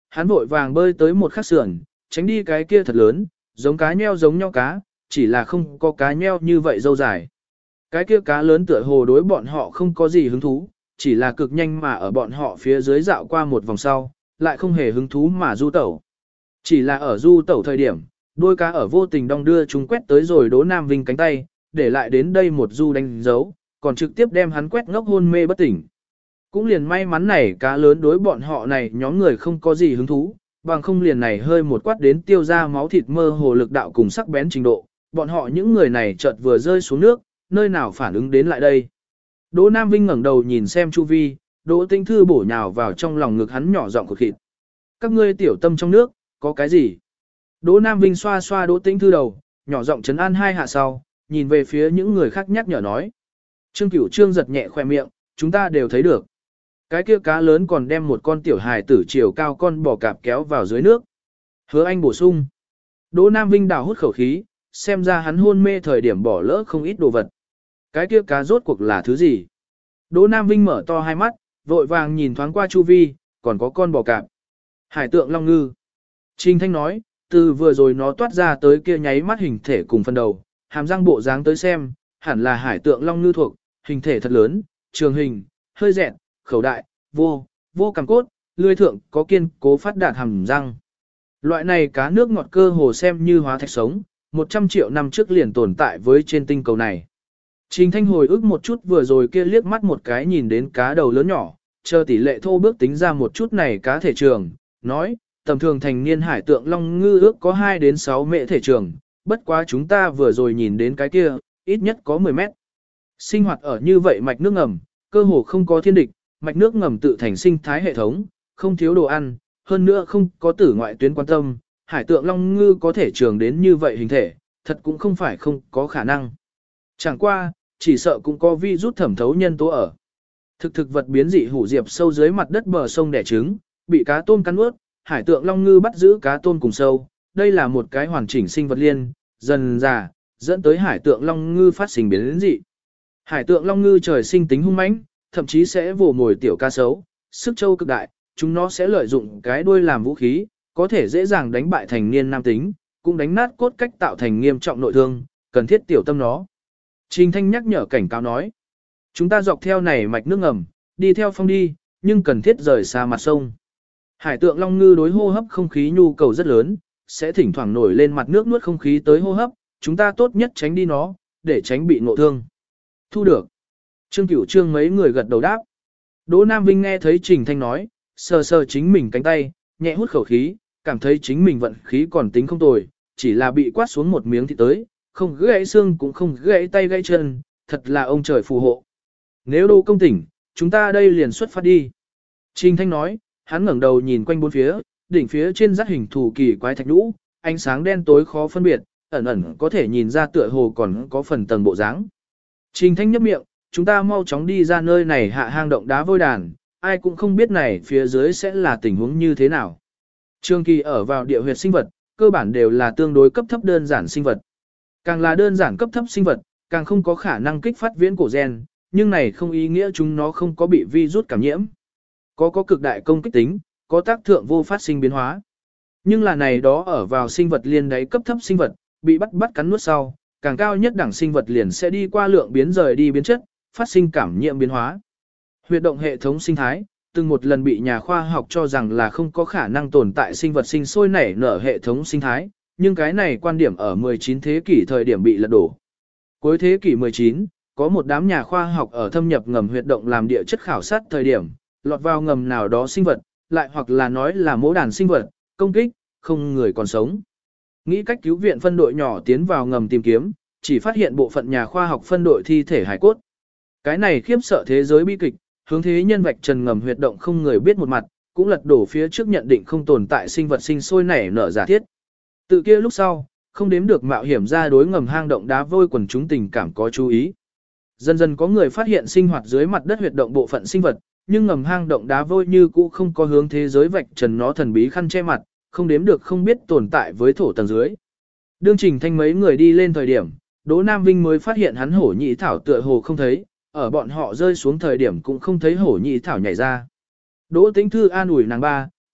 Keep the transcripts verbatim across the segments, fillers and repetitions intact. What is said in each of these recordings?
Hắn vội vàng bơi tới một khắc sườn, tránh đi cái kia thật lớn, giống cá nheo giống nhau cá, chỉ là không có cá nheo như vậy dâu dài. Cái kia cá lớn tựa hồ đối bọn họ không có gì hứng thú, chỉ là cực nhanh mà ở bọn họ phía dưới dạo qua một vòng sau, lại không hề hứng thú mà du tẩu. Chỉ là ở du tẩu thời điểm, đôi cá ở vô tình đong đưa chúng quét tới rồi Đỗ Nam Vinh cánh tay, để lại đến đây một du đánh dấu, còn trực tiếp đem hắn quét ngốc hôn mê bất tỉnh. Cũng liền may mắn này cá lớn đối bọn họ này nhóm người không có gì hứng thú, bằng không liền này hơi một quát đến tiêu ra máu thịt mơ hồ lực đạo cùng sắc bén trình độ, bọn họ những người này chợt vừa rơi xuống nước, nơi nào phản ứng đến lại đây. Đỗ Nam Vinh ngẩng đầu nhìn xem chu vi, Đỗ Tĩnh Thư bổ nhào vào trong lòng ngực hắn nhỏ giọng khụt khịt. Các ngươi tiểu tâm trong nước, có cái gì? Đỗ Nam Vinh xoa xoa Đỗ Tĩnh Thư đầu, nhỏ giọng trấn an hai hạ sau, nhìn về phía những người khác nhắc nhở nói. Trương Cửu Trương giật nhẹ khoe miệng, chúng ta đều thấy được. Cái kia cá lớn còn đem một con tiểu hài tử chiều cao con bò cạp kéo vào dưới nước. Hứa Anh bổ sung. Đỗ Nam Vinh đào hút khẩu khí, xem ra hắn hôn mê thời điểm bỏ lỡ không ít đồ vật. Cái kia cá rốt cuộc là thứ gì? Đỗ Nam Vinh mở to hai mắt, vội vàng nhìn thoáng qua chu vi, còn có con bò cạp. Hải tượng long ngư. Trình Thanh nói, từ vừa rồi nó toát ra tới kia nháy mắt hình thể cùng phần đầu, hàm răng bộ dáng tới xem, hẳn là hải tượng long ngư thuộc, hình thể thật lớn, trường hình, hơi dẹn, khẩu đại, vô, vô cằm cốt, lưỡi thượng có kiên cố phát đạt hàm răng. Loại này cá nước ngọt cơ hồ xem như hóa thạch sống, một trăm triệu năm trước liền tồn tại với trên tinh cầu này. Trình Thanh hồi ức một chút vừa rồi kia liếc mắt một cái nhìn đến cá đầu lớn nhỏ, chờ tỷ lệ thô bước tính ra một chút này cá thể trường, nói, tầm thường thành niên hải tượng long ngư ước có hai đến sáu mệ thể trường, bất quá chúng ta vừa rồi nhìn đến cái kia, ít nhất có mười mét. Sinh hoạt ở như vậy mạch nước ngầm, cơ hồ không có thiên địch, mạch nước ngầm tự thành sinh thái hệ thống, không thiếu đồ ăn, hơn nữa không có tử ngoại tuyến quan tâm, hải tượng long ngư có thể trường đến như vậy hình thể, thật cũng không phải không có khả năng. Chẳng qua, chỉ sợ cũng có vi rút thẩm thấu nhân tố ở. Thực thực vật biến dị hủ diệp sâu dưới mặt đất bờ sông đẻ trứng, bị cá tôm cắn nuốt, hải tượng long ngư bắt giữ cá tôm cùng sâu, đây là một cái hoàn chỉnh sinh vật liên, dần già, dẫn tới hải tượng long ngư phát sinh biến dị. Hải tượng long ngư trời sinh tính hung mãnh, thậm chí sẽ vồ mồi tiểu cá sấu, sức châu cực đại, chúng nó sẽ lợi dụng cái đuôi làm vũ khí, có thể dễ dàng đánh bại thành niên nam tính, cũng đánh nát cốt cách tạo thành nghiêm trọng nội thương, cần thiết tiểu tâm nó. Trình Thanh nhắc nhở cảnh cáo nói, chúng ta dọc theo này mạch nước ngầm, đi theo phong đi, nhưng cần thiết rời xa mặt sông. Hải tượng long ngư đối hô hấp không khí nhu cầu rất lớn, sẽ thỉnh thoảng nổi lên mặt nước nuốt không khí tới hô hấp, chúng ta tốt nhất tránh đi nó, để tránh bị ngộ thương. Thu được. Trương Cửu Trương mấy người gật đầu đáp. Đỗ Nam Vinh nghe thấy Trình Thanh nói, sờ sờ chính mình cánh tay, nhẹ hút khẩu khí, cảm thấy chính mình vận khí còn tính không tồi, chỉ là bị quát xuống một miếng thì tới, không gãy xương cũng không gãy tay gãy chân, thật là ông trời phù hộ. Nếu Đỗ công tỉnh, chúng ta đây liền xuất phát đi. Trình Thanh nói, hắn ngẩng đầu nhìn quanh bốn phía, đỉnh phía trên rắc hình thù kỳ quái thạch nhũ, ánh sáng đen tối khó phân biệt, ẩn ẩn có thể nhìn ra tựa hồ còn có phần tầng bộ dáng. Trình Thanh nhấp miệng, chúng ta mau chóng đi ra nơi này hạ hang động đá vôi đàn, ai cũng không biết này phía dưới sẽ là tình huống như thế nào. Trường kỳ ở vào địa huyệt sinh vật, cơ bản đều là tương đối cấp thấp đơn giản sinh vật. Càng là đơn giản cấp thấp sinh vật, càng không có khả năng kích phát viễn cổ gen, nhưng này không ý nghĩa chúng nó không có bị virus cảm nhiễm. Có có cực đại công kích tính, có tác thượng vô phát sinh biến hóa. Nhưng là này đó ở vào sinh vật liên đáy cấp thấp sinh vật, bị bắt bắt cắn nuốt sau, càng cao nhất đẳng sinh vật liền sẽ đi qua lượng biến rời đi biến chất, phát sinh cảm nhiễm biến hóa. Huyệt động hệ thống sinh thái, từng một lần bị nhà khoa học cho rằng là không có khả năng tồn tại sinh vật sinh sôi nảy nở hệ thống sinh thái, nhưng cái này quan điểm ở mười chín thế kỷ thời điểm bị lật đổ. Cuối thế kỷ mười chín, có một đám nhà khoa học ở thâm nhập ngầm huyệt động làm địa chất khảo sát thời điểm, lọt vào ngầm nào đó sinh vật, lại hoặc là nói là mỗ đàn sinh vật, công kích, không người còn sống. Nghĩ cách cứu viện phân đội nhỏ tiến vào ngầm tìm kiếm, chỉ phát hiện bộ phận nhà khoa học phân đội thi thể hải cốt. Cái này khiếp sợ thế giới bi kịch, hướng thế nhân vạch trần ngầm huyệt động không người biết một mặt, cũng lật đổ phía trước nhận định không tồn tại sinh vật sinh sôi nảy nở giả thiết. Tự kia lúc sau, không đếm được mạo hiểm ra đối ngầm hang động đá vôi quần chúng tình cảm có chú ý. Dần dần có người phát hiện sinh hoạt dưới mặt đất huyệt động bộ phận sinh vật, nhưng ngầm hang động đá vôi như cũ không có hướng thế giới vạch trần nó thần bí khăn che mặt, không đếm được không biết tồn tại với thổ tầng dưới. Đương Trình Thanh mấy người đi lên thời điểm, Đỗ Nam Vinh mới phát hiện hắn hổ nhị thảo tựa hồ không thấy, ở bọn họ rơi xuống thời điểm cũng không thấy hổ nhị thảo nhảy ra. Đỗ Tĩnh Thư an ủi nàng ba,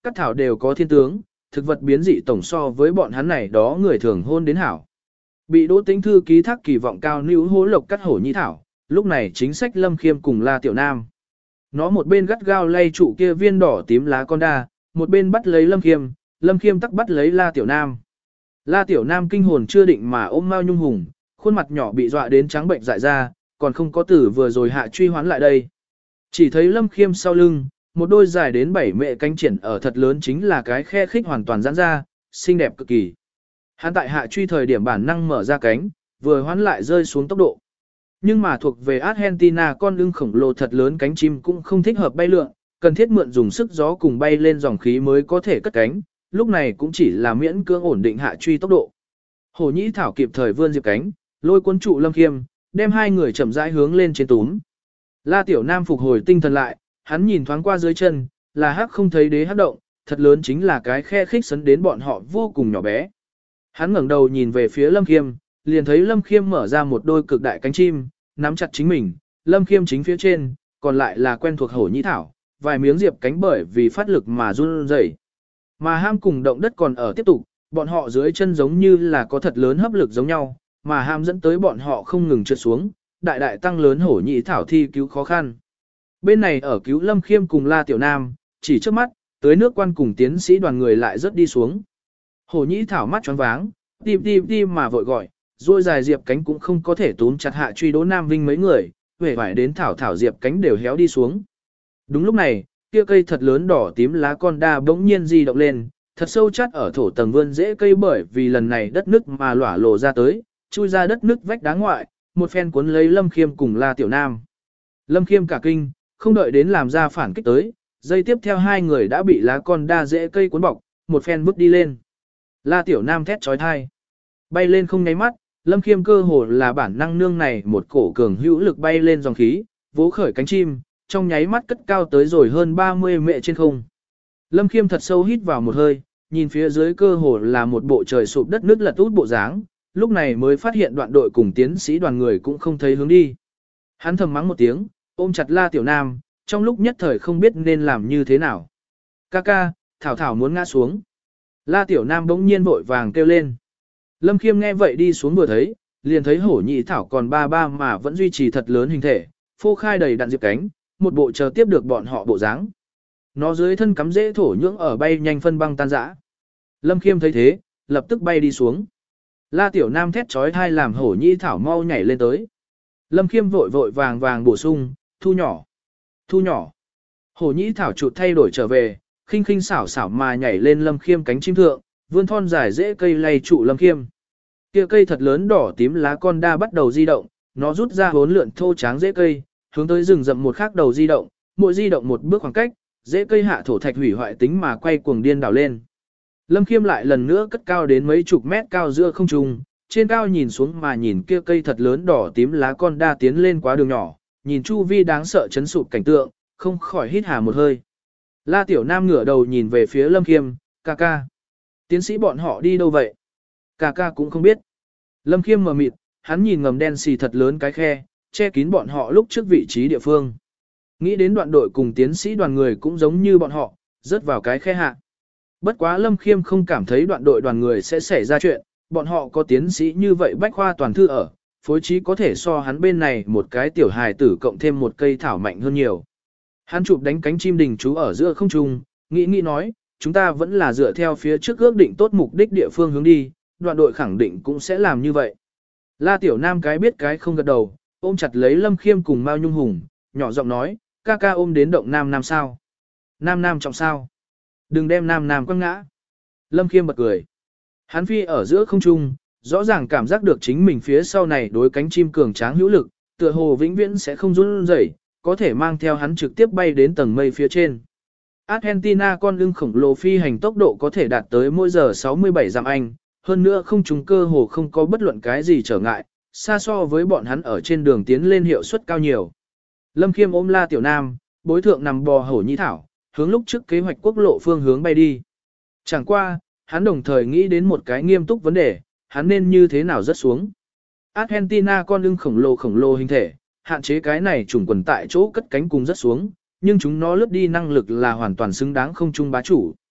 các thảo đều có thiên tướng, thực vật biến dị tổng so với bọn hắn này đó người thường hôn đến hảo. Bị Đỗ Tĩnh Thư ký thác kỳ vọng cao níu hố lộc cắt hổ nhĩ thảo, lúc này chính sách Lâm Khiêm cùng La Tiểu Nam. Nó một bên gắt gao lay trụ kia viên đỏ tím lá con đa, một bên bắt lấy Lâm Khiêm, Lâm Khiêm tắc bắt lấy La Tiểu Nam. La Tiểu Nam kinh hồn chưa định mà ôm Mao Nhung Hùng, khuôn mặt nhỏ bị dọa đến trắng bệnh dại ra, còn không có tử vừa rồi hạ truy hoán lại đây. Chỉ thấy Lâm Khiêm sau lưng, một đôi dài đến bảy mệ cánh triển ở thật lớn chính là cái khe khích hoàn toàn giãn ra, xinh đẹp cực kỳ. Hắn tại hạ truy thời điểm bản năng mở ra cánh, vừa hoán lại rơi xuống tốc độ. Nhưng mà thuộc về Argentina con lưng khổng lồ thật lớn cánh chim cũng không thích hợp bay lượn, cần thiết mượn dùng sức gió cùng bay lên dòng khí mới có thể cất cánh, lúc này cũng chỉ là miễn cưỡng ổn định hạ truy tốc độ. Hổ nhĩ thảo kịp thời vươn diệp cánh, lôi cuốn trụ Lâm Khiêm, đem hai người chậm rãi hướng lên trên túm. La Tiểu Nam phục hồi tinh thần lại, hắn nhìn thoáng qua dưới chân, là hắc không thấy đế hắc động, thật lớn chính là cái khe khích sấn đến bọn họ vô cùng nhỏ bé. Hắn ngẩng đầu nhìn về phía Lâm Khiêm, liền thấy Lâm Khiêm mở ra một đôi cực đại cánh chim, nắm chặt chính mình, Lâm Khiêm chính phía trên, còn lại là quen thuộc hổ nhĩ thảo, vài miếng diệp cánh bởi vì phát lực mà run rẩy. Mà ham cùng động đất còn ở tiếp tục, bọn họ dưới chân giống như là có thật lớn hấp lực giống nhau, mà ham dẫn tới bọn họ không ngừng trượt xuống, đại đại tăng lớn hổ nhĩ thảo thi cứu khó khăn. Bên này ở cứu Lâm Khiêm cùng La Tiểu Nam, chỉ trước mắt, tới nước quan cùng tiến sĩ đoàn người lại rất đi xuống. Hổ nhĩ thảo mắt choáng váng, tim tim tim mà vội gọi, rồi dài diệp cánh cũng không có thể túm chặt hạ truy Đỗ Nam Vinh mấy người, về phải đến thảo thảo diệp cánh đều héo đi xuống. Đúng lúc này, kia cây thật lớn đỏ tím lá con đa bỗng nhiên di động lên, thật sâu chắt ở thổ tầng vươn rễ cây bởi vì lần này đất nước mà lỏa lộ ra tới, chui ra đất nước vách đá ngoại, một phen cuốn lấy Lâm Khiêm cùng La Tiểu Nam. Lâm Khiêm cả kinh, không đợi đến làm ra phản kích tới, dây tiếp theo hai người đã bị lá con đa rễ cây cuốn bọc, một phen bước đi lên. La Tiểu Nam thét trói thai, bay lên không nháy mắt, Lâm Khiêm cơ hồ là bản năng nương này một cổ cường hữu lực bay lên dòng khí, vỗ khởi cánh chim, trong nháy mắt cất cao tới rồi hơn ba mươi mệ trên không. Lâm Khiêm thật sâu hít vào một hơi, nhìn phía dưới cơ hồ là một bộ trời sụp đất nước lật út bộ dáng, lúc này mới phát hiện đoạn đội cùng tiến sĩ đoàn người cũng không thấy hướng đi. Hắn thầm mắng một tiếng, ôm chặt La Tiểu Nam, trong lúc nhất thời không biết nên làm như thế nào. Ca ca, Thảo Thảo muốn ngã xuống. La Tiểu Nam bỗng nhiên vội vàng kêu lên. Lâm Khiêm nghe vậy đi xuống vừa thấy, liền thấy hổ nhĩ thảo còn ba ba mà vẫn duy trì thật lớn hình thể, phô khai đầy đặn diệp cánh, một bộ chờ tiếp được bọn họ bộ dáng. Nó dưới thân cắm rễ thổ nhưỡng ở bay nhanh phân băng tan rã. Lâm Khiêm thấy thế, lập tức bay đi xuống. La Tiểu Nam thét trói thai làm hổ nhĩ thảo mau nhảy lên tới. Lâm Khiêm vội vội vàng vàng bổ sung, thu nhỏ, thu nhỏ. Hổ nhĩ thảo chụt thay đổi trở về, khinh khinh xảo xảo mà nhảy lên Lâm Khiêm cánh chim thượng, vươn thon dài rễ cây lay trụ Lâm Khiêm. Kia cây thật lớn đỏ tím lá con đa bắt đầu di động, nó rút ra hốn lượn thô tráng rễ cây, hướng tới rừng rậm một khắc đầu di động, mỗi di động một bước khoảng cách, rễ cây hạ thổ thạch hủy hoại tính mà quay cuồng điên đảo lên. Lâm Khiêm lại lần nữa cất cao đến mấy chục mét cao giữa không trung, trên cao nhìn xuống mà nhìn kia cây thật lớn đỏ tím lá con đa tiến lên quá đường nhỏ, nhìn chu vi đáng sợ chấn sụp cảnh tượng, không khỏi hít hà một hơi. La Tiểu Nam ngửa đầu nhìn về phía Lâm Khiêm, ca ca. Tiến sĩ bọn họ đi đâu vậy? Ca ca cũng không biết. Lâm Khiêm mờ mịt, hắn nhìn ngầm đen xì thật lớn cái khe, che kín bọn họ lúc trước vị trí địa phương. Nghĩ đến đoạn đội cùng tiến sĩ đoàn người cũng giống như bọn họ, rớt vào cái khe hạ. Bất quá Lâm Khiêm không cảm thấy đoạn đội đoàn người sẽ xảy ra chuyện, bọn họ có tiến sĩ như vậy bách khoa toàn thư ở, phối trí có thể so hắn bên này một cái tiểu hài tử cộng thêm một cây thảo mạnh hơn nhiều. Hắn chụp đánh cánh chim đình trú ở giữa không trung, nghĩ nghĩ nói, chúng ta vẫn là dựa theo phía trước ước định tốt mục đích địa phương hướng đi, đoạn đội khẳng định cũng sẽ làm như vậy. La Tiểu Nam cái biết cái không gật đầu, ôm chặt lấy Lâm Khiêm cùng Mao Nhung Hùng, nhỏ giọng nói, ca ca ôm đến động Nam Nam sao? Nam Nam trọng sao? Đừng đem Nam Nam quăng ngã. Lâm Khiêm bật cười. Hắn phi ở giữa không trung, rõ ràng cảm giác được chính mình phía sau này đối cánh chim cường tráng hữu lực, tựa hồ vĩnh viễn sẽ không run rẩy, có thể mang theo hắn trực tiếp bay đến tầng mây phía trên. Argentina con lưng khổng lồ phi hành tốc độ có thể đạt tới mỗi giờ sáu mươi bảy dặm Anh, hơn nữa không trùng cơ hồ không có bất luận cái gì trở ngại, xa so với bọn hắn ở trên đường tiến lên hiệu suất cao nhiều. Lâm Khiêm ôm La Tiểu Nam, bối thượng nằm bò hổ nhĩ thảo, hướng lúc trước kế hoạch quốc lộ phương hướng bay đi. Chẳng qua, hắn đồng thời nghĩ đến một cái nghiêm túc vấn đề, hắn nên như thế nào rớt xuống. Argentina con lưng khổng lồ khổng lồ hình thể, hạn chế cái này trùng quần tại chỗ cất cánh cùng rớt xuống, nhưng chúng nó lướt đi năng lực là hoàn toàn xứng đáng không trung bá chủ.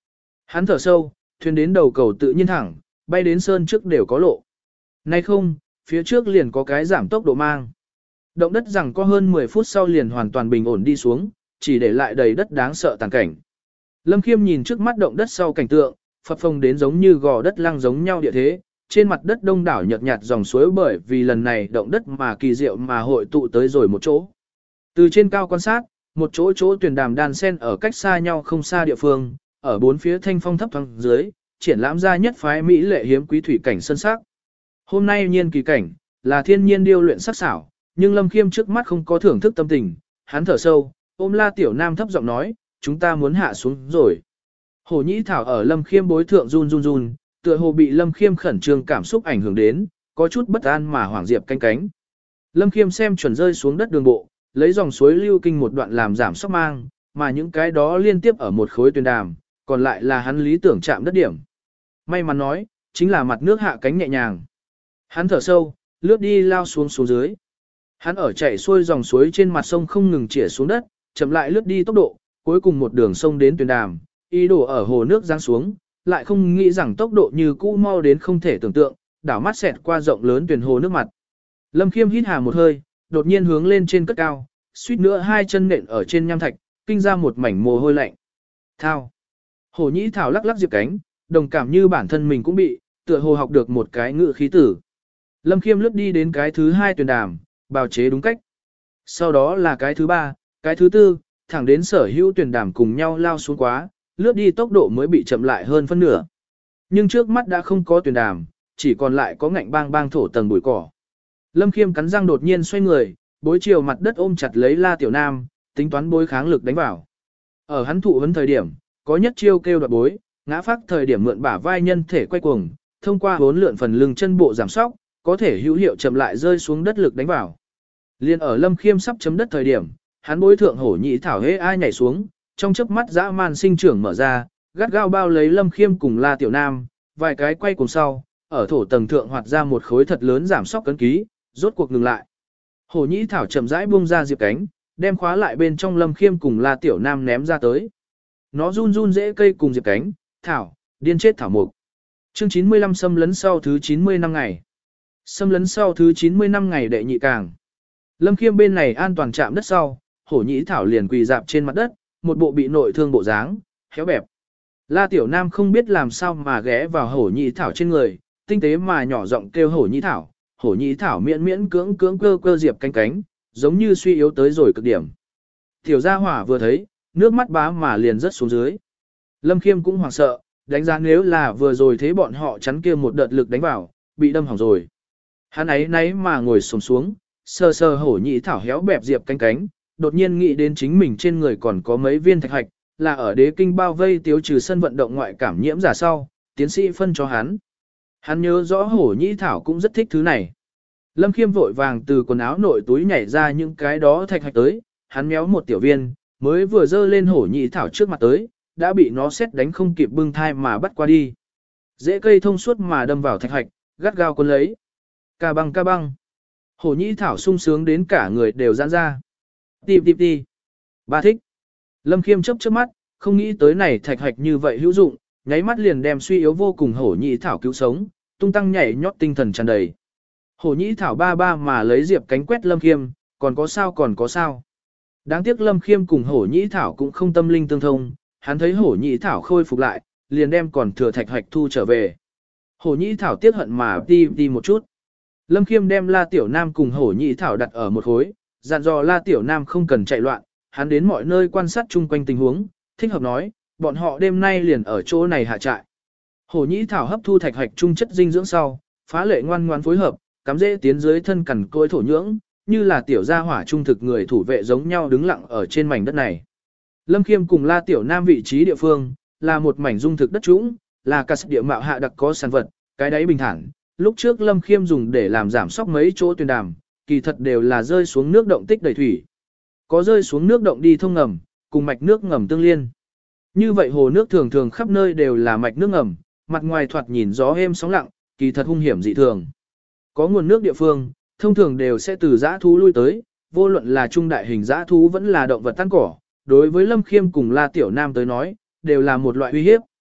Hắn thở sâu, thuyền đến đầu cầu tự nhiên thẳng, bay đến sơn trước đều có lộ. Nay không, phía trước liền có cái giảm tốc độ mang. Động đất rằng có hơn mười phút sau liền hoàn toàn bình ổn đi xuống, chỉ để lại đầy đất đáng sợ tàn cảnh. Lâm Khiêm nhìn trước mắt động đất sau cảnh tượng, phập phồng đến giống như gò đất lăng giống nhau địa thế, trên mặt đất đông đảo nhợt nhạt dòng suối bởi vì lần này động đất mà kỳ diệu mà hội tụ tới rồi một chỗ. Từ trên cao quan sát, một chỗ chỗ tuyển đàm đàn sen ở cách xa nhau không xa địa phương, ở bốn phía thanh phong thấp thoáng dưới, triển lãm ra nhất phái mỹ lệ hiếm quý thủy cảnh sơn sắc. Hôm nay nhiên kỳ cảnh, là thiên nhiên điêu luyện sắc xảo, nhưng Lâm Khiêm trước mắt không có thưởng thức tâm tình, hắn thở sâu, ôm La Tiểu Nam thấp giọng nói, chúng ta muốn hạ xuống rồi. Hổ Nhĩ Thảo ở Lâm Khiêm bối thượng run run run, tựa hồ bị Lâm Khiêm khẩn trương cảm xúc ảnh hưởng đến, có chút bất an mà hoảng diệp canh cánh. Lâm Khiêm xem chuẩn rơi xuống đất đường bộ, lấy dòng suối lưu kinh một đoạn làm giảm sóc mang, mà những cái đó liên tiếp ở một khối tuyên đàm, còn lại là hắn lý tưởng chạm đất điểm. May mắn nói, chính là mặt nước hạ cánh nhẹ nhàng. Hắn thở sâu, lướt đi lao xuống xuống dưới. Hắn ở chạy xuôi dòng suối trên mặt sông không ngừng chĩa xuống đất, chậm lại lướt đi tốc độ, cuối cùng một đường sông đến tuyên đàm, ý đồ ở hồ nước giáng xuống, lại không nghĩ rằng tốc độ như cũ mau đến không thể tưởng tượng, đảo mắt xẹt qua rộng lớn tuyển hồ nước mặt. Lâm Khiêm hít hà một hơi, đột nhiên hướng lên trên cất cao, suýt nữa hai chân nện ở trên nham thạch, kinh ra một mảnh mồ hôi lạnh. Thao. Hổ Nhĩ Thảo lắc lắc diệp cánh, đồng cảm như bản thân mình cũng bị, tựa hồ học được một cái ngữ khí tử. Lâm Khiêm lướt đi đến cái thứ hai tuyển đàm, bào chế đúng cách. Sau đó là cái thứ ba, cái thứ tư, thẳng đến sở hữu tuyển đàm cùng nhau lao xuống quá, lướt đi tốc độ mới bị chậm lại hơn phân nửa. Nhưng trước mắt đã không có tuyển đàm, chỉ còn lại có ngạnh bang bang thổ tầng bụi cỏ. Lâm Khiêm cắn răng đột nhiên xoay người, bối chiều mặt đất ôm chặt lấy La Tiểu Nam, tính toán bối kháng lực đánh vào. Ở hắn thụ vấn thời điểm, có nhất chiêu kêu đoạt bối, ngã phát thời điểm mượn bả vai nhân thể quay cuồng, thông qua bốn lượn phần lưng chân bộ giảm sóc, có thể hữu hiệu chậm lại rơi xuống đất lực đánh vào. Liên ở Lâm Khiêm sắp chấm đất thời điểm, hắn bối thượng Hổ Nhĩ Thảo hễ ai nhảy xuống, trong chớp mắt dã man sinh trưởng mở ra, gắt gao bao lấy Lâm Khiêm cùng La Tiểu Nam, vài cái quay cùng sau, ở thổ tầng thượng hoạt ra một khối thật lớn giảm sóc cấn ký, rốt cuộc ngừng lại. Hổ Nhĩ Thảo chậm rãi buông ra diệp cánh, đem khóa lại bên trong Lâm Khiêm cùng La Tiểu Nam ném ra tới. Nó run run dễ cây cùng diệp cánh, thảo, điên chết thảo mục. Chương chín mươi lăm xâm lấn sau thứ chín mươi năm ngày. Xâm lấn sau thứ chín mươi năm ngày đệ nhị càng. Lâm Khiêm bên này an toàn chạm đất sau, Hổ Nhĩ Thảo liền quỳ dạp trên mặt đất, một bộ bị nội thương bộ dáng, héo bẹp. La Tiểu Nam không biết làm sao mà ghé vào Hổ Nhĩ Thảo trên người, tinh tế mà nhỏ giọng kêu Hổ Nhĩ Thảo. Hổ Nhĩ Thảo miễn miễn cưỡng cưỡng cơ cơ diệp cánh cánh, giống như suy yếu tới rồi cực điểm. Tiểu gia hỏa vừa thấy, nước mắt bá mà liền rớt xuống dưới. Lâm Khiêm cũng hoảng sợ, đánh giá nếu là vừa rồi thế bọn họ chắn kia một đợt lực đánh vào, bị đâm hỏng rồi. Hắn ấy nấy mà ngồi xổm xuống, sờ sờ Hổ Nhĩ Thảo héo bẹp diệp cánh cánh, đột nhiên nghĩ đến chính mình trên người còn có mấy viên thạch hạch, là ở đế kinh bao vây tiêu trừ sân vận động ngoại cảm nhiễm giả sau, tiến sĩ phân cho hắn. Hắn nhớ rõ Hổ Nhĩ Thảo cũng rất thích thứ này. Lâm Khiêm vội vàng từ quần áo nội túi nhảy ra những cái đó thạch hạch tới, hắn méo một tiểu viên, mới vừa dơ lên Hổ Nhĩ Thảo trước mặt tới, đã bị nó xét đánh không kịp bưng thai mà bắt qua đi. Rễ cây thông suốt mà đâm vào thạch hạch, gắt gao cuốn lấy. Ca băng ca băng. Hổ Nhĩ Thảo sung sướng đến cả người đều giãn ra. Tìm tìm tìm. Ba thích. Lâm Khiêm chớp chớp mắt, không nghĩ tới này thạch hạch như vậy hữu dụng, nháy mắt liền đem suy yếu vô cùng Hổ Nhĩ Thảo cứu sống, tung tăng nhảy nhót tinh thần tràn đầy. Hổ Nhĩ Thảo ba ba mà lấy diệp cánh quét Lâm Khiêm, còn có sao còn có sao. Đáng tiếc Lâm Khiêm cùng Hổ Nhĩ Thảo cũng không tâm linh tương thông, hắn thấy Hổ Nhĩ Thảo khôi phục lại, liền đem còn thừa thạch hạch thu trở về. Hổ Nhĩ Thảo tiếc hận mà đi đi một chút. Lâm Khiêm đem La Tiểu Nam cùng Hổ Nhĩ Thảo đặt ở một khối, dặn dò La Tiểu Nam không cần chạy loạn, hắn đến mọi nơi quan sát chung quanh tình huống, thích hợp nói, bọn họ đêm nay liền ở chỗ này hạ trại. Hổ Nhĩ Thảo hấp thu thạch hạch trung chất dinh dưỡng sau, phá lệ ngoan ngoan phối hợp, cắm rễ tiến dưới thân cằn cỗi thổ nhưỡng, như là tiểu gia hỏa trung thực người thủ vệ giống nhau đứng lặng ở trên mảnh đất này. Lâm Khiêm cùng La Tiểu Nam vị trí địa phương, là một mảnh dung thực đất trũng, là cả địa mạo hạ đặc có sản vật, cái đáy bình thản. Lúc trước Lâm Khiêm dùng để làm giảm sóc mấy chỗ tuyển đàm, kỳ thật đều là rơi xuống nước động tích đầy thủy. Có rơi xuống nước động đi thông ngầm, cùng mạch nước ngầm tương liên. Như vậy hồ nước thường thường khắp nơi đều là mạch nước ngầm, mặt ngoài thoạt nhìn gió êm sóng lặng, kỳ thật hung hiểm dị thường. Có nguồn nước địa phương, thông thường đều sẽ từ dã thú lui tới, vô luận là trung đại hình dã thú vẫn là động vật tan cỏ, đối với Lâm Khiêm cùng La Tiểu Nam tới nói, đều là một loại uy hiếp.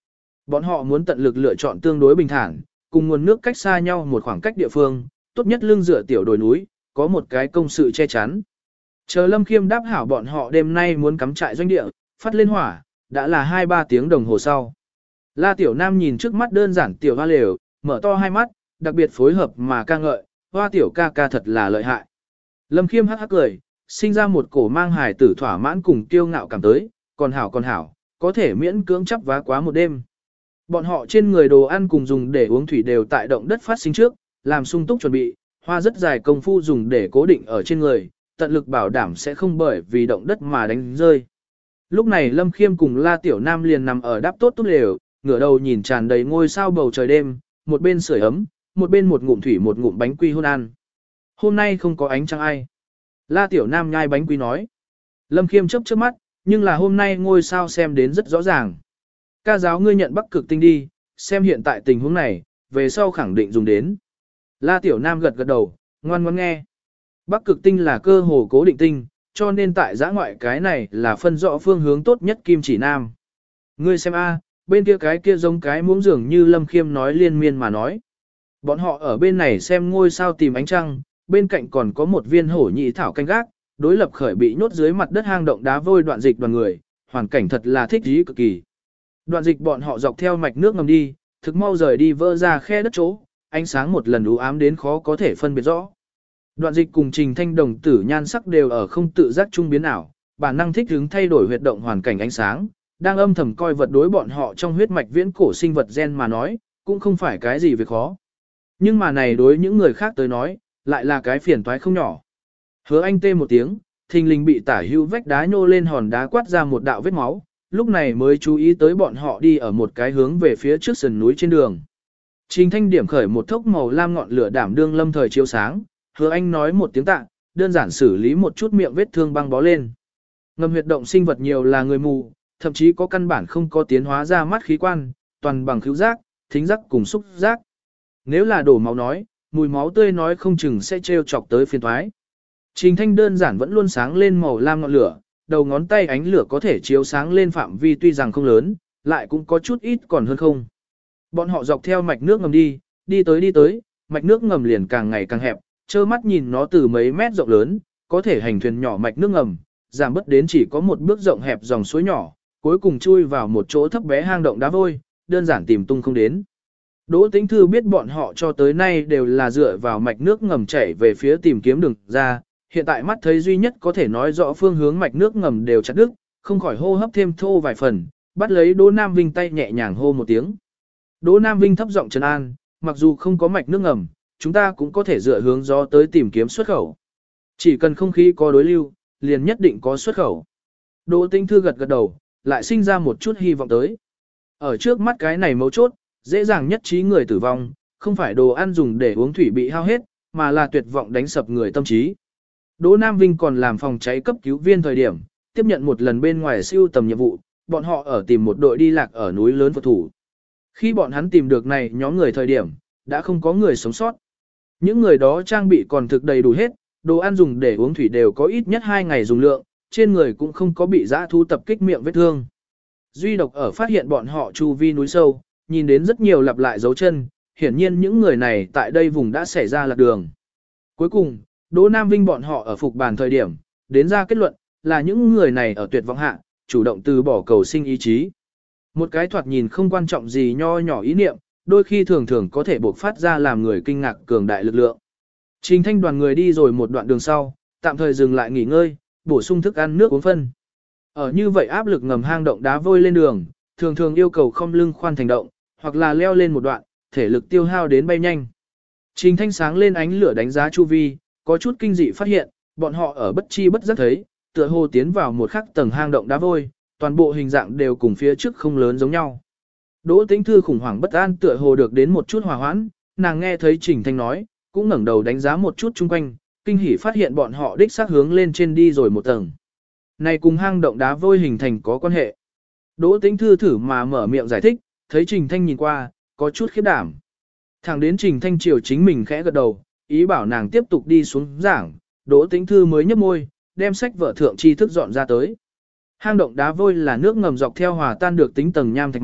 Bọn họ muốn tận lực lựa chọn tương đối bình thản, cùng nguồn nước cách xa nhau một khoảng cách địa phương, tốt nhất lưng dựa tiểu đồi núi, có một cái công sự che chắn. Chờ Lâm Khiêm đáp hảo bọn họ đêm nay muốn cắm trại doanh địa, phát lên hỏa, đã là hai ba tiếng đồng hồ sau. La Tiểu Nam nhìn trước mắt đơn giản tiểu hoa lều, mở to hai mắt, đặc biệt phối hợp mà ca ngợi, hoa tiểu ca ca thật là lợi hại. Lâm Khiêm hắc hắc cười, sinh ra một cổ mang hài tử thỏa mãn cùng kiêu ngạo cảm tới, còn hảo còn hảo, có thể miễn cưỡng chấp vá quá một đêm. Bọn họ trên người đồ ăn cùng dùng để uống thủy đều tại động đất phát sinh trước, làm sung túc chuẩn bị, hoa rất dài công phu dùng để cố định ở trên người, tận lực bảo đảm sẽ không bởi vì động đất mà đánh rơi. Lúc này Lâm Khiêm cùng La Tiểu Nam liền nằm ở đáp tốt tốt lều, ngửa đầu nhìn tràn đầy ngôi sao bầu trời đêm, một bên sưởi ấm, một bên một ngụm thủy một ngụm bánh quy hôn ăn. Hôm nay không có ánh trăng ai. La Tiểu Nam nhai bánh quy nói. Lâm Khiêm chớp chớp mắt, nhưng là hôm nay ngôi sao xem đến rất rõ ràng. Ca giáo ngươi nhận Bắc Cực tinh đi, xem hiện tại tình huống này, về sau khẳng định dùng đến. La Tiểu Nam gật gật đầu, ngoan ngoãn nghe. Bắc Cực tinh là cơ hồ cố định tinh, cho nên tại giã ngoại cái này là phân rõ phương hướng tốt nhất kim chỉ nam. Ngươi xem a, bên kia cái kia giống cái muỗng dường như Lâm Khiêm nói liên miên mà nói. Bọn họ ở bên này xem ngôi sao tìm ánh trăng, bên cạnh còn có một viên hổ nhị thảo canh gác, đối lập khởi bị nhốt dưới mặt đất hang động đá vôi Đoạn Dịch đoàn người, hoàn cảnh thật là thích ý cực kỳ. Đoạn Dịch bọn họ dọc theo mạch nước ngầm đi, thực mau rời đi vỡ ra khe đất chỗ, ánh sáng một lần u ám đến khó có thể phân biệt rõ. Đoạn Dịch cùng Trình Thanh đồng tử nhan sắc đều ở không tự giác trung biến ảo, bản năng thích ứng thay đổi huyệt động hoàn cảnh ánh sáng, đang âm thầm coi vật đối bọn họ trong huyết mạch viễn cổ sinh vật gen mà nói, cũng không phải cái gì việc khó. Nhưng mà này đối những người khác tới nói, lại là cái phiền toái không nhỏ. Hứa Anh tê một tiếng, thình lình bị tả hữu vách đá nhô lên hòn đá quát ra một đạo vết máu, lúc này mới chú ý tới bọn họ đi ở một cái hướng về phía trước sườn núi trên đường. Trình Thanh điểm khởi một thốc màu lam ngọn lửa đảm đương lâm thời chiếu sáng, Hứa Anh nói một tiếng tạ, đơn giản xử lý một chút miệng vết thương băng bó lên. Ngầm huyệt động sinh vật nhiều là người mù, thậm chí có căn bản không có tiến hóa ra mắt khí quan, toàn bằng khứu giác, thính giác cùng xúc giác. Nếu là đổ máu nói, mùi máu tươi nói không chừng sẽ trêu chọc tới phiền toái. Trình Thanh đơn giản vẫn luôn sáng lên màu lam ngọn lửa, đầu ngón tay ánh lửa có thể chiếu sáng lên phạm vi tuy rằng không lớn, lại cũng có chút ít còn hơn không. Bọn họ dọc theo mạch nước ngầm đi, đi tới đi tới, mạch nước ngầm liền càng ngày càng hẹp, trơ mắt nhìn nó từ mấy mét rộng lớn, có thể hành thuyền nhỏ mạch nước ngầm, giảm bớt đến chỉ có một bước rộng hẹp dòng suối nhỏ, cuối cùng chui vào một chỗ thấp bé hang động đá vôi, đơn giản tìm tung không đến. Đỗ Tĩnh Thư biết bọn họ cho tới nay đều là dựa vào mạch nước ngầm chảy về phía tìm kiếm đường ra, hiện tại mắt thấy duy nhất có thể nói rõ phương hướng mạch nước ngầm đều chặt đứt, không khỏi hô hấp thêm thô vài phần, bắt lấy Đỗ Nam Vinh tay nhẹ nhàng hô một tiếng. Đỗ Nam Vinh thấp giọng trấn an, mặc dù không có mạch nước ngầm, chúng ta cũng có thể dựa hướng gió tới tìm kiếm xuất khẩu. Chỉ cần không khí có đối lưu, liền nhất định có xuất khẩu. Đỗ Tĩnh Thư gật gật đầu, lại sinh ra một chút hy vọng tới. Ở trước mắt cái này mấu chốt, dễ dàng nhất trí người tử vong, không phải đồ ăn dùng để uống thủy bị hao hết, mà là tuyệt vọng đánh sập người tâm trí. Đỗ Nam Vinh còn làm phòng cháy cấp cứu viên thời điểm, tiếp nhận một lần bên ngoài siêu tầm nhiệm vụ, bọn họ ở tìm một đội đi lạc ở núi lớn phật thủ. Khi bọn hắn tìm được này nhóm người thời điểm, đã không có người sống sót. Những người đó trang bị còn thực đầy đủ hết, đồ ăn dùng để uống thủy đều có ít nhất hai ngày dùng lượng, trên người cũng không có bị dã thú tập kích miệng vết thương. Duy độc ở phát hiện bọn họ chu vi núi sâu, nhìn đến rất nhiều lặp lại dấu chân, hiển nhiên những người này tại đây vùng đã xảy ra lạc đường. Cuối cùng, Đỗ Nam Vinh bọn họ ở phục bàn thời điểm, đến ra kết luận, là những người này ở tuyệt vọng hạ, chủ động từ bỏ cầu sinh ý chí. Một cái thoạt nhìn không quan trọng gì nho nhỏ ý niệm, đôi khi thường thường có thể bộc phát ra làm người kinh ngạc cường đại lực lượng. Trình Thanh đoàn người đi rồi một đoạn đường sau, tạm thời dừng lại nghỉ ngơi, bổ sung thức ăn nước uống phân. Ở như vậy áp lực ngầm hang động đá vôi lên đường, thường thường yêu cầu không lưng khoan thành động, hoặc là leo lên một đoạn, thể lực tiêu hao đến bay nhanh. Trình Thanh sáng lên ánh lửa đánh giá chu vi, có chút kinh dị phát hiện, bọn họ ở bất chi bất giác thấy, tựa hồ tiến vào một khắc tầng hang động đá vôi, toàn bộ hình dạng đều cùng phía trước không lớn giống nhau. Đỗ Tĩnh Thư khủng hoảng bất an tựa hồ được đến một chút hòa hoãn, nàng nghe thấy Trình Thanh nói, cũng ngẩng đầu đánh giá một chút chung quanh, kinh hỉ phát hiện bọn họ đích xác hướng lên trên đi rồi một tầng. Này cùng hang động đá vôi hình thành có quan hệ. Đỗ Tĩnh Thư thử mà mở miệng giải thích, thấy Trình Thanh nhìn qua, có chút khiếp đảm. Thẳng đến Trình Thanh chiều chính mình khẽ gật đầu, ý bảo nàng tiếp tục đi xuống giảng, Đỗ Tĩnh Thư mới nhấp môi, đem sách vở thượng tri thức dọn ra tới. Hang động đá vôi là nước ngầm dọc theo hòa tan được tính tầng nham thạch mặt,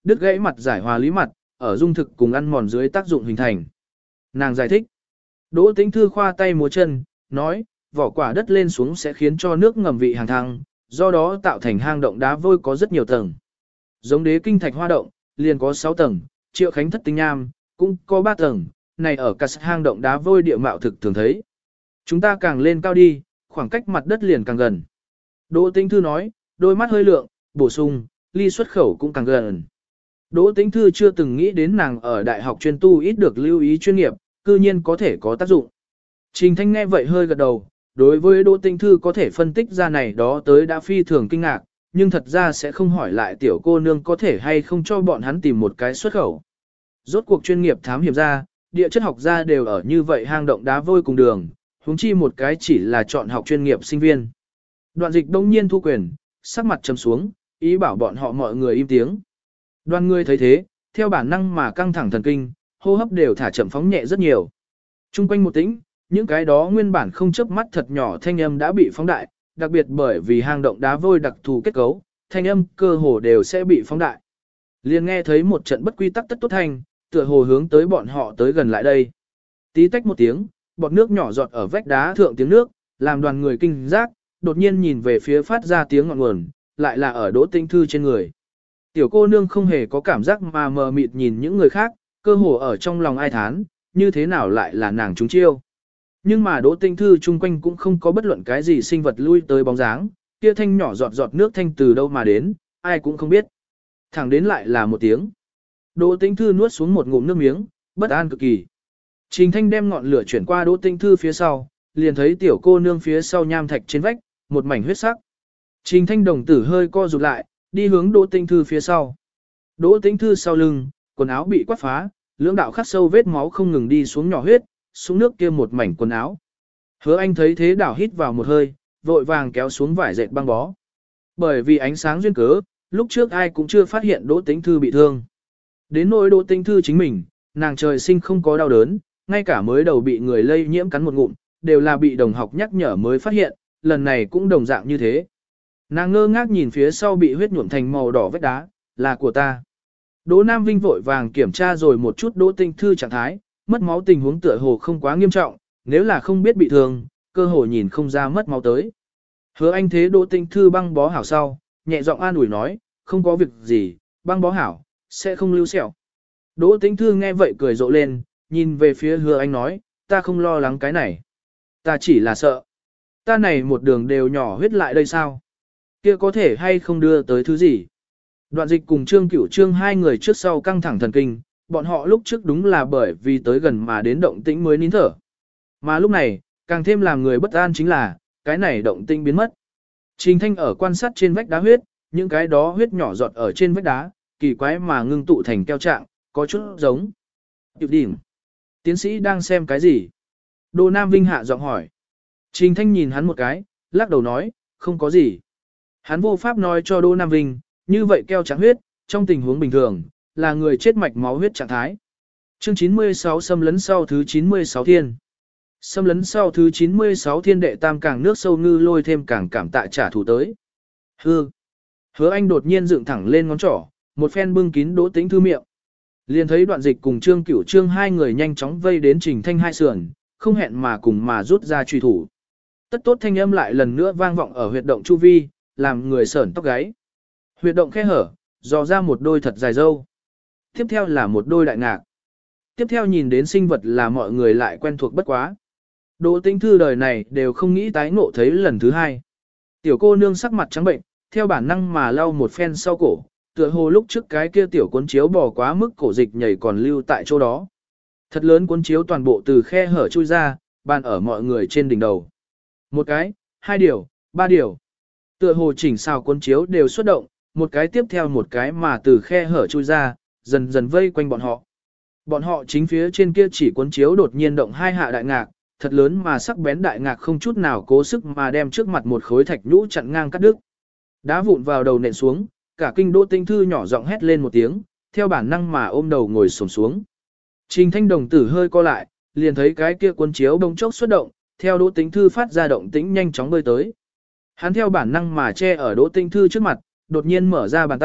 đứt gãy mặt giải hòa lý mặt, ở dung thực cùng ăn mòn dưới tác dụng hình thành. Nàng giải thích. Đỗ Tĩnh Thư khoa tay múa chân, nói, vỏ quả đất lên xuống sẽ khiến cho nước ngầm vị hàng thăng, do đó tạo thành hang động đá vôi có rất nhiều tầng. Giống đế kinh thạch hoa động, liền có sáu tầng, triệu khánh thất tinh nham, cũng có ba tầng, này ở cả hang động đá vôi địa mạo thực thường thấy. Chúng ta càng lên cao đi, khoảng cách mặt đất liền càng gần. Đỗ Tĩnh Thư nói, đôi mắt hơi lượng, bổ sung, ly xuất khẩu cũng càng gần. Đỗ Tĩnh Thư chưa từng nghĩ đến nàng ở đại học chuyên tu ít được lưu ý chuyên nghiệp, cư nhiên có thể có tác dụng. Trình Thanh nghe vậy hơi gật đầu, đối với Đỗ Tĩnh Thư có thể phân tích ra này đó tới đã phi thường kinh ngạc, nhưng thật ra sẽ không hỏi lại tiểu cô nương có thể hay không cho bọn hắn tìm một cái xuất khẩu. Rốt cuộc chuyên nghiệp thám hiểm ra, địa chất học gia đều ở như vậy hang động đá vôi cùng đường, huống chi một cái chỉ là chọn học chuyên nghiệp sinh viên. Đoạn Dịch đông nhiên thu quyền, sắc mặt trầm xuống, ý bảo bọn họ mọi người im tiếng. Đoàn người thấy thế, theo bản năng mà căng thẳng thần kinh, hô hấp đều thả chậm phóng nhẹ rất nhiều. Trung quanh một tĩnh, những cái đó nguyên bản không chớp mắt thật nhỏ thanh âm đã bị phóng đại, đặc biệt bởi vì hang động đá vôi đặc thù kết cấu, thanh âm cơ hồ đều sẽ bị phóng đại. Liền nghe thấy một trận bất quy tắc tất tốt thanh, tựa hồ hướng tới bọn họ tới gần lại đây. Tí tách một tiếng, bọt nước nhỏ giọt ở vách đá thượng tiếng nước, làm đoàn người kinh giác, đột nhiên nhìn về phía phát ra tiếng ngọn nguồn, lại là ở Đỗ Tĩnh Thư trên người. Tiểu cô nương không hề có cảm giác mà mờ mịt nhìn những người khác, cơ hồ ở trong lòng ai thán, như thế nào lại là nàng trúng chiêu. Nhưng mà Đỗ Tĩnh Thư chung quanh cũng không có bất luận cái gì sinh vật lui tới bóng dáng, kia thanh nhỏ giọt giọt nước thanh từ đâu mà đến, ai cũng không biết. Thẳng đến lại là một tiếng. Đỗ Tĩnh Thư nuốt xuống một ngụm nước miếng, bất an cực kỳ. Trình Thanh đem ngọn lửa chuyển qua Đỗ Tĩnh Thư phía sau, liền thấy tiểu cô nương phía sau nham thạch trên vách, một mảnh huyết sắc. Trình Thanh đồng tử hơi co rụt lại, đi hướng Đỗ Tĩnh Thư phía sau. Đỗ Tĩnh Thư sau lưng, quần áo bị quát phá, lưỡng đạo khắc sâu vết máu không ngừng đi xuống nhỏ huyết, xuống nước kia một mảnh quần áo. Hứa Anh thấy thế đảo hít vào một hơi, vội vàng kéo xuống vải dệt băng bó. Bởi vì ánh sáng duyên cớ, lúc trước ai cũng chưa phát hiện Đỗ Tĩnh Thư bị thương. Đến nỗi Đỗ Tĩnh Thư chính mình, nàng trời sinh không có đau đớn, ngay cả mới đầu bị người lây nhiễm cắn một ngụm, đều là bị đồng học nhắc nhở mới phát hiện, lần này cũng đồng dạng như thế. Nàng ngơ ngác nhìn phía sau bị huyết nhuộm thành màu đỏ vết đá, là của ta. Đỗ Nam Vinh vội vàng kiểm tra rồi một chút Đỗ Tĩnh Thư trạng thái, mất máu tình huống tựa hồ không quá nghiêm trọng, nếu là không biết bị thương, cơ hồ nhìn không ra mất máu tới. Hứa Anh thế Đỗ Tĩnh Thư băng bó hảo sau, nhẹ giọng an ủi nói, không có việc gì, băng bó hảo, sẽ không lưu sẹo. Đỗ Tĩnh Thư nghe vậy cười rộ lên, nhìn về phía Hứa Anh nói, ta không lo lắng cái này. Ta chỉ là sợ. Ta này một đường đều nhỏ huyết lại đây sao? Kia có thể hay không đưa tới thứ gì? Đoạn Dịch cùng Trương Cửu Trương hai người trước sau căng thẳng thần kinh, bọn họ lúc trước đúng là bởi vì tới gần mà đến động tĩnh mới nín thở. Mà lúc này, càng thêm làm người bất an chính là, cái này động tĩnh biến mất. Trình Thanh ở quan sát trên vách đá huyết, những cái đó huyết nhỏ giọt ở trên vách đá, kỳ quái mà ngưng tụ thành keo trạng, có chút giống. Điệp điểm. Tiến sĩ đang xem cái gì? Đỗ Nam Vinh hạ giọng hỏi. Trình Thanh nhìn hắn một cái, lắc đầu nói, không có gì. Hắn vô pháp nói cho Đỗ Nam Vinh, như vậy keo trạng huyết, trong tình huống bình thường, là người chết mạch máu huyết trạng thái. Chương chín mươi sáu xâm lấn sau thứ chín mươi sáu thiên. Xâm lấn sau thứ chín mươi sáu thiên đệ tam càng nước sâu ngư lôi thêm càng cảm tạ trả thù tới. Hư. Hứa Anh đột nhiên dựng thẳng lên ngón trỏ, một phen bưng kín Đỗ Tĩnh Thư miệng. Liền thấy Đoạn Dịch cùng Trương Cửu Trương hai người nhanh chóng vây đến Trình Thanh hai sườn, không hẹn mà cùng mà rút ra truy thủ. Tất tốt thanh âm lại lần nữa vang vọng ở huyệt động chu vi, làm người sởn tóc gáy. Huyệt động khe hở, dò ra một đôi thật dài râu. Tiếp theo là một đôi đại ngạc. Tiếp theo nhìn đến sinh vật là mọi người lại quen thuộc bất quá. Đỗ Tĩnh Thư đời này đều không nghĩ tái ngộ thấy lần thứ hai. Tiểu cô nương sắc mặt trắng bệnh, theo bản năng mà lau một phen sau cổ, tựa hồ lúc trước cái kia tiểu cuốn chiếu bò quá mức cổ dịch nhảy còn lưu tại chỗ đó. Thật lớn cuốn chiếu toàn bộ từ khe hở chui ra, bàn ở mọi người trên đỉnh đầu. Một cái, hai điều, ba điều. Tựa hồ chỉnh sao cuốn chiếu đều xuất động, một cái tiếp theo một cái mà từ khe hở chui ra, dần dần vây quanh bọn họ. Bọn họ chính phía trên kia chỉ cuốn chiếu đột nhiên động hai hạ đại ngạc, thật lớn mà sắc bén đại ngạc không chút nào cố sức mà đem trước mặt một khối thạch nhũ chặn ngang cắt đứt. Đá vụn vào đầu nện xuống, cả kinh Đỗ Tĩnh Thư nhỏ giọng hét lên một tiếng, theo bản năng mà ôm đầu ngồi xổm xuống. Trình Thanh đồng tử hơi co lại, liền thấy cái kia cuốn chiếu bỗng chốc xuất động, theo Đỗ Tĩnh Thư phát ra động tĩnh nhanh chóng bơi tới. Hắn theo bản năng mà che ở Đỗ Tĩnh Thư trước mặt, đột nhiên mở ra bàn tay,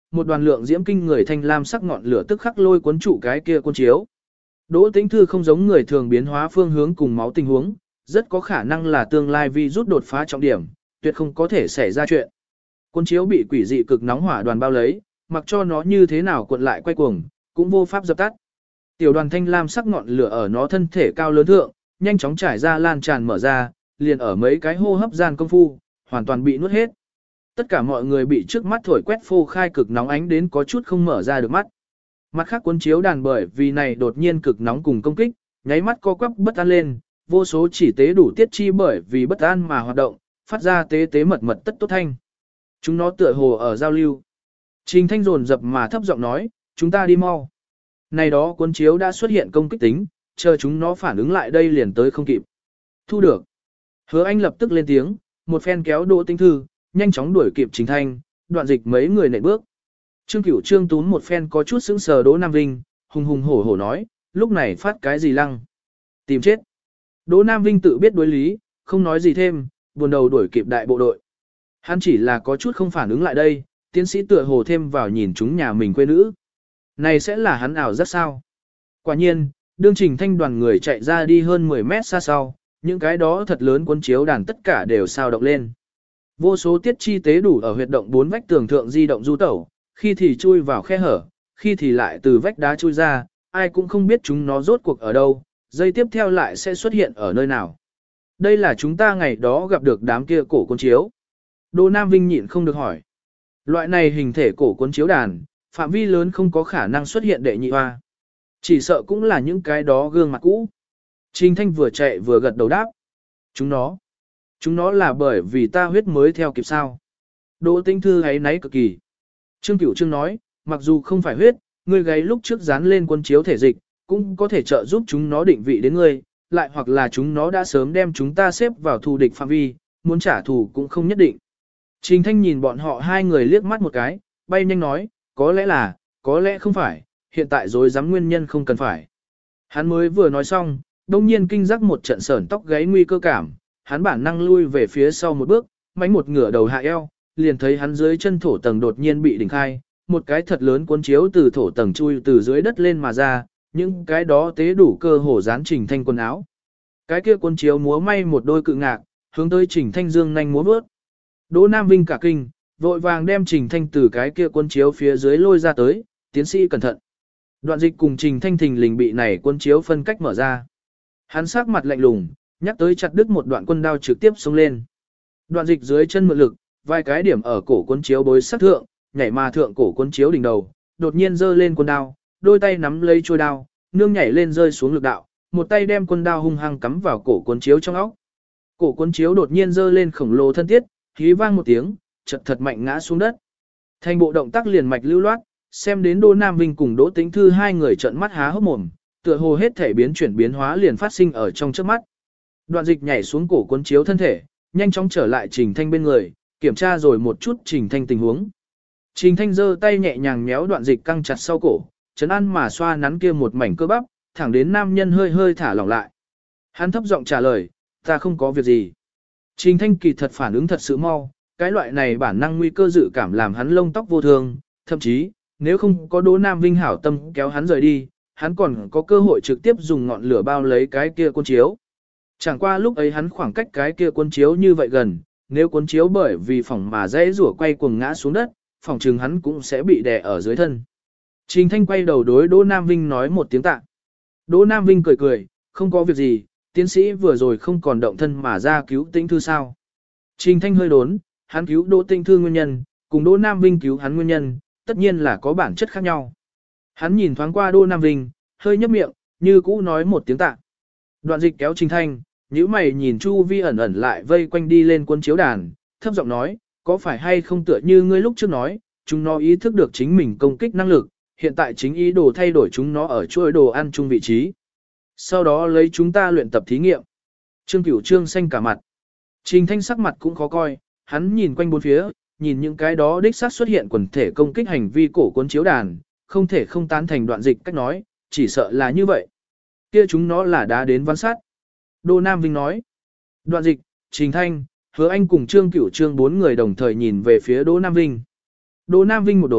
một đoàn lượng diễm kinh người thanh lam sắc ngọn lửa tức khắc lôi cuốn trụ cái kia cuốn chiếu. Đỗ Tĩnh Thư không giống người thường biến hóa phương hướng cùng máu tình huống, rất có khả năng là tương lai vi rút đột phá trọng điểm, tuyệt không có thể xảy ra chuyện. Cuốn chiếu bị quỷ dị cực nóng hỏa đoàn bao lấy, mặc cho nó như thế nào cuộn lại quay cuồng, cũng vô pháp dập tắt. Tiểu đoàn thanh lam sắc ngọn lửa ở nó thân thể cao lớn thượng, nhanh chóng trải ra lan tràn mở ra, liền ở mấy cái hô hấp gian công phu, hoàn toàn bị nuốt hết. Tất cả mọi người bị trước mắt thổi quét phô khai cực nóng ánh đến có chút không mở ra được mắt. Mặt khác cuốn chiếu đàn bởi vì này đột nhiên cực nóng cùng công kích, nháy mắt co quắp bất an lên, vô số chỉ tế đủ tiết chi bởi vì bất an mà hoạt động, phát ra tế tế mật mật tất tốt thanh. Chúng nó tựa hồ ở giao lưu. Trình Thanh dồn dập mà thấp giọng nói, chúng ta đi mau. Này đó cuốn chiếu đã xuất hiện công kích tính, chờ chúng nó phản ứng lại đây liền tới không kịp. Thu được. Hứa Anh lập tức lên tiếng, một phen kéo Đỗ Tĩnh Thư, nhanh chóng đuổi kịp Trình Thanh, đoạn dịch mấy người nện bước. Trương Cửu Trương tún một phen có chút sững sờ Đỗ Nam Vinh, hùng hùng hổ hổ nói, lúc này phát cái gì lăng. Tìm chết. Đỗ Nam Vinh tự biết đối lý, không nói gì thêm, buồn đầu đuổi kịp đại bộ đội. Hắn chỉ là có chút không phản ứng lại đây, tiến sĩ tựa hồ thêm vào nhìn chúng nhà mình quê nữ. Này sẽ là hắn ảo rất sao. Quả nhiên, đương Trình Thanh đoàn người chạy ra đi hơn mười mét xa sau, những cái đó thật lớn cuốn chiếu đàn tất cả đều sao động lên. Vô số tiết chi tế đủ ở huyệt động bốn vách tường thượng di động du tẩu, khi thì chui vào khe hở, khi thì lại từ vách đá chui ra, ai cũng không biết chúng nó rốt cuộc ở đâu, giây tiếp theo lại sẽ xuất hiện ở nơi nào. Đây là chúng ta ngày đó gặp được đám kia cổ cuốn chiếu. Đỗ Nam Vinh nhịn không được hỏi. Loại này hình thể cổ cuốn chiếu đàn, phạm vi lớn không có khả năng xuất hiện đệ nhị hoa. Chỉ sợ cũng là những cái đó gương mặt cũ. Trình Thanh vừa chạy vừa gật đầu đáp. Chúng nó. Chúng nó là bởi vì ta huyết mới theo kịp sao. Đỗ Tĩnh Thư ấy náy cực kỳ. Trương Cửu Trương nói, mặc dù không phải huyết, ngươi gáy lúc trước dán lên cuốn chiếu thể dịch, cũng có thể trợ giúp chúng nó định vị đến ngươi, lại hoặc là chúng nó đã sớm đem chúng ta xếp vào thù địch phạm vi, muốn trả thù cũng không nhất định. Trình Thanh nhìn bọn họ hai người liếc mắt một cái, bay nhanh nói, có lẽ là, có lẽ không phải, hiện tại dối dám nguyên nhân không cần phải. Hắn mới vừa nói xong, đông nhiên kinh giác một trận sởn tóc gáy nguy cơ cảm, hắn bản năng lui về phía sau một bước, mánh một ngửa đầu hạ eo, liền thấy hắn dưới chân thổ tầng đột nhiên bị đỉnh khai, một cái thật lớn cuốn chiếu từ thổ tầng chui từ dưới đất lên mà ra, những cái đó tế đủ cơ hồ dán Trình Thanh quần áo. Cái kia cuốn chiếu múa may một đôi cự ngạc, hướng tới Trình Thanh dương nhanh múa bước. Đỗ Nam Vinh cả kinh, vội vàng đem Trình Thanh từ cái kia cuốn chiếu phía dưới lôi ra tới, tiến sĩ cẩn thận. Đoạn dịch cùng Trình Thanh thình lình bị này cuốn chiếu phân cách mở ra. Hắn sắc mặt lạnh lùng, nhắc tới chặt đứt một đoạn quân đao trực tiếp xông lên. Đoạn dịch dưới chân mượn lực, vài cái điểm ở cổ cuốn chiếu bối sắc thượng, nhảy mà thượng cổ cuốn chiếu đỉnh đầu, đột nhiên giơ lên quân đao, đôi tay nắm lấy chuôi đao, nương nhảy lên rơi xuống lực đạo, một tay đem quân đao hung hăng cắm vào cổ cuốn chiếu trong óc. Cổ cuốn chiếu đột nhiên giơ lên khổng lồ thân tiết, khí vang một tiếng, chật thật mạnh ngã xuống đất. Thành bộ động tác liền mạch lưu loát, xem đến Đỗ Nam Vinh cùng Đỗ Tĩnh Thư hai người trợn mắt há hốc mồm, tựa hồ hết thể biến chuyển biến hóa liền phát sinh ở trong trước mắt. Đoạn dịch nhảy xuống cổ cuốn chiếu thân thể, nhanh chóng trở lại Trình Thanh bên người, kiểm tra rồi một chút Trình Thanh tình huống. Trình Thanh giơ tay nhẹ nhàng méo đoạn dịch căng chặt sau cổ, chấn an mà xoa nắn kia một mảnh cơ bắp, thẳng đến nam nhân hơi hơi thả lỏng lại. Hắn thấp giọng trả lời, ta không có việc gì. Trình Thanh kỳ thật phản ứng thật sự mau, cái loại này bản năng nguy cơ dự cảm làm hắn lông tóc vô thương, thậm chí, nếu không có Đỗ Nam Vinh hảo tâm kéo hắn rời đi, hắn còn có cơ hội trực tiếp dùng ngọn lửa bao lấy cái kia cuốn chiếu. Chẳng qua lúc ấy hắn khoảng cách cái kia cuốn chiếu như vậy gần, nếu cuốn chiếu bởi vì phòng mà dễ rủa quay cuồng ngã xuống đất, phòng trường hắn cũng sẽ bị đè ở dưới thân. Trình Thanh quay đầu đối Đỗ Nam Vinh nói một tiếng tạ. Đỗ Nam Vinh cười cười, không có việc gì, tiến sĩ vừa rồi không còn động thân mà ra cứu Tĩnh Thư sao. Trình Thanh hơi đốn, hắn cứu Đỗ Tĩnh Thư nguyên nhân, cùng Đỗ Nam Vinh cứu hắn nguyên nhân, tất nhiên là có bản chất khác nhau. Hắn nhìn thoáng qua Đỗ Nam Vinh, hơi nhấp miệng, như cũ nói một tiếng tạ. Đoạn dịch kéo Trình Thanh, nhíu mày nhìn chu vi ẩn ẩn lại vây quanh đi lên quân chiếu đàn, thấp giọng nói, có phải hay không tựa như ngươi lúc trước nói, chúng nó ý thức được chính mình công kích năng lực, hiện tại chính ý đồ thay đổi chúng nó ở chuỗi đồ ăn chung vị trí. Sau đó lấy chúng ta luyện tập thí nghiệm. Trương Cửu Trương xanh cả mặt. Trình Thanh sắc mặt cũng khó coi, hắn nhìn quanh bốn phía, nhìn những cái đó đích xác xuất hiện quần thể công kích hành vi cổ cuốn chiếu đàn, không thể không tán thành đoạn dịch cách nói, chỉ sợ là như vậy. Kia chúng nó là đá đến văn sát. Đỗ Nam Vinh nói. Đoạn dịch, Trình Thanh, Hứa Anh cùng Trương Cửu Trương bốn người đồng thời nhìn về phía Đỗ Nam Vinh. Đỗ Nam Vinh một đốn,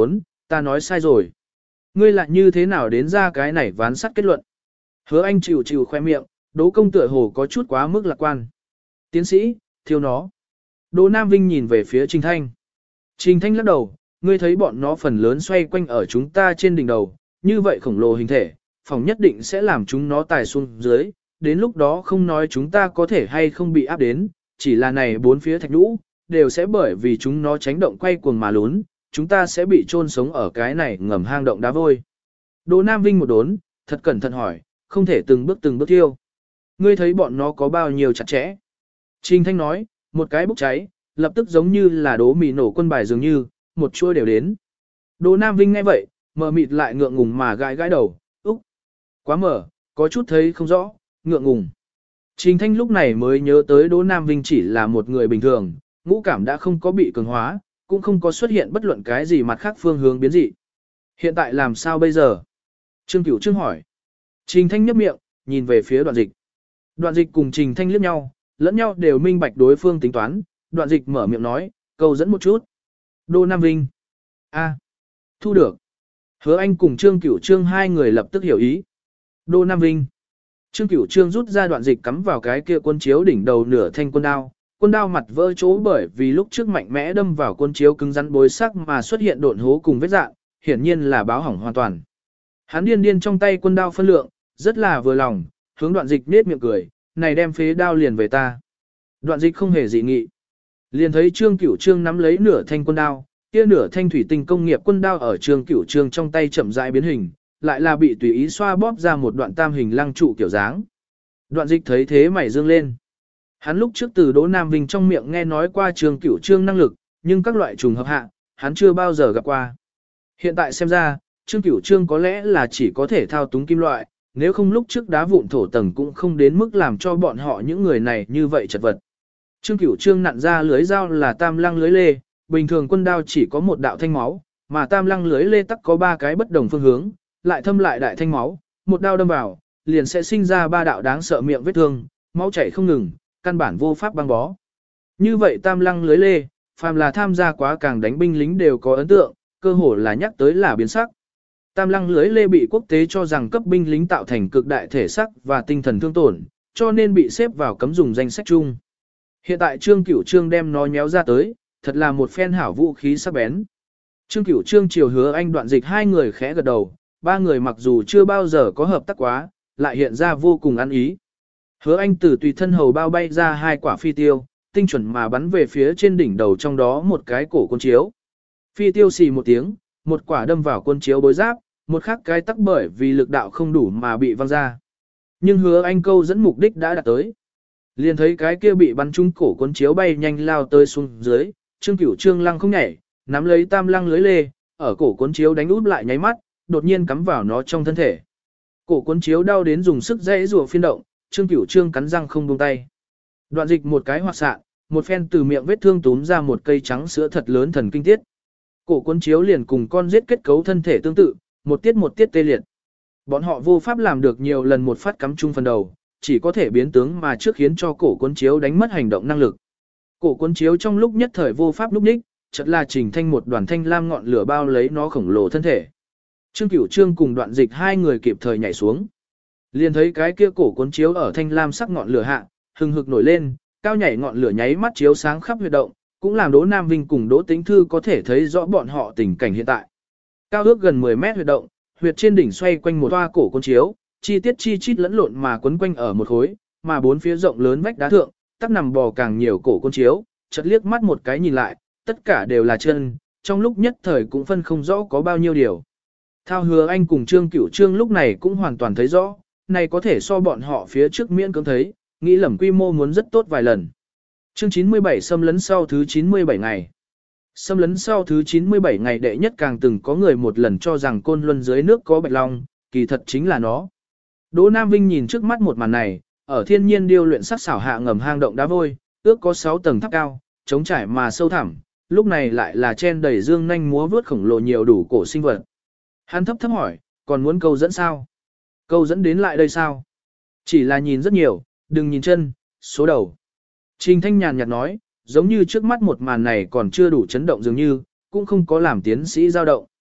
Ta nói sai rồi. Ngươi lại như thế nào đến ra cái này ván sắt kết luận? Hứa Anh chịu chịu khoe miệng, Đỗ công tựa hồ có chút quá mức lạc quan. Tiến sĩ, thiếu nó. Đỗ Nam Vinh nhìn về phía Trình Thanh. Trình Thanh lắc đầu, ngươi thấy bọn nó phần lớn xoay quanh ở chúng ta trên đỉnh đầu, như vậy khổng lồ hình thể, phòng nhất định sẽ làm chúng nó tài xuống dưới, đến lúc đó không nói chúng ta có thể hay không bị áp đến, chỉ là này bốn phía thạch nhũ, đều sẽ bởi vì chúng nó tránh động quay cuồng mà lún, chúng ta sẽ bị chôn sống ở cái này ngầm hang động đá vôi. Đỗ Nam Vinh một đốn, thật cẩn thận hỏi, không thể từng bước từng bước thiêu. Ngươi thấy bọn nó có bao nhiêu chặt chẽ? Trình Thanh nói, một cái bốc cháy, lập tức giống như là đố mì nổ quân bài dường như, một chuôi đều đến. Đỗ Nam Vinh nghe vậy, mờ mịt lại ngượng ngùng mà gãi gãi đầu, úc, quá mở, có chút thấy không rõ, ngượng ngùng. Trình Thanh lúc này mới nhớ tới Đỗ Nam Vinh chỉ là một người bình thường, ngũ cảm đã không có bị cường hóa, cũng không có xuất hiện bất luận cái gì mặt khác phương hướng biến dị. Hiện tại làm sao bây giờ? Trương Cửu Trương hỏi. Trình Thanh nhếch miệng, nhìn về phía Đoạn Dịch. Đoạn Dịch cùng Trình Thanh liếc nhau, lẫn nhau đều minh bạch đối phương tính toán, Đoạn Dịch mở miệng nói, câu dẫn một chút. Đỗ Nam Vinh. A. Thu được. Hứa Anh cùng Trương Cửu Trương hai người lập tức hiểu ý. Đỗ Nam Vinh. Trương Cửu Trương rút ra Đoạn Dịch cắm vào cái kia quân chiếu đỉnh đầu nửa thanh quân đao. Quân đao mặt vỡ chỗ bởi vì lúc trước mạnh mẽ đâm vào quân chiếu cứng rắn bối sắc mà xuất hiện độn hố cùng vết dạng, hiển nhiên là báo hỏng hoàn toàn. Hắn điên điên trong tay quân đao phân lượng, rất là vừa lòng, hướng Đoạn Dịch nết miệng cười, này đem phế đao liền về ta. Đoạn Dịch không hề dị nghị. Liền thấy Trương Cửu Trương nắm lấy nửa thanh quân đao, kia nửa thanh thủy tinh công nghiệp quân đao ở Trương Cửu Trương trong tay chậm rãi biến hình, lại là bị tùy ý xoa bóp ra một đoạn tam hình lăng trụ kiểu dáng. Đoạn Dịch thấy thế mày dương lên. Hắn lúc trước từ Đỗ Nam Vinh trong miệng nghe nói qua Trương Cửu Trương năng lực, nhưng các loại trùng hợp hạ, hắn chưa bao giờ gặp qua. Hiện tại xem ra, Trương Cửu Trương có lẽ là chỉ có thể thao túng kim loại, nếu không lúc trước đá vụn thổ tầng cũng không đến mức làm cho bọn họ những người này như vậy chật vật. Trương Cửu Trương nặn ra lưới dao là tam lăng lưới lê, bình thường quân đao chỉ có một đạo thanh máu, mà tam lăng lưới lê tắc có ba cái bất đồng phương hướng, lại thâm lại đại thanh máu, một đao đâm vào, liền sẽ sinh ra ba đạo đáng sợ miệng vết thương, máu chảy không ngừng, căn bản vô pháp băng bó. Như vậy tam lăng lưới lê, phàm là tham gia quá càng đánh binh lính đều có ấn tượng, cơ hồ là nhắc tới là biến sắc. Tam lăng lưới lê bị quốc tế cho rằng cấp binh lính tạo thành cực đại thể sắc và tinh thần thương tổn, cho nên bị xếp vào cấm dùng danh sách chung. Hiện tại Trương Cửu Trương đem nó nhéo ra tới, thật là một phen hảo vũ khí sắc bén. Trương Cửu Trương chiều Hứa Anh Đoạn Dịch hai người khẽ gật đầu, ba người mặc dù chưa bao giờ có hợp tác quá, lại hiện ra vô cùng ăn ý. Hứa Anh từ tùy thân hầu bao bay ra hai quả phi tiêu, tinh chuẩn mà bắn về phía trên đỉnh đầu trong đó một cái cổ quân chiếu. Phi tiêu xì một tiếng, một quả đâm vào quân chiếu bối giáp, một khác cái tắc bởi vì lực đạo không đủ mà bị văng ra. Nhưng Hứa Anh câu dẫn mục đích đã đạt tới. Liền thấy cái kia bị bắn trúng cổ quân chiếu bay nhanh lao tới xuống dưới, Trương Cửu Trương lăng không nhảy, nắm lấy tam lăng lưới lê, ở cổ quân chiếu đánh út lại nháy mắt, đột nhiên cắm vào nó trong thân thể. Cổ quân chiếu đau đến dùng sức dãy rùa phiên động, Trương Cửu Trương cắn răng không buông tay. Đoạn Dịch một cái hoạt xạ, một phen từ miệng vết thương túm ra một cây trắng sữa thật lớn thần kinh tiết. Cổ quân chiếu liền cùng con giết kết cấu thân thể tương tự, một tiết một tiết tê liệt. Bọn họ vô pháp làm được nhiều lần một phát cắm chung phần đầu, chỉ có thể biến tướng mà trước khiến cho cổ quân chiếu đánh mất hành động năng lực. Cổ quân chiếu trong lúc nhất thời vô pháp lúc ních, chợt là Trình Thanh một đoàn thanh lam ngọn lửa bao lấy nó khổng lồ thân thể. Trương Cửu Trương cùng Đoạn Dịch hai người kịp thời nhảy xuống. Liền thấy cái kia cổ cuốn chiếu ở thanh lam sắc ngọn lửa hạ, hừng hực nổi lên, cao nhảy ngọn lửa nháy mắt chiếu sáng khắp huyệt động, cũng làm Đỗ Nam Vinh cùng Đỗ Tĩnh Thư có thể thấy rõ bọn họ tình cảnh hiện tại. Cao ước gần mười mét huyệt động, huyệt trên đỉnh xoay quanh một toa cổ cuốn chiếu, chi tiết chi chít lẫn lộn mà quấn quanh ở một khối, mà bốn phía rộng lớn vách đá thượng, tắc nằm bò càng nhiều cổ cuốn chiếu, chợt liếc mắt một cái nhìn lại, tất cả đều là chân, trong lúc nhất thời cũng phân không rõ có bao nhiêu điều. Thao Hứa Anh cùng Trương Cửu Trương lúc này cũng hoàn toàn thấy rõ, này có thể so bọn họ phía trước miễn cưỡng thấy, nghĩ lầm quy mô muốn rất tốt vài lần. Chương chín mươi bảy xâm lấn sau thứ chín mươi bảy ngày. Xâm lấn sau thứ chín mươi bảy ngày đệ nhất càng từng có người một lần cho rằng Côn Luân dưới nước có bạch long, kỳ thật chính là nó. Đỗ Nam Vinh nhìn trước mắt một màn này, ở thiên nhiên điêu luyện sắc xảo hạ ngầm hang động đá vôi, ước có sáu tầng tháp cao, trống trải mà sâu thẳm, lúc này lại là chen đầy dương nhanh múa vướt khổng lồ nhiều đủ cổ sinh vật. Hắn thấp thấp hỏi, còn muốn câu dẫn sao? Câu dẫn đến lại đây sao? Chỉ là nhìn rất nhiều, đừng nhìn chân, số đầu. Trình Thanh nhàn nhạt nói, giống như trước mắt một màn này còn chưa đủ chấn động dường như, cũng không có làm tiến sĩ dao động.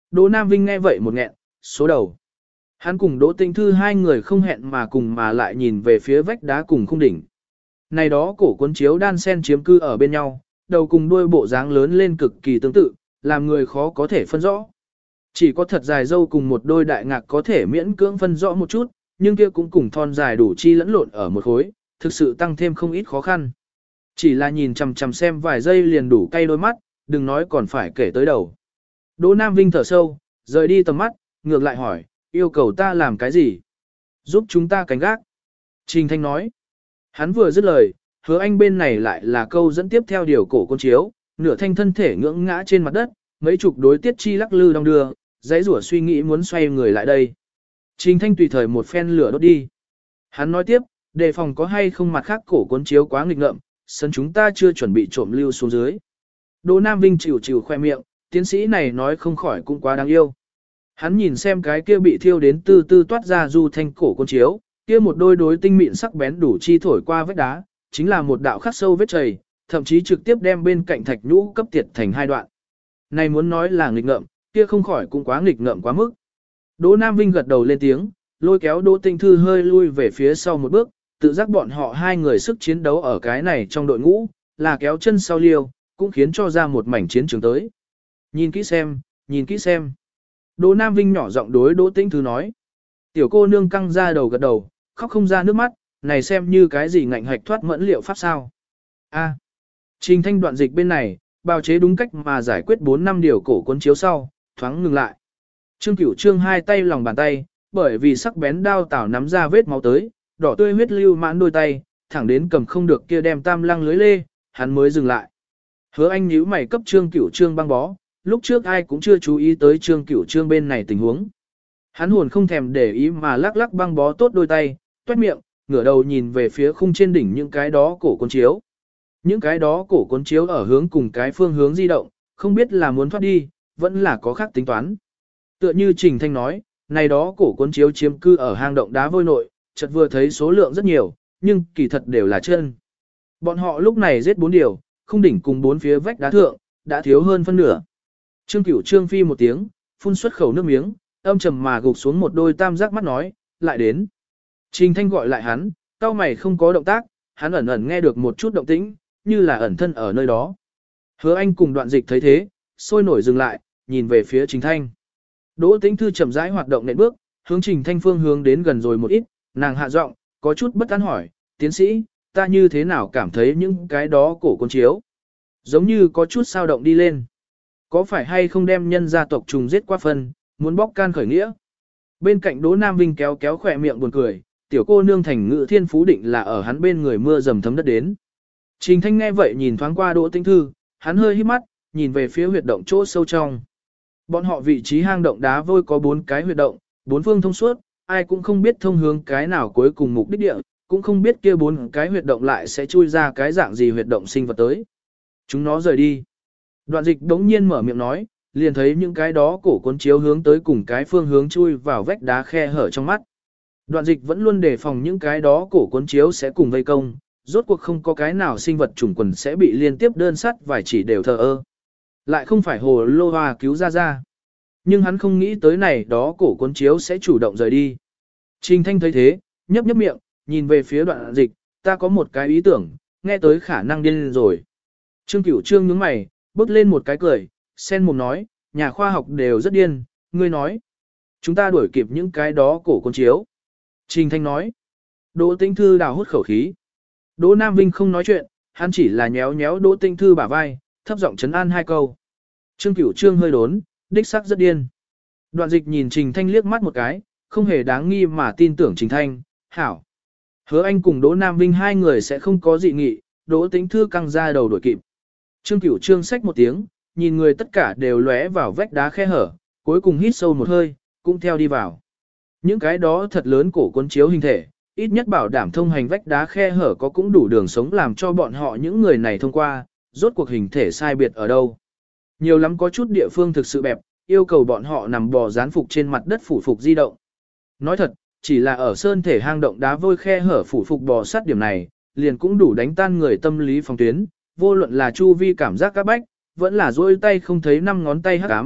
Đỗ Nam Vinh nghe vậy một nghẹn, số đầu. Hắn cùng Đỗ Tĩnh Thư hai người không hẹn mà cùng mà lại nhìn về phía vách đá cùng khung đỉnh. Này đó cổ cuốn chiếu đan sen chiếm cư ở bên nhau, đầu cùng đuôi bộ dáng lớn lên cực kỳ tương tự, làm người khó có thể phân rõ. Chỉ có thật dài dâu cùng một đôi đại ngạc có thể miễn cưỡng phân rõ một chút, nhưng kia cũng cùng thon dài đủ chi lẫn lộn ở một khối, thực sự tăng thêm không ít khó khăn. Chỉ là nhìn chằm chằm xem vài giây liền đủ cay đôi mắt, đừng nói còn phải kể tới đầu. Đỗ Nam Vinh thở sâu, rời đi tầm mắt, ngược lại hỏi, yêu cầu ta làm cái gì? Giúp chúng ta canh gác. Trình Thanh nói. Hắn vừa dứt lời, Hứa Anh bên này lại là câu dẫn tiếp theo điều cổ côn chiếu, nửa thanh thân thể ngưỡng ngã trên mặt đất, mấy chục đối tiết chi lắc lư đong đưa, dãy rủa suy nghĩ muốn xoay người lại đây. Trình Thanh tùy thời một phen lửa đốt đi. Hắn nói tiếp, đề phòng có hay không mặt khác cổ cuốn chiếu quá nghịch ngợm, sân chúng ta chưa chuẩn bị trộm lưu xuống dưới. Đỗ Nam Vinh chịu chịu khoe miệng, tiến sĩ này nói không khỏi cũng quá đáng yêu. Hắn nhìn xem cái kia bị thiêu đến tư tư toát ra du thanh cổ cuốn chiếu, kia một đôi đối tinh mịn sắc bén đủ chi thổi qua vách đá, chính là một đạo khắc sâu vết chảy, thậm chí trực tiếp đem bên cạnh thạch nhũ cấp tiệt thành hai đoạn. Này muốn nói là nghịch ngợm, kia không khỏi cũng quá nghịch ngợm quá mức. Đỗ Nam Vinh gật đầu lên tiếng, lôi kéo Đỗ Tinh Thư hơi lui về phía sau một bước, tự giác bọn họ hai người sức chiến đấu ở cái này trong đội ngũ, là kéo chân sau liêu, cũng khiến cho ra một mảnh chiến trường tới. Nhìn kỹ xem, nhìn kỹ xem. Đỗ Nam Vinh nhỏ giọng đối Đỗ Tinh Thư nói. Tiểu cô nương căng ra đầu gật đầu, khóc không ra nước mắt, này xem như cái gì ngạnh hạch thoát mẫn liệu pháp sao. A. Trình Thanh đoạn dịch bên này, bào chế đúng cách mà giải quyết bốn năm điều cổ cuốn chiếu sau, thoáng ngừng lại. Trương Cửu Trương hai tay lòng bàn tay, bởi vì sắc bén đao tảo nắm ra vết máu tới, đỏ tươi huyết lưu mãn đôi tay, thẳng đến cầm không được kia đem tam lăng lưới lê, hắn mới dừng lại. Hứa Anh nhíu mày cấp Trương Cửu Trương băng bó, lúc trước ai cũng chưa chú ý tới Trương Cửu Trương bên này tình huống. Hắn hồn không thèm để ý mà lắc lắc băng bó tốt đôi tay, toét miệng, ngửa đầu nhìn về phía khung trên đỉnh những cái đó cổ cuốn chiếu. Những cái đó cổ cuốn chiếu ở hướng cùng cái phương hướng di động, không biết là muốn thoát đi, vẫn là có khác tính toán. Tựa như Trình Thanh nói, này đó cổ cuốn chiếu chiếm cư ở hang động đá vôi nội, chợt vừa thấy số lượng rất nhiều, nhưng kỳ thật đều là chân. Bọn họ lúc này giết bốn điều, không đỉnh cùng bốn phía vách đá thượng, đã thiếu hơn phân nửa. Trương Cửu Trương phi một tiếng, phun xuất khẩu nước miếng, âm trầm mà gục xuống một đôi tam giác mắt nói, lại đến. Trình Thanh gọi lại hắn, cao mày không có động tác, hắn ẩn ẩn nghe được một chút động tĩnh, như là ẩn thân ở nơi đó. Hứa Anh cùng Đoạn Dịch thấy thế, sôi nổi dừng lại, nhìn về phía Trình Thanh. Đỗ Tĩnh Thư chậm rãi hoạt động nện bước, hướng Trình Thanh phương hướng đến gần rồi một ít, nàng hạ giọng, có chút bất an hỏi, tiến sĩ, ta như thế nào cảm thấy những cái đó cổ cuốn chiếu? Giống như có chút sao động đi lên. Có phải hay không đem nhân gia tộc trùng giết qua phân, muốn bóc can khởi nghĩa? Bên cạnh Đỗ Nam Vinh kéo kéo khỏe miệng buồn cười, tiểu cô nương thành ngự thiên phú định là ở hắn bên người mưa dầm thấm đất đến. Trình Thanh nghe vậy nhìn thoáng qua Đỗ Tĩnh Thư, hắn hơi híp mắt, nhìn về phía huyệt động chỗ sâu trong. Bọn họ vị trí hang động đá vôi có bốn cái huyệt động, bốn phương thông suốt, ai cũng không biết thông hướng cái nào cuối cùng mục đích địa, cũng không biết kia bốn cái huyệt động lại sẽ chui ra cái dạng gì huyệt động sinh vật tới. Chúng nó rời đi. Đoạn Dịch đống nhiên mở miệng nói, liền thấy những cái đó cổ cuốn chiếu hướng tới cùng cái phương hướng chui vào vách đá khe hở trong mắt. Đoạn Dịch vẫn luôn đề phòng những cái đó cổ cuốn chiếu sẽ cùng vây công, rốt cuộc không có cái nào sinh vật chủng quần sẽ bị liên tiếp đơn sắt vài chỉ đều thờ ơ. Lại không phải hồ lô hoa cứu ra ra. Nhưng hắn không nghĩ tới này đó cổ cuốn chiếu sẽ chủ động rời đi. Trình Thanh thấy thế, nhấp nhấp miệng, nhìn về phía Đoạn Dịch, ta có một cái ý tưởng, nghe tới khả năng điên lên rồi. Trương Cửu Trương nhướng mày, bước lên một cái cười, sen mồm nói, nhà khoa học đều rất điên, ngươi nói. Chúng ta đuổi kịp những cái đó cổ cuốn chiếu. Trình Thanh nói. Đỗ Tĩnh Thư đào hút khẩu khí. Đỗ Nam Vinh không nói chuyện, hắn chỉ là nhéo nhéo Đỗ Tĩnh Thư bả vai, thấp giọng trấn an hai câu. Trương Cửu Trương hơi đốn, đích sắc rất điên. Đoạn Dịch nhìn Trình Thanh liếc mắt một cái, không hề đáng nghi mà tin tưởng Trình Thanh, hảo. Hứa Anh cùng Đỗ Nam Vinh hai người sẽ không có dị nghị, Đỗ Tĩnh Thư căng ra đầu đuổi kịp. Trương Cửu Trương xách một tiếng, nhìn người tất cả đều lóe vào vách đá khe hở, cuối cùng hít sâu một hơi, cũng theo đi vào. Những cái đó thật lớn cổ cuốn chiếu hình thể, ít nhất bảo đảm thông hành vách đá khe hở có cũng đủ đường sống làm cho bọn họ những người này thông qua, rốt cuộc hình thể sai biệt ở đâu. Nhiều lắm có chút địa phương thực sự bẹp, yêu cầu bọn họ nằm bò dán phục trên mặt đất phủ phục di động. Nói thật, chỉ là ở sơn thể hang động đá vôi khe hở phủ phục bò sát điểm này, liền cũng đủ đánh tan người tâm lý phòng tuyến, vô luận là chu vi cảm giác các bách, vẫn là dôi tay không thấy năm ngón tay hắc ám,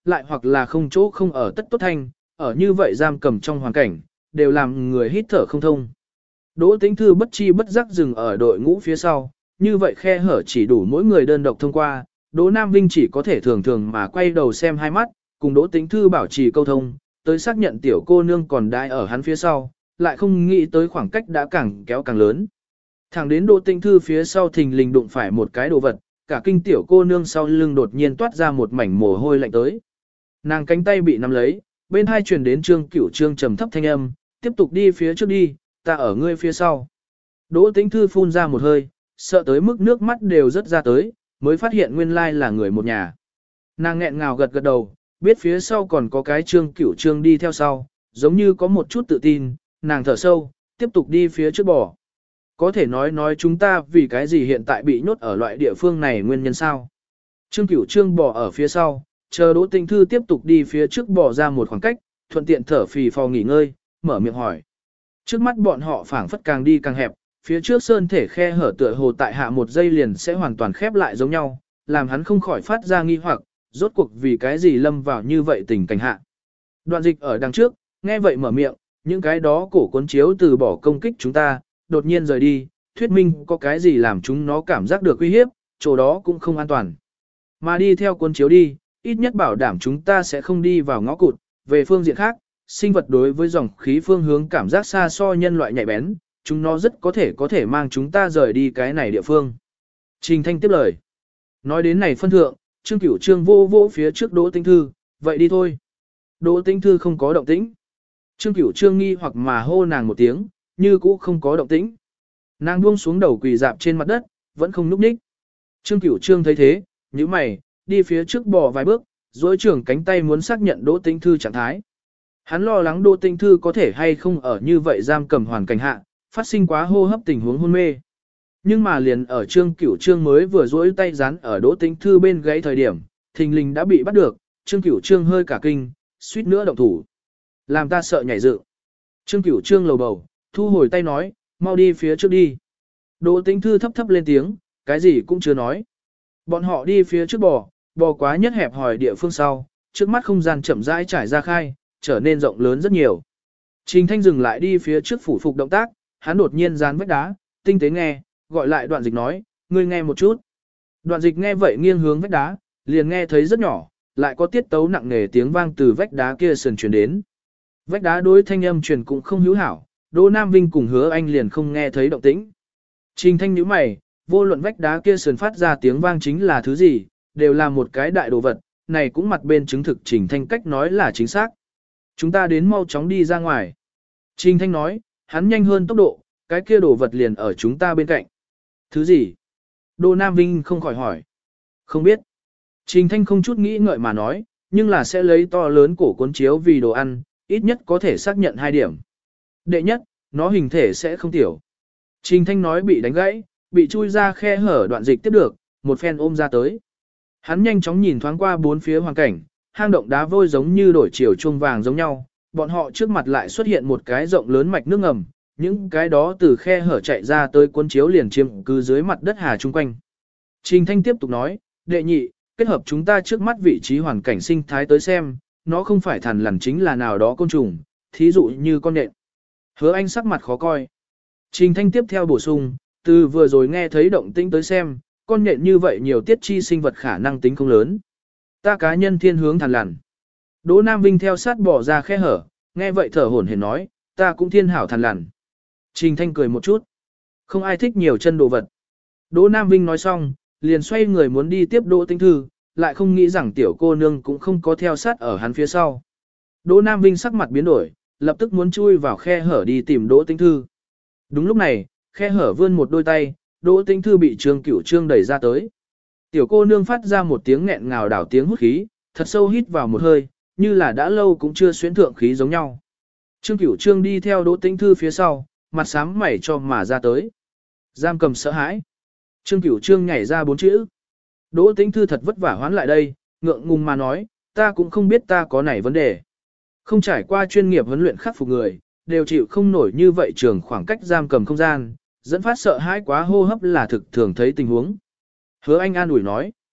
lại hoặc là không chỗ không ở tất tốt thanh, ở như vậy giam cầm trong hoàn cảnh, đều làm người hít thở không thông. Đỗ Tĩnh Thư bất chi bất giác dừng ở đội ngũ phía sau, như vậy khe hở chỉ đủ mỗi người đơn độc thông qua, Đỗ Nam Vinh chỉ có thể thường thường mà quay đầu xem hai mắt, cùng Đỗ Tĩnh Thư bảo trì câu thông, tới xác nhận tiểu cô nương còn đai ở hắn phía sau, lại không nghĩ tới khoảng cách đã càng kéo càng lớn. Thẳng đến Đỗ Tĩnh Thư phía sau thình lình đụng phải một cái đồ vật, cả kinh tiểu cô nương sau lưng đột nhiên toát ra một mảnh mồ hôi lạnh tới. Nàng cánh tay bị nắm lấy, bên hai truyền đến Trương Cửu Trương trầm thấp thanh âm, tiếp tục đi phía trước đi, ta ở ngươi phía sau. Đỗ Tĩnh Thư phun ra một hơi, sợ tới mức nước mắt đều rớt ra tới, mới phát hiện nguyên lai là người một nhà. Nàng nghẹn ngào gật gật đầu, biết phía sau còn có cái Trương Cửu Trương đi theo sau, giống như có một chút tự tin, nàng thở sâu, tiếp tục đi phía trước bò. Có thể nói nói chúng ta vì cái gì hiện tại bị nhốt ở loại địa phương này nguyên nhân sao? Trương Cửu Trương bò ở phía sau, chờ Đỗ Tĩnh Thư tiếp tục đi phía trước bò ra một khoảng cách, thuận tiện thở phì phò nghỉ ngơi, mở miệng hỏi. Trước mắt bọn họ phảng phất càng đi càng hẹp, phía trước sơn thể khe hở tựa hồ tại hạ một giây liền sẽ hoàn toàn khép lại giống nhau, làm hắn không khỏi phát ra nghi hoặc, rốt cuộc vì cái gì lâm vào như vậy tình cảnh hạ. Đoạn Dịch ở đằng trước, nghe vậy mở miệng, những cái đó cổ cuốn chiếu từ bỏ công kích chúng ta, đột nhiên rời đi, thuyết minh có cái gì làm chúng nó cảm giác được uy hiếp, chỗ đó cũng không an toàn. Mà đi theo cuốn chiếu đi, ít nhất bảo đảm chúng ta sẽ không đi vào ngõ cụt, về phương diện khác, sinh vật đối với dòng khí phương hướng cảm giác xa so nhân loại nhạy bén, chúng nó rất có thể có thể mang chúng ta rời đi cái này địa phương. Trình Thanh tiếp lời. Nói đến này phân thượng, Trương Cửu Trương vô vô phía trước Đỗ Tĩnh Thư, vậy đi thôi. Đỗ Tĩnh Thư không có động tĩnh. Trương Cửu Trương nghi hoặc mà hô nàng một tiếng, như cũ không có động tĩnh. Nàng buông xuống đầu quỳ dạp trên mặt đất, vẫn không nhúc nhích. Trương Cửu Trương thấy thế, nhíu mày, đi phía trước bò vài bước, duỗi trưởng cánh tay muốn xác nhận Đỗ Tĩnh Thư trạng thái. Hắn lo lắng Đỗ Tĩnh Thư có thể hay không ở như vậy giam cầm hoàn cảnh hạ, phát sinh quá hô hấp tình huống hôn mê. Nhưng mà liền ở Trương Cửu Trương mới vừa duỗi tay dán ở Đỗ Tĩnh Thư bên gáy thời điểm, thình lình đã bị bắt được, Trương Cửu Trương hơi cả kinh, suýt nữa động thủ. Làm ta sợ nhảy dựng. Trương Cửu Trương lầu bầu, thu hồi tay nói, mau đi phía trước đi. Đỗ Tĩnh Thư thấp thấp lên tiếng, cái gì cũng chưa nói. Bọn họ đi phía trước bò, bò quá nhất hẹp hòi địa phương sau, trước mắt không gian chậm rãi trải ra khai, trở nên rộng lớn rất nhiều. Trình Thanh dừng lại đi phía trước phủ phục động tác, hắn đột nhiên dán vách đá, tinh tế nghe, gọi lại Đoạn Dịch nói, ngươi nghe một chút. Đoạn Dịch nghe vậy nghiêng hướng vách đá, liền nghe thấy rất nhỏ, lại có tiết tấu nặng nề tiếng vang từ vách đá kia sườn truyền đến. Vách đá đối thanh âm truyền cũng không hữu hảo, Đỗ Nam Vinh cùng Hứa Anh liền không nghe thấy động tĩnh. Trình Thanh nhíu mày, vô luận vách đá kia sườn phát ra tiếng vang chính là thứ gì, đều là một cái đại đồ vật, này cũng mặt bên chứng thực Trình Thanh cách nói là chính xác. Chúng ta đến mau chóng đi ra ngoài. Trình Thanh nói, hắn nhanh hơn tốc độ, cái kia đồ vật liền ở chúng ta bên cạnh. Thứ gì? Đỗ Nam Vinh không khỏi hỏi. Không biết. Trình Thanh không chút nghĩ ngợi mà nói, nhưng là sẽ lấy to lớn cổ cuốn chiếu vì đồ ăn, ít nhất có thể xác nhận hai điểm. Đệ nhất, nó hình thể sẽ không tiểu. Trình Thanh nói bị đánh gãy, bị chui ra khe hở Đoạn Dịch tiếp được, một phen ôm ra tới. Hắn nhanh chóng nhìn thoáng qua bốn phía hoàn cảnh, hang động đá vôi giống như đổi chiều chuông vàng giống nhau, bọn họ trước mặt lại xuất hiện một cái rộng lớn mạch nước ngầm, những cái đó từ khe hở chạy ra tới cuốn chiếu liền chiếm cứ dưới mặt đất hà chung quanh. Trình Thanh tiếp tục nói, đệ nhị, kết hợp chúng ta trước mắt vị trí hoàn cảnh sinh thái tới xem, nó không phải thằn lằn chính là nào đó côn trùng, thí dụ như con nện. Hứa Anh sắc mặt khó coi. Trình Thanh tiếp theo bổ sung, từ vừa rồi nghe thấy động tĩnh tới xem, con nện như vậy nhiều tiết chi sinh vật khả năng tính không lớn. Ta cá nhân thiên hướng thằn lằn. Đỗ Nam Vinh theo sát bỏ ra khe hở, nghe vậy thở hổn hển nói, ta cũng thiên hảo thằn lằn. Trình Thanh cười một chút. Không ai thích nhiều chân đồ vật. Đỗ Nam Vinh nói xong, liền xoay người muốn đi tiếp Đỗ Tĩnh Thư, lại không nghĩ rằng tiểu cô nương cũng không có theo sát ở hắn phía sau. Đỗ Nam Vinh sắc mặt biến đổi, lập tức muốn chui vào khe hở đi tìm Đỗ Tĩnh Thư. Đúng lúc này, khe hở vươn một đôi tay, Đỗ Tĩnh Thư bị Trương Cửu Trương đẩy ra tới. Tiểu cô nương phát ra một tiếng nghẹn ngào đảo tiếng hút khí, thật sâu hít vào một hơi, như là đã lâu cũng chưa xuyến thượng khí giống nhau. Trương Cửu Trương đi theo Đỗ Tĩnh Thư phía sau, mặt xám mày cho mà ra tới. Giam cầm sợ hãi. Trương Cửu Trương nhảy ra bốn chữ. Đỗ Tĩnh Thư thật vất vả hoán lại đây, ngượng ngùng mà nói, ta cũng không biết ta có nảy vấn đề. Không trải qua chuyên nghiệp huấn luyện khắc phục người, đều chịu không nổi như vậy trường khoảng cách giam cầm không gian, dẫn phát sợ hãi quá hô hấp là thực thường thấy tình huống. Hứa Anh an ủi nói.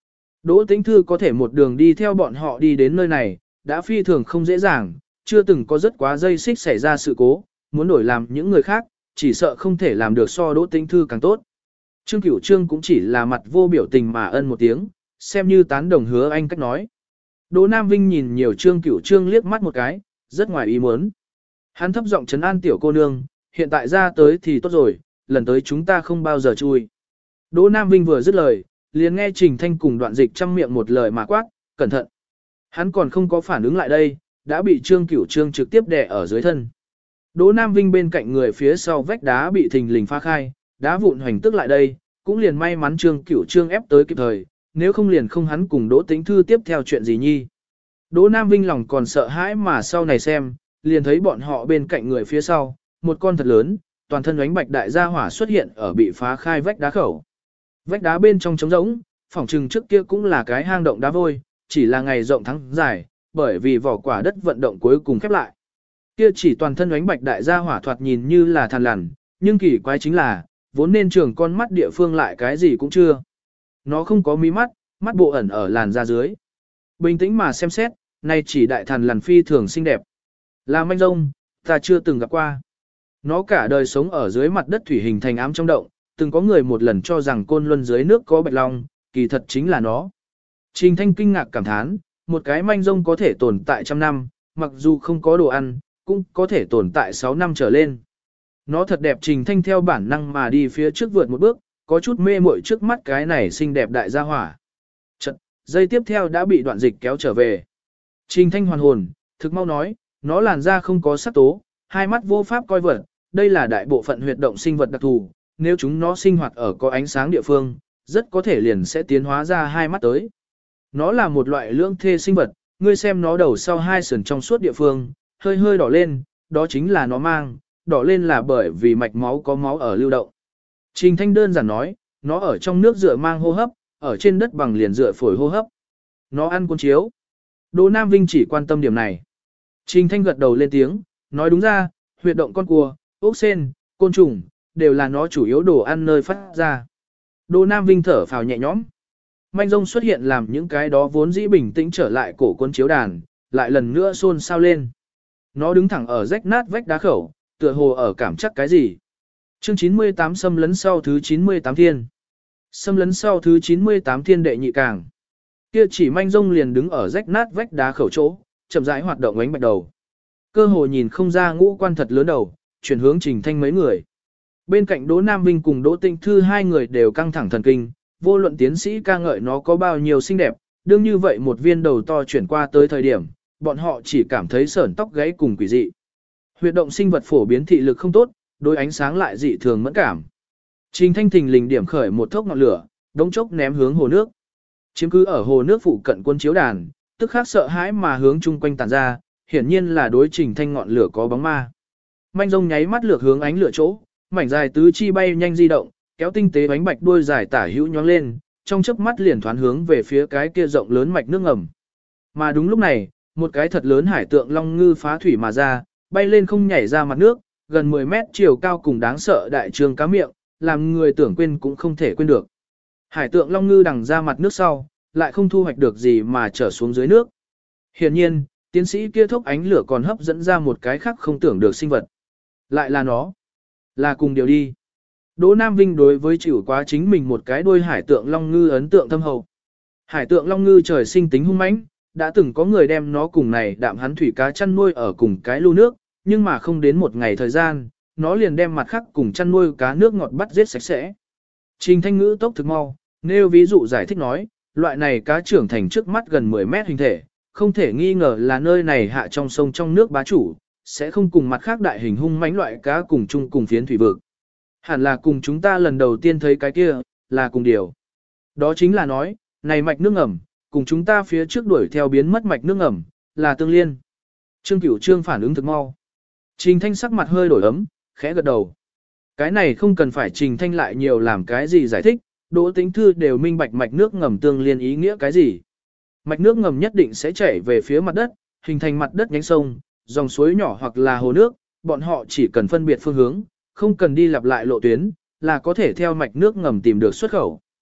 Đỗ Tĩnh Thư có thể một đường đi theo bọn họ đi đến nơi này, đã phi thường không dễ dàng, chưa từng có rất quá dây xích xảy ra sự cố, muốn đổi làm những người khác, chỉ sợ không thể làm được so Đỗ Tĩnh Thư càng tốt. Trương Cửu Trương cũng chỉ là mặt vô biểu tình mà ân một tiếng, xem như tán đồng Hứa Anh cách nói. Đỗ Nam Vinh nhìn nhiều Trương Cửu Trương liếc mắt một cái, rất ngoài ý muốn. Hắn thấp giọng trấn an tiểu cô nương, hiện tại ra tới thì tốt rồi, lần tới chúng ta không bao giờ chui. Đỗ Nam Vinh vừa dứt lời, liền nghe Trình Thanh cùng Đoạn Dịch trăm miệng một lời mà quát, cẩn thận. Hắn còn không có phản ứng lại đây, đã bị Trương Cửu Trương trực tiếp đè ở dưới thân. Đỗ Nam Vinh bên cạnh người phía sau vách đá bị thình lình phá khai, đá vụn hoành tức lại đây, cũng liền may mắn Trương Cửu Trương ép tới kịp thời, nếu không liền không hắn cùng Đỗ Tĩnh Thư tiếp theo chuyện gì nhi. Đỗ Nam Vinh lòng còn sợ hãi mà sau này xem, liền thấy bọn họ bên cạnh người phía sau, một con thật lớn, toàn thân ánh bạch đại gia hỏa xuất hiện ở bị phá khai vách đá khẩu. Vách đá bên trong trống rỗng, phỏng chừng trước kia cũng là cái hang động đá vôi, chỉ là ngày rộng tháng dài, bởi vì vỏ quả đất vận động cuối cùng khép lại. Kia chỉ toàn thân ánh bạch đại gia hỏa thoạt nhìn như là than lằn, nhưng kỳ quái chính là, vốn nên trường con mắt địa phương lại cái gì cũng chưa. Nó không có mí mắt, mắt bộ ẩn ở làn da dưới. Bình tĩnh mà xem xét, này chỉ đại thần lằn phi thường xinh đẹp. Là manh rông, ta chưa từng gặp qua. Nó cả đời sống ở dưới mặt đất thủy hình thành ám trong động, từng có người một lần cho rằng côn luân dưới nước có bạch long, kỳ thật chính là nó. Trình Thanh kinh ngạc cảm thán, một cái manh rông có thể tồn tại trăm năm, mặc dù không có đồ ăn, cũng có thể tồn tại sáu năm trở lên. Nó thật đẹp. Trình Thanh theo bản năng mà đi phía trước vượt một bước, có chút mê muội trước mắt cái này xinh đẹp đại gia hỏa. Chật, giây tiếp theo đã bị Đoạn Dịch kéo trở về. Trình Thanh hoàn hồn, thực mau nói, nó làn da không có sắc tố, hai mắt vô pháp coi vật, đây là đại bộ phận huyệt động sinh vật đặc thù, nếu chúng nó sinh hoạt ở có ánh sáng địa phương, rất có thể liền sẽ tiến hóa ra hai mắt tới. Nó là một loại lưỡng thê sinh vật, ngươi xem nó đầu sau hai sườn trong suốt địa phương, hơi hơi đỏ lên, đó chính là nó mang, đỏ lên là bởi vì mạch máu có máu ở lưu động. Trình Thanh đơn giản nói, nó ở trong nước dựa mang hô hấp, ở trên đất bằng liền dựa phổi hô hấp. Nó ăn cuốn chiếu. Đỗ Nam Vinh chỉ quan tâm điểm này. Trình Thanh gật đầu lên tiếng, nói đúng ra, huyệt động con cua, ốc sên, côn trùng, đều là nó chủ yếu đồ ăn nơi phát ra. Đỗ Nam Vinh thở phào nhẹ nhõm. Manh rông xuất hiện làm những cái đó vốn dĩ bình tĩnh trở lại cổ cuốn chiếu đàn, lại lần nữa xôn xao lên. Nó đứng thẳng ở rách nát vách đá khẩu, tựa hồ ở cảm chắc cái gì. Chương chín mươi tám xâm lấn sau thứ chín mươi tám thiên. Xâm lấn sau thứ chín mươi tám thiên đệ nhị càng. Kia chỉ manh rông liền đứng ở rách nát vách đá khẩu chỗ, chậm rãi hoạt động ánh bạch đầu. Cơ hồ nhìn không ra ngũ quan thật lớn đầu, chuyển hướng Trình Thanh mấy người. Bên cạnh Đỗ Nam Vinh cùng Đỗ Tĩnh Thư hai người đều căng thẳng thần kinh, vô luận tiến sĩ ca ngợi nó có bao nhiêu xinh đẹp, đương như vậy một viên đầu to chuyển qua tới thời điểm, bọn họ chỉ cảm thấy sởn tóc gáy cùng quỷ dị. Huyệt động sinh vật phổ biến thị lực không tốt, đối ánh sáng lại dị thường mẫn cảm. Trình Thanh thình lình điểm khởi một thốc ngọn lửa, đống chốc ném hướng hồ nước. Chiếm cứ ở hồ nước phụ cận quân chiếu đàn, tức khắc sợ hãi mà hướng chung quanh tản ra, hiển nhiên là đối Trình Thanh ngọn lửa có bóng ma. Manh rông nháy mắt lược hướng ánh lửa chỗ, mảnh dài tứ chi bay nhanh di động, kéo tinh tế bánh bạch đuôi dài tả hữu nhoáng lên, trong chớp mắt liền thoán hướng về phía cái kia rộng lớn mạch nước ngầm. Mà đúng lúc này, một cái thật lớn hải tượng long ngư phá thủy mà ra, bay lên không nhảy ra mặt nước, gần mười mét chiều cao cùng đáng sợ đại trường cá miệng, làm người tưởng quên cũng không thể quên được. Hải tượng long ngư đằng ra mặt nước sau, lại không thu hoạch được gì mà trở xuống dưới nước. Hiển nhiên, tiến sĩ kia thốc ánh lửa còn hấp dẫn ra một cái khác không tưởng được sinh vật. Lại là nó. Là cùng điều đi. Đỗ Nam Vinh đối với chịu quá chính mình một cái đôi hải tượng long ngư ấn tượng thâm hậu. Hải tượng long ngư trời sinh tính hung mãnh, đã từng có người đem nó cùng này đạm hắn thủy cá chăn nuôi ở cùng cái lưu nước, nhưng mà không đến một ngày thời gian, nó liền đem mặt khác cùng chăn nuôi cá nước ngọt bắt giết sạch sẽ. Trình Thanh ngữ tốc thực mau, nêu ví dụ giải thích nói, loại này cá trưởng thành trước mắt gần mười mét hình thể, không thể nghi ngờ là nơi này hạ trong sông trong nước bá chủ, sẽ không cùng mặt khác đại hình hung mãnh loại cá cùng chung cùng phiến thủy vực. Hẳn là cùng chúng ta lần đầu tiên thấy cái kia, là cùng điều. Đó chính là nói, này mạch nước ngầm, cùng chúng ta phía trước đuổi theo biến mất mạch nước ngầm, là tương liên. Trương Cửu Trương phản ứng thực mau. Trình Thanh sắc mặt hơi đổi ấm, khẽ gật đầu. Cái này không cần phải Trình Thanh lại nhiều làm cái gì giải thích, Đỗ Tĩnh Thư đều minh bạch mạch nước ngầm tương liên ý nghĩa cái gì. Mạch nước ngầm nhất định sẽ chảy về phía mặt đất, hình thành mặt đất nhánh sông, dòng suối nhỏ hoặc là hồ nước, bọn họ chỉ cần phân biệt phương hướng, không cần đi lặp lại lộ tuyến, là có thể theo mạch nước ngầm tìm được xuất khẩu.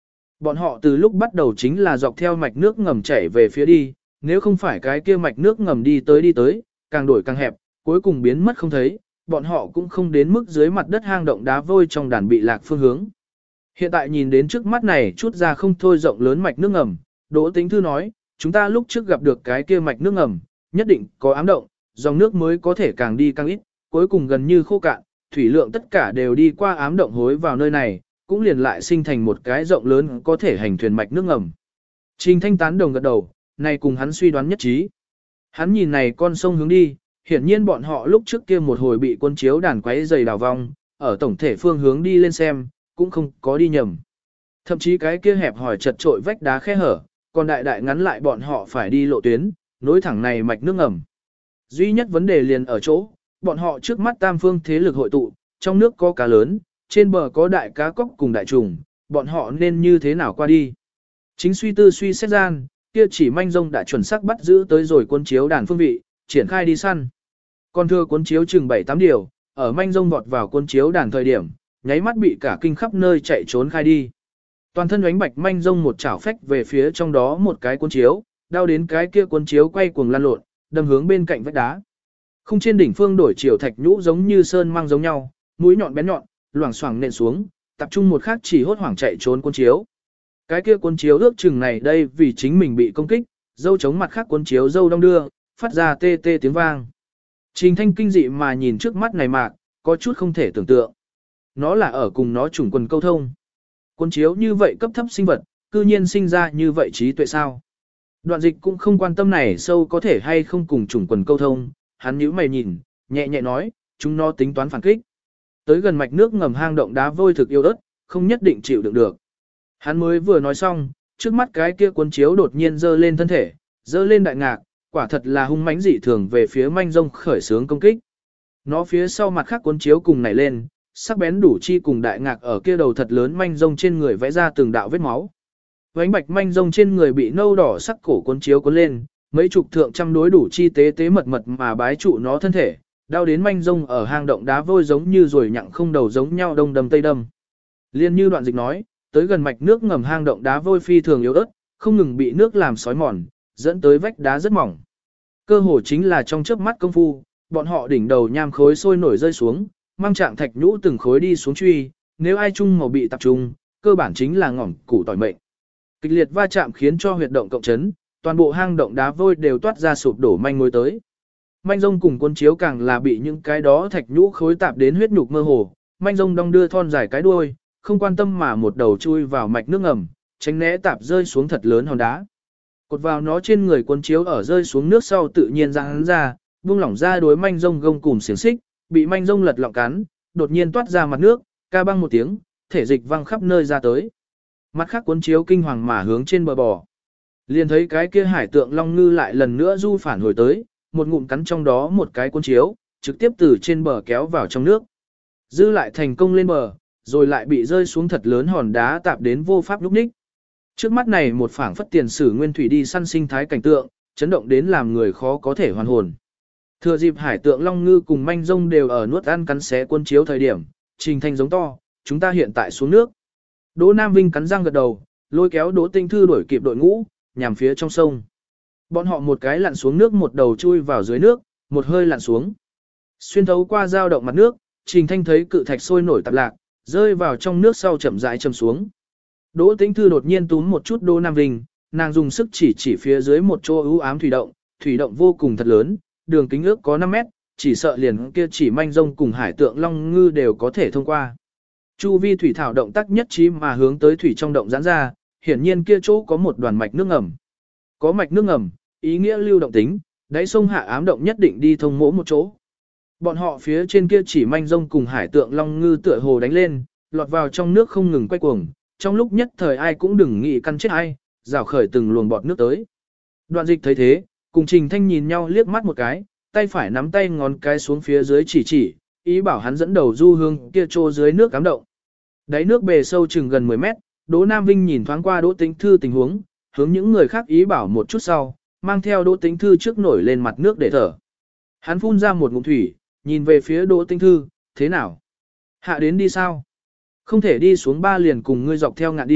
Bọn họ từ lúc bắt đầu chính là dọc theo mạch nước ngầm chảy về phía đi, nếu không phải cái kia mạch nước ngầm đi tới đi tới, càng đổi càng hẹp, cuối cùng biến mất không thấy, bọn họ cũng không đến mức dưới mặt đất hang động đá vôi trong đàn bị lạc phương hướng. Hiện tại nhìn đến trước mắt này chút ra không thôi rộng lớn mạch nước ngầm, Đỗ Tĩnh Thư nói, chúng ta lúc trước gặp được cái kia mạch nước ngầm, nhất định có ám động, dòng nước mới có thể càng đi càng ít, cuối cùng gần như khô cạn, thủy lượng tất cả đều đi qua ám động hối vào nơi này, cũng liền lại sinh thành một cái rộng lớn có thể hành thuyền mạch nước ngầm. Trình Thanh tán đồng gật đầu, này cùng hắn suy đoán nhất trí. Hắn nhìn này con sông hướng đi, hiển nhiên bọn họ lúc trước kia một hồi bị quân chiếu đàn quấy dày đào vong, ở tổng thể phương hướng đi lên xem, cũng không có đi nhầm. Thậm chí cái kia hẹp hỏi chật trội vách đá khe hở, còn đại đại ngắn lại bọn họ phải đi lộ tuyến, nối thẳng này mạch nước ngầm. Duy nhất vấn đề liền ở chỗ, bọn họ trước mắt tam phương thế lực hội tụ, trong nước có cá lớn, trên bờ có đại cá cóc cùng đại trùng, bọn họ nên như thế nào qua đi. Chính suy tư suy xét gian, kia chỉ manh rông đã chuẩn xác bắt giữ tới rồi quân chiếu đàn phương vị, triển khai đi săn. Còn thưa quân chiếu chừng bảy tám điều, ở manh rông vọt vào quân chiếu đàn thời điểm, nháy mắt bị cả kinh khắp nơi chạy trốn khai đi. Toàn thân ánh bạch manh rông một chảo phách về phía trong đó một cái quân chiếu, đau đến cái kia quân chiếu quay cuồng lăn lộn, đâm hướng bên cạnh vách đá. Không trên đỉnh phương đổi chiều thạch nhũ giống như sơn mang giống nhau, mũi nhọn bén nhọn, loảng xoảng nện xuống, tập trung một khắc chỉ hốt hoảng chạy trốn quân chiếu. Cái kia quân chiếu ước chừng này đây vì chính mình bị công kích, dâu chống mặt khác quân chiếu dâu đong đưa, phát ra tê tê tiếng vang. Trình Thanh kinh dị mà nhìn trước mắt này mạc, có chút không thể tưởng tượng. Nó là ở cùng nó chủng quần câu thông. Quân chiếu như vậy cấp thấp sinh vật, cư nhiên sinh ra như vậy trí tuệ sao. Đoạn dịch cũng không quan tâm này sâu có thể hay không cùng chủng quần câu thông, hắn nhíu mày nhìn, nhẹ nhẹ nói, chúng nó tính toán phản kích. Tới gần mạch nước ngầm hang động đá vôi thực yêu ớt, không nhất định chịu đựng được. Hắn mới vừa nói xong, trước mắt cái kia quân chiếu đột nhiên dơ lên thân thể, dơ lên đại ngạc, quả thật là hung mãnh dị thường về phía manh rông khởi sướng công kích. Nó phía sau mặt khác quân chiếu cùng nảy lên, sắc bén đủ chi cùng đại ngạc ở kia đầu thật lớn manh rông trên người vẽ ra từng đạo vết máu. Vánh bạch manh rông trên người bị nâu đỏ sắc cổ quân chiếu cuốn lên, mấy chục thượng trăm đối đủ chi tế tế mật mật mà bái trụ nó thân thể, đau đến manh rông ở hang động đá vôi giống như rồi nhặng không đầu giống nhau đông đâm tây đâm. Liên như đoạn dịch nói, tới gần mạch nước ngầm hang động đá vôi phi thường yếu ớt, không ngừng bị nước làm sói mòn, dẫn tới vách đá rất mỏng. Cơ hồ chính là trong chớp mắt công phu, bọn họ đỉnh đầu nham khối sôi nổi rơi xuống, mang trạng thạch nhũ từng khối đi xuống truy, nếu ai chung màu bị tập trung, cơ bản chính là ngỏm củ tỏi mệnh. Kịch liệt va chạm khiến cho huyệt động cộng chấn, toàn bộ hang động đá vôi đều toát ra sụp đổ manh mối tới. Manh rông cùng quân chiếu càng là bị những cái đó thạch nhũ khối tạp đến huyết nhục mơ hồ, manh rông đong đưa thon dài cái đuôi, không quan tâm mà một đầu chui vào mạch nước ngầm, tránh né tạp rơi xuống thật lớn hòn đá. Cột vào nó trên người quân chiếu ở rơi xuống nước sau tự nhiên ra hắn ra, buông lỏng ra đối manh rông gông cùm xiềng xích, bị manh rông lật lọng cắn, đột nhiên toát ra mặt nước, ca băng một tiếng, thể dịch văng khắp nơi ra tới. Mặt khác quân chiếu kinh hoàng mà hướng trên bờ bò. Liền thấy cái kia hải tượng long ngư lại lần nữa du phản hồi tới, một ngụm cắn trong đó một cái quân chiếu, trực tiếp từ trên bờ kéo vào trong nước. Dư lại thành công lên bờ, rồi lại bị rơi xuống thật lớn hòn đá tạp đến vô pháp lúc ních. Trước mắt này một phảng phất tiền sử nguyên thủy đi săn sinh thái cảnh tượng, chấn động đến làm người khó có thể hoàn hồn. Thừa dịp hải tượng long ngư cùng manh rông đều ở nuốt ăn cắn xé quân chiếu thời điểm, Trình Thanh giống to, chúng ta hiện tại xuống nước. Đỗ Nam Vinh cắn răng gật đầu, lôi kéo Đỗ Tinh Thư đuổi kịp đội ngũ, nhằm phía trong sông. Bọn họ một cái lặn xuống nước một đầu chui vào dưới nước, một hơi lặn xuống. Xuyên thấu qua dao động mặt nước, Trình Thanh thấy cự thạch sôi nổi tạp lạc, rơi vào trong nước sau chậm rãi châm xuống. Đỗ Tĩnh Thư đột nhiên túm một chút Đỗ Nam Vinh, nàng dùng sức chỉ chỉ phía dưới một chỗ ưu ám thủy động, thủy động vô cùng thật lớn, đường kính ước có năm mét, chỉ sợ liền kia chỉ manh rông cùng hải tượng long ngư đều có thể thông qua. Chu vi thủy thảo động tác nhất trí mà hướng tới thủy trong động giãn ra, hiển nhiên kia chỗ có một đoàn mạch nước ngầm. Có mạch nước ngầm, ý nghĩa lưu động tính, đáy sông hạ ám động nhất định đi thông mỗi một chỗ. Bọn họ phía trên kia chỉ manh rông cùng hải tượng long ngư tựa hồ đánh lên, lọt vào trong nước không ngừng quay cuồng, trong lúc nhất thời ai cũng đừng nghĩ căn chết ai, rào khởi từng luồng bọt nước tới. Đoạn dịch thấy thế, cùng Trình Thanh nhìn nhau liếc mắt một cái, tay phải nắm tay ngón cái xuống phía dưới chỉ chỉ, ý bảo hắn dẫn đầu du hương kia trô dưới nước cám động. Đáy nước bề sâu chừng gần mười mét, Đỗ Nam Vinh nhìn thoáng qua Đỗ Tĩnh Thư tình huống, hướng những người khác ý bảo một chút sau, mang theo Đỗ Tĩnh Thư trước nổi lên mặt nước để thở. Hắn phun ra một ngụm thủy, nhìn về phía Đỗ Tĩnh Thư, thế nào? Hạ đến đi sao? Không thể đi xuống ba liền cùng ngươi dọc theo ngạn đi,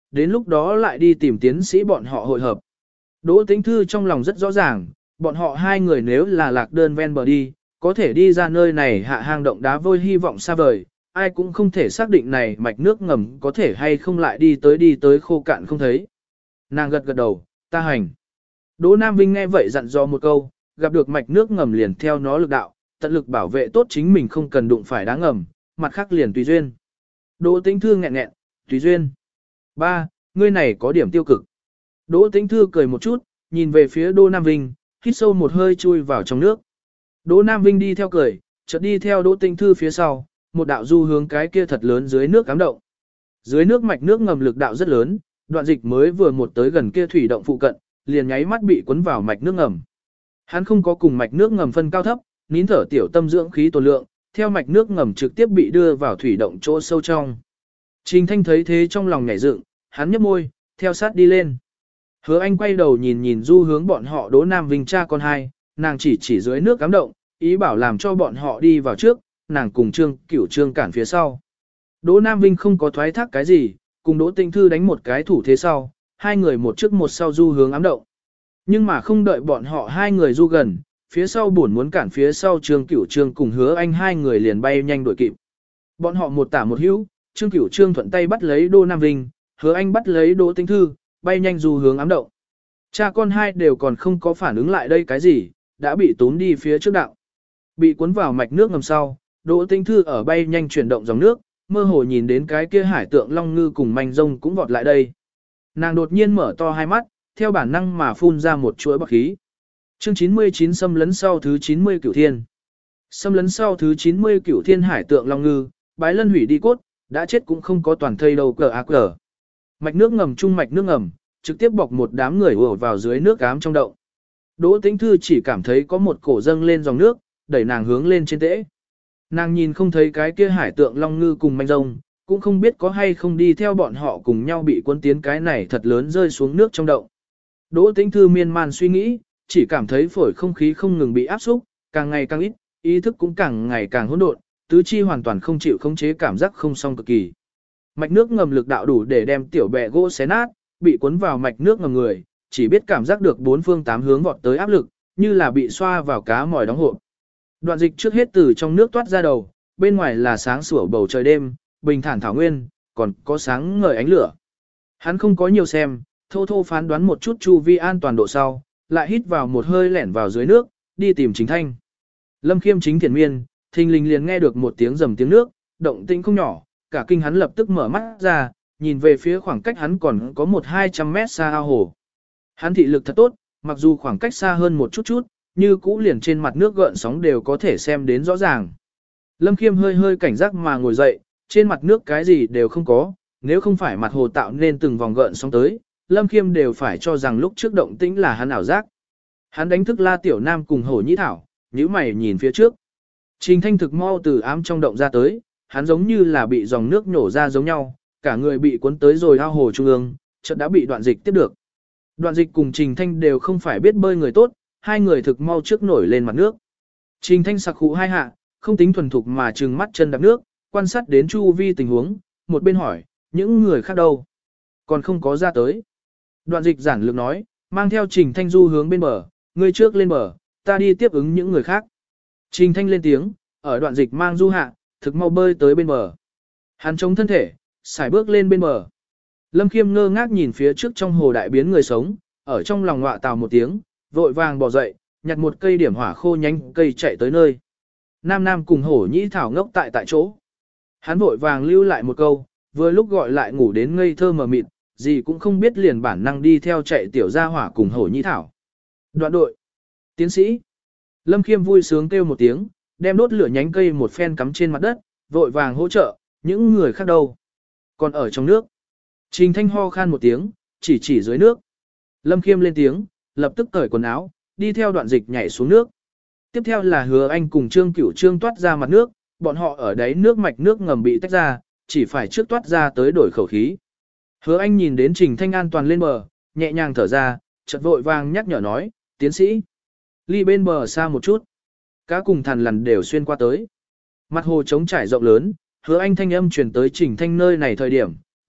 đến lúc đó lại đi tìm tiến sĩ bọn họ hội hợp. Đỗ Tĩnh Thư trong lòng rất rõ ràng, bọn họ hai người nếu là lạc đơn ven bờ đi, có thể đi ra nơi này hạ hang động đá vôi hy vọng xa vời, ai cũng không thể xác định này mạch nước ngầm có thể hay không lại đi tới đi tới khô cạn không thấy. Nàng gật gật đầu, ta hành. Đỗ Nam Vinh nghe vậy dặn dò một câu, gặp được mạch nước ngầm liền theo nó lực đạo, tận lực bảo vệ tốt chính mình không cần đụng phải đá ngầm, mặt khác liền tùy duyên. Đỗ Tĩnh Thư nghẹn nghẹn, tùy duyên. Ba, ngươi này có điểm tiêu cực. Đỗ Tĩnh Thư cười một chút, nhìn về phía Đỗ Nam Vinh, hít sâu một hơi chui vào trong nước. Đỗ Nam Vinh đi theo cười, chợt đi theo Đỗ Tĩnh Thư phía sau, một đạo du hướng cái kia thật lớn dưới nước cám động. Dưới nước mạch nước ngầm lực đạo rất lớn, đoạn dịch mới vừa một tới gần kia thủy động phụ cận, liền nháy mắt bị cuốn vào mạch nước ngầm. Hắn không có cùng mạch nước ngầm phân cao thấp, nín thở tiểu tâm dưỡng khí tồn lượng, theo mạch nước ngầm trực tiếp bị đưa vào thủy động chỗ sâu trong. Trình Thanh thấy thế trong lòng nhảy dựng, hắn nhếch môi, theo sát đi lên. Hứa Anh quay đầu nhìn nhìn du hướng bọn họ Đỗ Nam Vinh cha con hai, nàng chỉ chỉ dưới nước cám động, ý bảo làm cho bọn họ đi vào trước, nàng cùng Trương Cửu Trương cản phía sau. Đỗ Nam Vinh không có thoái thác cái gì, cùng Đỗ Tĩnh Thư đánh một cái thủ thế sau, hai người một trước một sau du hướng ám động. Nhưng mà không đợi bọn họ hai người du gần, phía sau buồn muốn cản phía sau Trương Cửu Trương cùng Hứa Anh hai người liền bay nhanh đuổi kịp. Bọn họ một tả một hữu, Trương Cửu Trương thuận tay bắt lấy Đỗ Nam Vinh, Hứa Anh bắt lấy Đỗ Tĩnh Thư, bay nhanh du hướng ám động. Cha con hai đều còn không có phản ứng lại đây cái gì, đã bị tốn đi phía trước đạo. Bị cuốn vào mạch nước ngầm sau, Đỗ Tĩnh Thư ở bay nhanh chuyển động dòng nước, mơ hồ nhìn đến cái kia hải tượng long ngư cùng manh rông cũng vọt lại đây. Nàng đột nhiên mở to hai mắt, theo bản năng mà phun ra một chuỗi bọt khí. Chương chín mươi chín xâm lấn sau thứ chín mươi cửu thiên. Xâm lấn sau thứ chín mươi cửu thiên hải tượng long ngư, bái lân hủy đi cốt, đã chết cũng không có toàn thây đâu cờ ác cờ. Mạch nước ngầm trung mạch nước ngầm, trực tiếp bọc một đám người ùa vào dưới nước ám trong động. Đỗ Tĩnh Thư chỉ cảm thấy có một cổ dâng lên dòng nước, đẩy nàng hướng lên trên tễ. Nàng nhìn không thấy cái kia hải tượng long ngư cùng manh rông, cũng không biết có hay không đi theo bọn họ cùng nhau bị cuốn tiến cái này thật lớn rơi xuống nước trong động. Đỗ Tĩnh Thư miên man suy nghĩ, chỉ cảm thấy phổi không khí không ngừng bị áp xúc, càng ngày càng ít, ý thức cũng càng ngày càng hỗn độn, tứ chi hoàn toàn không chịu khống chế cảm giác không xong cực kỳ. Mạch nước ngầm lực đạo đủ để đem tiểu bè gỗ xé nát, bị cuốn vào mạch nước ngầm người, chỉ biết cảm giác được bốn phương tám hướng vọt tới áp lực, như là bị xoa vào cá mòi đóng hộp. Đoạn dịch trước hết từ trong nước toát ra đầu, bên ngoài là sáng sủa bầu trời đêm, bình thản thảo nguyên, còn có sáng ngời ánh lửa. Hắn không có nhiều xem, thô thô phán đoán một chút chu vi an toàn độ sau, lại hít vào một hơi lẻn vào dưới nước, đi tìm Trình Thanh. Lâm Khiêm chính thiền miên, thình lình liền nghe được một tiếng rầm tiếng nước, động tĩnh không nhỏ, cả kinh hắn lập tức mở mắt ra, nhìn về phía khoảng cách hắn còn có một hai trăm mét xa ao hồ. Hắn thị lực thật tốt, mặc dù khoảng cách xa hơn một chút chút, như cũ liền trên mặt nước gợn sóng đều có thể xem đến rõ ràng. Lâm Khiêm hơi hơi cảnh giác mà ngồi dậy, trên mặt nước cái gì đều không có, nếu không phải mặt hồ tạo nên từng vòng gợn sóng tới, Lâm Khiêm đều phải cho rằng lúc trước động tĩnh là hắn ảo giác. Hắn đánh thức La Tiểu Nam cùng Hổ Nhĩ Thảo, nhíu mày nhìn phía trước. Trình Thanh thực mau từ ám trong động ra tới, hắn giống như là bị dòng nước nổ ra giống nhau, cả người bị cuốn tới rồi ao hồ trung ương, chợt đã bị Đoạn Dịch tiếp được. Đoạn Dịch cùng Trình Thanh đều không phải biết bơi người tốt, hai người thực mau trước nổi lên mặt nước. Trình Thanh sặc khụ hai hạ, không tính thuần thục mà trừng mắt chân đạp nước, quan sát đến chu vi tình huống, một bên hỏi, những người khác đâu? Còn không có ra tới. Đoạn Dịch giản lược nói, mang theo Trình Thanh du hướng bên bờ, ngươi trước lên bờ, ta đi tiếp ứng những người khác. Trình Thanh lên tiếng, ở Đoạn Dịch mang du hạ, thực mau bơi tới bên bờ. Hắn chống thân thể, xài bước lên bên bờ. Lâm Khiêm ngơ ngác nhìn phía trước trong hồ đại biến người sống, ở trong lòng ngọa tào một tiếng, vội vàng bò dậy, nhặt một cây điểm hỏa khô nhánh cây chạy tới nơi. Nam Nam cùng Hổ Nhĩ Thảo ngốc tại tại chỗ. Hắn vội vàng lưu lại một câu, vừa lúc gọi lại ngủ đến ngây thơ mờ mịt, gì cũng không biết liền bản năng đi theo chạy tiểu gia hỏa cùng Hổ Nhĩ Thảo. Đoạn đội. Tiến sĩ. Lâm Khiêm vui sướng kêu một tiếng, đem đốt lửa nhánh cây một phen cắm trên mặt đất, vội vàng hỗ trợ, những người khác đâu. Còn ở trong nước. Trình Thanh ho khan một tiếng, chỉ chỉ dưới nước. Lâm Khiêm lên tiếng, lập tức cởi quần áo, đi theo Đoạn Dịch nhảy xuống nước. Tiếp theo là Hứa Anh cùng Trương Cửu Trương toát ra mặt nước, bọn họ ở đáy nước mạch nước ngầm bị tách ra, chỉ phải trước toát ra tới đổi khẩu khí. Hứa Anh nhìn đến Trình Thanh an toàn lên bờ, nhẹ nhàng thở ra, chợt vội vàng nhắc nhở nói, tiến sĩ, ly bên bờ xa một chút. Cá cùng thằn lằn đều xuyên qua tới. Mặt hồ trống trải rộng lớn, Hứa Anh thanh âm truyền tới Trình Thanh nơi này thời điểm,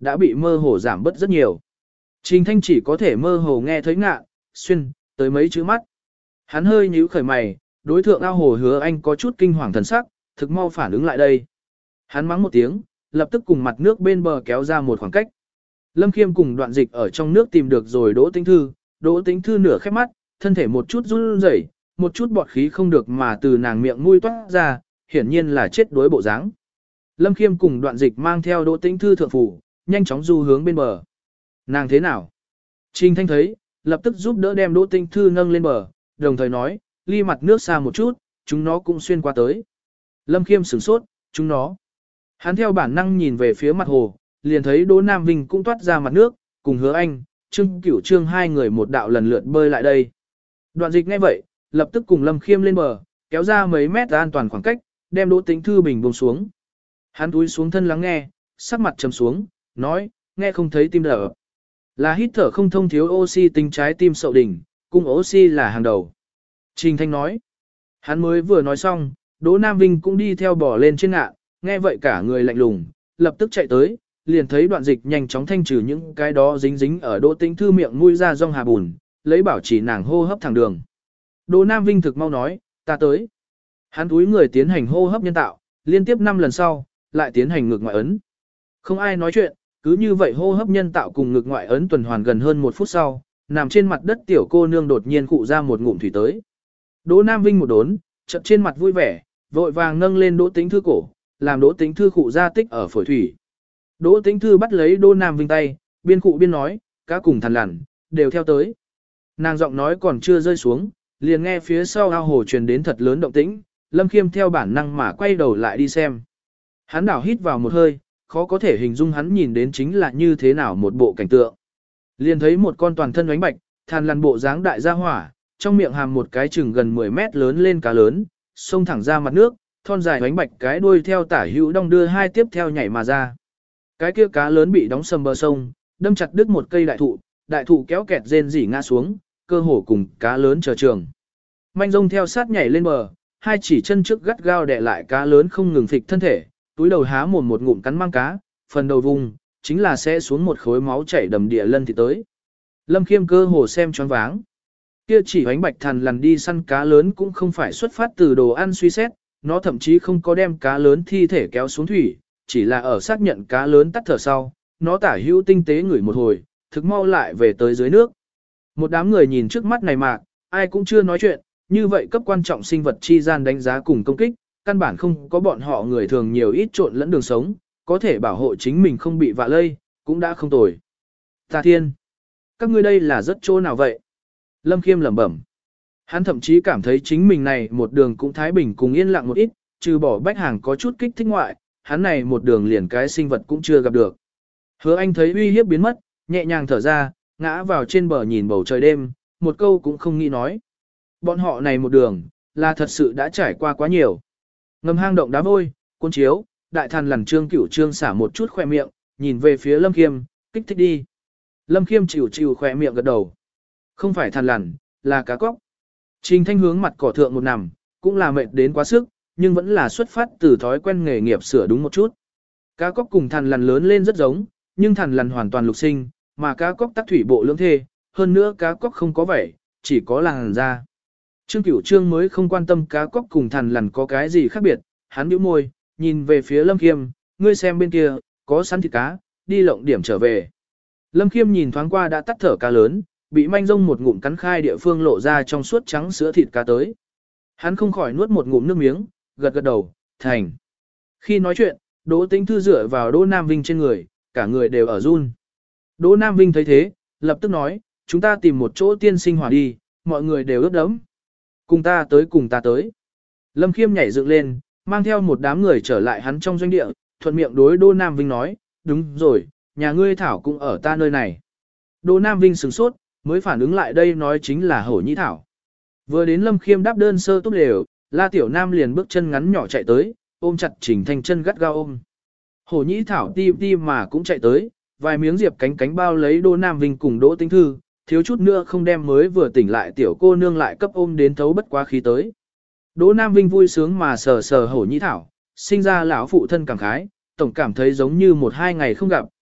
đã bị mơ hồ giảm bớt rất nhiều. Trình Thanh chỉ có thể mơ hồ nghe thấy ngạ, xuyên, tới mấy chữ mắt. Hắn hơi nhíu khởi mày, đối thượng ao hồ Hứa Anh có chút kinh hoàng thần sắc, thực mau phản ứng lại đây. Hắn mắng một tiếng, lập tức cùng mặt nước bên bờ kéo ra một khoảng cách. Lâm Khiêm cùng Đoạn Dịch ở trong nước tìm được rồi Đỗ Tĩnh Thư, Đỗ Tĩnh Thư nửa khép mắt, thân thể một chút run rẩy, một chút bọt khí không được mà từ nàng miệng mũi toát ra, hiển nhiên là chết đuối bộ dáng. Lâm Khiêm cùng Đoạn Dịch mang theo Đỗ Tĩnh Thư thượng phủ, nhanh chóng du hướng bên bờ. Nàng thế nào? Trình Thanh thấy, lập tức giúp đỡ đem Đỗ Tĩnh Thư nâng lên bờ, đồng thời nói, ly mặt nước xa một chút, chúng nó cũng xuyên qua tới. Lâm Khiêm sửng sốt, chúng nó. Hắn theo bản năng nhìn về phía mặt hồ, liền thấy Đỗ Nam Vinh cũng toát ra mặt nước, cùng Hứa Anh, Trương Cửu Trương hai người một đạo lần lượt bơi lại đây. Đoạn Dịch nghe vậy, lập tức cùng Lâm Khiêm lên bờ, kéo ra mấy mét an toàn khoảng cách, đem Đỗ Tĩnh Thư bình buông xuống. Hắn túi xuống thân lắng nghe, sắc mặt trầm xuống, nói, nghe không thấy tim đập. Là hít thở không thông thiếu oxy tính trái tim sậu đỉnh, cung oxy là hàng đầu. Trình Thanh nói. Hắn mới vừa nói xong, Đỗ Nam Vinh cũng đi theo bò lên trên ngạ, nghe vậy cả người lạnh lùng, lập tức chạy tới, liền thấy Đoạn Dịch nhanh chóng thanh trừ những cái đó dính dính ở Đỗ Tĩnh Thư miệng mũi ra rong hà bùn, lấy bảo trì nàng hô hấp thẳng đường. Đỗ Nam Vinh thực mau nói, ta tới. Hắn túi người tiến hành hô hấp nhân tạo, liên tiếp năm lần sau, lại tiến hành ngược ngoại ấn. Không ai nói chuyện, cứ như vậy hô hấp nhân tạo cùng ngược ngoại ấn tuần hoàn gần hơn một phút sau, nằm trên mặt đất tiểu cô nương đột nhiên khụ ra một ngụm thủy tới. Đỗ Nam Vinh một đốn, chợt trên mặt vui vẻ, vội vàng nâng lên Đỗ Tĩnh Thư cổ, làm Đỗ Tĩnh Thư khụ ra tích ở phổi thủy. Đỗ Tĩnh Thư bắt lấy Đỗ Nam Vinh tay, biên khụ biên nói, cá cùng thằn lằn, đều theo tới. Nàng giọng nói còn chưa rơi xuống, liền nghe phía sau ao hồ truyền đến thật lớn động tĩnh, Lâm Khiêm theo bản năng mà quay đầu lại đi xem. Hắn đảo hít vào một hơi, khó có thể hình dung hắn nhìn đến chính là như thế nào một bộ cảnh tượng. Liền thấy một con toàn thân ánh bạch, thằn lằn bộ dáng đại gia hỏa, trong miệng hàm một cái chừng gần mười mét lớn lên cá lớn, xông thẳng ra mặt nước, thon dài ánh bạch cái đuôi theo tả hữu đong đưa hai tiếp theo nhảy mà ra. Cái kia cá lớn bị đóng sầm bờ sông, đâm chặt đứt một cây đại thụ, đại thụ kéo kẹt rên rỉ ngã xuống, cơ hồ cùng cá lớn chờ trường. Manh rông theo sát nhảy lên bờ, hai chỉ chân trước gắt gao đè lại cá lớn không ngừng phịch thân thể, túi đầu há mồm một ngụm cắn mang cá, phần đầu vùng, chính là sẽ xuống một khối máu chảy đầm địa lân thì tới. Lâm Khiêm cơ hồ xem choáng váng. Kia chỉ ánh bạch thằn lằn đi săn cá lớn cũng không phải xuất phát từ đồ ăn suy xét, nó thậm chí không có đem cá lớn thi thể kéo xuống thủy, chỉ là ở xác nhận cá lớn tắt thở sau, nó tả hữu tinh tế ngửi một hồi, thực mau lại về tới dưới nước. Một đám người nhìn trước mắt này mạc, ai cũng chưa nói chuyện, như vậy cấp quan trọng sinh vật chi gian đánh giá cùng công kích, căn bản không có bọn họ người thường nhiều ít trộn lẫn đường sống, có thể bảo hộ chính mình không bị vạ lây, cũng đã không tồi. Ta thiên! Các ngươi đây là rất chỗ nào vậy? Lâm Khiêm lẩm bẩm. Hắn thậm chí cảm thấy chính mình này một đường cũng thái bình cùng yên lặng một ít, trừ bỏ bách hàng có chút kích thích ngoại, hắn này một đường liền cái sinh vật cũng chưa gặp được. Hứa Anh thấy uy hiếp biến mất, nhẹ nhàng thở ra, ngã vào trên bờ nhìn bầu trời đêm, một câu cũng không nghĩ nói. Bọn họ này một đường, là thật sự đã trải qua quá nhiều. Ngầm hang động đá vôi, cuốn chiếu, đại thần lằn Trương Cửu Trương xả một chút khoe miệng, nhìn về phía Lâm Khiêm, kích thích đi. Lâm Khiêm chịu chịu khoe miệng gật đầu. Không phải thần lằn, là cá cóc. Trình Thanh hướng mặt cỏ thượng một nằm, cũng là mệt đến quá sức, nhưng vẫn là xuất phát từ thói quen nghề nghiệp sửa đúng một chút. Cá cóc cùng thần lằn lớn lên rất giống, nhưng thần lằn hoàn toàn lục sinh, mà cá cóc tác thủy bộ lưỡng thê, hơn nữa cá cóc không có vảy, chỉ có làn da. Trương Cửu Trương mới không quan tâm cá cóc cùng thần lằn có cái gì khác biệt, hắn nhíu môi, nhìn về phía Lâm Khiêm, ngươi xem bên kia, có sẵn thịt cá, đi lộng điểm trở về. Lâm Khiêm nhìn thoáng qua đã tắt thở cá lớn, bị manh rông một ngụm cắn khai địa phương lộ ra trong suốt trắng sữa thịt cá tới. Hắn không khỏi nuốt một ngụm nước miếng, gật gật đầu, thành. Khi nói chuyện, Đỗ Tĩnh Thư dựa vào Đỗ Nam Vinh trên người, cả người đều ở run. Đỗ Nam Vinh thấy thế, lập tức nói, chúng ta tìm một chỗ tiên sinh hỏa đi, mọi người đều ướt đẫm. Cùng ta tới cùng ta tới. Lâm Khiêm nhảy dựng lên, mang theo một đám người trở lại hắn trong doanh địa, thuận miệng đối Đỗ Nam Vinh nói, đúng rồi, nhà ngươi Thảo cũng ở ta nơi này. Đỗ Nam Vinh sửng sốt, mới phản ứng lại đây nói chính là Hổ Nhĩ Thảo. Vừa đến Lâm Khiêm đáp đơn sơ tốt đều, La Tiểu Nam liền bước chân ngắn nhỏ chạy tới, ôm chặt Trình Thanh chân gắt gao ôm. Hổ Nhĩ Thảo ti ti mà cũng chạy tới, vài miếng diệp cánh cánh bao lấy Đỗ Nam Vinh cùng Đỗ Tĩnh Thư, thiếu chút nữa không đem mới vừa tỉnh lại tiểu cô nương lại cấp ôm đến thấu bất quá khí tới. Đỗ Nam Vinh vui sướng mà sờ sờ Hổ Nhĩ Thảo, sinh ra lão phụ thân cảm khái, tổng cảm thấy giống như một hai ngày không gặp,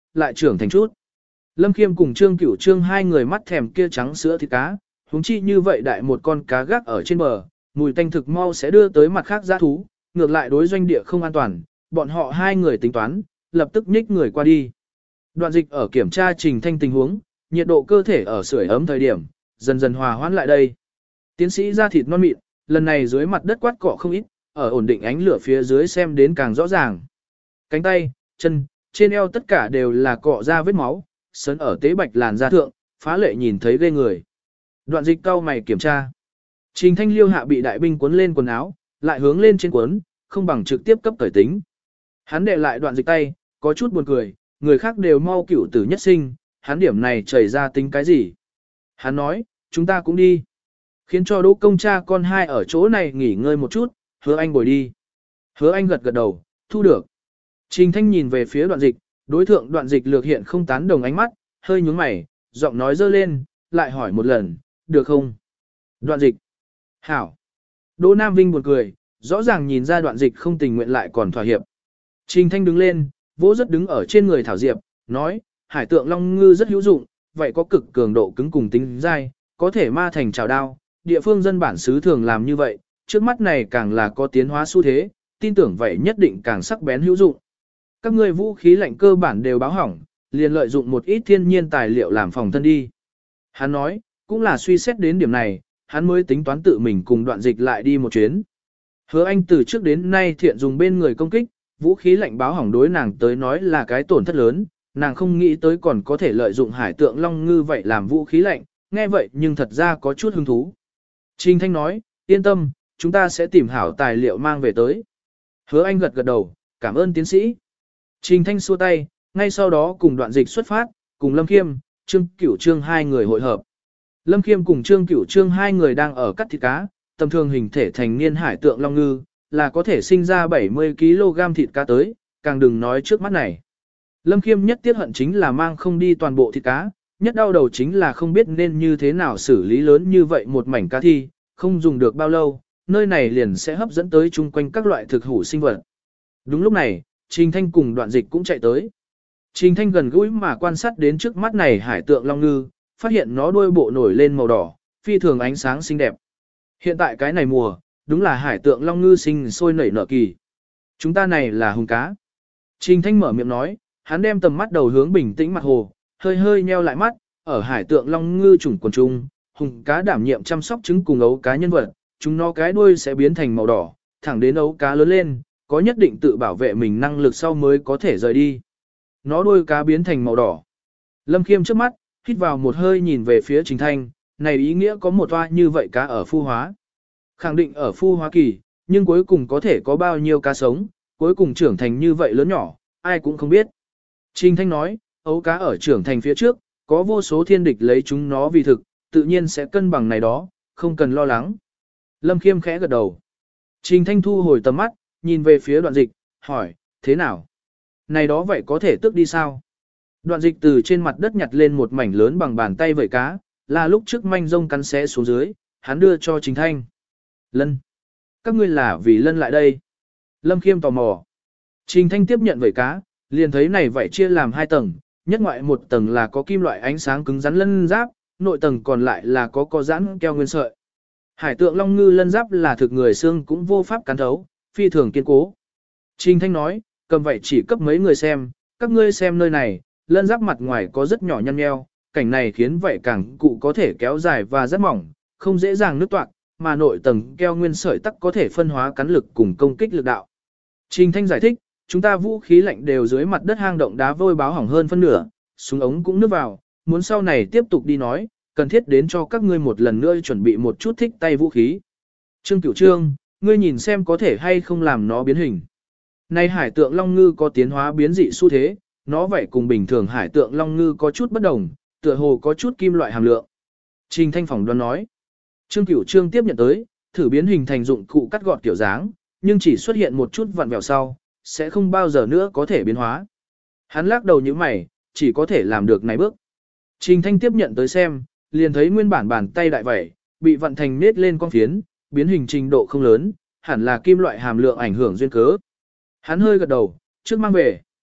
lại trưởng thành chút. Lâm Khiêm cùng Trương Cửu Trương hai người mắt thèm kia trắng sữa thịt cá, huống chi như vậy đại một con cá gác ở trên bờ, mùi tanh thực mau sẽ đưa tới mặt khác dã thú, ngược lại đối doanh địa không an toàn, bọn họ hai người tính toán, lập tức nhích người qua đi. Đoạn Dịch ở kiểm tra Trình Thanh tình huống, nhiệt độ cơ thể ở sưởi ấm thời điểm, dần dần hòa hoãn lại đây. Tiến sĩ da thịt non mịn, lần này dưới mặt đất quát cọ không ít, ở ổn định ánh lửa phía dưới xem đến càng rõ ràng. Cánh tay, chân, trên eo tất cả đều là cọ ra vết máu, sấn ở tế bạch làn da thượng, phá lệ nhìn thấy ghê người. Đoạn Dịch cau mày kiểm tra. Trình Thanh liêu hạ bị đại binh cuốn lên quần áo, lại hướng lên trên cuốn, không bằng trực tiếp cấp cởi tính. Hắn để lại Đoạn Dịch tay, có chút buồn cười, người khác đều mau cửu tử nhất sinh, hắn điểm này chảy ra tính cái gì. Hắn nói, chúng ta cũng đi. Khiến cho Đỗ Công cha con hai ở chỗ này nghỉ ngơi một chút, Hứa Anh bồi đi. Hứa Anh gật gật đầu, thu được. Trình Thanh nhìn về phía Đoạn Dịch, đối thượng Đoạn Dịch lược hiện không tán đồng ánh mắt, hơi nhướng mày, giọng nói dơ lên, lại hỏi một lần, được không? Đoạn Dịch. Hảo. Đỗ Nam Vinh buồn cười, rõ ràng nhìn ra Đoạn Dịch không tình nguyện lại còn thỏa hiệp. Trình Thanh đứng lên, vỗ rất đứng ở trên người Thảo Diệp, nói, hải tượng long ngư rất hữu dụng, vậy có cực cường độ cứng cùng tính dai, có thể ma thành trào đao, địa phương dân bản xứ thường làm như vậy, trước mắt này càng là có tiến hóa xu thế, tin tưởng vậy nhất định càng sắc bén hữu dụng. Các ngươi vũ khí lạnh cơ bản đều báo hỏng, liền lợi dụng một ít thiên nhiên tài liệu làm phòng thân đi. Hắn nói, cũng là suy xét đến điểm này, hắn mới tính toán tự mình cùng Đoạn Dịch lại đi một chuyến. Hứa Anh từ trước đến nay thiện dùng bên người công kích, vũ khí lạnh báo hỏng đối nàng tới nói là cái tổn thất lớn, nàng không nghĩ tới còn có thể lợi dụng hải tượng long ngư vậy làm vũ khí lạnh, nghe vậy nhưng thật ra có chút hứng thú. Trình Thanh nói, yên tâm, chúng ta sẽ tìm hảo tài liệu mang về tới. Hứa Anh gật gật đầu, cảm ơn tiến sĩ. Trình Thanh xua tay, ngay sau đó cùng Đoạn Dịch xuất phát, cùng Lâm Khiêm, Trương Cửu Trương hai người hội hợp. Lâm Khiêm cùng Trương Cửu Trương hai người đang ở cắt thịt cá, tầm thường hình thể thành niên hải tượng long ngư, là có thể sinh ra bảy mươi ki lô gam thịt cá tới, càng đừng nói trước mắt này. Lâm Khiêm nhất tiết hận chính là mang không đi toàn bộ thịt cá, nhất đau đầu chính là không biết nên như thế nào xử lý lớn như vậy một mảnh cá thi, không dùng được bao lâu, nơi này liền sẽ hấp dẫn tới chung quanh các loại thực hủ sinh vật. Đúng lúc này, Trình Thanh cùng Đoạn Dịch cũng chạy tới. Trình Thanh gần gũi mà quan sát đến trước mắt này hải tượng long ngư, phát hiện nó đuôi bộ nổi lên màu đỏ, phi thường ánh sáng xinh đẹp. Hiện tại cái này mùa, đúng là hải tượng long ngư sinh sôi nảy nở kỳ. Chúng ta này là hùng cá. Trình Thanh mở miệng nói, hắn đem tầm mắt đầu hướng bình tĩnh mặt hồ, hơi hơi nheo lại mắt, ở hải tượng long ngư chủng quần trung, hùng cá đảm nhiệm chăm sóc trứng cùng ấu cá nhân vật, chúng nó cái đuôi sẽ biến thành màu đỏ, thẳng đến ấu cá lớn lên, có nhất định tự bảo vệ mình năng lực sau mới có thể rời đi. Nó đuôi cá biến thành màu đỏ. Lâm Khiêm trước mắt, hít vào một hơi nhìn về phía Trình Thanh, này ý nghĩa có một toa như vậy cá ở phu hóa. Khẳng định ở phu hóa kỳ, nhưng cuối cùng có thể có bao nhiêu cá sống, cuối cùng trưởng thành như vậy lớn nhỏ, ai cũng không biết. Trình Thanh nói, ấu cá ở trưởng thành phía trước, có vô số thiên địch lấy chúng nó vì thực, tự nhiên sẽ cân bằng này đó, không cần lo lắng. Lâm Khiêm khẽ gật đầu. Trình Thanh thu hồi tầm mắt, nhìn về phía Đoạn Dịch, hỏi, thế nào? Này đó vậy có thể tước đi sao? Đoạn Dịch từ trên mặt đất nhặt lên một mảnh lớn bằng bàn tay vẩy cá, là lúc trước manh rông cắn xé xuống dưới, hắn đưa cho Trình Thanh. Lân. Các ngươi là vì Lân lại đây. Lâm Khiêm tò mò. Trình Thanh tiếp nhận vẩy cá, liền thấy này vậy chia làm hai tầng, nhất ngoại một tầng là có kim loại ánh sáng cứng rắn lân giáp, nội tầng còn lại là có co giãn keo nguyên sợi. Hải tượng long ngư lân giáp là thực người xương cũng vô pháp cắn thấu, phi thường kiên cố. Trình Thanh nói, cầm vậy chỉ cấp mấy người xem, các ngươi xem nơi này, lân giáp mặt ngoài có rất nhỏ nhăn nheo, cảnh này khiến vậy càng cụ có thể kéo dài và rất mỏng, không dễ dàng nứt toạc, mà nội tầng keo nguyên sợi tắc có thể phân hóa cắn lực cùng công kích lực đạo. Trình Thanh giải thích, chúng ta vũ khí lạnh đều dưới mặt đất hang động đá vôi báo hỏng hơn phân nửa, súng ống cũng nước vào, muốn sau này tiếp tục đi nói, cần thiết đến cho các ngươi một lần nữa chuẩn bị một chút thích tay vũ khí. Trương Cửu Trương, ngươi nhìn xem có thể hay không làm nó biến hình. Nay hải tượng long ngư có tiến hóa biến dị xu thế, nó vậy cùng bình thường hải tượng long ngư có chút bất đồng, tựa hồ có chút kim loại hàm lượng. Trình Thanh phỏng đoán nói. Trương Cửu Trương tiếp nhận tới, thử biến hình thành dụng cụ cắt gọt kiểu dáng, nhưng chỉ xuất hiện một chút vặn vẹo sau, sẽ không bao giờ nữa có thể biến hóa. Hắn lắc đầu như mày, chỉ có thể làm được này bước. Trình Thanh tiếp nhận tới xem, liền thấy nguyên bản bàn tay đại vẩy, bị vặn thành nết lên con phiến, biến hình trình độ không lớn, hẳn là kim loại hàm lượng ảnh hưởng duyên cớ. Hắn hơi gật đầu, trước mang về.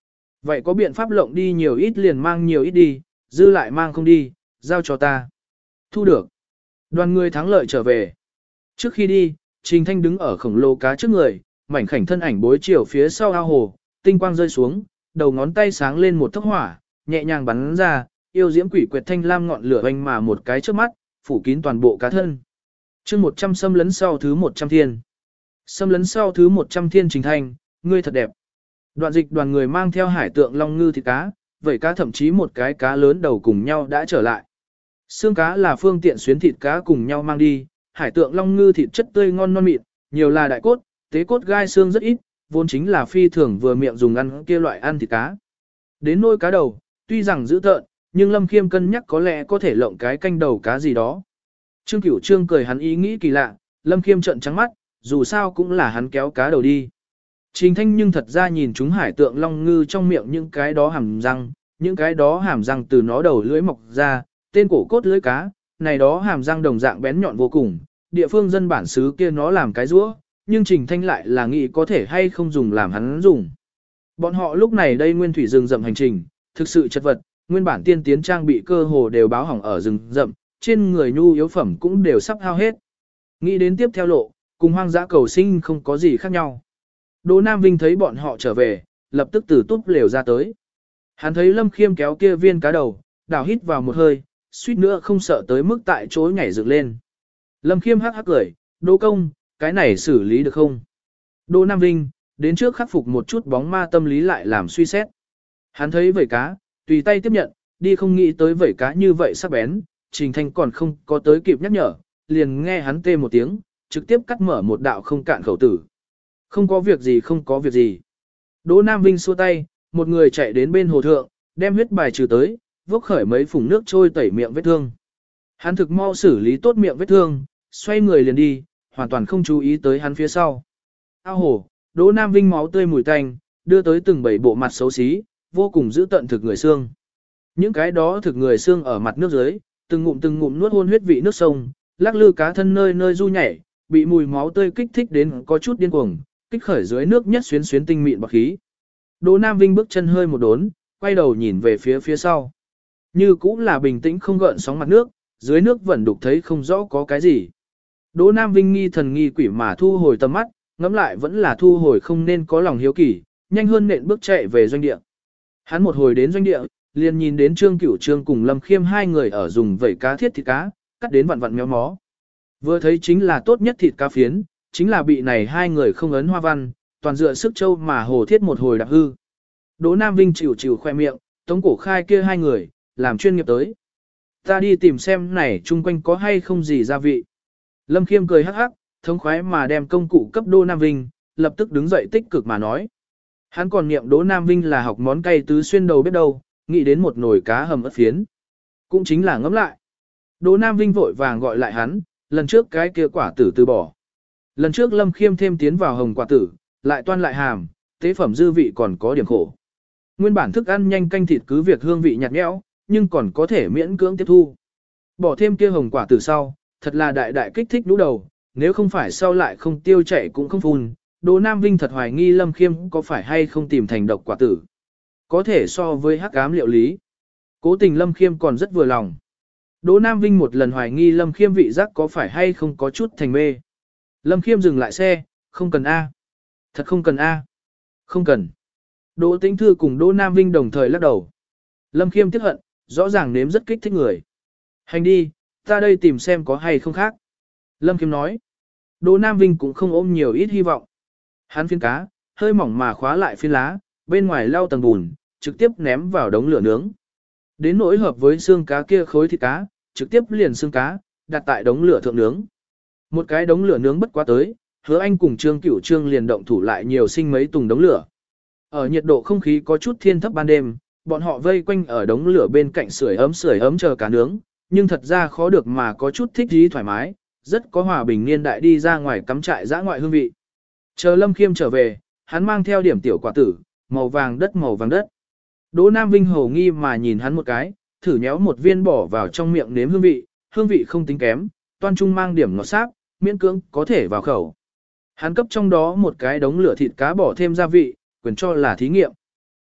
Vậy có biện pháp lộng đi nhiều ít liền mang nhiều ít đi, dư lại mang không đi, giao cho ta. Thu được. Đoàn người thắng lợi trở về. Trước khi đi, Trình Thanh đứng ở khổng lồ cá trước người, mảnh khảnh thân ảnh bối chiều phía sau ao hồ, tinh quang rơi xuống, đầu ngón tay sáng lên một thốc hỏa, nhẹ nhàng bắn ra, yêu diễm quỷ quyệt thanh lam ngọn lửa oanh mà một cái trước mắt, phủ kín toàn bộ cá thân. Chương một trăm xâm lấn sau thứ một trăm thiên. Xâm lấn sau thứ một trăm thiên Trình Thanh, ngươi thật đẹp. Đoạn dịch đoàn người mang theo hải tượng long ngư thịt cá, vậy cá thậm chí một cái cá lớn đầu cùng nhau đã trở lại. Xương cá là phương tiện xuyến thịt cá cùng nhau mang đi, hải tượng long ngư thịt chất tươi ngon non mịn, nhiều là đại cốt, tế cốt gai xương rất ít, vốn chính là phi thường vừa miệng dùng ăn kia loại ăn thịt cá. Đến nôi cá đầu, tuy rằng dữ tợn, nhưng Lâm Khiêm cân nhắc có lẽ có thể lộng cái canh đầu cá gì đó. Trương Cửu Trương cười hắn ý nghĩ kỳ lạ, Lâm Khiêm trợn trắng mắt, dù sao cũng là hắn kéo cá đầu đi. Trình Thanh nhưng thật ra nhìn chúng hải tượng long ngư trong miệng những cái đó hàm răng, những cái đó hàm răng từ nó đầu lưỡi mọc ra, tên cổ cốt lưỡi cá, này đó hàm răng đồng dạng bén nhọn vô cùng, địa phương dân bản xứ kia nó làm cái rũa, nhưng Trình Thanh lại là nghĩ có thể hay không dùng làm hắn dùng. Bọn họ lúc này đây nguyên thủy rừng rậm hành trình, thực sự chật vật, nguyên bản tiên tiến trang bị cơ hồ đều báo hỏng ở rừng rậm, trên người nhu yếu phẩm cũng đều sắp hao hết. Nghĩ đến tiếp theo lộ, cùng hoang dã cầu sinh không có gì khác nhau. Đỗ Nam Vinh thấy bọn họ trở về, lập tức từ túp lều ra tới. Hắn thấy Lâm Khiêm kéo kia viên cá đầu, đảo hít vào một hơi, suýt nữa không sợ tới mức tại chỗ nhảy dựng lên. Lâm Khiêm hắc hắc cười, Đỗ công, cái này xử lý được không? Đỗ Nam Vinh, đến trước khắc phục một chút bóng ma tâm lý lại làm suy xét. Hắn thấy vẩy cá, tùy tay tiếp nhận, đi không nghĩ tới vẩy cá như vậy sắc bén, Trình Thanh còn không có tới kịp nhắc nhở, liền nghe hắn tê một tiếng, trực tiếp cắt mở một đạo không cạn khẩu tử. Không có việc gì không có việc gì. Đỗ Nam Vinh xua tay, một người chạy đến bên hồ thượng, đem huyết bài trừ tới, vốc khởi mấy phùng nước trôi tẩy miệng vết thương. Hắn thực mau xử lý tốt miệng vết thương, xoay người liền đi, hoàn toàn không chú ý tới hắn phía sau. Ao hồ, Đỗ Nam Vinh máu tươi mùi tanh, đưa tới từng bảy bộ mặt xấu xí, vô cùng giữ tận thực người xương. Những cái đó thực người xương ở mặt nước dưới, từng ngụm từng ngụm nuốt hôn huyết vị nước sông, lắc lư cá thân nơi nơi du nhảy, bị mùi máu tươi kích thích đến có chút điên cuồng, kích khởi dưới nước nhất xuyến xuyến tinh mịn bọt khí. Đỗ Nam Vinh bước chân hơi một đốn, quay đầu nhìn về phía phía sau. Như cũng là bình tĩnh không gợn sóng mặt nước, dưới nước vẫn đục thấy không rõ có cái gì. Đỗ Nam Vinh nghi thần nghi quỷ mà thu hồi tầm mắt, ngẫm lại vẫn là thu hồi không nên có lòng hiếu kỳ, nhanh hơn nện bước chạy về doanh địa. Hắn một hồi đến doanh địa, liền nhìn đến Trương Cửu Trương cùng Lâm Khiêm hai người ở dùng vẩy cá thiết thịt cá, cắt đến vặn vặn méo mó. Vừa thấy chính là tốt nhất thịt cá phiến, chính là bị này hai người không ấn hoa văn, toàn dựa sức châu mà hồ thiết một hồi đạp hư. Đỗ Nam Vinh chịu chịu khoe miệng, Tống Cổ Khai kia hai người, làm chuyên nghiệp tới. Ta đi tìm xem này chung quanh có hay không gì gia vị. Lâm Khiêm cười hắc hắc, thống khoái mà đem công cụ cấp Đỗ Nam Vinh, lập tức đứng dậy tích cực mà nói. Hắn còn niệm Đỗ Nam Vinh là học món cay tứ xuyên đầu biết đâu, nghĩ đến một nồi cá hầm ớt phiến. Cũng chính là ngẫm lại. Đỗ Nam Vinh vội vàng gọi lại hắn, lần trước cái kia quả tử từ bỏ. Lần trước Lâm Khiêm thêm tiến vào hồng quả tử, lại toan lại hàm, tế phẩm dư vị còn có điểm khổ. Nguyên bản thức ăn nhanh canh thịt cứ việc hương vị nhạt nhẽo, nhưng còn có thể miễn cưỡng tiếp thu. Bỏ thêm kia hồng quả tử sau, thật là đại đại kích thích lũ đầu, nếu không phải sau lại không tiêu chảy cũng không phun, Đỗ Nam Vinh thật hoài nghi Lâm Khiêm có phải hay không tìm thành độc quả tử. Có thể so với hắc ám liệu lý. Cố tình Lâm Khiêm còn rất vừa lòng. Đỗ Nam Vinh một lần hoài nghi Lâm Khiêm vị giác có phải hay không có chút thành mê. Lâm Khiêm dừng lại xe, không cần A. Thật không cần A. Không cần. Đỗ Tĩnh Thư cùng Đỗ Nam Vinh đồng thời lắc đầu. Lâm Khiêm tiếc hận, rõ ràng nếm rất kích thích người. Hành đi, ta đây tìm xem có hay không khác. Lâm Khiêm nói. Đỗ Nam Vinh cũng không ôm nhiều ít hy vọng. Hắn phiên cá, hơi mỏng mà khóa lại phiên lá, bên ngoài lau tầng bùn, trực tiếp ném vào đống lửa nướng. Đến nỗi hợp với xương cá kia khối thịt cá, trực tiếp liền xương cá, đặt tại đống lửa thượng nướng. Một cái đống lửa nướng bất quá tới, Hứa Anh cùng Trương Cửu Trương liền động thủ lại nhiều sinh mấy tùng đống lửa. Ở nhiệt độ không khí có chút thiên thấp ban đêm, bọn họ vây quanh ở đống lửa bên cạnh sưởi ấm sưởi ấm chờ cá nướng, nhưng thật ra khó được mà có chút thích ý thoải mái, rất có hòa bình niên đại đi ra ngoài cắm trại dã ngoại hương vị. Chờ Lâm Khiêm trở về, hắn mang theo điểm tiểu quả tử, màu vàng đất màu vàng đất. Đỗ Nam Vinh hầu nghi mà nhìn hắn một cái, thử nhéo một viên bỏ vào trong miệng nếm hương vị, hương vị không tính kém, toan trung mang điểm ngọt sáp, miễn cưỡng có thể vào khẩu. Hắn cấp trong đó một cái đống lửa thịt cá bỏ thêm gia vị, quyền cho là thí nghiệm.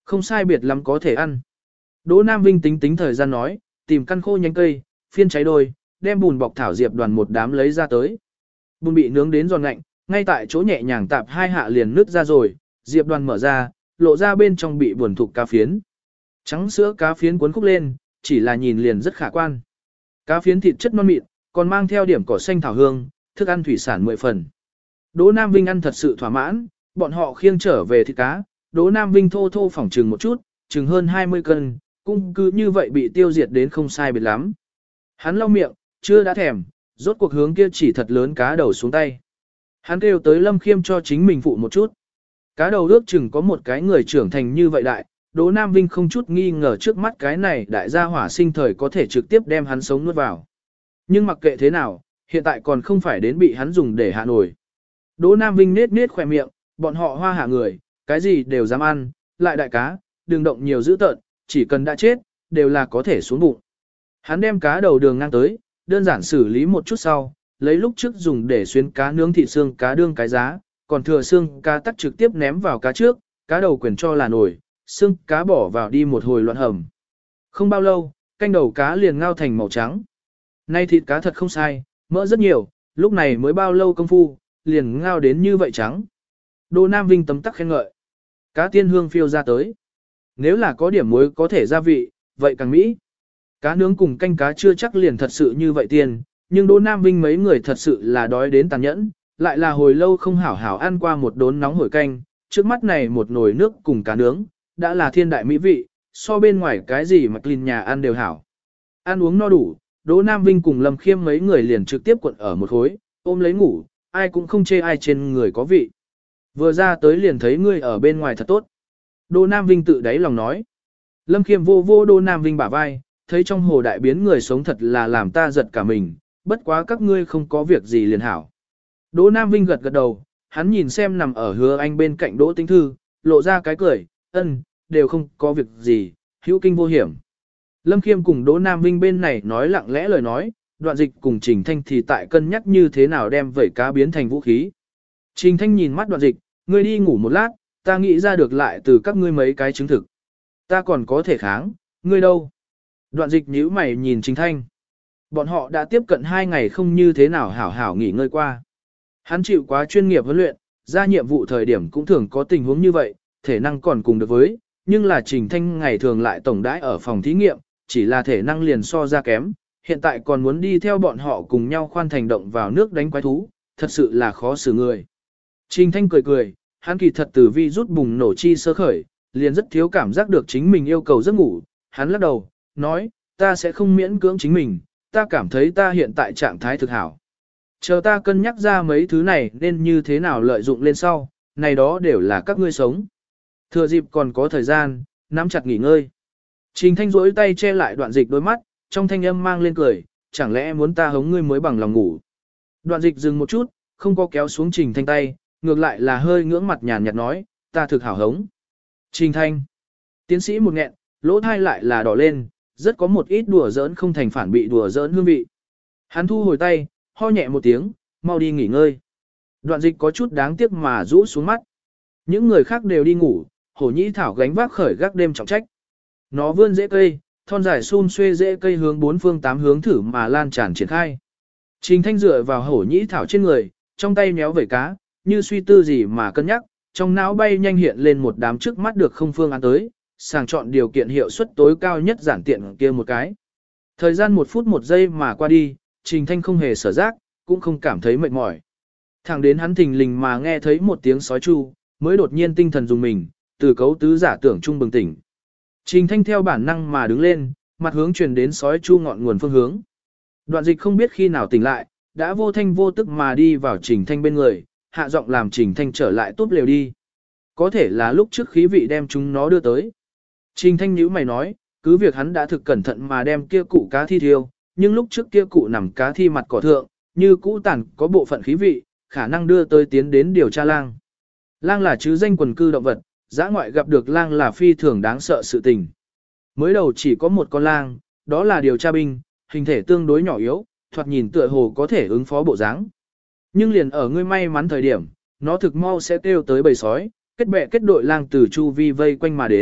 Không sai biệt lắm có thể ăn. Đỗ Nam Vinh tính tính thời gian nói, tìm căn khô nhánh cây, phiên cháy đôi, đem bùn bọc thảo diệp đoàn một đám lấy ra tới. Bùn bị nướng đến giòn ngạnh, ngay tại chỗ nhẹ nhàng tạp hai hạ liền nứt ra rồi, diệp đoàn mở ra, lộ ra bên trong bị buồn thục cá phiến. Trắng sữa cá phiến cuốn khúc lên, chỉ là nhìn liền rất khả quan. Cá phiến thịt chất non mịn, còn mang theo điểm cỏ xanh thảo hương, thức ăn thủy sản mười phần. Đỗ Nam Vinh ăn thật sự thỏa mãn, bọn họ khiêng trở về thịt cá, Đỗ Nam Vinh thô thô phỏng trừng một chút, chừng hơn hai mươi cân, cũng cứ như vậy bị tiêu diệt đến không sai biệt lắm. Hắn lau miệng, chưa đã thèm, rốt cuộc hướng kia chỉ thật lớn cá đầu xuống tay. Hắn kêu tới Lâm Khiêm cho chính mình phụ một chút. Cá đầu ước chừng có một cái người trưởng thành như vậy đại, Đỗ Nam Vinh không chút nghi ngờ trước mắt cái này đại gia hỏa sinh thời có thể trực tiếp đem hắn sống nuốt vào. Nhưng mặc kệ thế nào, hiện tại còn không phải đến bị hắn dùng để hạ nổi. Đỗ Nam Vinh nết nết khỏe miệng, bọn họ hoa hạ người, cái gì đều dám ăn, lại đại cá, đừng động nhiều dữ tợn, chỉ cần đã chết, đều là có thể xuống bụng. Hắn đem cá đầu đường ngang tới, đơn giản xử lý một chút sau, lấy lúc trước dùng để xuyến cá nướng thịt xương cá đương cái giá, còn thừa xương cá tắt trực tiếp ném vào cá trước, cá đầu quyền cho là nổi, xương cá bỏ vào đi một hồi loạn hầm. Không bao lâu, canh đầu cá liền ngao thành màu trắng. Nay thịt cá thật không sai, mỡ rất nhiều, lúc này mới bao lâu công phu, liền ngao đến như vậy trắng. Đỗ Nam Vinh tấm tắc khen ngợi. Cá tiên hương phiêu ra tới. Nếu là có điểm muối có thể gia vị, vậy càng mỹ. Cá nướng cùng canh cá chưa chắc liền thật sự như vậy tiền, nhưng Đỗ Nam Vinh mấy người thật sự là đói đến tàn nhẫn, lại là hồi lâu không hảo hảo ăn qua một đốn nóng hổi canh, trước mắt này một nồi nước cùng cá nướng, đã là thiên đại mỹ vị, so bên ngoài cái gì mà clean nhà ăn đều hảo. Ăn uống no đủ, Đỗ Nam Vinh cùng Lâm Khiêm mấy người liền trực tiếp cuộn ở một khối, ôm lấy ngủ, ai cũng không chê ai trên người có vị. Vừa ra tới liền thấy ngươi ở bên ngoài thật tốt. Đỗ Nam Vinh tự đáy lòng nói. Lâm Khiêm vô vô Đỗ Nam Vinh bả vai, thấy trong hồ đại biến người sống thật là làm ta giật cả mình, bất quá các ngươi không có việc gì liền hảo. Đỗ Nam Vinh gật gật đầu, hắn nhìn xem nằm ở Hứa Anh bên cạnh Đỗ Tĩnh Thư, lộ ra cái cười, ân, đều không có việc gì, hữu kinh vô hiểm. Lâm Khiêm cùng Đỗ Nam Vinh bên này nói lặng lẽ lời nói, Đoạn Dịch cùng Trình Thanh thì tại cân nhắc như thế nào đem vẩy cá biến thành vũ khí. Trình Thanh nhìn mắt Đoạn Dịch, ngươi đi ngủ một lát, ta nghĩ ra được lại từ các ngươi mấy cái chứng thực. Ta còn có thể kháng, ngươi đâu? Đoạn Dịch nhíu mày nhìn Trình Thanh. Bọn họ đã tiếp cận hai ngày không như thế nào hảo hảo nghỉ ngơi qua. Hắn chịu quá chuyên nghiệp huấn luyện, ra nhiệm vụ thời điểm cũng thường có tình huống như vậy, thể năng còn cùng được với, nhưng là Trình Thanh ngày thường lại tổng đãi ở phòng thí nghiệm, chỉ là thể năng liền so ra kém, hiện tại còn muốn đi theo bọn họ cùng nhau khoan thành động vào nước đánh quái thú, thật sự là khó xử người. Trình Thanh cười cười, hắn kỳ thật từ vi rút bùng nổ chi sơ khởi, liền rất thiếu cảm giác được chính mình yêu cầu giấc ngủ, hắn lắc đầu, nói, ta sẽ không miễn cưỡng chính mình, ta cảm thấy ta hiện tại trạng thái thực hảo. Chờ ta cân nhắc ra mấy thứ này nên như thế nào lợi dụng lên sau, này đó đều là các ngươi sống. Thừa dịp còn có thời gian, nắm chặt nghỉ ngơi. Trình Thanh rỗi tay che lại Đoạn Dịch đôi mắt, trong thanh âm mang lên cười, chẳng lẽ muốn ta hống ngươi mới bằng lòng ngủ. Đoạn Dịch dừng một chút, không có kéo xuống Trình Thanh tay, ngược lại là hơi ngưỡng mặt nhàn nhạt nói, ta thực hảo hống. Trình Thanh. Tiến sĩ một nghẹn, lỗ thai lại là đỏ lên, rất có một ít đùa giỡn không thành phản bị đùa giỡn hương vị. Hắn thu hồi tay, ho nhẹ một tiếng, mau đi nghỉ ngơi. Đoạn Dịch có chút đáng tiếc mà rũ xuống mắt. Những người khác đều đi ngủ, Hổ Nhĩ Thảo gánh vác khởi gác đêm trọng trách. Nó vươn rễ cây, thon dài xun xuê rễ cây hướng bốn phương tám hướng thử mà lan tràn triển khai. Trình Thanh dựa vào Hổ Nhĩ Thảo trên người, trong tay méo vẩy cá, như suy tư gì mà cân nhắc, trong não bay nhanh hiện lên một đám trước mắt được không phương án tới, sàng chọn điều kiện hiệu suất tối cao nhất giản tiện kia một cái. Thời gian một phút một giây mà qua đi, Trình Thanh không hề sở giác, cũng không cảm thấy mệt mỏi. Thẳng đến hắn thình lình mà nghe thấy một tiếng sói chu, mới đột nhiên tinh thần dùng mình, từ cấu tứ giả tưởng trung bừng tỉnh. Trình Thanh theo bản năng mà đứng lên, mặt hướng truyền đến sói chu ngọn nguồn phương hướng. Đoạn Dịch không biết khi nào tỉnh lại, đã vô thanh vô tức mà đi vào Trình Thanh bên người, hạ giọng làm Trình Thanh trở lại túp lều đi. Có thể là lúc trước khí vị đem chúng nó đưa tới. Trình Thanh nhíu mày nói, cứ việc hắn đã thực cẩn thận mà đem kia cụ cá thi thiêu, nhưng lúc trước kia cụ nằm cá thi mặt cỏ thượng, như cũ tàn có bộ phận khí vị, khả năng đưa tới tiến đến điều tra lang. Lang là chứ danh quần cư động vật, dã ngoại gặp được lang là phi thường đáng sợ sự tình. Mới đầu chỉ có một con lang, đó là điều tra binh, hình thể tương đối nhỏ yếu, thoạt nhìn tựa hồ có thể ứng phó bộ dáng. Nhưng liền ở ngươi may mắn thời điểm, nó thực mau sẽ kêu tới bầy sói, kết bè kết đội lang từ chu vi vây quanh mà đến,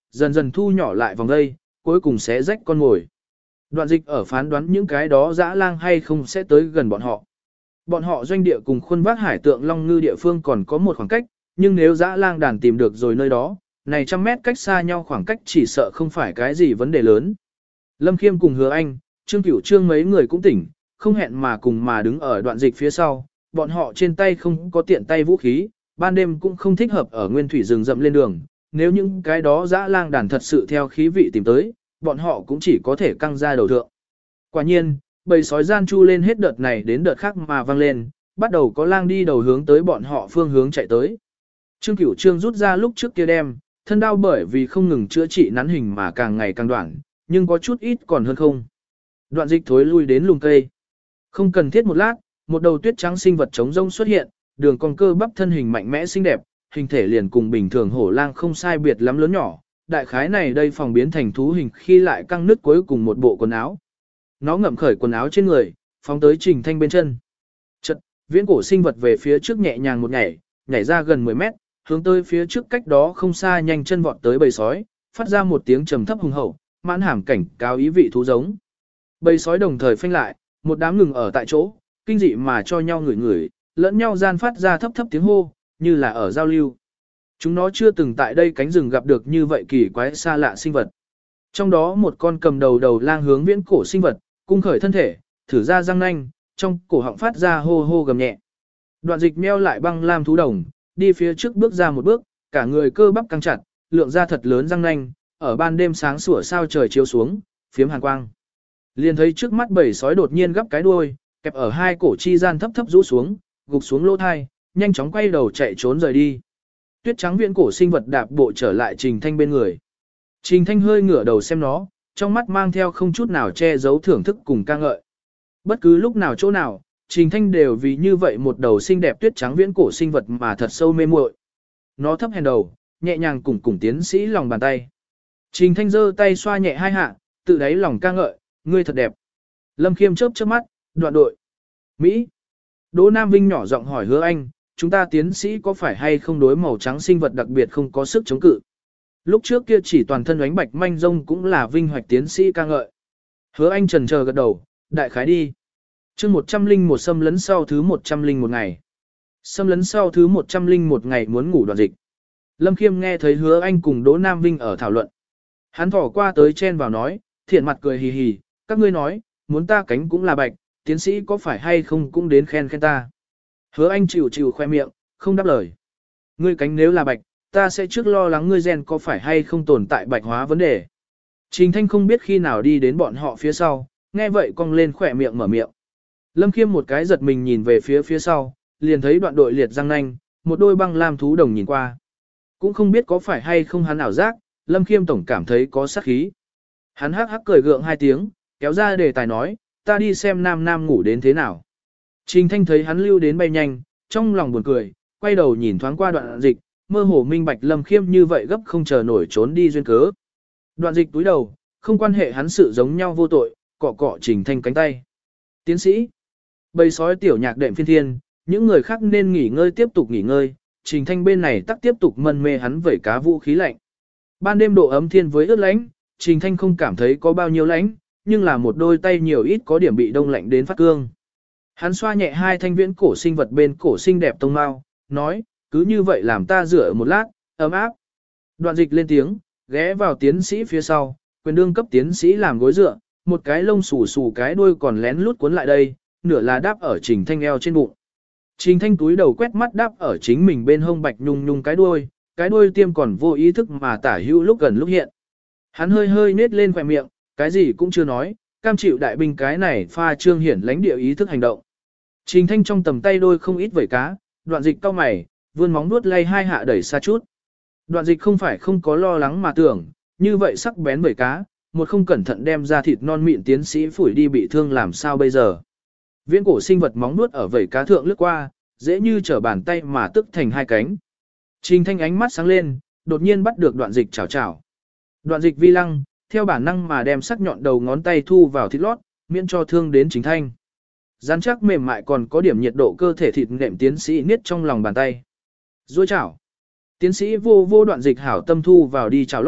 dần dần thu nhỏ lại vòng dây, cuối cùng sẽ rách con mồi. Đoạn dịch ở phán đoán những cái đó dã lang hay không sẽ tới gần bọn họ. Bọn họ doanh địa cùng khuôn vác hải tượng long ngư địa phương còn có một khoảng cách, nhưng nếu dã lang đàn tìm được rồi nơi đó, này trăm mét cách xa nhau khoảng cách chỉ sợ không phải cái gì vấn đề lớn. Lâm Khiêm cùng Hứa Anh, Trương Cửu Trương mấy người cũng tỉnh, không hẹn mà cùng mà đứng ở đoạn dịch phía sau, bọn họ trên tay không có tiện tay vũ khí, ban đêm cũng không thích hợp ở nguyên thủy rừng rậm lên đường, nếu những cái đó dã lang đàn thật sự theo khí vị tìm tới, bọn họ cũng chỉ có thể căng ra đầu thượng. Quả nhiên, bầy sói gian chu lên hết đợt này đến đợt khác mà vang lên, bắt đầu có lang đi đầu hướng tới bọn họ phương hướng chạy tới. Trương Cửu Trương rút ra lúc trước kia đem, thân đao bởi vì không ngừng chữa trị nắn hình mà càng ngày càng đoạn, nhưng có chút ít còn hơn không. Đoạn dịch thối lui đến lùm cây. Không cần thiết một lát, một đầu tuyết trắng sinh vật trống rông xuất hiện, đường con cơ bắp thân hình mạnh mẽ xinh đẹp, hình thể liền cùng bình thường hổ lang không sai biệt lắm lớn nhỏ. Đại khái này đây phòng biến thành thú hình khi lại căng nứt cuối cùng một bộ quần áo. Nó ngậm khởi quần áo trên người, phóng tới Trình Thanh bên chân. Chật, viễn cổ sinh vật về phía trước nhẹ nhàng một nhảy, nhảy ra gần mười mét, hướng tới phía trước cách đó không xa nhanh chân vọt tới bầy sói, phát ra một tiếng trầm thấp hùng hậu, mãn hàm cảnh cáo ý vị thú giống. Bầy sói đồng thời phanh lại, một đám ngừng ở tại chỗ, kinh dị mà cho nhau ngửi ngửi, lẫn nhau gian phát ra thấp thấp tiếng hô, như là ở giao lưu. Chúng nó chưa từng tại đây cánh rừng gặp được như vậy kỳ quái xa lạ sinh vật. Trong đó một con cầm đầu đầu lang hướng viễn cổ sinh vật, cung khởi thân thể, thử ra răng nanh, trong cổ họng phát ra hô hô gầm nhẹ. Đoạn dịch meo lại băng lam thú đồng, đi phía trước bước ra một bước, cả người cơ bắp căng chặt, lượng ra thật lớn răng nanh, ở ban đêm sáng sủa sao trời chiếu xuống, phiếm hàn quang. Liền thấy trước mắt bầy sói đột nhiên gấp cái đuôi, kẹp ở hai cổ chi gian thấp thấp rũ xuống, gục xuống lỗ thai, nhanh chóng quay đầu chạy trốn rời đi. Tuyết trắng viễn cổ sinh vật đạp bộ trở lại Trình Thanh bên người. Trình Thanh hơi ngửa đầu xem nó, trong mắt mang theo không chút nào che giấu thưởng thức cùng ca ngợi. Bất cứ lúc nào chỗ nào, Trình Thanh đều vì như vậy một đầu xinh đẹp tuyết trắng viễn cổ sinh vật mà thật sâu mê muội. Nó thấp hèn đầu, nhẹ nhàng cùng cùng tiến sĩ lòng bàn tay. Trình Thanh giơ tay xoa nhẹ hai hạ, tự đáy lòng ca ngợi, ngươi thật đẹp. Lâm Khiêm chớp chớp mắt, đoạn đội. Mỹ. Đỗ Nam Vinh nhỏ giọng hỏi Hứa Anh, chúng ta tiến sĩ có phải hay không đối màu trắng sinh vật đặc biệt không có sức chống cự. Lúc trước kia chỉ toàn thân ánh bạch manh rông cũng là vinh hoạch tiến sĩ ca ngợi. Hứa Anh trần chờ gật đầu, đại khái đi. chương một trăm linh một xâm lấn sau thứ một trăm linh một ngày. Xâm lấn sau thứ một trăm linh một ngày muốn ngủ đoạn dịch. Lâm Khiêm nghe thấy Hứa Anh cùng Đỗ Nam Vinh ở thảo luận. Hắn thỏ qua tới chen vào nói, thiện mặt cười hì hì, các ngươi nói, muốn ta cánh cũng là bạch, tiến sĩ có phải hay không cũng đến khen khen ta. Hứa Anh chịu chịu khoe miệng, không đáp lời. Ngươi cánh nếu là bạch, ta sẽ trước lo lắng ngươi gen có phải hay không tồn tại bạch hóa vấn đề. Trình Thanh không biết khi nào đi đến bọn họ phía sau, nghe vậy cong lên khỏe miệng mở miệng. Lâm Khiêm một cái giật mình nhìn về phía phía sau, liền thấy đoạn đội liệt răng nanh, một đôi băng lam thú đồng nhìn qua. Cũng không biết có phải hay không hắn ảo giác, Lâm Khiêm tổng cảm thấy có sát khí. Hắn hắc hắc cười gượng hai tiếng, kéo ra đề tài nói, ta đi xem nam nam ngủ đến thế nào. Trình Thanh thấy hắn lưu đến bay nhanh, trong lòng buồn cười, quay đầu nhìn thoáng qua đoạn dịch, mơ hồ minh bạch Lâm Khiêm như vậy gấp không chờ nổi trốn đi duyên cớ. Đoạn dịch túi đầu, không quan hệ hắn sự giống nhau vô tội, cọ cọ Trình Thanh cánh tay. Tiến sĩ, bầy sói tiểu nhạc đệm phiên thiên, những người khác nên nghỉ ngơi tiếp tục nghỉ ngơi, Trình Thanh bên này tắc tiếp tục mân mê hắn vẩy cá vũ khí lạnh. Ban đêm độ ấm thiên với ướt lánh, Trình Thanh không cảm thấy có bao nhiêu lánh, nhưng là một đôi tay nhiều ít có điểm bị đông lạnh đến phát cương. Hắn xoa nhẹ hai thanh viễn cổ sinh vật bên cổ xinh đẹp tông mao, nói, cứ như vậy làm ta rửa một lát, ấm áp. Đoạn dịch lên tiếng, ghé vào tiến sĩ phía sau, quyền đương cấp tiến sĩ làm gối dựa, một cái lông xù xù cái đuôi còn lén lút cuốn lại đây, nửa là đáp ở Trình Thanh eo trên bụng. Trình Thanh túi đầu quét mắt đáp ở chính mình bên hông bạch nhung nhung cái đuôi, cái đuôi tiêm còn vô ý thức mà tả hữu lúc gần lúc hiện. Hắn hơi hơi nết lên khỏe miệng, cái gì cũng chưa nói, cam chịu đại binh cái này pha trương hiển lãnh địa ý thức hành động. Trình Thanh trong tầm tay đôi không ít vẩy cá, đoạn dịch cau mày, vươn móng nuốt lay hai hạ đẩy xa chút. Đoạn dịch không phải không có lo lắng mà tưởng, như vậy sắc bén vẩy cá, một không cẩn thận đem ra thịt non mịn tiến sĩ phủi đi bị thương làm sao bây giờ. Viễn cổ sinh vật móng nuốt ở vẩy cá thượng lướt qua, dễ như trở bàn tay mà tức thành hai cánh. Trình Thanh ánh mắt sáng lên, đột nhiên bắt được đoạn dịch chảo chảo. Đoạn dịch vi lăng, theo bản năng mà đem sắc nhọn đầu ngón tay thu vào thịt lót, miễn cho thương đến Trình Thanh. Rắn chắc mềm mại còn có điểm nhiệt độ cơ thể thịt nệm tiến sĩ niết trong lòng bàn tay. Rồi chảo. Tiến sĩ vô vô đoạn dịch hảo tâm thu vào đi chảo lót,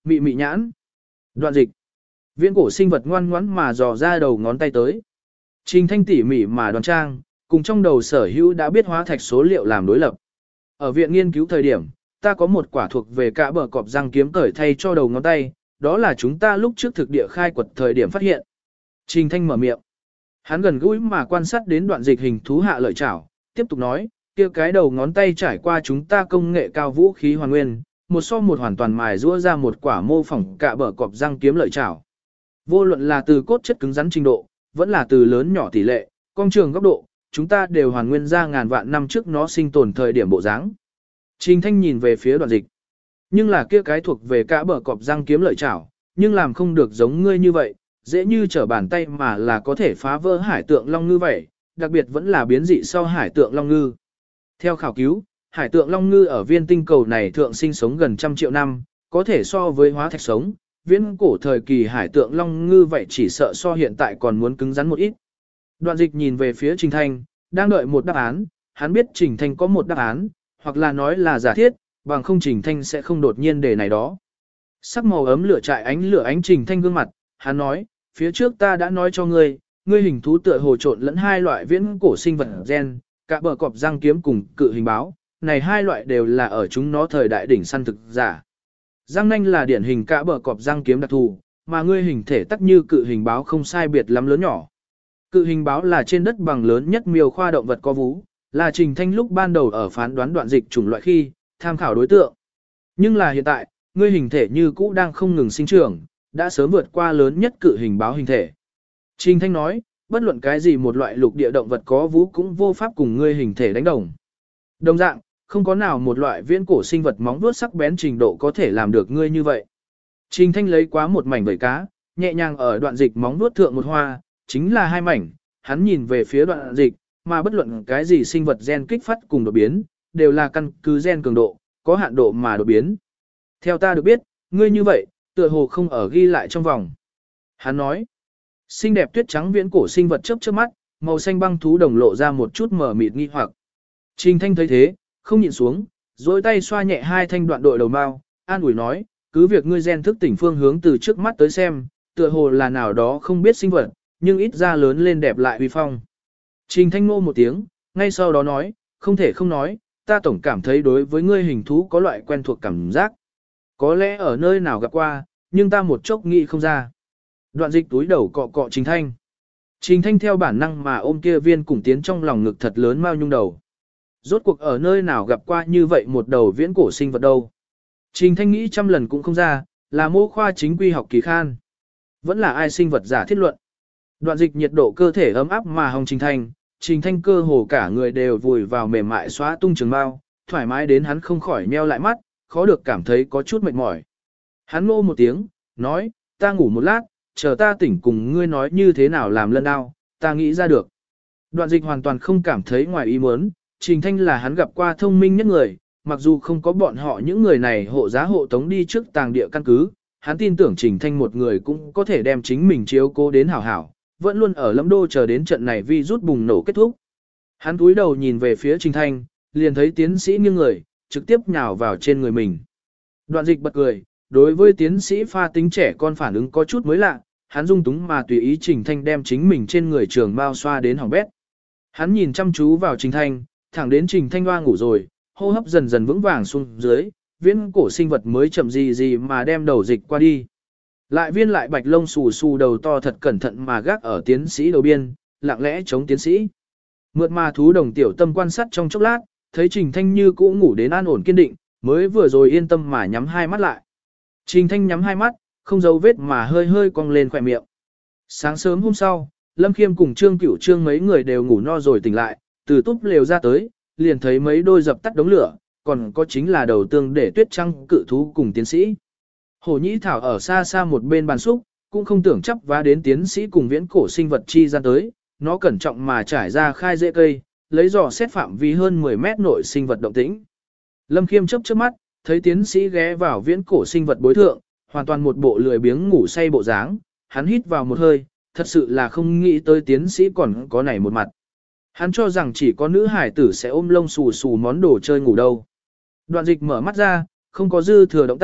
mị mị nhãn. Đoạn dịch. Viễn cổ sinh vật ngoan ngoãn mà dò ra đầu ngón tay tới. Trình Thanh tỉ mỉ mà đoán trang, cùng trong đầu sở hữu đã biết hóa thạch số liệu làm đối lập. Ở viện nghiên cứu thời điểm, ta có một quả thuộc về cả bờ cọp răng kiếm cởi thay cho đầu ngón tay, đó là chúng ta lúc trước thực địa khai quật thời điểm phát hiện. Trình Thanh mở miệng. Hắn gần gũi mà quan sát đến đoạn dịch hình thú hạ lợi chảo, tiếp tục nói, kia cái đầu ngón tay trải qua chúng ta công nghệ cao vũ khí hoàn nguyên, một so một hoàn toàn mài rũa ra một quả mô phỏng cả bờ cọp răng kiếm lợi chảo. Vô luận là từ cốt chất cứng rắn trình độ, vẫn là từ lớn nhỏ tỷ lệ, công trường góc độ, chúng ta đều hoàn nguyên ra ngàn vạn năm trước nó sinh tồn thời điểm bộ dáng. Trình Thanh nhìn về phía đoạn dịch. Nhưng là kia cái thuộc về cả bờ cọp răng kiếm lợi chảo, nhưng làm không được giống ngươi như vậy, dễ như trở bàn tay mà là có thể phá vỡ hải tượng long ngư vậy, đặc biệt vẫn là biến dị sau hải tượng long ngư. Theo khảo cứu, hải tượng long ngư ở viên tinh cầu này thượng sinh sống gần trăm triệu năm, có thể so với hóa thạch sống, viễn cổ thời kỳ hải tượng long ngư vậy chỉ sợ so hiện tại còn muốn cứng rắn một ít. Đoạn dịch nhìn về phía Trình Thanh, đang đợi một đáp án, hắn biết Trình Thanh có một đáp án, hoặc là nói là giả thiết, bằng không Trình Thanh sẽ không đột nhiên đề này đó. Sắc màu ấm lửa trại ánh lửa ánh Trình Thanh gương mặt, hắn nói, phía trước ta đã nói cho ngươi, ngươi hình thú tựa hồ trộn lẫn hai loại viễn cổ sinh vật gen, cả bờ cọp răng kiếm cùng cự hình báo, này hai loại đều là ở chúng nó thời đại đỉnh săn thực giả. Răng nanh là điển hình cả bờ cọp răng kiếm đặc thù, mà ngươi hình thể tắc như cự hình báo không sai biệt lắm lớn nhỏ. Cự hình báo là trên đất bằng lớn nhất miêu khoa động vật có vú, là Trình Thanh lúc ban đầu ở phán đoán đoạn dịch chủng loại khi, tham khảo đối tượng. Nhưng là hiện tại, ngươi hình thể như cũ đang không ngừng sinh trưởng, đã sớm vượt qua lớn nhất cự hình báo hình thể. Trình Thanh nói, bất luận cái gì một loại lục địa động vật có vú cũng vô pháp cùng ngươi hình thể đánh đồng. Đồng dạng, không có nào một loại viễn cổ sinh vật móng vuốt sắc bén trình độ có thể làm được ngươi như vậy. Trình Thanh lấy quá một mảnh vẩy cá, nhẹ nhàng ở đoạn dịch móng vuốt thượng một hoa, chính là hai mảnh, hắn nhìn về phía đoạn dịch, mà bất luận cái gì sinh vật gen kích phát cùng đột biến, đều là căn cứ gen cường độ, có hạn độ mà đột biến. Theo ta được biết, ngươi như vậy, tựa hồ không ở ghi lại trong vòng. Hắn nói, xinh đẹp tuyết trắng viễn cổ sinh vật chớp chớp mắt, màu xanh băng thú đồng lộ ra một chút mở mịt nghi hoặc. Trình Thanh thấy thế, không nhịn xuống, dối tay xoa nhẹ hai thanh đoạn đội đầu mao, an ủi nói, cứ việc ngươi gen thức tỉnh phương hướng từ trước mắt tới xem, tựa hồ là nào đó không biết sinh vật, nhưng ít ra lớn lên đẹp lại uy phong. Trình Thanh ngô một tiếng, ngay sau đó nói, không thể không nói, ta tổng cảm thấy đối với ngươi hình thú có loại quen thuộc cảm giác. Có lẽ ở nơi nào gặp qua, nhưng ta một chốc nghĩ không ra. Đoạn dịch túi đầu cọ cọ Trình Thanh. Trình Thanh theo bản năng mà ôm kia viên cùng tiến trong lòng ngực thật lớn mao nhung đầu. Rốt cuộc ở nơi nào gặp qua như vậy một đầu viễn cổ sinh vật đâu. Trình Thanh nghĩ trăm lần cũng không ra, là mô khoa chính quy học kỳ khan. Vẫn là ai sinh vật giả thiết luận. Đoạn dịch nhiệt độ cơ thể ấm áp mà hồng Trình Thanh, Trình Thanh cơ hồ cả người đều vùi vào mềm mại xóa tung trường bao, thoải mái đến hắn không khỏi nheo lại mắt, khó được cảm thấy có chút mệt mỏi. Hắn ngô một tiếng, nói, ta ngủ một lát, chờ ta tỉnh cùng ngươi nói như thế nào làm lân đao, ta nghĩ ra được. Đoạn dịch hoàn toàn không cảm thấy ngoài ý muốn, Trình Thanh là hắn gặp qua thông minh nhất người, mặc dù không có bọn họ những người này hộ giá hộ tống đi trước tàng địa căn cứ, hắn tin tưởng Trình Thanh một người cũng có thể đem chính mình chiếu cố đến hảo hảo, vẫn luôn ở Lâm Đô chờ đến trận này vi rút bùng nổ kết thúc. Hắn cúi đầu nhìn về phía Trình Thanh, liền thấy tiến sĩ nghiêng người, trực tiếp nhào vào trên người mình. Đoạn dịch bật cười, đối với tiến sĩ pha tính trẻ con phản ứng có chút mới lạ, hắn dung túng mà tùy ý Trình Thanh đem chính mình trên người trường bao xoa đến hỏng bét. Hắn nhìn chăm chú vào Trình Thanh, thẳng đến Trình Thanh hoa ngủ rồi, hô hấp dần dần vững vàng xuống dưới, viễn cổ sinh vật mới chậm gì gì mà đem đầu dịch qua đi. Lại viên lại bạch lông xù xù đầu to thật cẩn thận mà gác ở tiến sĩ đầu biên, lặng lẽ chống tiến sĩ. Mượt mà thú đồng tiểu tâm quan sát trong chốc lát, thấy Trình Thanh như cũ ngủ đến an ổn kiên định, mới vừa rồi yên tâm mà nhắm hai mắt lại. Trình Thanh nhắm hai mắt, không giấu vết mà hơi hơi cong lên khỏe miệng. Sáng sớm hôm sau, Lâm Khiêm cùng Trương Cửu Trương mấy người đều ngủ no rồi tỉnh lại, từ túp lều ra tới, liền thấy mấy đôi dập tắt đống lửa, còn có chính là đầu tương để tuyết trăng cự thú cùng tiến sĩ. Hồ Nhĩ Thảo ở xa xa một bên bàn xúc, cũng không tưởng chấp vá đến tiến sĩ cùng viễn cổ sinh vật chi ra tới, nó cẩn trọng mà trải ra khai rễ cây, lấy dò xét phạm vi hơn mười mét nội sinh vật động tĩnh. Lâm Khiêm chớp chớp mắt, thấy tiến sĩ ghé vào viễn cổ sinh vật bối thượng, hoàn toàn một bộ lười biếng ngủ say bộ dáng, hắn hít vào một hơi, thật sự là không nghĩ tới tiến sĩ còn có này một mặt. Hắn cho rằng chỉ có nữ hải tử sẽ ôm lông xù xù món đồ chơi ngủ đâu. Đoạn dịch mở mắt ra, không có dư thừa động tác,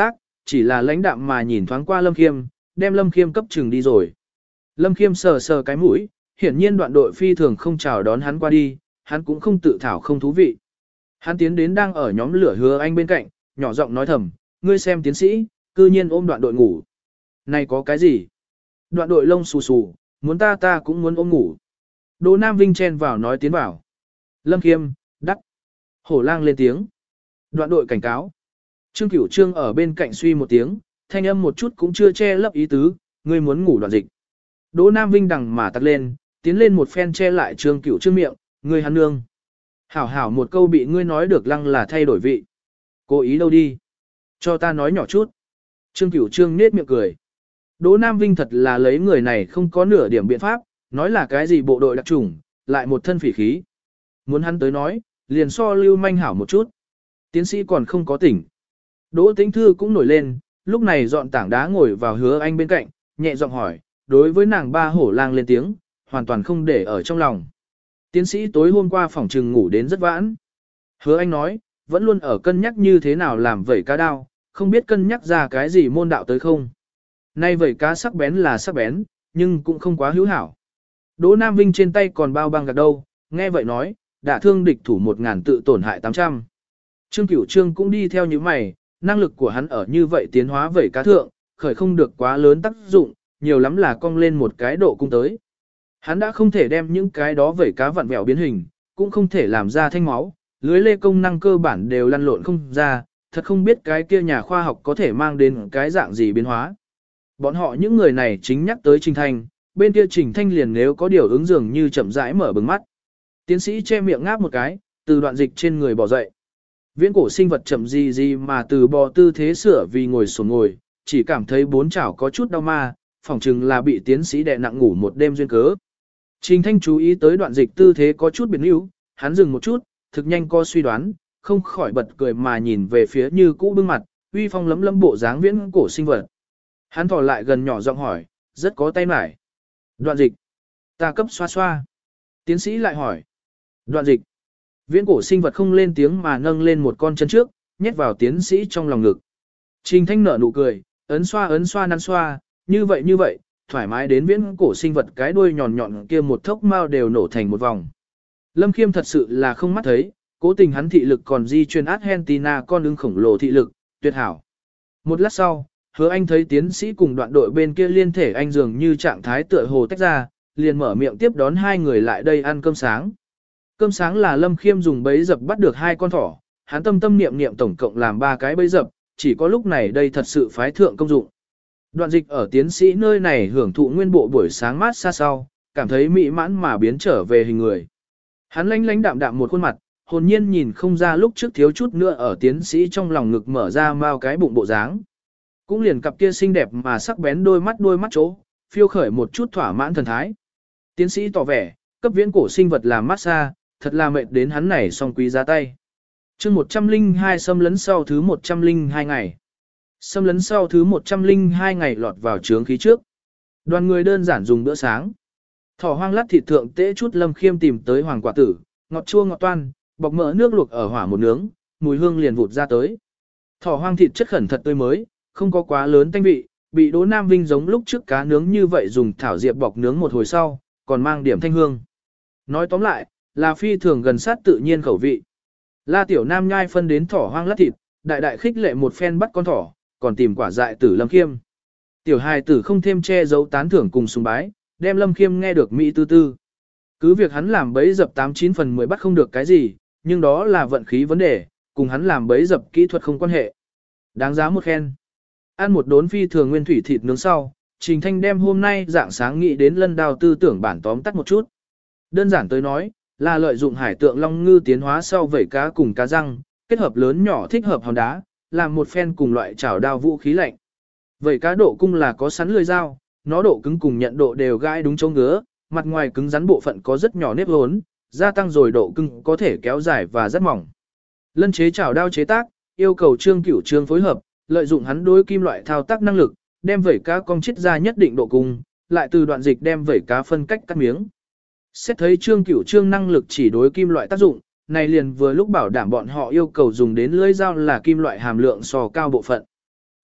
chỉ là lãnh đạm mà nhìn thoáng qua Lâm Khiêm, đem Lâm Khiêm cấp trừng đi rồi. Lâm Khiêm sờ sờ cái mũi, hiển nhiên đoạn đội phi thường không chào đón hắn qua đi, hắn cũng không tự thảo không thú vị. Hắn tiến đến đang ở nhóm lửa Hứa Anh bên cạnh, nhỏ giọng nói thầm, ngươi xem tiến sĩ, cư nhiên ôm đoạn đội ngủ. Này có cái gì? Đoạn đội lông xù xù, muốn ta ta cũng muốn ôm ngủ. Đỗ Nam Vinh chen vào nói tiến vào. Lâm Khiêm, đắc. Hổ lang lên tiếng. Đoạn đội cảnh cáo. Trương Cửu Trương ở bên cạnh suy một tiếng, thanh âm một chút cũng chưa che lấp ý tứ, ngươi muốn ngủ đoạn dịch. Đỗ Nam Vinh đằng mà tắt lên, tiến lên một phen che lại Trương Cửu Trương miệng, ngươi hắn nương. Hảo hảo một câu bị ngươi nói được lăng là thay đổi vị. Cố ý đâu đi. Cho ta nói nhỏ chút. Trương Cửu Trương nết miệng cười. Đỗ Nam Vinh thật là lấy người này không có nửa điểm biện pháp, nói là cái gì bộ đội đặc chủng, lại một thân phỉ khí. Muốn hắn tới nói, liền so lưu manh hảo một chút. Tiến sĩ còn không có tỉnh. Đỗ Tĩnh Thư cũng nổi lên, lúc này dọn tảng đá ngồi vào Hứa Anh bên cạnh, nhẹ giọng hỏi, đối với nàng ba hổ lang lên tiếng, hoàn toàn không để ở trong lòng. Tiến sĩ tối hôm qua phòng trừng ngủ đến rất vãn. Hứa Anh nói, vẫn luôn ở cân nhắc như thế nào làm vẩy cá đao, không biết cân nhắc ra cái gì môn đạo tới không. Nay vẩy cá sắc bén là sắc bén, nhưng cũng không quá hữu hảo. Đỗ Nam Vinh trên tay còn bao băng gạc đâu, nghe vậy nói, đã thương địch thủ một ngàn tự tổn hại tám trăm. Trương Cửu Trương cũng đi theo như mày, năng lực của hắn ở như vậy tiến hóa vẩy cá thượng, khởi không được quá lớn tác dụng, nhiều lắm là cong lên một cái độ cung tới. Hắn đã không thể đem những cái đó vẩy cá vặn vẹo biến hình, cũng không thể làm ra thanh máu, lưới lê công năng cơ bản đều lăn lộn không ra, thật không biết cái kia nhà khoa học có thể mang đến cái dạng gì biến hóa. Bọn họ những người này chính nhắc tới Trình Thanh, bên kia Trình Thanh liền nếu có điều ứng dường như chậm rãi mở bừng mắt. Tiến sĩ che miệng ngáp một cái, từ đoạn dịch trên người bỏ dậy. Viễn cổ sinh vật chậm gì gì mà từ bò tư thế sửa vì ngồi sổn ngồi, chỉ cảm thấy bốn chảo có chút đau ma, phỏng chừng là bị tiến sĩ đè nặng ngủ một đêm duyên cớ. Trình Thanh chú ý tới đoạn dịch tư thế có chút biến yếu, hắn dừng một chút, thực nhanh co suy đoán, không khỏi bật cười mà nhìn về phía như cũ bưng mặt, uy phong lấm lấm bộ dáng viễn cổ sinh vật. Hắn thò lại gần nhỏ giọng hỏi, rất có tay mải. Đoạn dịch. Ta cấp xoa xoa. Tiến sĩ lại hỏi. Đoạn dịch. Viễn cổ sinh vật không lên tiếng mà nâng lên một con chân trước, nhét vào tiến sĩ trong lòng ngực. Trình Thanh nở nụ cười, ấn xoa ấn xoa nắn xoa, như vậy như vậy, thoải mái đến viễn cổ sinh vật cái đuôi nhọn nhọn kia một thốc mao đều nổ thành một vòng. Lâm Khiêm thật sự là không mắt thấy, cố tình hắn thị lực còn di truyền Argentina con ưng khổng lồ thị lực, tuyệt hảo. Một lát sau, Hứa Anh thấy tiến sĩ cùng đoạn đội bên kia liên thể anh dường như trạng thái tựa hồ tách ra, liền mở miệng tiếp đón hai người lại đây ăn cơm sáng. Cơm sáng là Lâm Khiêm dùng bẫy dập bắt được hai con thỏ, hắn tâm tâm niệm niệm tổng cộng làm ba cái bẫy dập, chỉ có lúc này đây thật sự phái thượng công dụng. Đoạn dịch ở tiến sĩ nơi này hưởng thụ nguyên bộ buổi sáng mát xa sau, cảm thấy mỹ mãn mà biến trở về hình người. Hắn lánh lánh đạm đạm một khuôn mặt, hồn nhiên nhìn không ra lúc trước thiếu chút nữa ở tiến sĩ trong lòng ngực mở ra mau cái bụng bộ dáng. Cũng liền cặp kia xinh đẹp mà sắc bén đôi mắt đôi mắt chỗ, phiêu khởi một chút thỏa mãn thần thái. Tiến sĩ tỏ vẻ, cấp viễn cổ sinh vật làm massage, thật là mệt đến hắn này song quý giá tay. chương một trăm linh hai xâm lấn sau thứ một trăm linh hai ngày. Xâm lấn sau thứ một trăm linh hai ngày lọt vào trướng khí trước. Đoàn người đơn giản dùng bữa sáng. Thỏ hoang lát thịt thượng tễ chút Lâm Khiêm tìm tới hoàng quả tử, ngọt chua ngọt toan, bọc mỡ nước luộc ở hỏa một nướng, mùi hương liền vụt ra tới. Thỏ hoang thịt chất khẩn thật tươi mới, không có quá lớn tanh vị, bị Đỗ Nam Vinh giống lúc trước cá nướng như vậy dùng thảo diệp bọc nướng một hồi sau, còn mang điểm thanh hương. Nói tóm lại, là phi thường gần sát tự nhiên khẩu vị. La Tiểu Nam nhai phân đến thỏ hoang lát thịt, đại đại khích lệ một phen bắt con thỏ, còn tìm quả dại tử Lâm Khiêm. Tiểu hài tử không thêm che giấu tán thưởng cùng sùng bái, đem Lâm Khiêm nghe được mỹ tư tư. Cứ việc hắn làm bẫy dập tám chín phần mười bắt không được cái gì, nhưng đó là vận khí vấn đề, cùng hắn làm bẫy dập kỹ thuật không quan hệ. Đáng giá một khen. Ăn một đốn phi thường nguyên thủy thịt nướng sau, Trình Thanh đem hôm nay dạng sáng nghĩ đến lân đào tư tưởng bản tóm tắt một chút. Đơn giản tới nói, là lợi dụng hải tượng long ngư tiến hóa sau vẩy cá cùng cá răng, kết hợp lớn nhỏ thích hợp hòn đá, làm một phen cùng loại chảo đao vũ khí lạnh. Vẩy cá độ cung là có sắn lưỡi dao, nó độ cứng cùng nhận độ đều gai đúng chỗ ngứa, mặt ngoài cứng rắn bộ phận có rất nhỏ nếp hốn, gia tăng rồi độ cứng có thể kéo dài và rất mỏng. Lân chế chảo đao chế tác, yêu cầu Trương Cửu Trương phối hợp, lợi dụng hắn đối kim loại thao tác năng lực, đem vẩy cá cong chít ra nhất định độ cung, lại từ đoạn dịch đem vẩy cá phân cách cắt miếng. Xét thấy Trương Cửu Trương năng lực chỉ đối kim loại tác dụng, này liền vừa lúc bảo đảm bọn họ yêu cầu dùng đến lưỡi dao là kim loại hàm lượng so cao bộ phận.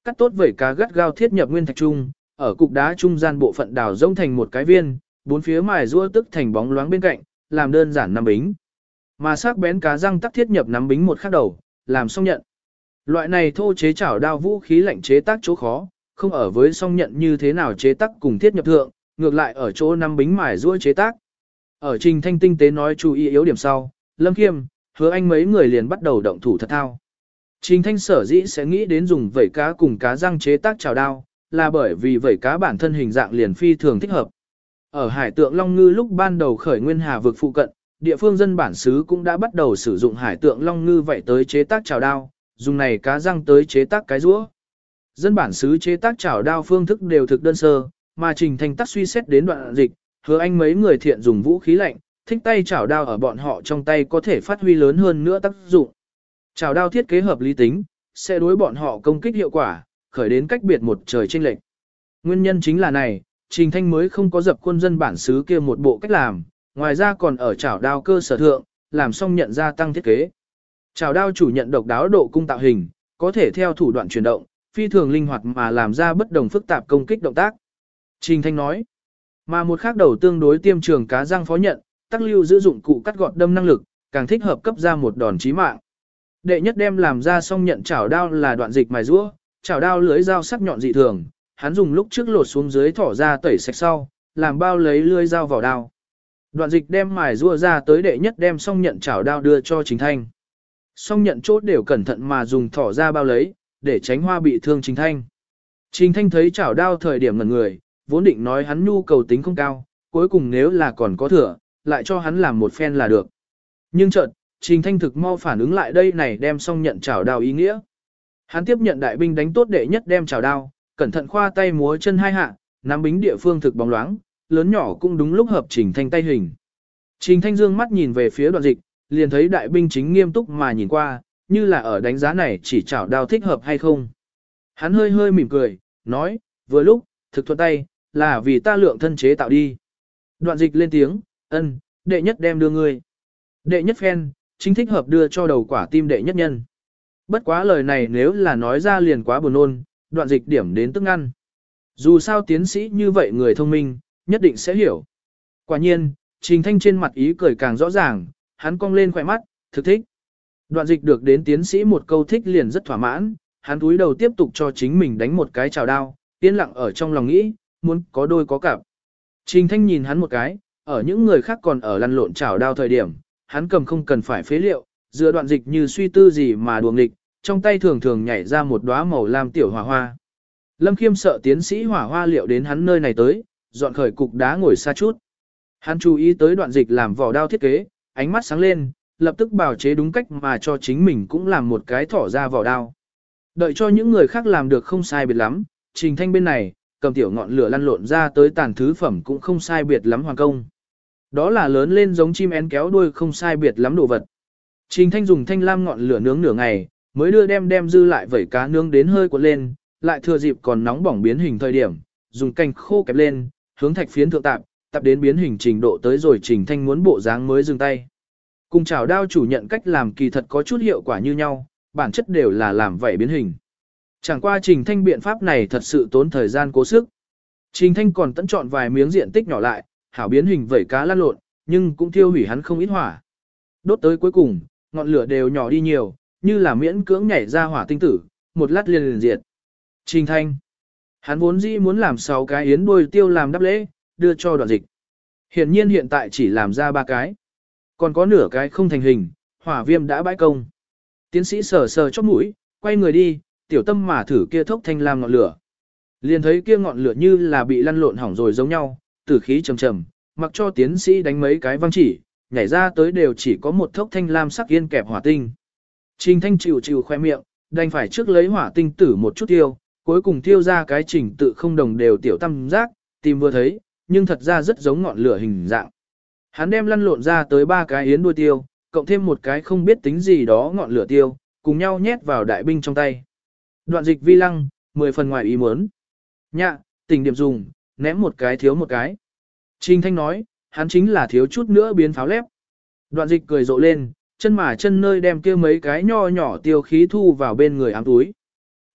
cắt tốt vẩy cá gắt gao thiết nhập nguyên thạch trung, ở cục đá trung gian bộ phận đào rông thành một cái viên, bốn phía mài rũa tức thành bóng loáng bên cạnh, làm đơn giản nắm bính. Mà sắc bén cá răng tắc thiết nhập nắm bính một khắc đầu, làm xong nhận. Loại này thô chế chảo đao vũ khí lạnh chế tác chỗ khó, không ở với song nhận như thế nào chế tác cùng thiết nhập thượng, ngược lại ở chỗ nắm bính mài rũa chế tác. Ở Trình Thanh tinh tế nói chú ý yếu điểm sau, Lâm Khiêm, Hứa Anh mấy người liền bắt đầu động thủ thật thao. Trình Thanh sở dĩ sẽ nghĩ đến dùng vẩy cá cùng cá răng chế tác chảo đao, là bởi vì vẩy cá bản thân hình dạng liền phi thường thích hợp. Ở hải tượng Long Ngư lúc ban đầu khởi nguyên hà vực phụ cận, địa phương dân bản xứ cũng đã bắt đầu sử dụng hải tượng Long Ngư vậy tới chế tác chảo đao, dùng này cá răng tới chế tác cái rũa. Dân bản xứ chế tác chảo đao phương thức đều thực đơn sơ, mà Trình Thanh tác suy xét đến đoạn dịch, Hứa Anh mấy người thiện dùng vũ khí lạnh, thích tay chảo đao ở bọn họ trong tay có thể phát huy lớn hơn nữa tác dụng. Chảo đao thiết kế hợp lý tính, sẽ đối bọn họ công kích hiệu quả, khởi đến cách biệt một trời chênh lệch. Nguyên nhân chính là này, Trình Thanh mới không có dập khuôn dân bản xứ kia một bộ cách làm, ngoài ra còn ở chảo đao cơ sở thượng, làm xong nhận gia tăng thiết kế. Chảo đao chủ nhận độc đáo độ cung tạo hình, có thể theo thủ đoạn chuyển động, phi thường linh hoạt mà làm ra bất đồng phức tạp công kích động tác. Trình Thanh nói, mà một khác đầu tương đối tiêm trường cá răng phó nhận, tác lưu giữ dụng cụ cắt gọt đâm năng lực, càng thích hợp cấp ra một đòn chí mạng. Đệ nhất đem làm ra xong nhận chảo đao là đoạn dịch mài rũa, chảo đao lưới dao sắc nhọn dị thường, hắn dùng lúc trước lột xuống dưới thỏ ra tẩy sạch sau, làm bao lấy lưỡi dao vào đao. Đoạn dịch đem mài rũa ra tới đệ nhất đem xong nhận chảo đao đưa cho Trình Thanh. Xong nhận chốt đều cẩn thận mà dùng thỏ ra bao lấy, để tránh hoa bị thương Trình Thanh. Trình Thanh thấy chảo đao thời điểm ngẩn người, vốn định nói hắn nhu cầu tính không cao, cuối cùng nếu là còn có thừa, lại cho hắn làm một phen là được. Nhưng chợt, Trình Thanh thực mau phản ứng lại đây này đem xong nhận chảo đao ý nghĩa. Hắn tiếp nhận đại binh đánh tốt đệ nhất đem chảo đao, cẩn thận khoa tay múa chân hai hạ, nắm bính địa phương thực bóng loáng, lớn nhỏ cũng đúng lúc hợp Trình Thanh tay hình. Trình Thanh dương mắt nhìn về phía đoạn dịch, liền thấy đại binh chính nghiêm túc mà nhìn qua, như là ở đánh giá này chỉ chảo đao thích hợp hay không. Hắn hơi hơi mỉm cười, nói, vừa lúc, thực thuận tay, là vì ta lượng thân chế tạo đi. Đoạn dịch lên tiếng, ân, đệ nhất đem đưa ngươi. Đệ nhất phen, chính thích hợp đưa cho đầu quả tim đệ nhất nhân. Bất quá lời này nếu là nói ra liền quá buồn nôn, đoạn dịch điểm đến tức ngăn. Dù sao tiến sĩ như vậy người thông minh, nhất định sẽ hiểu. Quả nhiên, Trình Thanh trên mặt ý cười càng rõ ràng, hắn cong lên khỏe mắt, thực thích. Đoạn dịch được đến tiến sĩ một câu thích liền rất thỏa mãn, hắn túi đầu tiếp tục cho chính mình đánh một cái chào đao, yên lặng ở trong lòng nghĩ, muốn có đôi có cặp. Trình Thanh nhìn hắn một cái, ở những người khác còn ở lăn lộn chảo đao thời điểm, hắn cầm không cần phải phế liệu, dựa đoạn dịch như suy tư gì mà đuồng nghịch, trong tay thường thường nhảy ra một đóa màu lam tiểu hỏa hoa. Lâm Khiêm sợ tiến sĩ hỏa hoa liệu đến hắn nơi này tới, dọn khởi cục đá ngồi xa chút. Hắn chú ý tới đoạn dịch làm vỏ đao thiết kế, ánh mắt sáng lên, lập tức bào chế đúng cách mà cho chính mình cũng làm một cái thỏ ra vỏ đao. Đợi cho những người khác làm được không sai biệt lắm, Trình Thanh bên này, cầm tiểu ngọn lửa lăn lộn ra tới tàn thứ phẩm cũng không sai biệt lắm hoàn công. Đó là lớn lên giống chim én kéo đuôi không sai biệt lắm đồ vật. Trình Thanh dùng thanh lam ngọn lửa nướng nửa ngày, mới đưa đem đem dư lại vẩy cá nướng đến hơi cuộn lên, lại thừa dịp còn nóng bỏng biến hình thời điểm, dùng canh khô kẹp lên, hướng thạch phiến thượng tạp, tạp đến biến hình trình độ tới rồi Trình Thanh muốn bộ dáng mới dừng tay. Cùng chảo đao chủ nhận cách làm kỳ thật có chút hiệu quả như nhau, bản chất đều là làm vậy biến hình. Chẳng qua Trình Thanh biện pháp này thật sự tốn thời gian cố sức. Trình Thanh còn tận chọn vài miếng diện tích nhỏ lại, hảo biến hình vẩy cá lăn lộn, nhưng cũng thiêu hủy hắn không ít hỏa. Đốt tới cuối cùng, ngọn lửa đều nhỏ đi nhiều, như là miễn cưỡng nhảy ra hỏa tinh tử, một lát liền liền diệt. Trình Thanh, hắn vốn dĩ muốn làm sáu cái yến đuôi tiêu làm đáp lễ, đưa cho đoạn dịch. Hiển nhiên hiện tại chỉ làm ra ba cái. Còn có nửa cái không thành hình, hỏa viêm đã bãi công. Tiến sĩ sờ sờ chóp mũi, quay người đi, tiểu tâm mà thử kia thốc thanh lam ngọn lửa. Liền thấy kia ngọn lửa như là bị lăn lộn hỏng rồi giống nhau, tử khí trầm trầm, mặc cho tiến sĩ đánh mấy cái văng chỉ, nhảy ra tới đều chỉ có một thốc thanh lam sắc yên kẹp hỏa tinh. Trình Thanh chịu chịu khoe miệng, đành phải trước lấy hỏa tinh tử một chút tiêu, cuối cùng tiêu ra cái trình tự không đồng đều tiểu tam giác, tìm vừa thấy, nhưng thật ra rất giống ngọn lửa hình dạng. Hắn đem lăn lộn ra tới ba cái yến đuôi tiêu, cộng thêm một cái không biết tính gì đó ngọn lửa tiêu, cùng nhau nhét vào đại binh trong tay. Đoạn dịch vi lăng, mười phần ngoài ý muốn. Nhạ, tình điểm dùng, ném một cái thiếu một cái. Trình Thanh nói, hắn chính là thiếu chút nữa biến pháo lép. Đoạn dịch cười rộ lên, chân mà chân nơi đem kia mấy cái nho nhỏ tiêu khí thu vào bên người ám túi.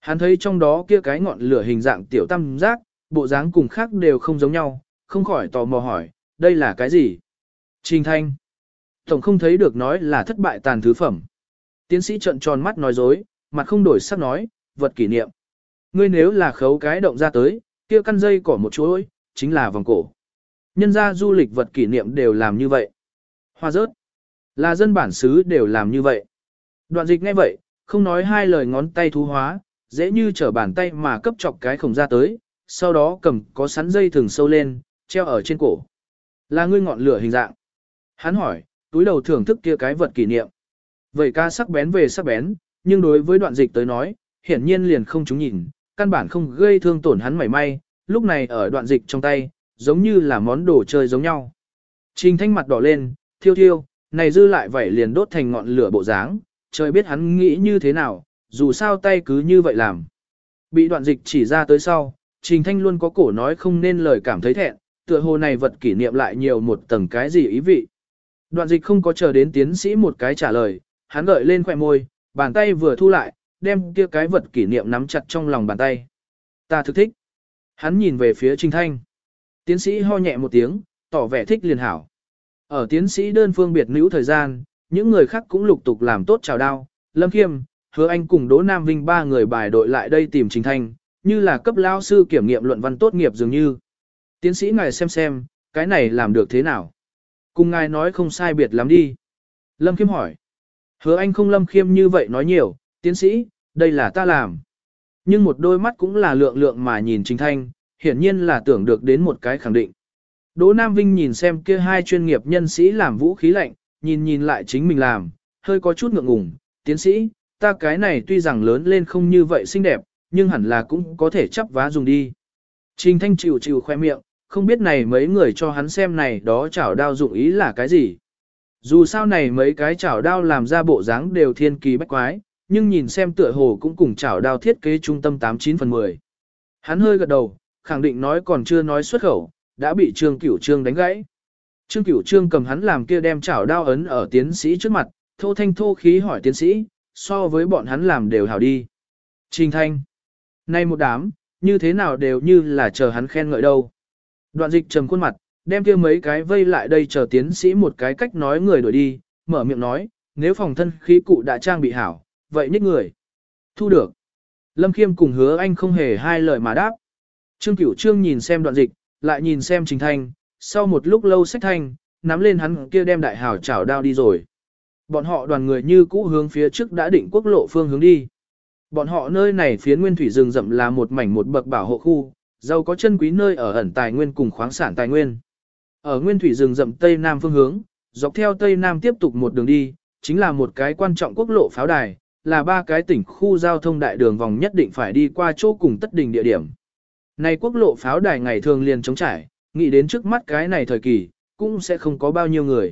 Hắn thấy trong đó kia cái ngọn lửa hình dạng tiểu tam giác, bộ dáng cùng khác đều không giống nhau, không khỏi tò mò hỏi, đây là cái gì? Trình Thanh. Tổng không thấy được nói là thất bại tàn thứ phẩm. Tiến sĩ trợn tròn mắt nói dối, mặt không đổi sắc nói, vật kỷ niệm. Ngươi nếu là khấu cái động ra tới, kia căn dây cỏ một chuỗi, chính là vòng cổ. Nhân gia du lịch vật kỷ niệm đều làm như vậy. Hoa rớt. Là dân bản xứ đều làm như vậy. Đoạn dịch nghe vậy, không nói hai lời ngón tay thú hóa, dễ như trở bàn tay mà cấp chọc cái khổng ra tới, sau đó cầm có sắn dây thừng sâu lên, treo ở trên cổ. Là ngươi ngọn lửa hình dạng. Hắn hỏi, túi đầu thưởng thức kia cái vật kỷ niệm. Vậy ca sắc bén về sắc bén, nhưng đối với đoạn dịch tới nói, hiển nhiên liền không chúng nhìn, căn bản không gây thương tổn hắn mảy may, lúc này ở đoạn dịch trong tay, giống như là món đồ chơi giống nhau. Trình Thanh mặt đỏ lên, thiêu thiêu, này dư lại vậy liền đốt thành ngọn lửa bộ dáng, trời biết hắn nghĩ như thế nào, dù sao tay cứ như vậy làm. Bị đoạn dịch chỉ ra tới sau, Trình Thanh luôn có cổ nói không nên lời cảm thấy thẹn, tựa hồ này vật kỷ niệm lại nhiều một tầng cái gì ý vị. Đoạn dịch không có chờ đến tiến sĩ một cái trả lời, hắn gợi lên khỏe môi, bàn tay vừa thu lại, đem kia cái vật kỷ niệm nắm chặt trong lòng bàn tay. Ta thực thích. Hắn nhìn về phía Trình Thanh. Tiến sĩ ho nhẹ một tiếng, tỏ vẻ thích liền hảo. Ở tiến sĩ đơn phương biệt nữ thời gian, những người khác cũng lục tục làm tốt chào đao. Lâm Khiêm, Hứa Anh cùng Đỗ Nam Vinh ba người bài đội lại đây tìm Trình Thanh, như là cấp lao sư kiểm nghiệm luận văn tốt nghiệp dường như. Tiến sĩ ngài xem xem, cái này làm được thế nào? Cùng ngài nói không sai biệt lắm đi. Lâm Khiêm hỏi. Hứa Anh không Lâm Khiêm như vậy nói nhiều, tiến sĩ, đây là ta làm. Nhưng một đôi mắt cũng là lượng lượng mà nhìn Trình Thanh, hiển nhiên là tưởng được đến một cái khẳng định. Đỗ Nam Vinh nhìn xem kia hai chuyên nghiệp nhân sĩ làm vũ khí lạnh, nhìn nhìn lại chính mình làm, hơi có chút ngượng ngùng. Tiến sĩ, ta cái này tuy rằng lớn lên không như vậy xinh đẹp, nhưng hẳn là cũng có thể chắp vá dùng đi. Trình Thanh chịu chịu khoe miệng, không biết này mấy người cho hắn xem này đó chảo đao dụng ý là cái gì. Dù sao này mấy cái chảo đao làm ra bộ dáng đều thiên kỳ bách quái, nhưng nhìn xem tựa hồ cũng cùng chảo đao thiết kế trung tâm tám chín phần mười. Hắn hơi gật đầu, khẳng định nói còn chưa nói xuất khẩu, đã bị Trương Cửu Trương đánh gãy. Trương Cửu Trương cầm hắn làm kia đem chảo đao ấn ở tiến sĩ trước mặt, thô thanh thô khí hỏi tiến sĩ, so với bọn hắn làm đều hảo đi. Trình Thanh, nay một đám, như thế nào đều như là chờ hắn khen ngợi đâu. Đoạn dịch trầm khuôn mặt, đem kia mấy cái vây lại đây chờ tiến sĩ một cái cách nói người đuổi đi, mở miệng nói, nếu phòng thân khí cụ đã trang bị hảo, vậy nhích người. Thu được. Lâm Khiêm cùng Hứa Anh không hề hai lời mà đáp. Trương Cửu Trương nhìn xem đoạn dịch, lại nhìn xem Trình Thanh, sau một lúc lâu sách thanh, nắm lên hắn kia đem đại hảo chảo đao đi rồi. Bọn họ đoàn người như cũ hướng phía trước đã định quốc lộ phương hướng đi. Bọn họ nơi này phía nguyên thủy rừng rậm là một mảnh một bậc bảo hộ khu, giàu có chân quý nơi ở ẩn tài nguyên cùng khoáng sản tài nguyên. Ở nguyên thủy rừng rậm tây nam phương hướng, dọc theo tây nam tiếp tục một đường đi, chính là một cái quan trọng quốc lộ pháo đài, là ba cái tỉnh khu giao thông đại đường vòng nhất định phải đi qua chỗ cùng tất đình địa điểm. Này quốc lộ pháo đài ngày thường liền trống trải, nghĩ đến trước mắt cái này thời kỳ, cũng sẽ không có bao nhiêu người.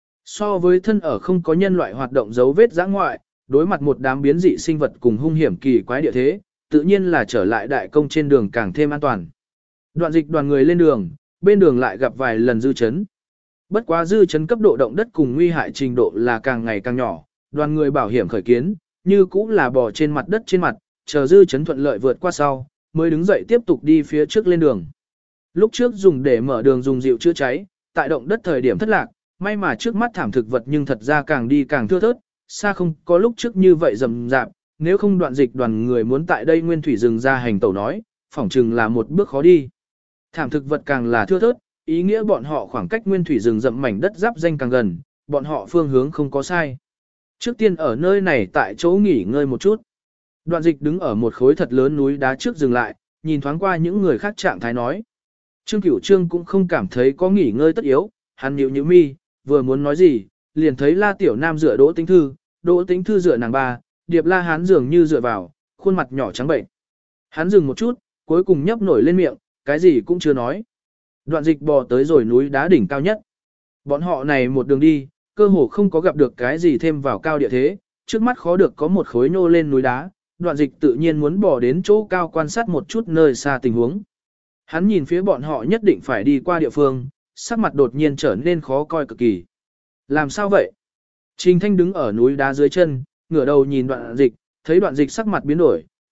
So với thân ở không có nhân loại hoạt động dấu vết giã ngoại, đối mặt một đám biến dị sinh vật cùng hung hiểm kỳ quái địa thế, tự nhiên là trở lại đại công trên đường càng thêm an toàn. Đoạn dịch đoàn người lên đường, bên đường lại gặp vài lần dư chấn. Bất quá dư chấn cấp độ động đất cùng nguy hại trình độ là càng ngày càng nhỏ, đoàn người bảo hiểm khởi kiến, như cũng là bò trên mặt đất trên mặt, chờ dư chấn thuận lợi vượt qua sau, mới đứng dậy tiếp tục đi phía trước lên đường. Lúc trước dùng để mở đường dùng dịu chữa cháy, tại động đất thời điểm thất lạc, may mà trước mắt thảm thực vật nhưng thật ra càng đi càng thưa thớt, xa không có lúc trước như vậy rầm rạp, nếu không đoạn dịch đoàn người muốn tại đây nguyên thủy rừng ra hành tẩu nói, phỏng chừng là một bước khó đi. Thảm thực vật càng là thưa thớt, ý nghĩa bọn họ khoảng cách nguyên thủy rừng rậm mảnh đất giáp danh càng gần, bọn họ phương hướng không có sai. Trước tiên ở nơi này tại chỗ nghỉ ngơi một chút. Đoạn dịch đứng ở một khối thật lớn núi đá trước dừng lại, nhìn thoáng qua những người khác trạng thái nói. Trương Cửu Trương cũng không cảm thấy có nghỉ ngơi tất yếu, hắn nhíu nhíu mi, vừa muốn nói gì, liền thấy La Tiểu Nam dựa Đỗ Tĩnh Thư, Đỗ Tĩnh Thư dựa nàng ba, Điệp La Hán dường như dựa vào, khuôn mặt nhỏ trắng bệnh. Hắn dừng một chút, cuối cùng nhấp nổi lên miệng, cái gì cũng chưa nói. Đoạn dịch bò tới rồi núi đá đỉnh cao nhất. Bọn họ này một đường đi, cơ hồ không có gặp được cái gì thêm vào cao địa thế, trước mắt khó được có một khối nô lên núi đá, đoạn dịch tự nhiên muốn bò đến chỗ cao quan sát một chút nơi xa tình huống. Hắn nhìn phía bọn họ nhất định phải đi qua địa phương, sắc mặt đột nhiên trở nên khó coi cực kỳ. Làm sao vậy? Trình Thanh đứng ở núi đá dưới chân, ngửa đầu nhìn đoạn dịch, thấy đoạn dịch sắc mặt biến đổi,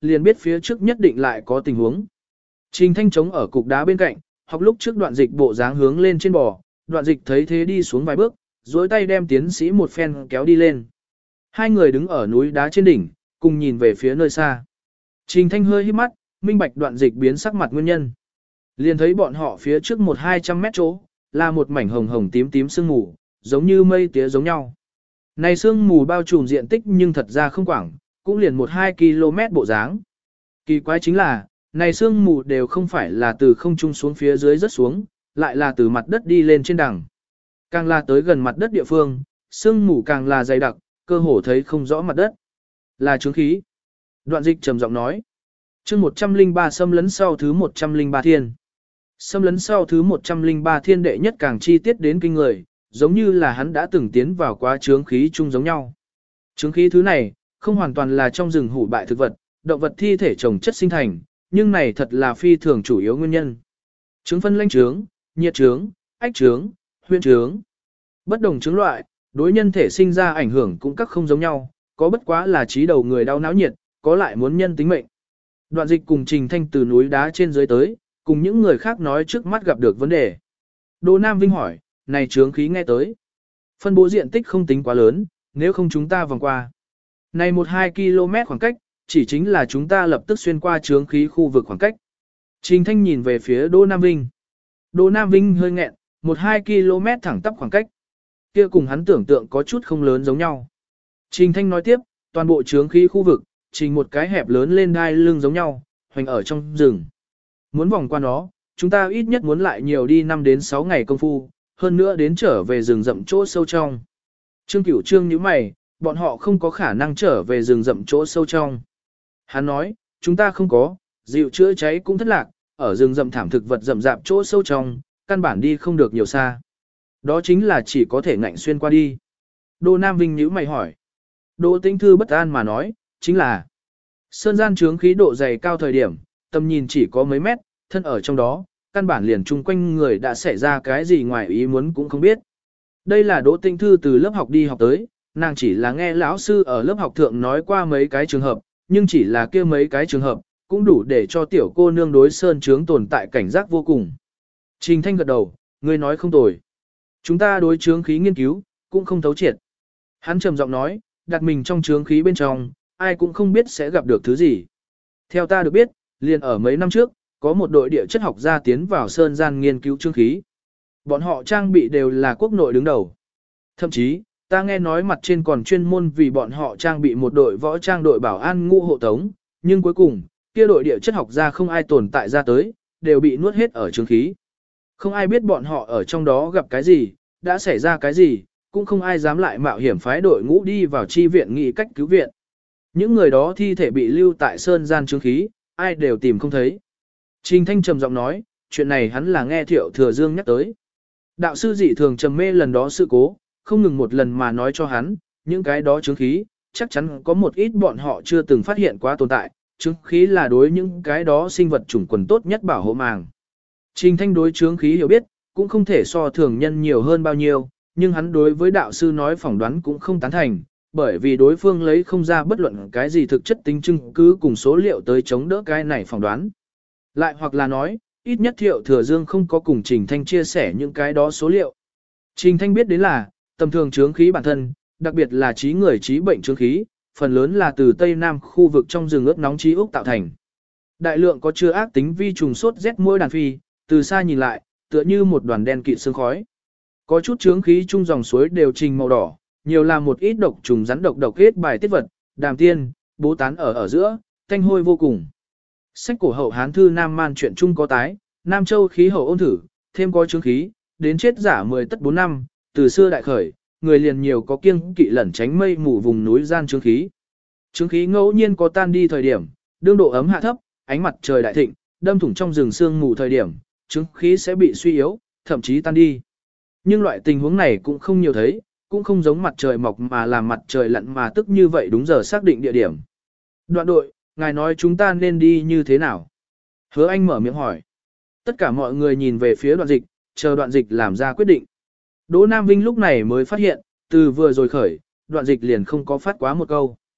liền biết phía trước nhất định lại có tình huống. Trình Thanh chống ở cục đá bên cạnh, học lúc trước đoạn dịch bộ dáng hướng lên trên bò, đoạn dịch thấy thế đi xuống vài bước, duỗi tay đem tiến sĩ một phen kéo đi lên. Hai người đứng ở núi đá trên đỉnh, cùng nhìn về phía nơi xa. Trình Thanh hơi hít mắt, minh bạch đoạn dịch biến sắc mặt nguyên nhân. Liền thấy bọn họ phía trước một hai trăm mét chỗ, là một mảnh hồng hồng tím tím sương mù, giống như mây tía giống nhau. Này sương mù bao trùm diện tích nhưng thật ra không quảng, cũng liền một hai ki lô mét bộ dáng. Kỳ quái chính là, này sương mù đều không phải là từ không trung xuống phía dưới rớt xuống, lại là từ mặt đất đi lên trên đằng. Càng là tới gần mặt đất địa phương, sương mù càng là dày đặc, cơ hồ thấy không rõ mặt đất. Là chướng khí. Đoạn dịch trầm giọng nói. Chương một trăm lẻ ba xâm lấn sau thứ một trăm lẻ ba thiên. Xâm lấn sau thứ một trăm lẻ ba thiên đệ nhất càng chi tiết đến kinh người, giống như là hắn đã từng tiến vào quá chướng khí chung giống nhau. Chướng khí thứ này, không hoàn toàn là trong rừng hủ bại thực vật, động vật thi thể trồng chất sinh thành, nhưng này thật là phi thường chủ yếu nguyên nhân. Chướng phân lãnh chướng, nhiệt chướng, ách chướng, huyễn chướng. Bất đồng chướng loại, đối nhân thể sinh ra ảnh hưởng cũng các không giống nhau, có bất quá là trí đầu người đau não nhiệt, có lại muốn nhân tính mệnh. Đoạn dịch cùng Trình Thanh từ núi đá trên dưới tới, cùng những người khác nói trước mắt gặp được vấn đề. Đỗ Nam Vinh hỏi, này chướng khí nghe tới. Phân bố diện tích không tính quá lớn, nếu không chúng ta vòng qua. Này một hai ki lô mét khoảng cách, chỉ chính là chúng ta lập tức xuyên qua chướng khí khu vực khoảng cách. Trình Thanh nhìn về phía Đỗ Nam Vinh. Đỗ Nam Vinh hơi nghẹn, một hai ki lô mét thẳng tắp khoảng cách. Kia cùng hắn tưởng tượng có chút không lớn giống nhau. Trình Thanh nói tiếp, toàn bộ chướng khí khu vực, trình một cái hẹp lớn lên đai lưng giống nhau, hoành ở trong rừng. Muốn vòng qua nó, chúng ta ít nhất muốn lại nhiều đi năm đến sáu ngày công phu, hơn nữa đến trở về rừng rậm chỗ sâu trong. Trương Cửu Trương nhíu mày, bọn họ không có khả năng trở về rừng rậm chỗ sâu trong. Hắn nói, chúng ta không có, dịu chữa cháy cũng thất lạc, ở rừng rậm thảm thực vật rậm rạp chỗ sâu trong, căn bản đi không được nhiều xa. Đó chính là chỉ có thể ngạnh xuyên qua đi. Đỗ Nam Vinh nhíu mày hỏi. Đỗ Tĩnh Thư bất an mà nói, chính là sơn gian chướng khí độ dày cao thời điểm, tầm nhìn chỉ có mấy mét, thân ở trong đó, căn bản liền chung quanh người đã xảy ra cái gì ngoài ý muốn cũng không biết. Đây là Đỗ Tĩnh Thư từ lớp học đi học tới, nàng chỉ là nghe lão sư ở lớp học thượng nói qua mấy cái trường hợp, nhưng chỉ là kia mấy cái trường hợp, cũng đủ để cho tiểu cô nương đối sơn chướng tồn tại cảnh giác vô cùng. Trình Thanh gật đầu, ngươi nói không tồi. Chúng ta đối chướng khí nghiên cứu, cũng không thấu triệt. Hắn trầm giọng nói, đặt mình trong chướng khí bên trong, ai cũng không biết sẽ gặp được thứ gì. Theo ta được biết, liền ở mấy năm trước, có một đội địa chất học gia tiến vào sơn gian nghiên cứu chướng khí. Bọn họ trang bị đều là quốc nội đứng đầu. Thậm chí, ta nghe nói mặt trên còn chuyên môn vì bọn họ trang bị một đội võ trang đội bảo an ngũ hộ tống, nhưng cuối cùng, kia đội địa chất học gia không ai tồn tại ra tới, đều bị nuốt hết ở chướng khí. Không ai biết bọn họ ở trong đó gặp cái gì, đã xảy ra cái gì, cũng không ai dám lại mạo hiểm phái đội ngũ đi vào chi viện nghị cách cứu viện. Những người đó thi thể bị lưu tại sơn gian chướng khí, ai đều tìm không thấy. Trình Thanh trầm giọng nói, chuyện này hắn là nghe Thiệu Thừa Dương nhắc tới. Đạo sư dị thường trầm mê lần đó sự cố, không ngừng một lần mà nói cho hắn, những cái đó chướng khí, chắc chắn có một ít bọn họ chưa từng phát hiện quá tồn tại, chướng khí là đối những cái đó sinh vật chủng quần tốt nhất bảo hộ màng. Trình Thanh đối chướng khí hiểu biết, cũng không thể so thường nhân nhiều hơn bao nhiêu, nhưng hắn đối với đạo sư nói phỏng đoán cũng không tán thành, bởi vì đối phương lấy không ra bất luận cái gì thực chất tính chứng cứ cùng số liệu tới chống đỡ cái này phỏng đoán. Lại hoặc là nói, ít nhất Thiệu Thừa Dương không có cùng Trình Thanh chia sẻ những cái đó số liệu. Trình Thanh biết đến là, tầm thường chướng khí bản thân, đặc biệt là trí người trí bệnh chướng khí, phần lớn là từ Tây Nam khu vực trong rừng ướt nóng trí Úc tạo thành. Đại lượng có chứa ác tính vi trùng sốt rét mỗi đàn phi, từ xa nhìn lại, tựa như một đoàn đen kịt sương khói. Có chút chướng khí chung dòng suối đều trình màu đỏ, nhiều là một ít độc trùng rắn độc độc kết bài tiết vật, đàm tiên, bố tán ở ở giữa, thanh hôi vô cùng. Sách cổ hậu Hán thư Nam Man chuyện chung có tái, Nam Châu khí hậu ôn thử, thêm có chướng khí, đến chết giả mười tất bốn năm, từ xưa đại khởi, người liền nhiều có kiêng kỵ lẩn tránh mây mù vùng núi gian chướng khí. Chướng khí ngẫu nhiên có tan đi thời điểm, đương độ ấm hạ thấp, ánh mặt trời đại thịnh, đâm thủng trong rừng sương mù thời điểm, chướng khí sẽ bị suy yếu, thậm chí tan đi. Nhưng loại tình huống này cũng không nhiều thấy, cũng không giống mặt trời mọc mà làm mặt trời lặn mà tức như vậy đúng giờ xác định địa điểm. Đoạn đội, ngài nói chúng ta nên đi như thế nào? Hứa Anh mở miệng hỏi. Tất cả mọi người nhìn về phía đoạn dịch, chờ đoạn dịch làm ra quyết định. Đỗ Nam Vinh lúc này mới phát hiện, từ vừa rồi khởi, đoạn dịch liền không có phát quá một câu.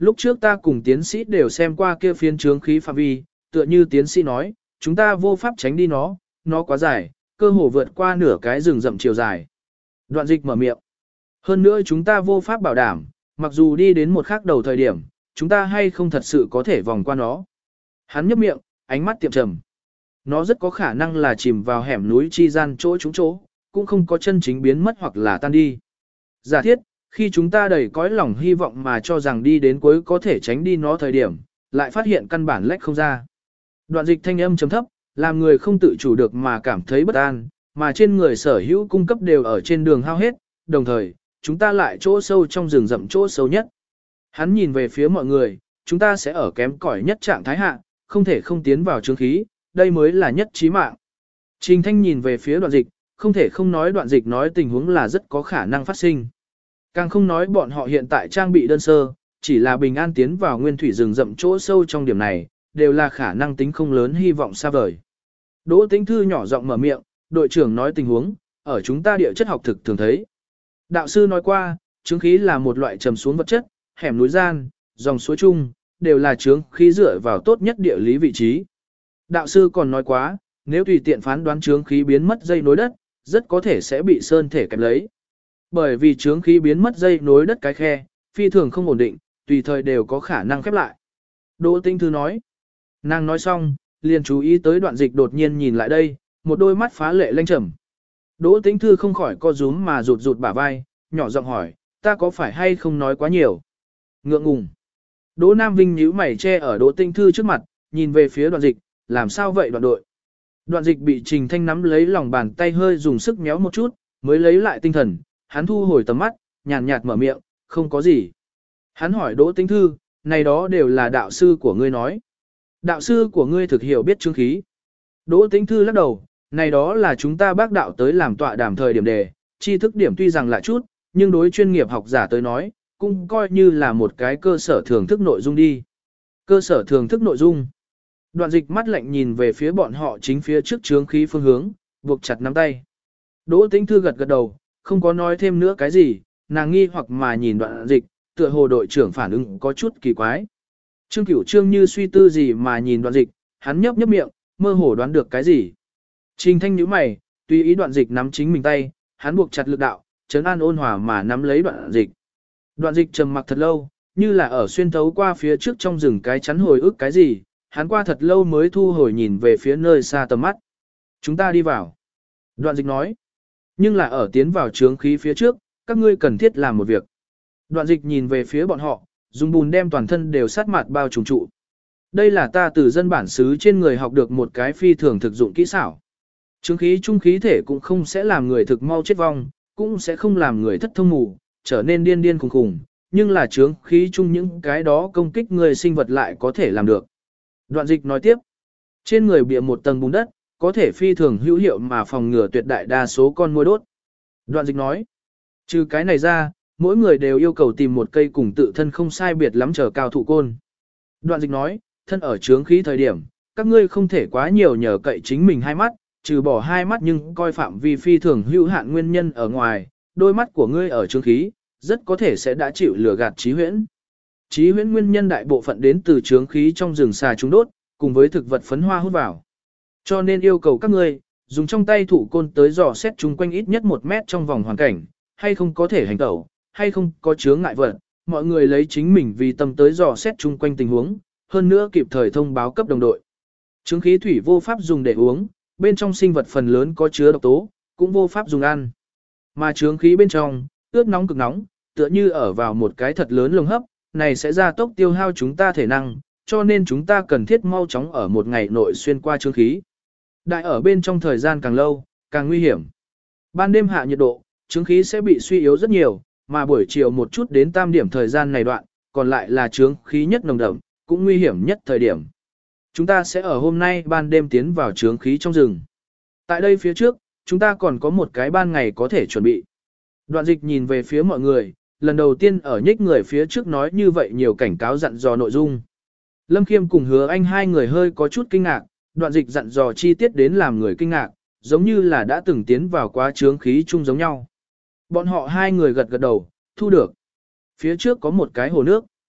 Lúc trước ta cùng tiến sĩ đều xem qua kia phiên trướng khí phạm vi, tựa như tiến sĩ nói, chúng ta vô pháp tránh đi nó, nó quá dài, cơ hồ vượt qua nửa cái rừng rậm chiều dài. Đoạn dịch mở miệng. Hơn nữa chúng ta vô pháp bảo đảm, mặc dù đi đến một khác đầu thời điểm, chúng ta hay không thật sự có thể vòng qua nó. Hắn nhấp miệng, ánh mắt tiệm trầm. Nó rất có khả năng là chìm vào hẻm núi chi gian chỗ chúng chỗ, cũng không có chân chính biến mất hoặc là tan đi. Giả thiết, khi chúng ta đầy cõi lòng hy vọng mà cho rằng đi đến cuối có thể tránh đi nó thời điểm, lại phát hiện căn bản lách không ra. Đoạn dịch thanh âm chấm thấp, làm người không tự chủ được mà cảm thấy bất an, mà trên người sở hữu cung cấp đều ở trên đường hao hết, đồng thời, chúng ta lại chỗ sâu trong rừng rậm chỗ sâu nhất. Hắn nhìn về phía mọi người, chúng ta sẽ ở kém cỏi nhất trạng thái hạ, không thể không tiến vào trướng khí, đây mới là nhất chí mạng. Trình Thanh nhìn về phía đoạn dịch, không thể không nói đoạn dịch nói tình huống là rất có khả năng phát sinh. Càng không nói bọn họ hiện tại trang bị đơn sơ, chỉ là bình an tiến vào nguyên thủy rừng rậm chỗ sâu trong điểm này, đều là khả năng tính không lớn hy vọng xa vời. Đỗ Tĩnh Thư nhỏ giọng mở miệng, đội trưởng nói tình huống, ở chúng ta địa chất học thực thường thấy. Đạo sư nói qua, trướng khí là một loại trầm xuống vật chất, hẻm núi gian, dòng suối chung, đều là trướng khí dựa vào tốt nhất địa lý vị trí. Đạo sư còn nói quá, nếu tùy tiện phán đoán trướng khí biến mất dây nối đất, rất có thể sẽ bị sơn thể kẹp lấy. Bởi vì trướng khí biến mất dây nối đất cái khe, phi thường không ổn định, tùy thời đều có khả năng khép lại. Đỗ Tĩnh Thư nói. Nàng nói xong, liền chú ý tới đoạn dịch đột nhiên nhìn lại đây, một đôi mắt phá lệ lanh trầm. Đỗ Tĩnh Thư không khỏi co rúm mà rụt rụt bả vai, nhỏ giọng hỏi, ta có phải hay không nói quá nhiều? Ngượng ngùng. Đỗ Nam Vinh nhíu mày che ở Đỗ Tĩnh Thư trước mặt, nhìn về phía đoạn dịch, làm sao vậy đoạn đội? Đoạn dịch bị Trình Thanh nắm lấy lòng bàn tay hơi dùng sức méo một chút, mới lấy lại tinh thần, hắn thu hồi tầm mắt, nhàn nhạt mở miệng, không có gì. Hắn hỏi Đỗ Tĩnh Thư, này đó đều là đạo sư của ngươi nói. Đạo sư của ngươi thực hiểu biết chương khí. Đỗ Tĩnh Thư lắc đầu, này đó là chúng ta bác đạo tới làm tọa đàm thời điểm đề, tri thức điểm tuy rằng lại chút, nhưng đối chuyên nghiệp học giả tới nói, cũng coi như là một cái cơ sở thưởng thức nội dung đi. Cơ sở thưởng thức nội dung. Đoạn dịch mắt lạnh nhìn về phía bọn họ chính phía trước chướng khí phương hướng, buộc chặt nắm tay. Đỗ Tĩnh Thư gật gật đầu, không có nói thêm nữa cái gì, nàng nghi hoặc mà nhìn đoạn dịch, tựa hồ đội trưởng phản ứng có chút kỳ quái. Trương Cửu Trương như suy tư gì mà nhìn đoạn dịch, hắn nhấp nhấp miệng, mơ hồ đoán được cái gì. Trình Thanh nhíu mày, tùy ý đoạn dịch nắm chính mình tay, hắn buộc chặt lực đạo, trấn an ôn hòa mà nắm lấy đoạn dịch. Đoạn dịch trầm mặc thật lâu, như là ở xuyên thấu qua phía trước trong rừng cái chắn hồi ức cái gì, hắn qua thật lâu mới thu hồi nhìn về phía nơi xa tầm mắt. Chúng ta đi vào. Đoạn dịch nói. Nhưng là ở tiến vào trướng khí phía trước, các ngươi cần thiết làm một việc. Đoạn dịch nhìn về phía bọn họ, dùng bùn đem toàn thân đều sát mặt bao trùm trụ. Đây là ta từ dân bản xứ trên người học được một cái phi thường thực dụng kỹ xảo. Trướng khí trung khí thể cũng không sẽ làm người thực mau chết vong, cũng sẽ không làm người thất thông mù, trở nên điên điên khùng khùng, nhưng là trướng khí chung những cái đó công kích người sinh vật lại có thể làm được. Đoạn dịch nói tiếp, trên người bịa một tầng bùn đất, có thể phi thường hữu hiệu mà phòng ngừa tuyệt đại đa số con muỗi đốt. Đoạn dịch nói, trừ cái này ra, mỗi người đều yêu cầu tìm một cây cùng tự thân không sai biệt lắm chờ cao thụ côn. Đoạn dịch nói, thân ở trướng khí thời điểm, các ngươi không thể quá nhiều nhờ cậy chính mình hai mắt, trừ bỏ hai mắt nhưng coi phạm vi phi thường hữu hạn nguyên nhân ở ngoài, đôi mắt của ngươi ở trướng khí, rất có thể sẽ đã chịu lừa gạt trí huyễn. Trí huyễn nguyên nhân đại bộ phận đến từ trướng khí trong rừng xà chúng đốt, cùng với thực vật phấn hoa hút vào. Cho nên yêu cầu các ngươi, dùng trong tay thủ côn tới dò xét chung quanh ít nhất một mét trong vòng hoàn cảnh, hay không có thể hành tẩu, hay không có chướng ngại vật, mọi người lấy chính mình vì tâm tới dò xét chung quanh tình huống, hơn nữa kịp thời thông báo cấp đồng đội. Trướng khí thủy vô pháp dùng để uống, bên trong sinh vật phần lớn có chứa độc tố, cũng vô pháp dùng ăn. Mà trướng khí bên trong, ướt nóng cực nóng, tựa như ở vào một cái thật lớn lồng hấp, này sẽ gia tốc tiêu hao chúng ta thể năng, cho nên chúng ta cần thiết mau chóng ở một ngày nội xuyên qua trướng khí. Đại ở bên trong thời gian càng lâu, càng nguy hiểm. Ban đêm hạ nhiệt độ, trướng khí sẽ bị suy yếu rất nhiều, mà buổi chiều một chút đến tam điểm thời gian này đoạn, còn lại là trướng khí nhất nồng đậm, cũng nguy hiểm nhất thời điểm. Chúng ta sẽ ở hôm nay ban đêm tiến vào trướng khí trong rừng. Tại đây phía trước, chúng ta còn có một cái ban ngày có thể chuẩn bị. Đoạn dịch nhìn về phía mọi người, lần đầu tiên ở nhích người phía trước nói như vậy nhiều cảnh cáo dặn dò nội dung. Lâm Khiêm cùng Hứa Anh hai người hơi có chút kinh ngạc, đoạn dịch dặn dò chi tiết đến làm người kinh ngạc, giống như là đã từng tiến vào quá trướng khí chung giống nhau. Bọn họ hai người gật gật đầu, thu được. Phía trước có một cái hồ nước.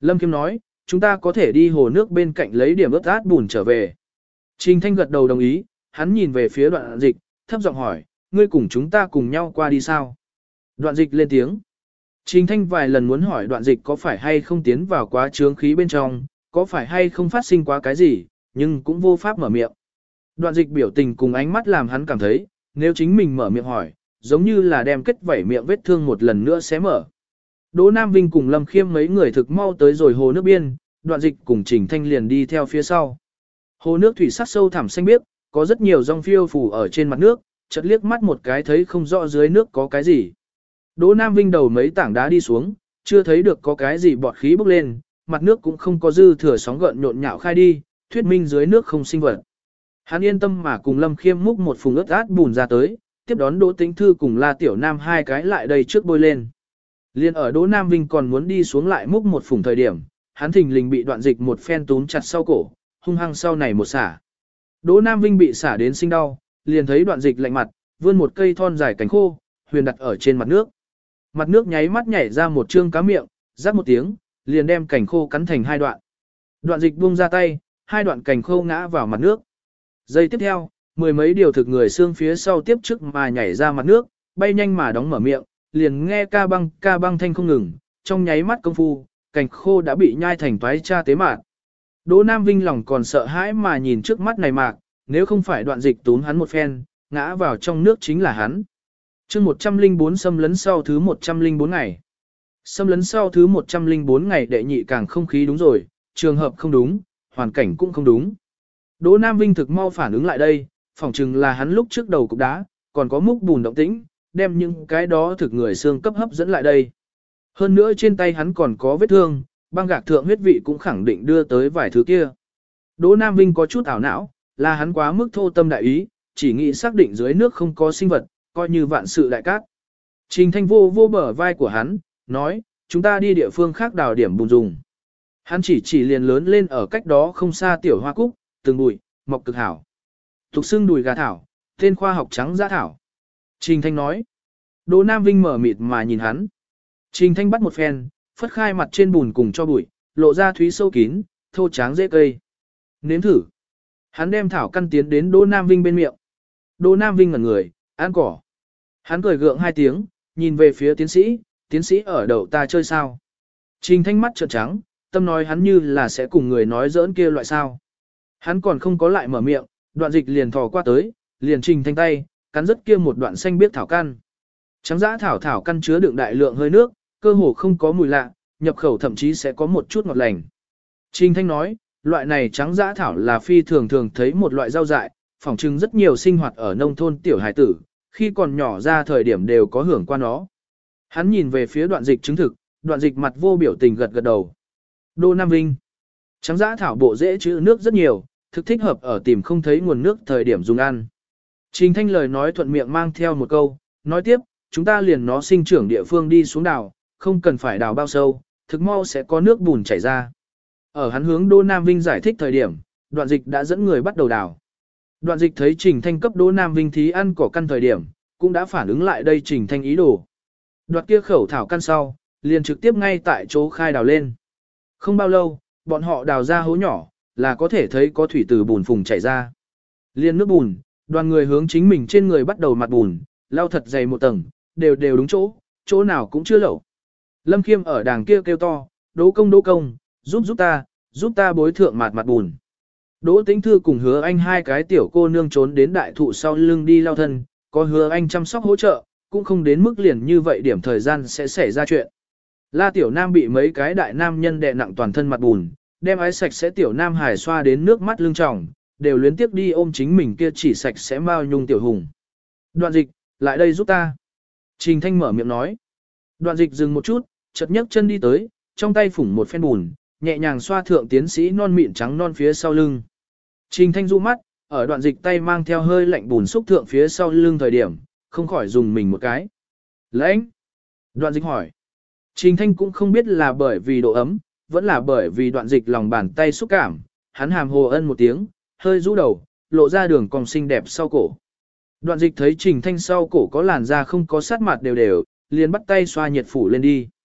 Lâm Khiêm nói, chúng ta có thể đi hồ nước bên cạnh lấy điểm ướt át bùn trở về. Trình Thanh gật đầu đồng ý, hắn nhìn về phía Đoạn Dịch, thấp giọng hỏi, ngươi cùng chúng ta cùng nhau qua đi sao? Đoạn Dịch lên tiếng. Trình Thanh vài lần muốn hỏi Đoạn Dịch có phải hay không tiến vào quá chướng khí bên trong, có phải hay không phát sinh quá cái gì, nhưng cũng vô pháp mở miệng. Đoạn Dịch biểu tình cùng ánh mắt làm hắn cảm thấy, nếu chính mình mở miệng hỏi, giống như là đem kết vảy miệng vết thương một lần nữa xé mở. Đỗ Nam Vinh cùng Lâm Khiêm mấy người thực mau tới rồi hồ nước biên, Đoạn Dịch cùng Trình Thanh liền đi theo phía sau. Hồ nước thủy sắc sâu thẳm xanh biếc, có rất nhiều rong phiêu phù ở trên mặt nước, chợt liếc mắt một cái thấy không rõ dưới nước có cái gì. Đỗ Nam Vinh đầu mấy tảng đá đi xuống, chưa thấy được có cái gì bọt khí bốc lên, mặt nước cũng không có dư thừa sóng gợn nhộn nhạo khai đi, thuyết minh dưới nước không sinh vật. Hắn yên tâm mà cùng Lâm Khiêm múc một phùng ướt át bùn ra tới, tiếp đón Đỗ Tĩnh Thư cùng La Tiểu Nam hai cái lại đây trước bôi lên. Liên ở Đỗ Nam Vinh còn muốn đi xuống lại múc một phùng thời điểm, hắn thình lình bị Đoạn Dịch một phen túm chặt sau cổ, hung hăng sau này một xả. Đỗ Nam Vinh bị xả đến sinh đau, liền thấy Đoạn Dịch lạnh mặt, vươn một cây thon dài cánh khô, huyền đặt ở trên mặt nước. Mặt nước nháy mắt nhảy ra một trương cá miệng, rắc một tiếng, liền đem cành khô cắn thành hai đoạn. Đoạn Dịch buông ra tay, hai đoạn cành khô ngã vào mặt nước. Giây tiếp theo, mười mấy điều thực người xương phía sau tiếp trước mà nhảy ra mặt nước, bay nhanh mà đóng mở miệng, liền nghe ca băng ca băng thanh không ngừng, trong nháy mắt công phu, cành khô đã bị nhai thành toái cha tế mạt. Đỗ Nam Vinh lòng còn sợ hãi mà nhìn trước mắt này mạc, nếu không phải Đoạn Dịch túm hắn một phen, ngã vào trong nước chính là hắn. Chương một trăm lẻ bốn xâm lấn sau thứ một trăm lẻ bốn ngày. Xâm lấn sau thứ một trăm lẻ bốn ngày đệ nhị càng không khí đúng rồi, trường hợp không đúng, hoàn cảnh cũng không đúng. Đỗ Nam Vinh thực mau phản ứng lại đây, phỏng chừng là hắn lúc trước đầu cục đá, còn có múc bùn động tĩnh, đem những cái đó thực người xương cấp hấp dẫn lại đây. Hơn nữa trên tay hắn còn có vết thương, băng gạc thượng huyết vị cũng khẳng định đưa tới vài thứ kia. Đỗ Nam Vinh có chút ảo não, là hắn quá mức thô tâm đại ý, chỉ nghĩ xác định dưới nước không có sinh vật, coi như vạn sự đại cát. Trình Thanh vô vô bờ vai của hắn, nói, chúng ta đi địa phương khác đào điểm bùn dùng. Hắn chỉ chỉ liền lớn lên ở cách đó không xa tiểu hoa cúc, từng bụi, mọc cực hảo. Tục xưng đùi gà thảo, tên khoa học trắng giã thảo. Trình Thanh nói. Đỗ Nam Vinh mở mịt mà nhìn hắn. Trình Thanh bắt một phen, phất khai mặt trên bùn cùng cho bụi, lộ ra thúy sâu kín, thô tráng dễ cây. Nếm thử. Hắn đem thảo căn tiến đến Đỗ Nam Vinh bên miệng. Đỗ Nam Vinh ngẩn người, ăn cỏ. Hắn cười gượng hai tiếng, nhìn về phía tiến sĩ, tiến sĩ ở đậu ta chơi sao. Trình Thanh mắt trợn trắng, tâm nói hắn như là sẽ cùng người nói giỡn kia loại sao. Hắn còn không có lại mở miệng, Đoạn Dịch liền thò qua tới, liền Trình Thanh tay, cắn rất kia một đoạn xanh biếc thảo căn. Trắng dã thảo thảo căn chứa đựng đại lượng hơi nước, cơ hồ không có mùi lạ, nhập khẩu thậm chí sẽ có một chút ngọt lành. Trình Thanh nói, loại này trắng dã thảo là phi thường thường thấy một loại rau dại, phỏng chừng rất nhiều sinh hoạt ở nông thôn tiểu hải tử, khi còn nhỏ ra thời điểm đều có hưởng qua nó. Hắn nhìn về phía Đoạn Dịch chứng thực, Đoạn Dịch mặt vô biểu tình gật gật đầu. Đỗ Nam Vinh. Trắng dã thảo bộ dễ trữ nước rất nhiều, thực thích hợp ở tìm không thấy nguồn nước thời điểm dùng ăn. Trình Thanh lời nói thuận miệng mang theo một câu, nói tiếp, chúng ta liền nó sinh trưởng địa phương đi xuống đào, không cần phải đào bao sâu, thực mau sẽ có nước bùn chảy ra. Ở hắn hướng Đỗ Nam Vinh giải thích thời điểm, Đoạn Dịch đã dẫn người bắt đầu đào. Đoạn Dịch thấy Trình Thanh cấp Đỗ Nam Vinh thí ăn cỏ căn thời điểm, cũng đã phản ứng lại đây Trình Thanh ý đồ. Đoạt kia khẩu thảo căn sau, liền trực tiếp ngay tại chỗ khai đào lên. Không bao lâu, bọn họ đào ra hố nhỏ, là có thể thấy có thủy từ bùn phùng chảy ra. Liên nước bùn, đoàn người hướng chính mình trên người bắt đầu mặt bùn, lau thật dày một tầng, đều đều đúng chỗ, chỗ nào cũng chưa lẩu. Lâm Khiêm ở đàng kia kêu to, Đỗ công Đỗ công, giúp giúp ta, giúp ta bối thượng mặt mặt bùn. Đỗ Tĩnh Thư cùng Hứa Anh hai cái tiểu cô nương trốn đến đại thụ sau lưng đi lau thân, có Hứa Anh chăm sóc hỗ trợ, cũng không đến mức liền như vậy điểm thời gian sẽ xảy ra chuyện. La Tiểu Nam bị mấy cái đại nam nhân đè nặng toàn thân mặt bùn, đem ái sạch sẽ Tiểu Nam Hải xoa đến nước mắt lưng tròng, đều luyến tiếc đi ôm chính mình kia chỉ sạch sẽ bao nhung Tiểu Hùng. Đoạn Dịch, lại đây giúp ta. Trình Thanh mở miệng nói. Đoạn Dịch dừng một chút, chợt nhấc chân đi tới, trong tay phủng một phen bùn, nhẹ nhàng xoa thượng tiến sĩ non mịn trắng non phía sau lưng. Trình Thanh du mắt, ở Đoạn Dịch tay mang theo hơi lạnh bùn xúc thượng phía sau lưng thời điểm, không khỏi dùng mình một cái. Lãnh. Đoạn Dịch hỏi. Trình Thanh cũng không biết là bởi vì độ ấm, vẫn là bởi vì Đoạn Dịch lòng bàn tay xúc cảm, hắn hàm hồ ân một tiếng, hơi rũ đầu, lộ ra đường cong xinh đẹp sau cổ. Đoạn Dịch thấy Trình Thanh sau cổ có làn da không có sát mặt đều đều, liền bắt tay xoa nhiệt phủ lên đi.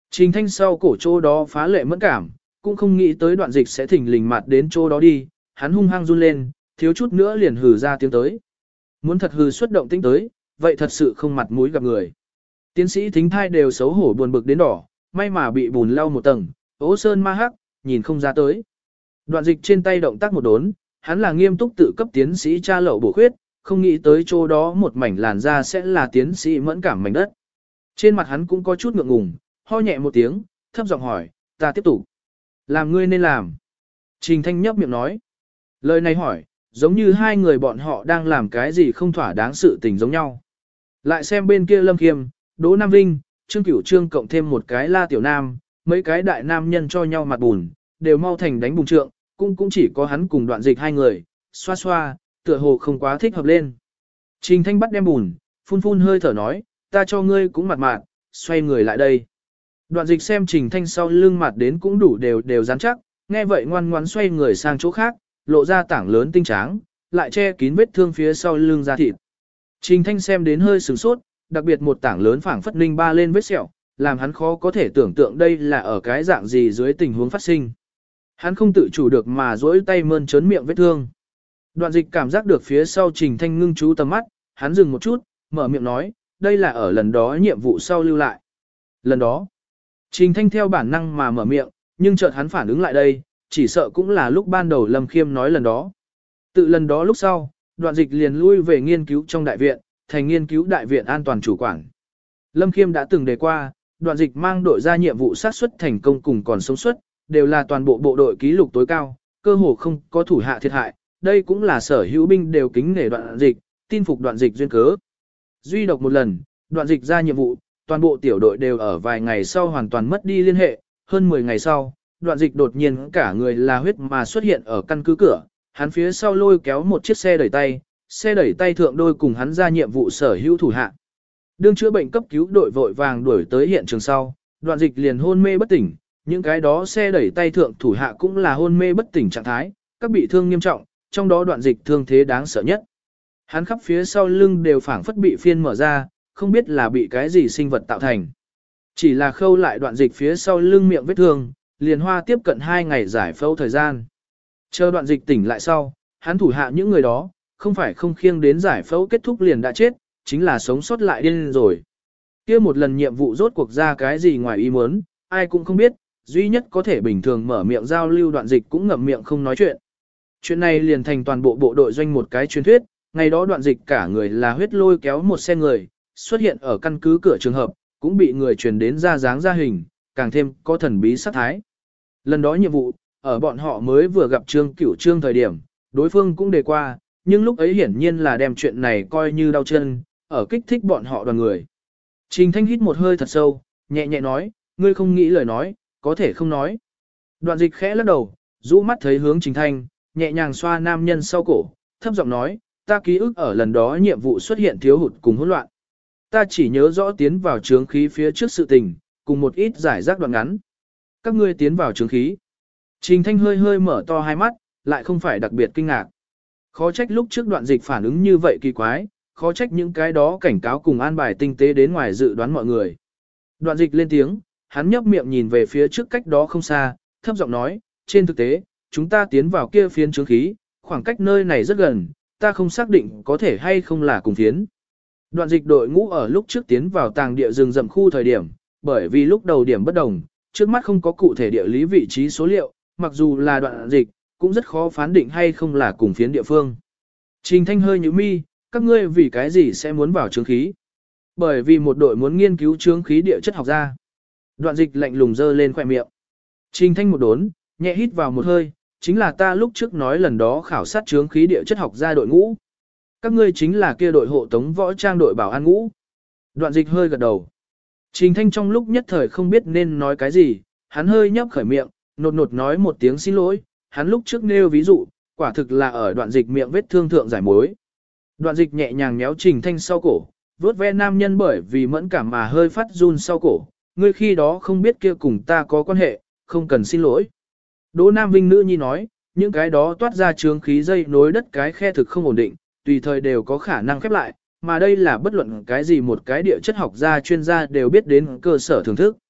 Trình Thanh sau cổ chỗ đó phá lệ mẫn cảm, cũng không nghĩ tới đoạn dịch sẽ thỉnh lình mặt đến chỗ đó đi, hắn hung hăng run lên, thiếu chút nữa liền hừ ra tiếng tới. Muốn thật hừ xuất động tính tới, vậy thật sự không mặt mũi gặp người. Tiến sĩ thính thai đều xấu hổ buồn bực đến đỏ, may mà bị bùn lau một tầng, ố sơn ma hắc, nhìn không ra tới. Đoạn dịch trên tay động tác một đốn, hắn là nghiêm túc tự cấp tiến sĩ tra lậu bổ khuyết, không nghĩ tới chỗ đó một mảnh làn da sẽ là tiến sĩ mẫn cảm mảnh đất. Trên mặt hắn cũng có chút ngượng ngùng, ho nhẹ một tiếng, thấp giọng hỏi, ta tiếp tục. Làm ngươi nên làm. Trình Thanh nhấp miệng nói. Lời này hỏi, giống như hai người bọn họ đang làm cái gì không thỏa đáng sự tình giống nhau. Lại xem bên kia Lâm Khiêm, Đỗ Nam Vinh, Trương Cửu Trương cộng thêm một cái La Tiểu Nam, mấy cái đại nam nhân cho nhau mặt bùn, đều mau thành đánh bùng trượng, cũng cũng chỉ có hắn cùng đoạn dịch hai người, xoa xoa, tựa hồ không quá thích hợp lên. Trình Thanh bắt đem bùn, phun phun hơi thở nói, ta cho ngươi cũng mặt mạn, xoay người lại đây. Đoạn dịch xem Trình Thanh sau lưng mặt đến cũng đủ đều đều rắn chắc, nghe vậy ngoan ngoãn xoay người sang chỗ khác, lộ ra tảng lớn tinh tráng, lại che kín vết thương phía sau lưng da thịt. Trình Thanh xem đến hơi sửng sốt, đặc biệt một tảng lớn phảng phất ninh ba lên vết sẹo, làm hắn khó có thể tưởng tượng đây là ở cái dạng gì dưới tình huống phát sinh. Hắn không tự chủ được mà duỗi tay mơn trớn miệng vết thương. Đoạn dịch cảm giác được phía sau Trình Thanh ngưng chú tầm mắt, hắn dừng một chút, mở miệng nói, đây là ở lần đó nhiệm vụ sau lưu lại. Lần đó, Trình Thanh theo bản năng mà mở miệng, nhưng chợt hắn phản ứng lại đây, chỉ sợ cũng là lúc ban đầu Lâm Khiêm nói lần đó. Tự lần đó lúc sau, đoạn dịch liền lui về nghiên cứu trong đại viện, thành nghiên cứu đại viện an toàn chủ quản. Lâm Khiêm đã từng đề qua, đoạn dịch mang đội ra nhiệm vụ sát xuất thành công cùng còn sống suất, đều là toàn bộ bộ đội ký lục tối cao, cơ hồ không có thủ hạ thiệt hại, đây cũng là sở hữu binh đều kính nể đoạn dịch, tin phục đoạn dịch duyên cớ. Duy độc một lần, đoạn dịch ra nhiệm vụ, toàn bộ tiểu đội đều ở vài ngày sau hoàn toàn mất đi liên hệ, hơn mười ngày sau, đoạn dịch đột nhiên cả người là huyết mà xuất hiện ở căn cứ cửa, hắn phía sau lôi kéo một chiếc xe đẩy tay, xe đẩy tay thượng đôi cùng hắn ra nhiệm vụ sở hữu thủ hạ. Đương chữa bệnh cấp cứu đội vội vàng đuổi tới hiện trường sau, đoạn dịch liền hôn mê bất tỉnh, những cái đó xe đẩy tay thượng thủ hạ cũng là hôn mê bất tỉnh trạng thái, các bị thương nghiêm trọng, trong đó đoạn dịch thương thế đáng sợ nhất. Hắn khắp phía sau lưng đều phảng phất bị phiên mở ra, không biết là bị cái gì sinh vật tạo thành. Chỉ là khâu lại đoạn dịch phía sau lưng miệng vết thương, liền hoa tiếp cận hai ngày giải phẫu thời gian. Chờ đoạn dịch tỉnh lại sau, hắn thủ hạ những người đó, không phải không khiêng đến giải phẫu kết thúc liền đã chết, chính là sống sót lại điên rồi. Kia một lần nhiệm vụ rốt cuộc ra cái gì ngoài ý muốn, ai cũng không biết, duy nhất có thể bình thường mở miệng giao lưu đoạn dịch cũng ngậm miệng không nói chuyện. Chuyện này liền thành toàn bộ bộ đội doanh một cái truyền thuyết, ngày đó đoạn dịch cả người là huyết lôi kéo một xe người, xuất hiện ở căn cứ cửa trường hợp, cũng bị người truyền đến ra dáng ra hình, càng thêm có thần bí sát thái. Lần đó nhiệm vụ, ở bọn họ mới vừa gặp Trương Cửu Trương thời điểm, đối phương cũng đề qua, nhưng lúc ấy hiển nhiên là đem chuyện này coi như đau chân, ở kích thích bọn họ đoàn người. Trình Thanh hít một hơi thật sâu, nhẹ nhẹ nói, ngươi không nghĩ lời nói, có thể không nói. Đoạn dịch khẽ lắc đầu, rũ mắt thấy hướng Trình Thanh, nhẹ nhàng xoa nam nhân sau cổ, thấp giọng nói, ta ký ức ở lần đó nhiệm vụ xuất hiện thiếu hụt cùng hỗn loạn. Ta chỉ nhớ rõ tiến vào trướng khí phía trước sự tình, cùng một ít giải rác đoạn ngắn. Các ngươi tiến vào trướng khí. Trình Thanh hơi hơi mở to hai mắt, lại không phải đặc biệt kinh ngạc. Khó trách lúc trước đoạn dịch phản ứng như vậy kỳ quái, khó trách những cái đó cảnh cáo cùng an bài tinh tế đến ngoài dự đoán mọi người. Đoạn dịch lên tiếng, hắn nhấp miệng nhìn về phía trước cách đó không xa, thấp giọng nói, trên thực tế, chúng ta tiến vào kia phiến trướng khí, khoảng cách nơi này rất gần, ta không xác định có thể hay không là cùng phiến. Đoạn dịch đội ngũ ở lúc trước tiến vào tàng địa rừng rậm khu thời điểm, bởi vì lúc đầu điểm bất đồng, trước mắt không có cụ thể địa lý vị trí số liệu, mặc dù là đoạn dịch, cũng rất khó phán định hay không là cùng phiến địa phương. Trình Thanh hơi nhíu mi, các ngươi vì cái gì sẽ muốn vào trướng khí? Bởi vì một đội muốn nghiên cứu trướng khí địa chất học ra. Đoạn dịch lạnh lùng dơ lên khỏe miệng. Trình Thanh một đốn, nhẹ hít vào một hơi, chính là ta lúc trước nói lần đó khảo sát trướng khí địa chất học ra đội ngũ. Các ngươi chính là kia đội hộ tống võ trang đội bảo an ngũ. Đoạn dịch hơi gật đầu. Trình Thanh trong lúc nhất thời không biết nên nói cái gì, hắn hơi nhấp khởi miệng, nột nột nói một tiếng xin lỗi, hắn lúc trước nêu ví dụ, quả thực là ở đoạn dịch miệng vết thương thượng giải mối. Đoạn dịch nhẹ nhàng méo Trình Thanh sau cổ, vớt ve nam nhân bởi vì mẫn cảm mà hơi phát run sau cổ, ngươi khi đó không biết kia cùng ta có quan hệ, không cần xin lỗi. Đỗ Nam Vinh nữ nhi nói, những cái đó toát ra trướng khí dây nối đất cái khe thực không ổn định, tùy thời đều có khả năng khép lại, mà đây là bất luận cái gì một cái địa chất học gia chuyên gia đều biết đến cơ sở thưởng thức.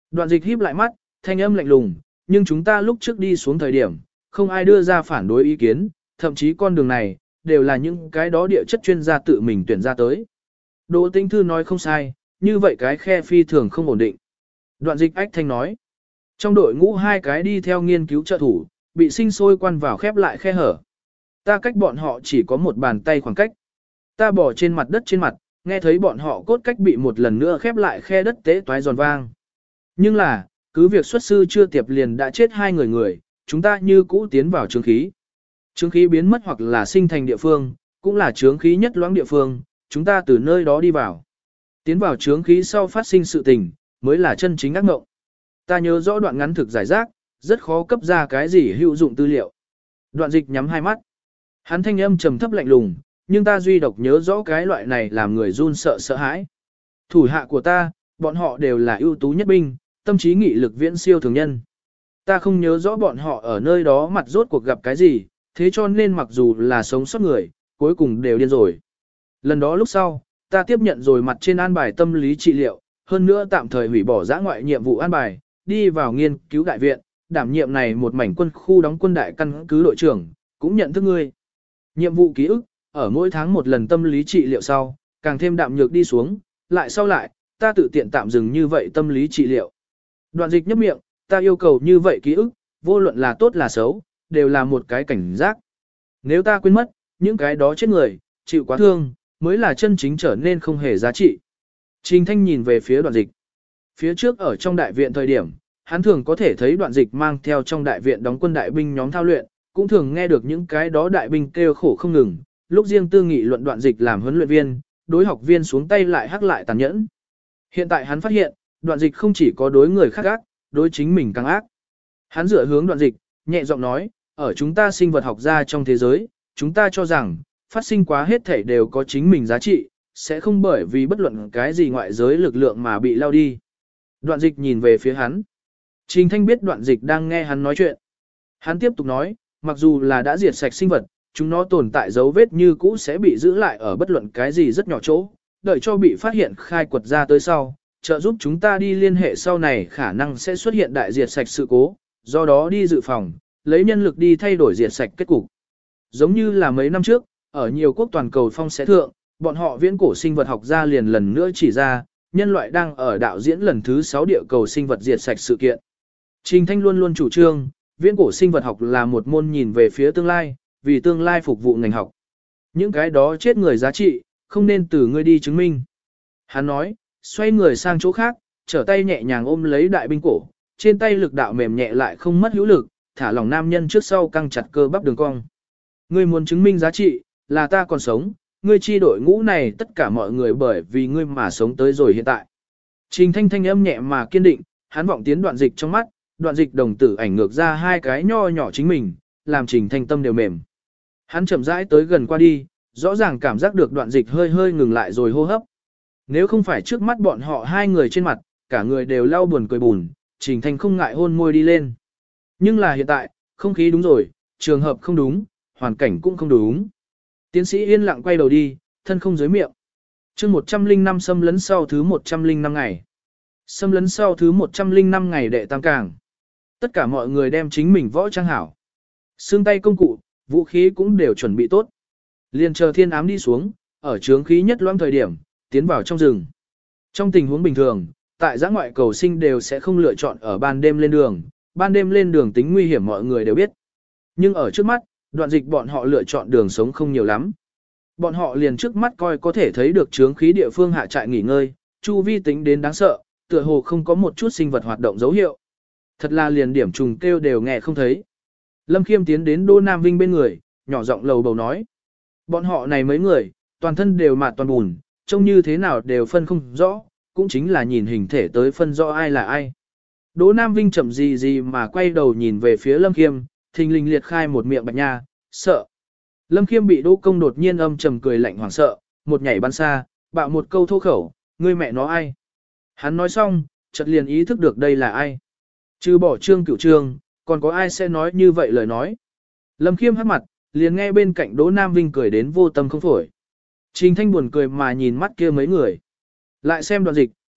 Đoạn dịch híp lại mắt, thanh âm lạnh lùng, nhưng chúng ta lúc trước đi xuống thời điểm, không ai đưa ra phản đối ý kiến, thậm chí con đường này, đều là những cái đó địa chất chuyên gia tự mình tuyển ra tới. Đỗ Tĩnh Thư nói không sai, như vậy cái khe phi thường không ổn định. Đoạn dịch ách thanh nói, trong đội ngũ hai cái đi theo nghiên cứu trợ thủ, bị sinh sôi quan vào khép lại khe hở. Ta cách bọn họ chỉ có một bàn tay khoảng cách. Ta bỏ trên mặt đất trên mặt, nghe thấy bọn họ cốt cách bị một lần nữa khép lại khe đất tế toái giòn vang. Nhưng là, cứ việc xuất sư chưa tiệp liền đã chết hai người người, chúng ta như cũ tiến vào trướng khí. Trướng khí biến mất hoặc là sinh thành địa phương, cũng là trướng khí nhất loãng địa phương, chúng ta từ nơi đó đi vào. Tiến vào trướng khí sau phát sinh sự tình, mới là chân chính ác ngộng. Ta nhớ rõ đoạn ngắn thực giải rác, rất khó cấp ra cái gì hữu dụng tư liệu. Đoạn dịch nhắm hai mắt. Hắn thanh âm trầm thấp lạnh lùng, nhưng ta duy độc nhớ rõ cái loại này làm người run sợ sợ hãi. Thủ hạ của ta, bọn họ đều là ưu tú nhất binh, tâm trí nghị lực viễn siêu thường nhân. Ta không nhớ rõ bọn họ ở nơi đó mặt rốt cuộc gặp cái gì, thế cho nên mặc dù là sống sót người, cuối cùng đều điên rồi. Lần đó lúc sau, ta tiếp nhận rồi mặt trên an bài tâm lý trị liệu, hơn nữa tạm thời hủy bỏ giã ngoại nhiệm vụ an bài, đi vào nghiên cứu đại viện, đảm nhiệm này một mảnh quân khu đóng quân đại căn cứ đội trưởng, cũng nhận thức ngươi. Nhiệm vụ ký ức, ở mỗi tháng một lần tâm lý trị liệu sau, càng thêm đạm nhược đi xuống, lại sau lại, ta tự tiện tạm dừng như vậy tâm lý trị liệu. Đoạn dịch nhấp miệng, ta yêu cầu như vậy ký ức, vô luận là tốt là xấu, đều là một cái cảnh giác. Nếu ta quên mất, những cái đó chết người, chịu quá thương, mới là chân chính trở nên không hề giá trị. Trình Thanh nhìn về phía đoạn dịch. Phía trước ở trong đại viện thời điểm, hắn thường có thể thấy đoạn dịch mang theo trong đại viện đóng quân đại binh nhóm thao luyện, cũng thường nghe được những cái đó đại binh kêu khổ không ngừng, lúc riêng tư nghị luận đoạn dịch làm huấn luyện viên, đối học viên xuống tay lại hắc lại tàn nhẫn. Hiện tại hắn phát hiện, đoạn dịch không chỉ có đối người khác ác, đối chính mình càng ác. Hắn dựa hướng đoạn dịch, nhẹ giọng nói, ở chúng ta sinh vật học gia trong thế giới, chúng ta cho rằng, phát sinh quá hết thể đều có chính mình giá trị, sẽ không bởi vì bất luận cái gì ngoại giới lực lượng mà bị lao đi. Đoạn dịch nhìn về phía hắn. Trình Thanh biết đoạn dịch đang nghe hắn nói chuyện. Hắn tiếp tục nói, mặc dù là đã diệt sạch sinh vật, chúng nó tồn tại dấu vết như cũ sẽ bị giữ lại ở bất luận cái gì rất nhỏ chỗ, đợi cho bị phát hiện khai quật ra tới sau, trợ giúp chúng ta đi liên hệ sau này khả năng sẽ xuất hiện đại diệt sạch sự cố, do đó đi dự phòng, lấy nhân lực đi thay đổi diệt sạch kết cục. Giống như là mấy năm trước, ở nhiều quốc toàn cầu phong sẽ thượng, bọn họ viễn cổ sinh vật học ra liền lần nữa chỉ ra, nhân loại đang ở đạo diễn lần thứ sáu địa cầu sinh vật diệt sạch sự kiện. Trình Thanh luôn luôn chủ trương, viễn cổ sinh vật học là một môn nhìn về phía tương lai, vì tương lai phục vụ ngành học. Những cái đó chết người giá trị, không nên từ ngươi đi chứng minh. Hắn nói, xoay người sang chỗ khác, trở tay nhẹ nhàng ôm lấy đại binh cổ, trên tay lực đạo mềm nhẹ lại không mất hữu lực, thả lỏng nam nhân trước sau căng chặt cơ bắp đường cong. Ngươi muốn chứng minh giá trị, là ta còn sống, ngươi chi đội ngũ này tất cả mọi người bởi vì ngươi mà sống tới rồi hiện tại. Trình Thanh thanh âm nhẹ mà kiên định, hắn vọng tiến đoạn dịch trong mắt, đoạn dịch đồng tử ảnh ngược ra hai cái nho nhỏ chính mình, làm Trình Thanh tâm đều mềm. Hắn chậm rãi tới gần qua đi, rõ ràng cảm giác được đoạn dịch hơi hơi ngừng lại rồi hô hấp. Nếu không phải trước mắt bọn họ hai người trên mặt, cả người đều lau buồn cười buồn, Trình Thanh không ngại hôn môi đi lên. Nhưng là hiện tại, không khí đúng rồi, trường hợp không đúng, hoàn cảnh cũng không đúng. Tiến sĩ yên lặng quay đầu đi, thân không dưới miệng. chương một trăm linh năm xâm lấn sau thứ một trăm linh năm ngày. Xâm lấn sau thứ một trăm linh năm ngày đệ tam càng. Tất cả mọi người đem chính mình võ trang hảo. Xương tay công cụ, vũ khí cũng đều chuẩn bị tốt. Liền chờ thiên ám đi xuống, ở trướng khí nhất loãng thời điểm, tiến vào trong rừng. Trong tình huống bình thường, tại giã ngoại cầu sinh đều sẽ không lựa chọn ở ban đêm lên đường, ban đêm lên đường tính nguy hiểm mọi người đều biết. Nhưng ở trước mắt, đoạn dịch bọn họ lựa chọn đường sống không nhiều lắm. Bọn họ liền trước mắt coi có thể thấy được trướng khí địa phương hạ trại nghỉ ngơi, chu vi tính đến đáng sợ, tựa hồ không có một chút sinh vật hoạt động dấu hiệu. Thật là liền điểm trùng kêu đều nghe không thấy. Lâm Khiêm tiến đến Đô Nam Vinh bên người, nhỏ giọng lầu bầu nói. Bọn họ này mấy người, toàn thân đều mạt toàn bùn, trông như thế nào đều phân không rõ, cũng chính là nhìn hình thể tới phân rõ ai là ai. Đỗ Nam Vinh chậm gì gì mà quay đầu nhìn về phía Lâm Khiêm, thình lình liệt khai một miệng bạch nha, sợ. Lâm Khiêm bị Đỗ Công đột nhiên âm trầm cười lạnh hoảng sợ, một nhảy bắn xa, bạo một câu thô khẩu, ngươi mẹ nó ai. Hắn nói xong, chợt liền ý thức được đây là ai. Trừ bỏ Trương Cửu Trương, còn có ai sẽ nói như vậy lời nói. Lâm Khiêm hắt mặt, liền nghe bên cạnh Đỗ Nam Vinh cười đến vô tâm không phổi. Trình Thanh buồn cười mà nhìn mắt kia mấy người. Lại xem đoạn dịch,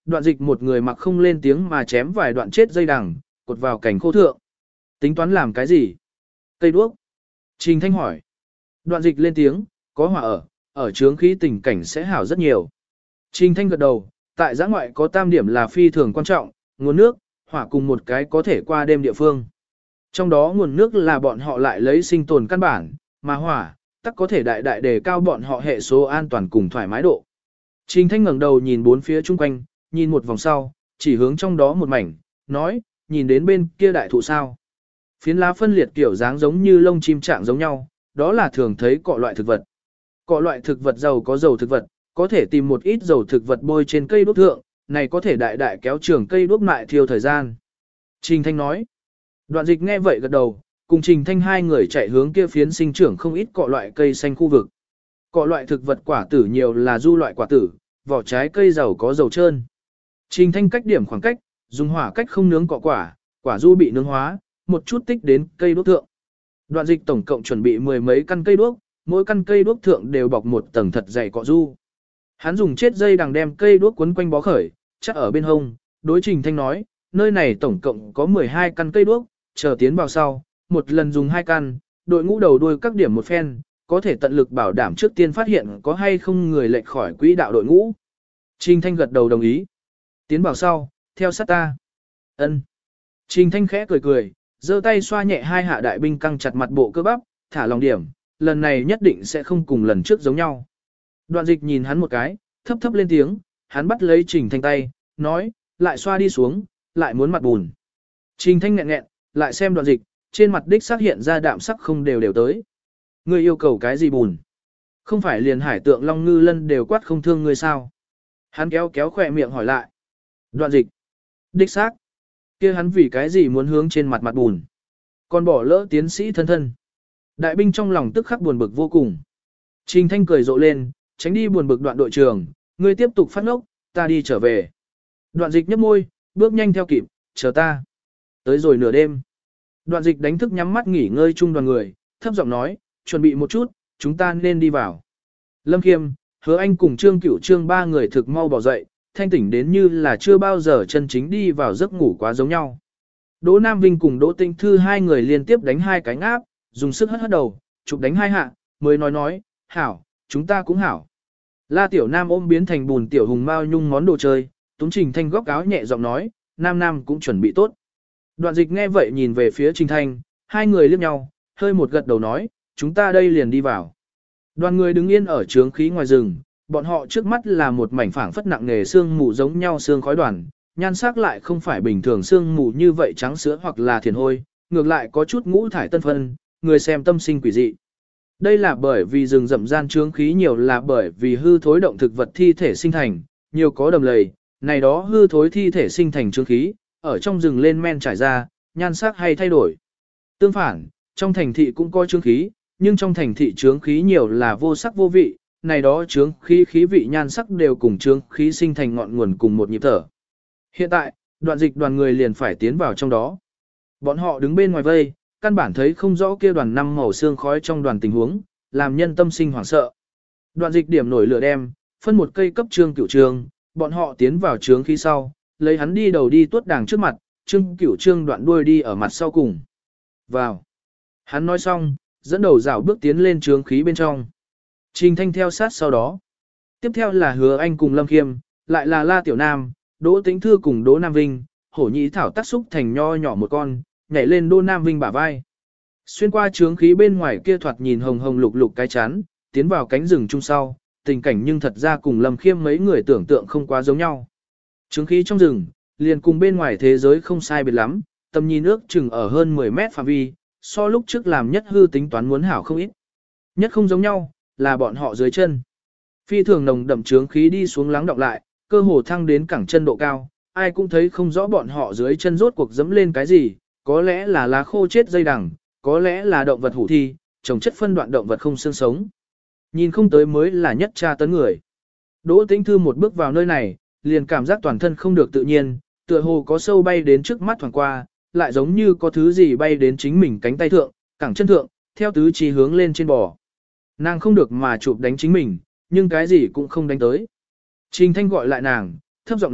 đoạn dịch một người mặc không lên tiếng mà chém vài đoạn chết dây đằng, cột vào cảnh khô thượng. Tính toán làm cái gì? Cây đuốc. Trình Thanh hỏi. Đoạn dịch lên tiếng, có hỏa ở, ở chướng khí tình cảnh sẽ hảo rất nhiều. Trình Thanh gật đầu, tại giã ngoại có tam điểm là phi thường quan trọng, nguồn nước, hỏa cùng một cái có thể qua đêm địa phương. Trong đó nguồn nước là bọn họ lại lấy sinh tồn căn bản, mà hỏa, tắc có thể đại đại đề cao bọn họ hệ số an toàn cùng thoải mái độ. Trình Thanh ngẩng đầu nhìn bốn phía chung quanh, nhìn một vòng sau, chỉ hướng trong đó một mảnh, nói, nhìn đến bên kia đại thụ sao. Phiến lá phân liệt kiểu dáng giống như lông chim trạng giống nhau, đó là thường thấy cọ loại thực vật. Cọ loại thực vật giàu có dầu thực vật, có thể tìm một ít dầu thực vật bôi trên cây đuốc thượng, này có thể đại đại kéo trường cây đuốc mại thiêu thời gian. Trình Thanh nói. Đoạn dịch nghe vậy gật đầu, cùng Trình Thanh hai người chạy hướng kia phiến sinh trưởng không ít cọ loại cây xanh khu vực. Cọ loại thực vật quả tử nhiều là du loại quả tử, vỏ trái cây giàu có dầu trơn. Trình Thanh cách điểm khoảng cách, dùng hỏa cách không nướng cọ quả, quả du bị nướng hóa, một chút tích đến cây đuốc thượng. Đoạn dịch tổng cộng chuẩn bị mười mấy căn cây đuốc, mỗi căn cây đuốc thượng đều bọc một tầng thật dày cọ du. Hắn dùng chết dây đằng đem cây đuốc quấn quanh bó khởi, chắc ở bên hông, đối Trình Thanh nói, nơi này tổng cộng có mười hai căn cây đuốc, chờ tiến vào sau, một lần dùng hai căn, đội ngũ đầu đuôi các điểm một phen, có thể tận lực bảo đảm trước tiên phát hiện có hay không người lệch khỏi quỹ đạo đội ngũ. Trình Thanh gật đầu đồng ý. Tiến vào sau, theo sát ta. Ân. Trình Thanh khẽ cười cười, giơ tay xoa nhẹ hai hạ đại binh căng chặt mặt bộ cơ bắp, thả lòng điểm, lần này nhất định sẽ không cùng lần trước giống nhau. Đoạn dịch nhìn hắn một cái, thấp thấp lên tiếng, hắn bắt lấy Trình Thanh tay, nói, lại xoa đi xuống, lại muốn mặt bùn. Trình Thanh nghẹn nghẹn, lại xem đoạn dịch, trên mặt đích xác hiện ra đạm sắc không đều đều tới. Ngươi yêu cầu cái gì bùn? Không phải liền hải tượng long ngư lân đều quát không thương ngươi sao? Hắn kéo kéo khỏe miệng hỏi lại. Đoạn dịch. Đích xác. Kia hắn vì cái gì muốn hướng trên mặt mặt bùn? Còn bỏ lỡ tiến sĩ thân thân. Đại binh trong lòng tức khắc buồn bực vô cùng. Trình Thanh cười rộ lên, tránh đi buồn bực đoạn đội trưởng, ngươi tiếp tục phát ngốc, ta đi trở về. Đoạn dịch nhấp môi, bước nhanh theo kịp, chờ ta. Tới rồi nửa đêm. Đoạn dịch đánh thức nhắm mắt nghỉ ngơi chung đoàn người, thấp giọng nói, chuẩn bị một chút, chúng ta nên đi vào. Lâm Khiêm, Hứa Anh cùng Trương Cửu Trương ba người thực mau bỏ dậy, thanh tỉnh đến như là chưa bao giờ chân chính đi vào giấc ngủ quá giống nhau. Đỗ Nam Vinh cùng Đỗ Tinh Thư hai người liên tiếp đánh hai cái ngáp, dùng sức hất hất đầu, chụp đánh hai hạ, mới nói nói, hảo, chúng ta cũng hảo. La Tiểu Nam ôm biến thành bùn Tiểu Hùng Mao Nhung món đồ chơi, Túng Trình Thanh góc áo nhẹ giọng nói, Nam Nam cũng chuẩn bị tốt. Đoạn dịch nghe vậy nhìn về phía Trình Thanh, hai người liếc nhau, hơi một gật đầu nói, chúng ta đây liền đi vào. Đoàn người đứng yên ở trướng khí ngoài rừng, bọn họ trước mắt là một mảnh phảng phất nặng nề sương mù giống nhau sương khói đoàn, nhan sắc lại không phải bình thường sương mù như vậy trắng sữa hoặc là thiền hôi, ngược lại có chút ngũ thải tân phân, người xem tâm sinh quỷ dị. Đây là bởi vì rừng rậm gian trướng khí nhiều là bởi vì hư thối động thực vật thi thể sinh thành, nhiều có đầm lầy, này đó hư thối thi thể sinh thành trướng khí, ở trong rừng lên men trải ra, nhan sắc hay thay đổi. Tương phản, trong thành thị cũng có trướng khí, nhưng trong thành thị trướng khí nhiều là vô sắc vô vị, này đó trướng khí khí vị nhan sắc đều cùng trướng khí sinh thành ngọn nguồn cùng một nhịp thở. Hiện tại, đoạn dịch đoàn người liền phải tiến vào trong đó. Bọn họ đứng bên ngoài vây, căn bản thấy không rõ kia đoàn năm màu xương khói trong đoàn tình huống, làm nhân tâm sinh hoảng sợ. Đoạn dịch điểm nổi lửa đem, phân một cây cấp Trương Cửu Trương, bọn họ tiến vào trướng khí sau, lấy hắn đi đầu đi tuốt đàng trước mặt, Trương Cửu Trương đoạn đuôi đi ở mặt sau cùng. Vào. Hắn nói xong, dẫn đầu rảo bước tiến lên trướng khí bên trong. Trình Thanh theo sát sau đó. Tiếp theo là Hứa Anh cùng Lâm Khiêm, lại là La Tiểu Nam, Đỗ Tĩnh Thư cùng Đỗ Nam Vinh, hổ nhĩ thảo tác xúc thành nho nhỏ một con, nhảy lên Đỗ Nam Vinh bả vai. Xuyên qua trướng khí bên ngoài kia thoạt nhìn hồng hồng lục lục cái chán, tiến vào cánh rừng chung sau, tình cảnh nhưng thật ra cùng Lâm Khiêm mấy người tưởng tượng không quá giống nhau. Trướng khí trong rừng, liền cùng bên ngoài thế giới không sai biệt lắm, tầm nhìn ước chừng ở hơn mười mét phạm vi, so lúc trước làm nhất hư tính toán muốn hảo không ít. Nhất không giống nhau, là bọn họ dưới chân. Phi thường nồng đậm trướng khí đi xuống lắng đọng lại, cơ hồ thăng đến cẳng chân độ cao, ai cũng thấy không rõ bọn họ dưới chân rốt cuộc dẫm lên cái gì, có lẽ là lá khô chết dây đằng, có lẽ là động vật hủ thi, trồng chất phân đoạn động vật không xương sống. Nhìn không tới mới là nhất tra tấn người. Đỗ Tĩnh Thư một bước vào nơi này, liền cảm giác toàn thân không được tự nhiên, tựa hồ có sâu bay đến trước mắt thoảng qua, lại giống như có thứ gì bay đến chính mình cánh tay thượng, cẳng chân thượng, theo tứ chi hướng lên trên bò. Nàng không được mà chụp đánh chính mình, nhưng cái gì cũng không đánh tới. Trình Thanh gọi lại nàng, thấp giọng nói,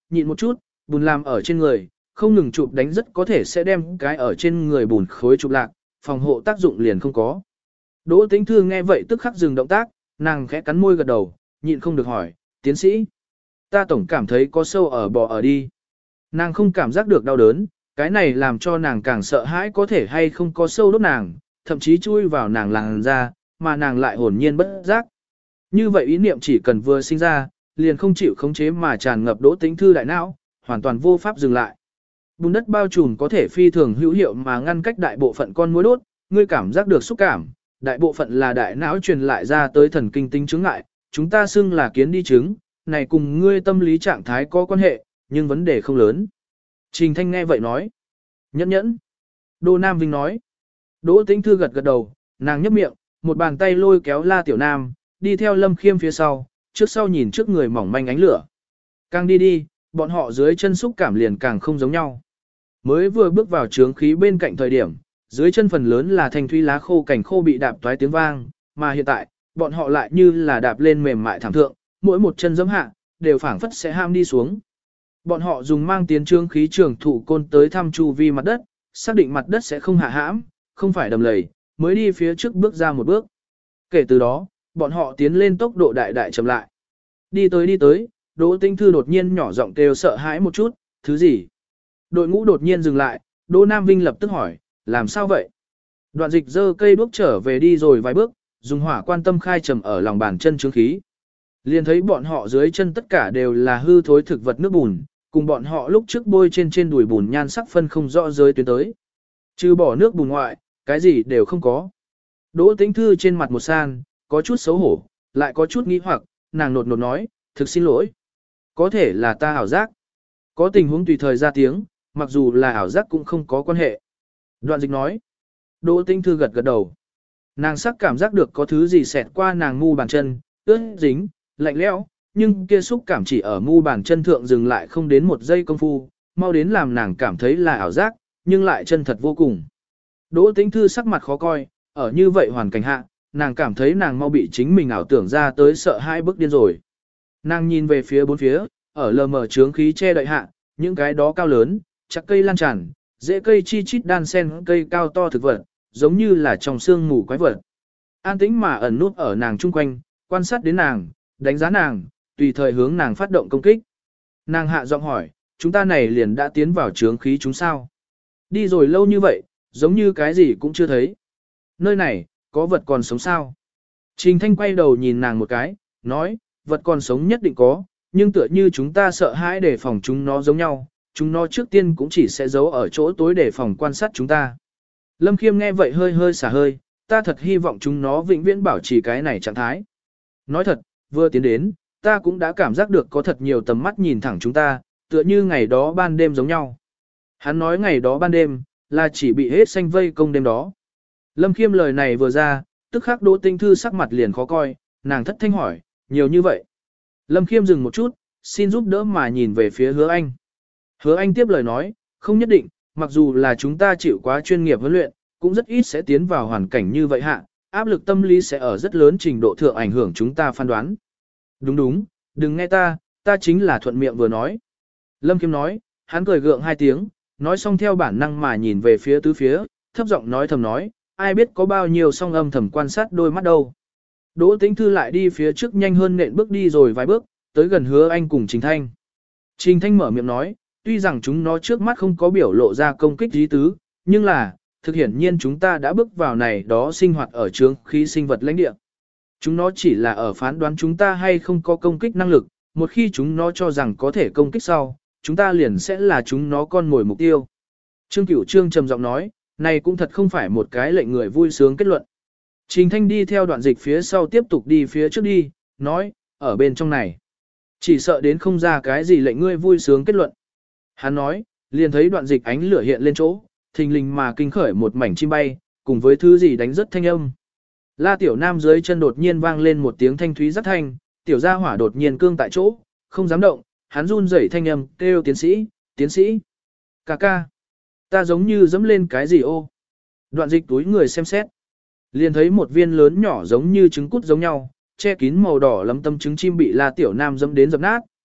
nhịn một chút, bùn làm ở trên người, không ngừng chụp đánh rất có thể sẽ đem cái ở trên người bùn khối chụp lạc, phòng hộ tác dụng liền không có. Đỗ Tĩnh Thư nghe vậy tức khắc dừng động tác, nàng khẽ cắn môi gật đầu, nhịn không được hỏi, tiến sĩ. Ta tổng cảm thấy có sâu ở bò ở đi. Nàng không cảm giác được đau đớn, cái này làm cho nàng càng sợ hãi có thể hay không có sâu đốt nàng, thậm chí chui vào nàng làn da, mà nàng lại hồn nhiên bất giác. Như vậy ý niệm chỉ cần vừa sinh ra, liền không chịu khống chế mà tràn ngập Đỗ Tĩnh Thư đại não, hoàn toàn vô pháp dừng lại. Bùn đất bao trùm có thể phi thường hữu hiệu mà ngăn cách đại bộ phận con muỗi đốt, ngươi cảm giác được xúc cảm, đại bộ phận là đại não truyền lại ra tới thần kinh tính chứng ngại, chúng ta xưng là kiến đi chứng, này cùng ngươi tâm lý trạng thái có quan hệ, nhưng vấn đề không lớn. Trình Thanh nghe vậy nói, nhẫn nhẫn. Đô Nam Vinh nói, Đỗ Tĩnh Thư gật gật đầu, nàng nhấp miệng, một bàn tay lôi kéo La Tiểu Nam, đi theo Lâm Khiêm phía sau, trước sau nhìn trước người mỏng manh ánh lửa. Càng đi đi, bọn họ dưới chân xúc cảm liền càng không giống nhau. Mới vừa bước vào trướng khí bên cạnh thời điểm, dưới chân phần lớn là thanh thủy lá khô cảnh khô bị đạp toái tiếng vang, mà hiện tại, bọn họ lại như là đạp lên mềm mại thảm thượng, mỗi một chân giẫm hạ, đều phảng phất sẽ ham đi xuống. Bọn họ dùng mang tiến trướng khí trường thủ côn tới thăm chu vi mặt đất, xác định mặt đất sẽ không hạ hãm, không phải đầm lầy, mới đi phía trước bước ra một bước. Kể từ đó, bọn họ tiến lên tốc độ đại đại chậm lại. Đi tới đi tới, Đỗ Tĩnh Thư đột nhiên nhỏ giọng kêu sợ hãi một chút, thứ gì? Đội ngũ đột nhiên dừng lại, Đỗ Nam Vinh lập tức hỏi, làm sao vậy? Đoạn dịch giơ cây đuốc trở về đi rồi vài bước, dùng hỏa quan tâm khai trầm ở lòng bàn chân trướng khí. Liền thấy bọn họ dưới chân tất cả đều là hư thối thực vật nước bùn, cùng bọn họ lúc trước bôi trên trên đùi bùn nhan sắc phân không rõ giới tuyến tới. Trừ bỏ nước bùn ngoại, cái gì đều không có. Đỗ Tĩnh Thư trên mặt một san, có chút xấu hổ, lại có chút nghi hoặc, nàng nột nột nói, thực xin lỗi. Có thể là ta ảo giác. Có tình huống tùy thời ra tiếng, mặc dù là ảo giác cũng không có quan hệ. Đoạn dịch nói. Đỗ Tĩnh Thư gật gật đầu. Nàng sắc cảm giác được có thứ gì xẹt qua nàng mu bàn chân, ướt dính, lạnh lẽo, nhưng kia xúc cảm chỉ ở mu bàn chân thượng dừng lại không đến một giây công phu, mau đến làm nàng cảm thấy là ảo giác, nhưng lại chân thật vô cùng. Đỗ Tĩnh Thư sắc mặt khó coi, ở như vậy hoàn cảnh hạ, nàng cảm thấy nàng mau bị chính mình ảo tưởng ra tới sợ hai bước điên rồi. Nàng nhìn về phía bốn phía, ở lờ mờ trướng khí che đậy hạ, những cái đó cao lớn, chắc cây lan tràn, rễ cây chi chít đan sen cây cao to thực vật, giống như là trong xương mù quái vật. An tĩnh mà ẩn nút ở nàng chung quanh, quan sát đến nàng, đánh giá nàng, tùy thời hướng nàng phát động công kích. Nàng hạ giọng hỏi, chúng ta này liền đã tiến vào trướng khí chúng sao? Đi rồi lâu như vậy, giống như cái gì cũng chưa thấy. Nơi này, có vật còn sống sao? Trình Thanh quay đầu nhìn nàng một cái, nói, vật còn sống nhất định có, nhưng tựa như chúng ta sợ hãi để phòng chúng nó giống nhau, chúng nó trước tiên cũng chỉ sẽ giấu ở chỗ tối để phòng quan sát chúng ta. Lâm Khiêm nghe vậy hơi hơi xả hơi, ta thật hy vọng chúng nó vĩnh viễn bảo trì cái này trạng thái. Nói thật, vừa tiến đến, ta cũng đã cảm giác được có thật nhiều tầm mắt nhìn thẳng chúng ta, tựa như ngày đó ban đêm giống nhau. Hắn nói ngày đó ban đêm, là chỉ bị hết xanh vây công đêm đó. Lâm Khiêm lời này vừa ra, tức khắc Đỗ Tĩnh Thư sắc mặt liền khó coi, nàng thất thanh hỏi, nhiều như vậy. Lâm Khiêm dừng một chút, xin giúp đỡ mà nhìn về phía Hứa Anh. Hứa Anh tiếp lời nói, không nhất định, mặc dù là chúng ta chịu quá chuyên nghiệp huấn luyện, cũng rất ít sẽ tiến vào hoàn cảnh như vậy hạ, áp lực tâm lý sẽ ở rất lớn trình độ thượng ảnh hưởng chúng ta phán đoán. Đúng đúng, đừng nghe ta, ta chính là thuận miệng vừa nói. Lâm Khiêm nói, hắn cười gượng hai tiếng, nói xong theo bản năng mà nhìn về phía tứ phía, thấp giọng nói thầm nói, ai biết có bao nhiêu song âm thầm quan sát đôi mắt đâu. Đỗ Tĩnh Thư lại đi phía trước nhanh hơn nện bước đi rồi vài bước, tới gần Hứa Anh cùng Trình Thanh. Trình Thanh mở miệng nói, tuy rằng chúng nó trước mắt không có biểu lộ ra công kích ý tứ, nhưng là, thực hiển nhiên chúng ta đã bước vào này đó sinh hoạt ở trướng khí sinh vật lãnh địa. Chúng nó chỉ là ở phán đoán chúng ta hay không có công kích năng lực, một khi chúng nó cho rằng có thể công kích sau, chúng ta liền sẽ là chúng nó con mồi mục tiêu. Trương Cửu Trương trầm giọng nói, này cũng thật không phải một cái lệnh người vui sướng kết luận. Trình Thanh đi theo đoạn dịch phía sau tiếp tục đi phía trước đi, nói, ở bên trong này. Chỉ sợ đến không ra cái gì lệnh ngươi vui sướng kết luận. Hắn nói, liền thấy đoạn dịch ánh lửa hiện lên chỗ, thình lình mà kinh khởi một mảnh chim bay, cùng với thứ gì đánh rất thanh âm. La Tiểu Nam dưới chân đột nhiên vang lên một tiếng thanh thúy rất thanh, tiểu gia hỏa đột nhiên cương tại chỗ, không dám động, hắn run rẩy thanh âm, kêu tiến sĩ, tiến sĩ. Cà ca. Ta giống như dẫm lên cái gì ô. Đoạn dịch túi người xem xét. Liền thấy một viên lớn nhỏ giống như trứng cút giống nhau, che kín màu đỏ lấm tâm trứng chim bị La Tiểu Nam dẫm đến dập nát,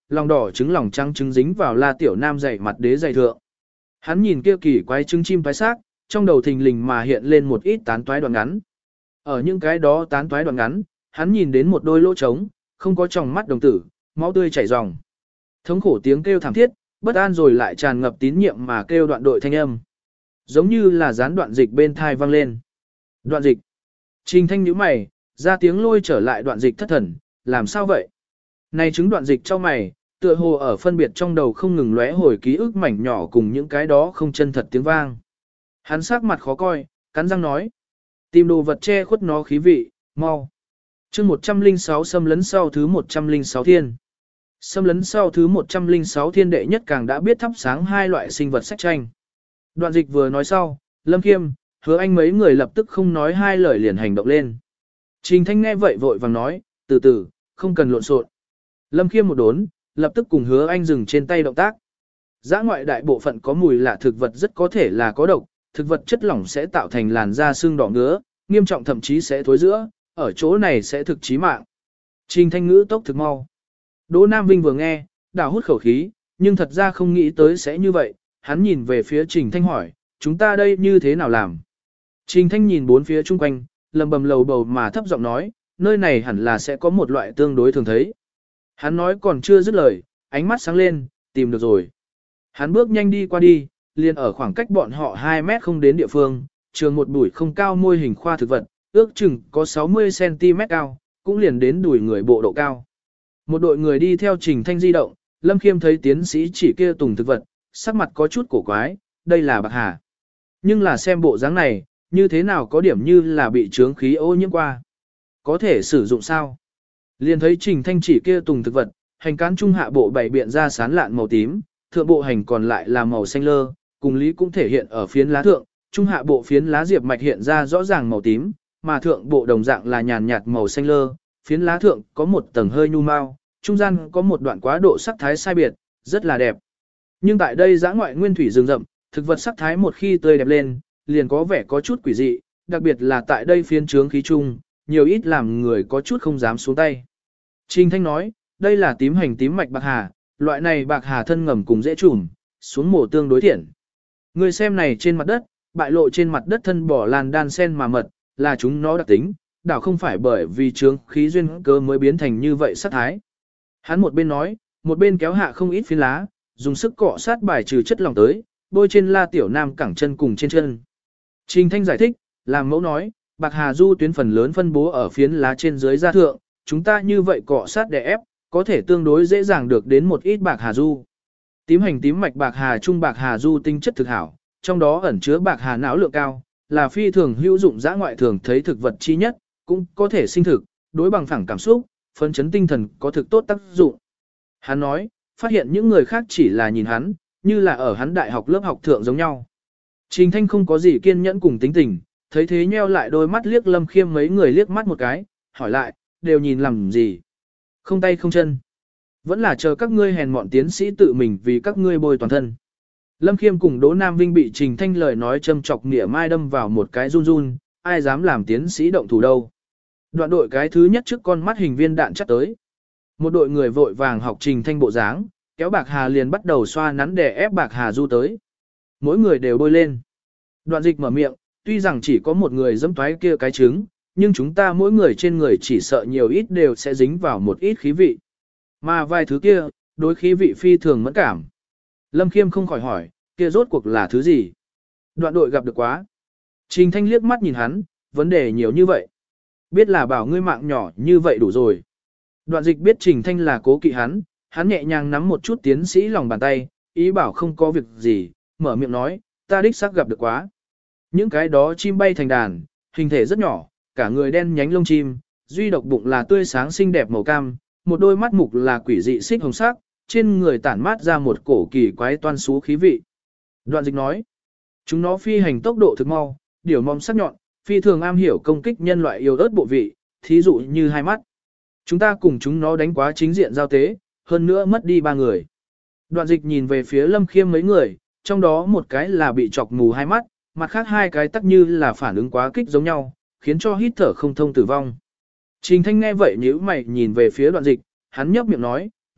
lòng đỏ trứng lòng trắng trứng dính vào La Tiểu Nam dày mặt đế dày thượng. Hắn nhìn kia kỳ quái trứng chim toái xác, trong đầu thình lình mà hiện lên một ít tán toái đoạn ngắn. Ở những cái đó tán toái đoạn ngắn, hắn nhìn đến một đôi lỗ trống, không có tròng mắt đồng tử, máu tươi chảy ròng. Thống khổ tiếng kêu thảm thiết, bất an rồi lại tràn ngập tín nhiệm mà kêu đoạn đội thanh âm. Giống như là gián đoạn dịch bên thai vang lên. Đoạn dịch. Trình Thanh nhíu mày, ra tiếng lôi trở lại đoạn dịch thất thần, làm sao vậy? Này chứng đoạn dịch cho mày, tựa hồ ở phân biệt trong đầu không ngừng lóe hồi ký ức mảnh nhỏ cùng những cái đó không chân thật tiếng vang. Hắn sắc mặt khó coi, cắn răng nói. Tìm đồ vật che khuất nó khí vị, mau. chương một trăm lẻ sáu xâm lấn sau thứ một trăm lẻ sáu thiên. Xâm lấn sau thứ một trăm lẻ sáu thiên đệ nhất càng đã biết thắp sáng hai loại sinh vật sách tranh. Đoạn dịch vừa nói sau, Lâm Khiêm, Hứa Anh mấy người lập tức không nói hai lời liền hành động lên. Trình Thanh nghe vậy vội vàng nói, từ từ, không cần lộn xộn. Lâm Khiêm một đốn, lập tức cùng Hứa Anh dừng trên tay động tác. Dã ngoại đại bộ phận có mùi lạ thực vật rất có thể là có độc, thực vật chất lỏng sẽ tạo thành làn da xương đỏ ngứa, nghiêm trọng thậm chí sẽ thối rữa, ở chỗ này sẽ thực chí mạng. Trình Thanh ngữ tốc thực mau. Đỗ Nam Vinh vừa nghe, đảo hút khẩu khí, nhưng thật ra không nghĩ tới sẽ như vậy, hắn nhìn về phía Trình Thanh hỏi, chúng ta đây như thế nào làm? Trình Thanh nhìn bốn phía chung quanh, lầm bầm lầu bầu mà thấp giọng nói, nơi này hẳn là sẽ có một loại tương đối thường thấy. Hắn nói còn chưa dứt lời, ánh mắt sáng lên, tìm được rồi. Hắn bước nhanh đi qua đi, liền ở khoảng cách bọn họ hai mét không đến địa phương, trường một bụi không cao môi hình khoa thực vật, ước chừng có sáu mươi xăng ti mét cao, cũng liền đến đùi người bộ độ cao. Một đội người đi theo Trình Thanh di động, Lâm Khiêm thấy tiến sĩ chỉ kia tùng thực vật, sắc mặt có chút cổ quái, đây là bạc hà. Nhưng là xem bộ dáng này, như thế nào có điểm như là bị chướng khí ô nhiễm qua. Có thể sử dụng sao? Liền thấy Trình Thanh chỉ kia tùng thực vật, hành cán trung hạ bộ bảy biện ra sán lạn màu tím, thượng bộ hành còn lại là màu xanh lơ, cùng lý cũng thể hiện ở phiến lá thượng, trung hạ bộ phiến lá diệp mạch hiện ra rõ ràng màu tím, mà thượng bộ đồng dạng là nhàn nhạt màu xanh lơ, phiến lá thượng có một tầng hơi nhu mau, trung gian có một đoạn quá độ sắc thái sai biệt, rất là đẹp. Nhưng tại đây dã ngoại nguyên thủy rừng rậm, thực vật sắc thái một khi tươi đẹp lên, liền có vẻ có chút quỷ dị, đặc biệt là tại đây phiến trướng khí trung, nhiều ít làm người có chút không dám xuống tay. Trình Thanh nói, đây là tím hành tím mạch bạc hà, loại này bạc hà thân ngầm cùng dễ trùm, xuống mổ tương đối thiện. Người xem này trên mặt đất, bại lộ trên mặt đất thân bỏ làn đan sen mà mật, là chúng nó đặc tính, đảo không phải bởi vì trướng khí duyên cơ mới biến thành như vậy sắc thái. Hắn một bên nói, một bên kéo hạ không ít phiến lá, dùng sức cọ sát bài trừ chất lỏng tới, bôi trên La Tiểu Nam cẳng chân cùng trên chân. Trình Thanh giải thích, làm mẫu nói, bạc hà du tuyến phần lớn phân bố ở phiến lá trên dưới da thượng, chúng ta như vậy cọ sát đè ép, có thể tương đối dễ dàng được đến một ít bạc hà du. Tím hành tím mạch bạc hà trung bạc hà du tinh chất thực hảo, trong đó ẩn chứa bạc hà não lượng cao, là phi thường hữu dụng dã ngoại thường thấy thực vật chi nhất, cũng có thể sinh thực, đối bằng phẳng cảm xúc, phấn chấn tinh thần có thực tốt tác dụng. Hắn nói, phát hiện những người khác chỉ là nhìn hắn, như là ở hắn đại học lớp học thượng giống nhau. Trình Thanh không có gì kiên nhẫn cùng tính tình, thấy thế nheo lại đôi mắt liếc Lâm Khiêm mấy người liếc mắt một cái, hỏi lại, đều nhìn làm gì? Không tay không chân. Vẫn là chờ các ngươi hèn mọn tiến sĩ tự mình vì các ngươi bôi toàn thân. Lâm Khiêm cùng Đỗ Nam Vinh bị Trình Thanh lời nói châm chọc nghĩa mai đâm vào một cái run run, ai dám làm tiến sĩ động thủ đâu. Đoạn đội cái thứ nhất trước con mắt hình viên đạn chắc tới. Một đội người vội vàng học Trình Thanh bộ dáng, kéo bạc hà liền bắt đầu xoa nắn để ép bạc hà du tới. Mỗi người đều bôi lên. Đoạn dịch mở miệng, tuy rằng chỉ có một người dẫm toái kia cái trứng, nhưng chúng ta mỗi người trên người chỉ sợ nhiều ít đều sẽ dính vào một ít khí vị. Mà vài thứ kia, đối khí vị phi thường mẫn cảm. Lâm Khiêm không khỏi hỏi, kia rốt cuộc là thứ gì? Đoạn đội gặp được quá. Trình Thanh liếc mắt nhìn hắn, vấn đề nhiều như vậy. Biết là bảo ngươi mạng nhỏ như vậy đủ rồi. Đoạn dịch biết Trình Thanh là cố kỵ hắn, hắn nhẹ nhàng nắm một chút tiến sĩ lòng bàn tay, ý bảo không có việc gì, mở miệng nói, ta đích xác gặp được quá. Những cái đó chim bay thành đàn, hình thể rất nhỏ, cả người đen nhánh lông chim, duy độc bụng là tươi sáng xinh đẹp màu cam, một đôi mắt mục là quỷ dị xích hồng sắc, trên người tản mát ra một cổ kỳ quái toan xú khí vị. Đoạn dịch nói, chúng nó phi hành tốc độ thực mau, điều mong sắc nhọn, phi thường am hiểu công kích nhân loại yêu ớt bộ vị, thí dụ như hai mắt. Chúng ta cùng chúng nó đánh quá chính diện giao tế, hơn nữa mất đi ba người. Đoạn dịch nhìn về phía Lâm Khiêm mấy người, trong đó một cái là bị chọc mù hai mắt, mặt khác hai cái tắc như là phản ứng quá kích giống nhau, khiến cho hít thở không thông tử vong. Trình Thanh nghe vậy nhíu mày nhìn về phía đoạn dịch, hắn nhấp miệng nói,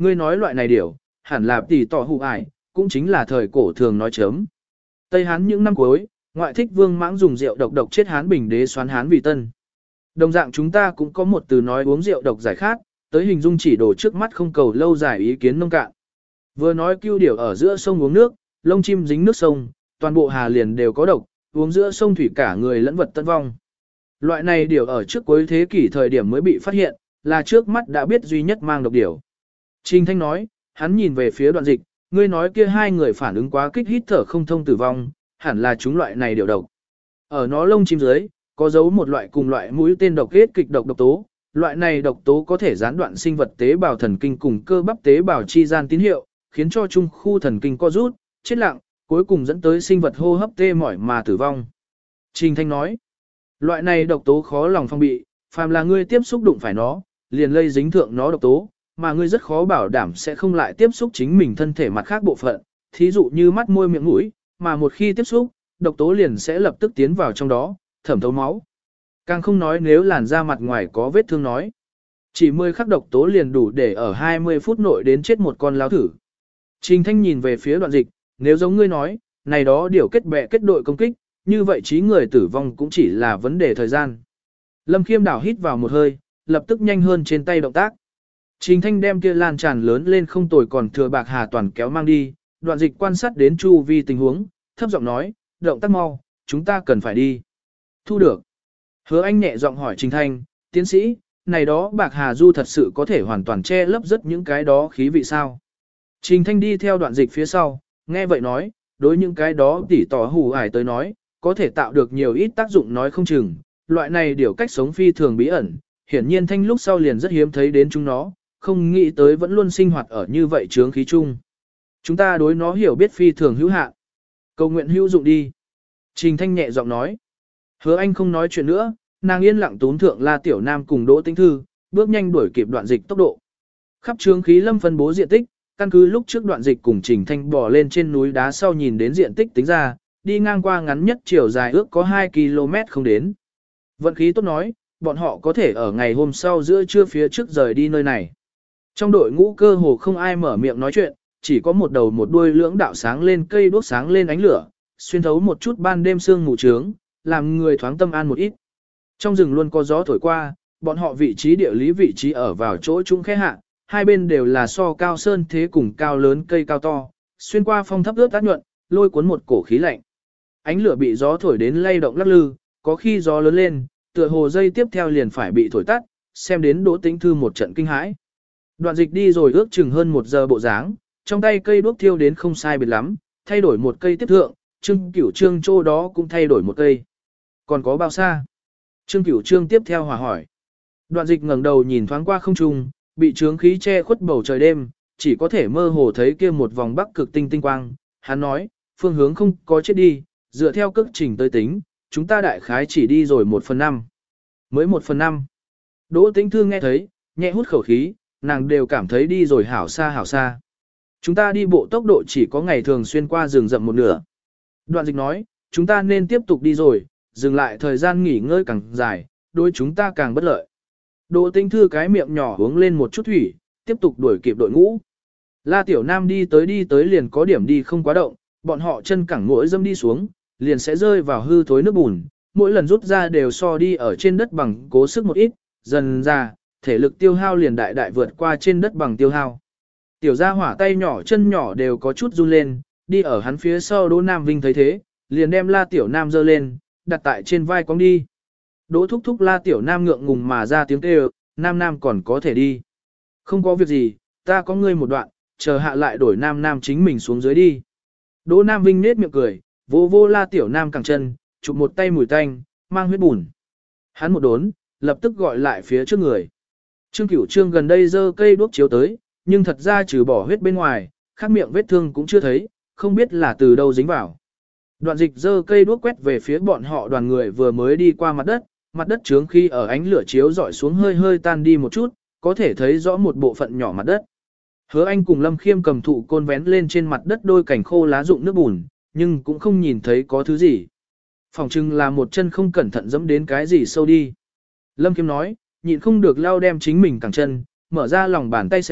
ngươi nói loại này điểu, hẳn là tỷ tỏ hụ ải, cũng chính là thời cổ thường nói chấm. Tây Hán những năm cuối, ngoại thích vương mãng dùng rượu độc độc chết Hán Bình đế xoán Hán vì tân. Đồng dạng chúng ta cũng có một từ nói uống rượu độc giải khát, tới hình dung chỉ đổ trước mắt không cầu lâu dài ý kiến nông cạn. Vừa nói cưu điểu ở giữa sông uống nước, lông chim dính nước sông, toàn bộ hà liền đều có độc, uống giữa sông thủy cả người lẫn vật tân vong. Loại này điểu ở trước cuối thế kỷ thời điểm mới bị phát hiện, là trước mắt đã biết duy nhất mang độc điểu. Trình Thanh nói, hắn nhìn về phía Đoạn Dịch, ngươi nói kia hai người phản ứng quá kích hít thở không thông tử vong, hẳn là chúng loại này điểu độc. Ở nó lông chim dưới, có dấu một loại cùng loại mũi tên độc kết kịch độc độc tố, loại này độc tố có thể gián đoạn sinh vật tế bào thần kinh cùng cơ bắp tế bào chi gian tín hiệu, khiến cho trung khu thần kinh co rút, chết lặng, cuối cùng dẫn tới sinh vật hô hấp tê mỏi mà tử vong. Trình Thanh nói, loại này độc tố khó lòng phòng bị, phàm là ngươi tiếp xúc đụng phải nó, liền lây dính thượng nó độc tố, mà ngươi rất khó bảo đảm sẽ không lại tiếp xúc chính mình thân thể mặt khác bộ phận, thí dụ như mắt môi miệng mũi, mà một khi tiếp xúc, độc tố liền sẽ lập tức tiến vào trong đó, thẩm thấu máu. Càng không nói nếu làn da mặt ngoài có vết thương nói. Chỉ mười khắc độc tố liền đủ để ở hai mươi phút nội đến chết một con lao thử. Trình Thanh nhìn về phía Đoạn Dịch, nếu giống ngươi nói, này đó điều kết bè kết đội công kích, như vậy trí người tử vong cũng chỉ là vấn đề thời gian. Lâm Khiêm đảo hít vào một hơi, lập tức nhanh hơn trên tay động tác. Trình Thanh đem kia lan tràn lớn lên không tồi còn thừa bạc hà toàn kéo mang đi, Đoạn Dịch quan sát đến chu vi tình huống, thấp giọng nói, động tác mau, chúng ta cần phải đi. Thu được. Hứa Anh nhẹ giọng hỏi Trình Thanh, tiến sĩ, này đó bạc hà du thật sự có thể hoàn toàn che lấp rất những cái đó khí vị sao? Trình Thanh đi theo Đoạn Dịch phía sau, nghe vậy nói, đối những cái đó tỉ tỏ hù ải tới nói, có thể tạo được nhiều ít tác dụng nói không chừng, loại này điều cách sống phi thường bí ẩn, hiển nhiên Thanh lúc sau liền rất hiếm thấy đến chúng nó, không nghĩ tới vẫn luôn sinh hoạt ở như vậy chướng khí chung. Chúng ta đối nó hiểu biết phi thường hữu hạn. Cầu nguyện hữu dụng đi. Trình Thanh nhẹ giọng nói. Hứa Anh không nói chuyện nữa, nàng yên lặng tún thượng La Tiểu Nam cùng Đỗ Tĩnh Thư, bước nhanh đuổi kịp Đoạn Dịch tốc độ. Khắp chướng khí lâm phân bố diện tích, căn cứ lúc trước Đoạn Dịch cùng Trình Thanh bò lên trên núi đá sau nhìn đến diện tích tính ra, đi ngang qua ngắn nhất chiều dài ước có hai ki lô mét không đến. Vận khí tốt nói, bọn họ có thể ở ngày hôm sau giữa trưa phía trước rời đi nơi này. Trong đội ngũ cơ hồ không ai mở miệng nói chuyện, chỉ có một đầu một đuôi lưỡng đạo sáng lên cây đuốc sáng lên ánh lửa, xuyên thấu một chút ban đêm sương mù trướng, làm người thoáng tâm an một ít. Trong rừng luôn có gió thổi qua, bọn họ vị trí địa lý vị trí ở vào chỗ trung khe hạ, hai bên đều là so cao sơn thế cùng cao lớn cây cao to, xuyên qua phong thấp ướt át nhuận, lôi cuốn một cổ khí lạnh. Ánh lửa bị gió thổi đến lay động lắc lư, có khi gió lớn lên, tựa hồ dây tiếp theo liền phải bị thổi tắt, xem đến Đỗ Tĩnh Thư một trận kinh hãi. Đoạn Dịch đi rồi ước chừng hơn một giờ bộ dáng, trong tay cây đuốc thiêu đến không sai biệt lắm, thay đổi một cây tiếp thượng, Trương Cửu Trương chỗ đó cũng thay đổi một cây. Còn có bao xa? Trương Cửu Trương tiếp theo hòa hỏi. Đoạn Dịch ngẩng đầu nhìn thoáng qua không trung, bị chướng khí che khuất bầu trời đêm, chỉ có thể mơ hồ thấy kia một vòng bắc cực tinh tinh quang. Hắn nói, phương hướng không có chết đi, dựa theo cước trình tới tính, chúng ta đại khái chỉ đi rồi một phần năm. Mới một phần năm. Đỗ Tĩnh Thư nghe thấy, nhẹ hút khẩu khí, nàng đều cảm thấy đi rồi hảo xa hảo xa. Chúng ta đi bộ tốc độ chỉ có ngày thường xuyên qua rừng rậm một nửa. Đoạn Dịch nói, chúng ta nên tiếp tục đi rồi, dừng lại thời gian nghỉ ngơi càng dài, đối chúng ta càng bất lợi. Đỗ Tĩnh Thư cái miệng nhỏ uống lên một chút thủy, tiếp tục đuổi kịp đội ngũ. La Tiểu Nam đi tới đi tới liền có điểm đi không quá động, bọn họ chân cẳng mỗi dâm đi xuống, liền sẽ rơi vào hư thối nước bùn, mỗi lần rút ra đều so đi ở trên đất bằng cố sức một ít, dần ra, thể lực tiêu hao liền đại đại vượt qua trên đất bằng tiêu hao. Tiểu gia hỏa tay nhỏ chân nhỏ đều có chút run lên, đi ở hắn phía sau Đỗ Nam Vinh thấy thế, liền đem La Tiểu Nam giơ lên, đặt tại trên vai cong đi. Đỗ thúc thúc La Tiểu Nam ngượng ngùng mà ra tiếng kêu, Nam Nam còn có thể đi. Không có việc gì, ta có ngươi một đoạn, chờ hạ lại đổi Nam Nam chính mình xuống dưới đi. Đỗ Nam Vinh nết miệng cười, vô vô La Tiểu Nam cẳng chân, chụp một tay mùi tanh, mang huyết bùn. Hắn một đốn, lập tức gọi lại phía trước người. Trương Cửu Trương gần đây giơ cây đuốc chiếu tới, nhưng thật ra trừ bỏ huyết bên ngoài, khác miệng vết thương cũng chưa thấy, không biết là từ đâu dính vào. Đoạn Dịch giơ cây đuốc quét về phía bọn họ đoàn người vừa mới đi qua mặt đất, mặt đất trướng khi ở ánh lửa chiếu dọi xuống hơi hơi tan đi một chút, có thể thấy rõ một bộ phận nhỏ mặt đất. Hứa Anh cùng Lâm Khiêm cầm thụ côn vén lên trên mặt đất đôi cảnh khô lá rụng nước bùn, nhưng cũng không nhìn thấy có thứ gì. Phòng trưng là một chân không cẩn thận dẫm đến cái gì sâu đi. Lâm Khiêm nói, nhịn không được lao đem chính mình cẳng chân, mở ra lòng bàn tay xem,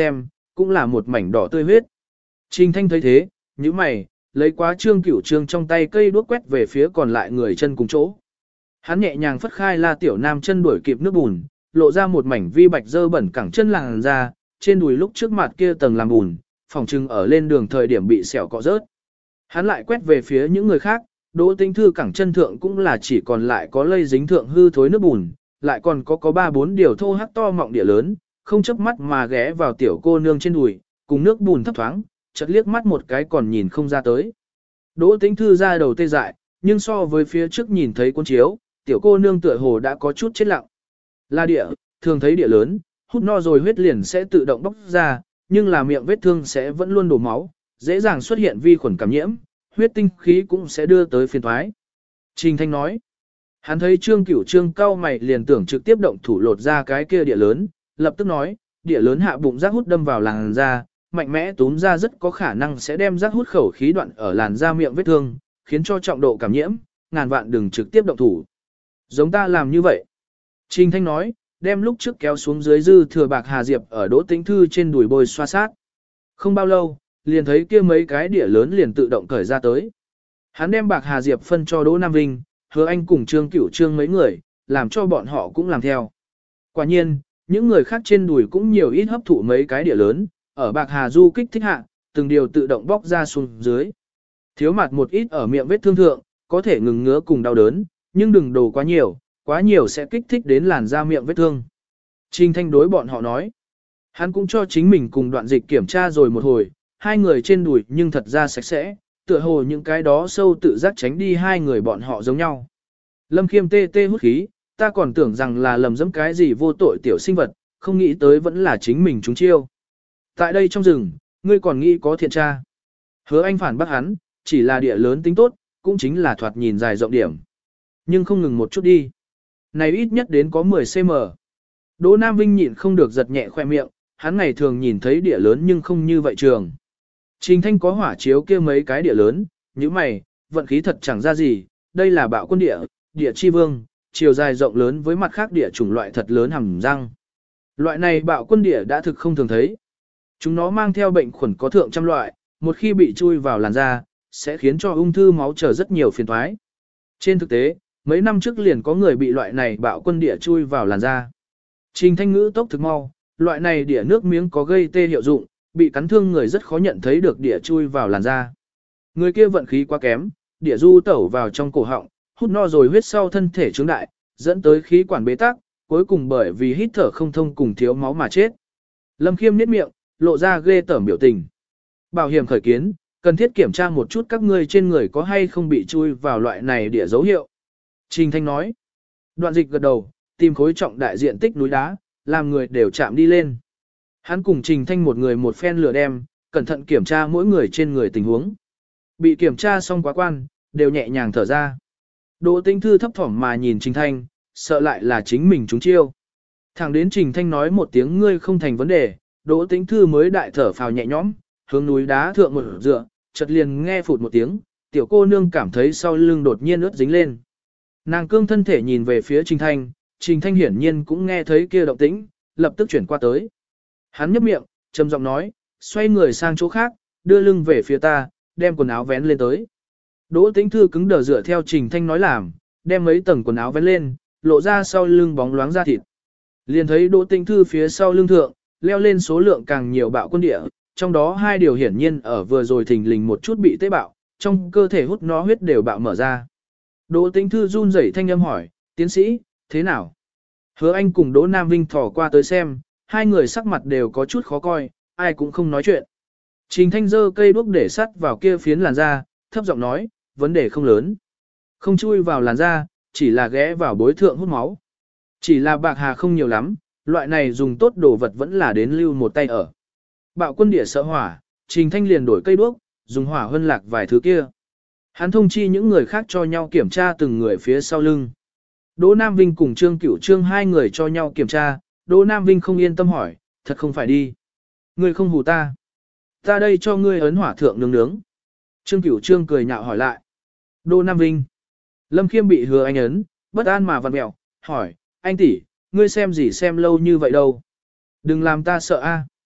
cũng là một mảnh đỏ tươi huyết. Trình Thanh thấy thế, nhíu mày, lấy quá Trương Cửu Trương trong tay cây đuốc quét về phía còn lại người chân cùng chỗ. Hắn nhẹ nhàng phất khai La Tiểu Nam chân đuổi kịp nước bùn, lộ ra một mảnh vi bạch dơ bẩn cẳng chân làn ra, trên đùi lúc trước mặt kia tầng làm bùn, phòng trưng ở lên đường thời điểm bị sẹo cọ rớt. Hắn lại quét về phía những người khác, Đỗ Tĩnh Thư cẳng chân thượng cũng là chỉ còn lại có lây dính thượng hư thối nước bùn, lại còn có có ba bốn điều thô hắc to mọng địa lớn, không chớp mắt mà ghé vào tiểu cô nương trên đùi, cùng nước bùn thấp thoáng, chợt liếc mắt một cái còn nhìn không ra tới. Đỗ Tĩnh Thư ra đầu tê dại, nhưng so với phía trước nhìn thấy cuốn chiếu, tiểu cô nương tựa hồ đã có chút chết lặng. Là địa, thường thấy địa lớn, hút no rồi huyết liền sẽ tự động bốc ra, nhưng là miệng vết thương sẽ vẫn luôn đổ máu, dễ dàng xuất hiện vi khuẩn cảm nhiễm, huyết tinh khí cũng sẽ đưa tới phiền toái. Trình Thanh nói, hắn thấy Trương Cửu Trương cao mày liền tưởng trực tiếp động thủ lột ra cái kia địa lớn, lập tức nói, địa lớn hạ bụng rác hút đâm vào làn da, mạnh mẽ túm ra rất có khả năng sẽ đem rác hút khẩu khí đoạn ở làn da miệng vết thương, khiến cho trọng độ cảm nhiễm, ngàn vạn đừng trực tiếp động thủ. Giống ta làm như vậy. Trình Thanh nói, đem lúc trước kéo xuống dưới dư thừa bạc hà diệp ở Đỗ Tĩnh Thư trên đùi bôi xoa sát. Không bao lâu, liền thấy kia mấy cái đĩa lớn liền tự động cởi ra tới. Hắn đem bạc hà diệp phân cho Đỗ Nam Vinh, Hứa Anh cùng Trương Cửu Trương mấy người, làm cho bọn họ cũng làm theo. Quả nhiên, những người khác trên đùi cũng nhiều ít hấp thụ mấy cái đĩa lớn, ở bạc hà du kích thích hạ, từng điều tự động bóc ra xuống dưới. Thiếu mặt một ít ở miệng vết thương thượng, có thể ngừng ngứa cùng đau đớn, nhưng đừng đổ quá nhiều, quá nhiều sẽ kích thích đến làn da miệng vết thương. Trình Thanh đối bọn họ nói, hắn cũng cho chính mình cùng Đoạn Dịch kiểm tra rồi một hồi, hai người trên đùi nhưng thật ra sạch sẽ, tựa hồ những cái đó sâu tự giác tránh đi hai người bọn họ giống nhau. Lâm Khiêm tê tê hút khí, ta còn tưởng rằng là lầm dẫm cái gì vô tội tiểu sinh vật, không nghĩ tới vẫn là chính mình chúng chiêu. Tại đây trong rừng, ngươi còn nghĩ có thiện tra. Hứa Anh phản bác hắn, chỉ là địa lớn tính tốt, cũng chính là thoạt nhìn dài rộng điểm. Nhưng không ngừng một chút đi. Này ít nhất đến có mười xăng ti mét. Đỗ Nam Vinh nhịn không được giật nhẹ khoe miệng, hắn ngày thường nhìn thấy địa lớn nhưng không như vậy trường. Trình Thanh có hỏa chiếu kia mấy cái địa lớn, như mày, vận khí thật chẳng ra gì, đây là bạo quân địa, địa chi vương, chiều dài rộng lớn với mặt khác địa chủng loại thật lớn hàm răng. Loại này bạo quân địa đã thực không thường thấy. Chúng nó mang theo bệnh khuẩn có thượng trăm loại, một khi bị chui vào làn da, sẽ khiến cho ung thư máu trở rất nhiều phiền toái. Trên thực tế, mấy năm trước liền có người bị loại này bạo quân địa chui vào làn da. Trình Thanh ngữ tốc thực mau, loại này địa nước miếng có gây tê hiệu dụng, bị cắn thương người rất khó nhận thấy được địa chui vào làn da. Người kia vận khí quá kém, địa du tẩu vào trong cổ họng, hút no rồi huyết sau thân thể trướng đại, dẫn tới khí quản bế tắc, cuối cùng bởi vì hít thở không thông cùng thiếu máu mà chết. Lâm Khiêm nhếch miệng, lộ ra ghê tởm biểu tình. Bảo hiểm khởi kiến, cần thiết kiểm tra một chút các ngươi trên người có hay không bị chui vào loại này địa dấu hiệu. Trình Thanh nói. Đoạn Dịch gật đầu, tìm khối trọng đại diện tích núi đá, làm người đều chạm đi lên. Hắn cùng Trình Thanh một người một phen lửa đem, cẩn thận kiểm tra mỗi người trên người tình huống. Bị kiểm tra xong quá quan, đều nhẹ nhàng thở ra. Đỗ Tĩnh Thư thấp thỏm mà nhìn Trình Thanh, sợ lại là chính mình trúng chiêu. Thẳng đến Trình Thanh nói một tiếng ngươi không thành vấn đề, Đỗ Tĩnh Thư mới đại thở phào nhẹ nhõm, hướng núi đá thượng một dựa, chợt liền nghe phụt một tiếng, tiểu cô nương cảm thấy sau lưng đột nhiên ướt dính lên. Nàng cương thân thể nhìn về phía Trình Thanh, Trình Thanh hiển nhiên cũng nghe thấy kia động tĩnh, lập tức chuyển qua tới. Hắn nhấp miệng, trầm giọng nói, xoay người sang chỗ khác, đưa lưng về phía ta, đem quần áo vén lên tới. Đỗ Tĩnh Thư cứng đờ dựa theo Trình Thanh nói làm, đem mấy tầng quần áo vén lên, lộ ra sau lưng bóng loáng da thịt. Liền thấy Đỗ Tĩnh Thư phía sau lưng thượng, leo lên số lượng càng nhiều bạo quân địa, trong đó hai điều hiển nhiên ở vừa rồi thình lình một chút bị tế bạo, trong cơ thể hút nó huyết đều bạo mở ra. Đỗ Tĩnh Thư run rẩy thanh âm hỏi, tiến sĩ, thế nào? Hứa Anh cùng Đỗ Nam Vinh thò qua tới xem, hai người sắc mặt đều có chút khó coi, ai cũng không nói chuyện. Trình Thanh giơ cây đuốc để sắt vào kia phiến làn da, thấp giọng nói, vấn đề không lớn. Không chui vào làn da, chỉ là ghé vào bối thượng hút máu. Chỉ là bạc hà không nhiều lắm, loại này dùng tốt đồ vật vẫn là đến lưu một tay ở. Bạo quân địa sợ hỏa, Trình Thanh liền đổi cây đuốc, dùng hỏa hân lạc vài thứ kia. Hắn thông chi những người khác cho nhau kiểm tra từng người phía sau lưng. Đỗ Nam Vinh cùng Trương Cửu Trương hai người cho nhau kiểm tra, Đỗ Nam Vinh không yên tâm hỏi, thật không phải đi. Ngươi không hù ta. Ta đây cho ngươi ấn hỏa thượng nướng nướng. Trương Cửu Trương cười nhạo hỏi lại. Đỗ Nam Vinh. Lâm Khiêm bị Hứa Anh ấn, bất an mà vặn mẹo, hỏi, anh tỷ, ngươi xem gì xem lâu như vậy đâu. Đừng làm ta sợ a.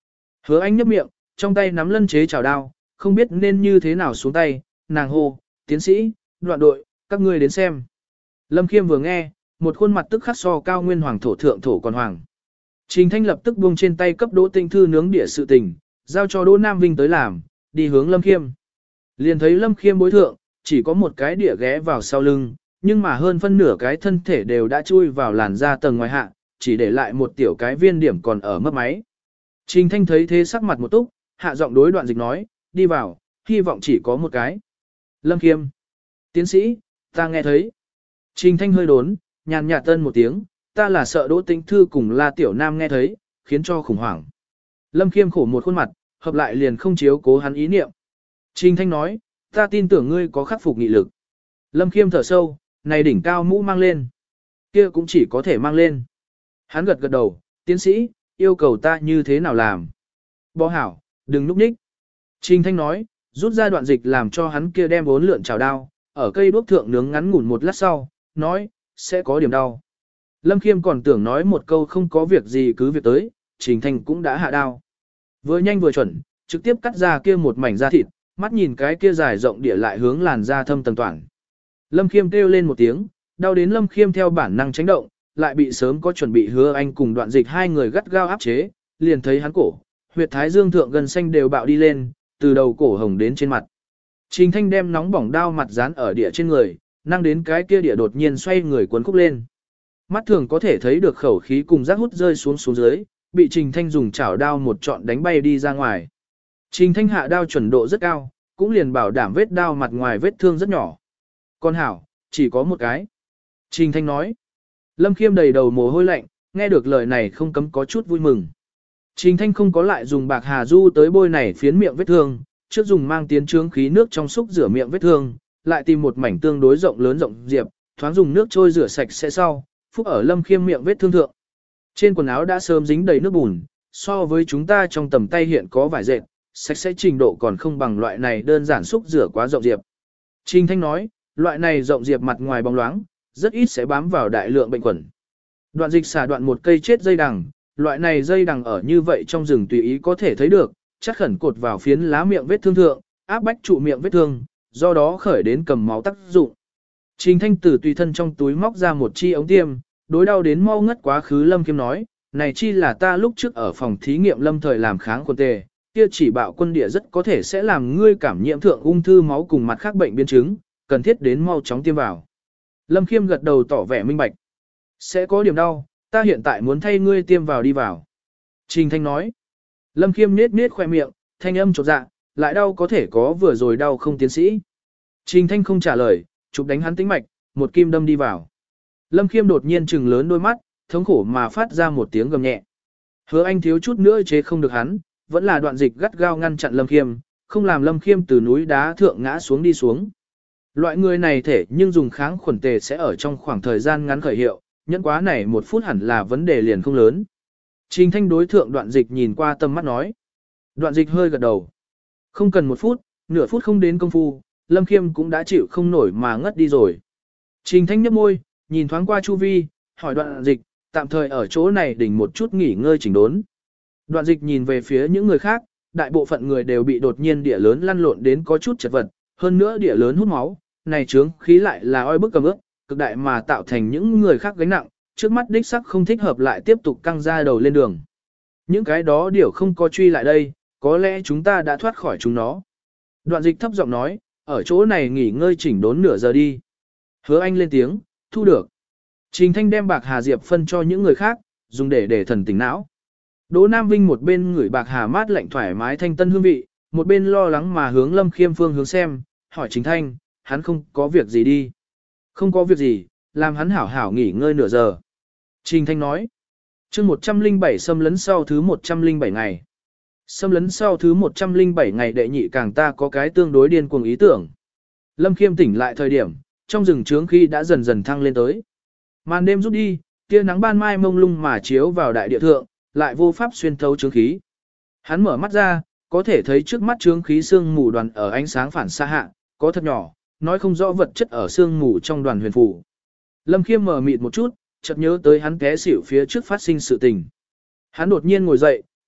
Hứa Anh nhấp miệng, trong tay nắm lân chế chảo đao, không biết nên như thế nào xuống tay, nàng hô, tiến sĩ, đoạn đội, các ngươi đến xem. Lâm Khiêm vừa nghe, một khuôn mặt tức khắc so cao nguyên hoàng thổ thượng thổ còn hoàng. Trình Thanh lập tức buông trên tay cấp Đỗ Tinh Thư nướng đĩa sự tình, giao cho Đỗ Nam Vinh tới làm, đi hướng Lâm Khiêm. Liền thấy Lâm Khiêm bối thượng, chỉ có một cái đĩa ghé vào sau lưng, nhưng mà hơn phân nửa cái thân thể đều đã chui vào làn da tầng ngoài hạ, chỉ để lại một tiểu cái viên điểm còn ở mấp máy. Trình Thanh thấy thế sắc mặt một túc, hạ giọng đối Đoạn Dịch nói, đi vào, hy vọng chỉ có một cái. Lâm Khiêm. Tiến sĩ, ta nghe thấy. Trình Thanh hơi đốn, nhàn nhạt tân một tiếng, ta là sợ Đỗ Tĩnh Thư cùng La Tiểu Nam nghe thấy, khiến cho khủng hoảng. Lâm Khiêm khổ một khuôn mặt, hợp lại liền không chiếu cố hắn ý niệm. Trình Thanh nói, ta tin tưởng ngươi có khắc phục nghị lực. Lâm Khiêm thở sâu, này đỉnh cao mũ mang lên. Kia cũng chỉ có thể mang lên. Hắn gật gật đầu, tiến sĩ, yêu cầu ta như thế nào làm. Bó hảo, đừng núp nhích. Trình Thanh nói, rút ra Đoạn Dịch làm cho hắn kia đem bốn lượn chảo đao, ở cây đuốc thượng nướng ngắn ngủn một lát sau, nói, sẽ có điểm đau. Lâm Khiêm còn tưởng nói một câu không có việc gì cứ việc tới, Trình Thanh cũng đã hạ đao. Vừa nhanh vừa chuẩn, trực tiếp cắt ra kia một mảnh da thịt, mắt nhìn cái kia dài rộng địa lại hướng làn da thâm tầng toàn. Lâm Khiêm kêu lên một tiếng, đau đến Lâm Khiêm theo bản năng tránh động, lại bị sớm có chuẩn bị Hứa Anh cùng Đoạn Dịch hai người gắt gao áp chế, liền thấy hắn cổ, huyệt thái dương thượng gần xanh đều bạo đi lên, từ đầu cổ hồng đến trên mặt. Trình Thanh đem nóng bỏng đao mặt dán ở địa trên người, năng đến cái kia địa đột nhiên xoay người cuốn khúc lên. Mắt thường có thể thấy được khẩu khí cùng rác hút rơi xuống xuống dưới, bị Trình Thanh dùng chảo đao một trọn đánh bay đi ra ngoài. Trình Thanh hạ đao chuẩn độ rất cao, cũng liền bảo đảm vết đao mặt ngoài vết thương rất nhỏ. Con hảo, chỉ có một cái. Trình Thanh nói. Lâm Khiêm đầy đầu mồ hôi lạnh, nghe được lời này không cấm có chút vui mừng. Trình Thanh không có lại dùng bạc hà du tới bôi này phiến miệng vết thương, trước dùng mang tiến trướng khí nước trong xúc rửa miệng vết thương, lại tìm một mảnh tương đối rộng lớn rộng diệp, thoáng dùng nước trôi rửa sạch sẽ sau, phúc ở Lâm Khiêm miệng vết thương thượng. Trên quần áo đã sớm dính đầy nước bùn, so với chúng ta trong tầm tay hiện có vải dệt, sạch sẽ trình độ còn không bằng loại này đơn giản xúc rửa quá rộng diệp. Trình Thanh nói, loại này rộng diệp mặt ngoài bóng loáng, rất ít sẽ bám vào đại lượng bệnh khuẩn. Đoạn Dịch xả đoạn một cây chết dây đằng, loại này dây đằng ở như vậy trong rừng tùy ý có thể thấy được, chắc khẩn cột vào phiến lá miệng vết thương thượng, áp bách trụ miệng vết thương, do đó khởi đến cầm máu tác dụng. Trình Thanh từ tùy thân trong túi móc ra một chi ống tiêm, đối đau đến mau ngất quá khứ Lâm Khiêm nói, này chi là ta lúc trước ở phòng thí nghiệm lâm thời làm kháng khuẩn tề, kia chỉ bạo quân địa rất có thể sẽ làm ngươi cảm nhiễm thượng ung thư máu cùng mặt khác bệnh biến chứng, cần thiết đến mau chóng tiêm vào. Lâm Khiêm gật đầu tỏ vẻ minh bạch. Sẽ có điểm đau, ta hiện tại muốn thay ngươi tiêm vào đi vào. Trình Thanh nói. Lâm Khiêm nết nết khoe miệng, thanh âm chột dạ, lại đau có thể có vừa rồi đau không tiến sĩ. Trình Thanh không trả lời, chụp đánh hắn tĩnh mạch, một kim đâm đi vào. Lâm Khiêm đột nhiên trừng lớn đôi mắt, thống khổ mà phát ra một tiếng gầm nhẹ. Hứa Anh thiếu chút nữa chế không được hắn, vẫn là Đoạn Dịch gắt gao ngăn chặn Lâm Khiêm, không làm Lâm Khiêm từ núi đá thượng ngã xuống đi xuống. Loại người này thể nhưng dùng kháng khuẩn tề sẽ ở trong khoảng thời gian ngắn khởi hiệu, nhẫn quá này một phút hẳn là vấn đề liền không lớn. Trình Thanh đối thượng Đoạn Dịch nhìn qua tâm mắt nói. Đoạn Dịch hơi gật đầu. Không cần một phút, nửa phút không đến công phu, Lâm Khiêm cũng đã chịu không nổi mà ngất đi rồi. Trình Thanh nhếch môi, nhìn thoáng qua chu vi, hỏi Đoạn Dịch, tạm thời ở chỗ này đỉnh một chút nghỉ ngơi chỉnh đốn. Đoạn Dịch nhìn về phía những người khác, đại bộ phận người đều bị đột nhiên địa lớn lăn lộn đến có chút chật vật, hơn nữa địa lớn hút máu, này chướng khí lại là oi bức cầm ướp, cực đại mà tạo thành những người khác gánh nặng, trước mắt đích sắc không thích hợp lại tiếp tục căng ra đầu lên đường. Những cái đó điều không có truy lại đây, có lẽ chúng ta đã thoát khỏi chúng nó. Đoạn Dịch thấp giọng nói, ở chỗ này nghỉ ngơi chỉnh đốn nửa giờ đi. Hứa Anh lên tiếng, thu được. Trình Thanh đem bạc hà diệp phân cho những người khác, dùng để để thần tỉnh não. Đỗ Nam Vinh một bên ngửi bạc hà mát lạnh thoải mái thanh tân hương vị, một bên lo lắng mà hướng Lâm Khiêm phương hướng xem, hỏi Trình Thanh, hắn không có việc gì đi. Không có việc gì, làm hắn hảo hảo nghỉ ngơi nửa giờ. Trình Thanh nói, chương một trăm linh bảy xâm lấn sau thứ một trăm linh bảy ngày. Xâm lấn sau thứ một trăm linh bảy ngày đệ nhị càng ta có cái tương đối điên cuồng ý tưởng. Lâm Khiêm tỉnh lại thời điểm, trong rừng trướng khí đã dần dần thăng lên tới. Màn đêm rút đi, tia nắng ban mai mông lung mà chiếu vào đại địa thượng, lại vô pháp xuyên thấu trướng khí. Hắn mở mắt ra, có thể thấy trước mắt trướng khí sương mù đoàn ở ánh sáng phản xa hạ, có thật nhỏ, nói không rõ vật chất ở sương mù trong đoàn huyền phù. Lâm Khiêm mở mịt một chút, chợt nhớ tới hắn té xỉu phía trước phát sinh sự tình. Hắn đột nhiên ngồi dậy,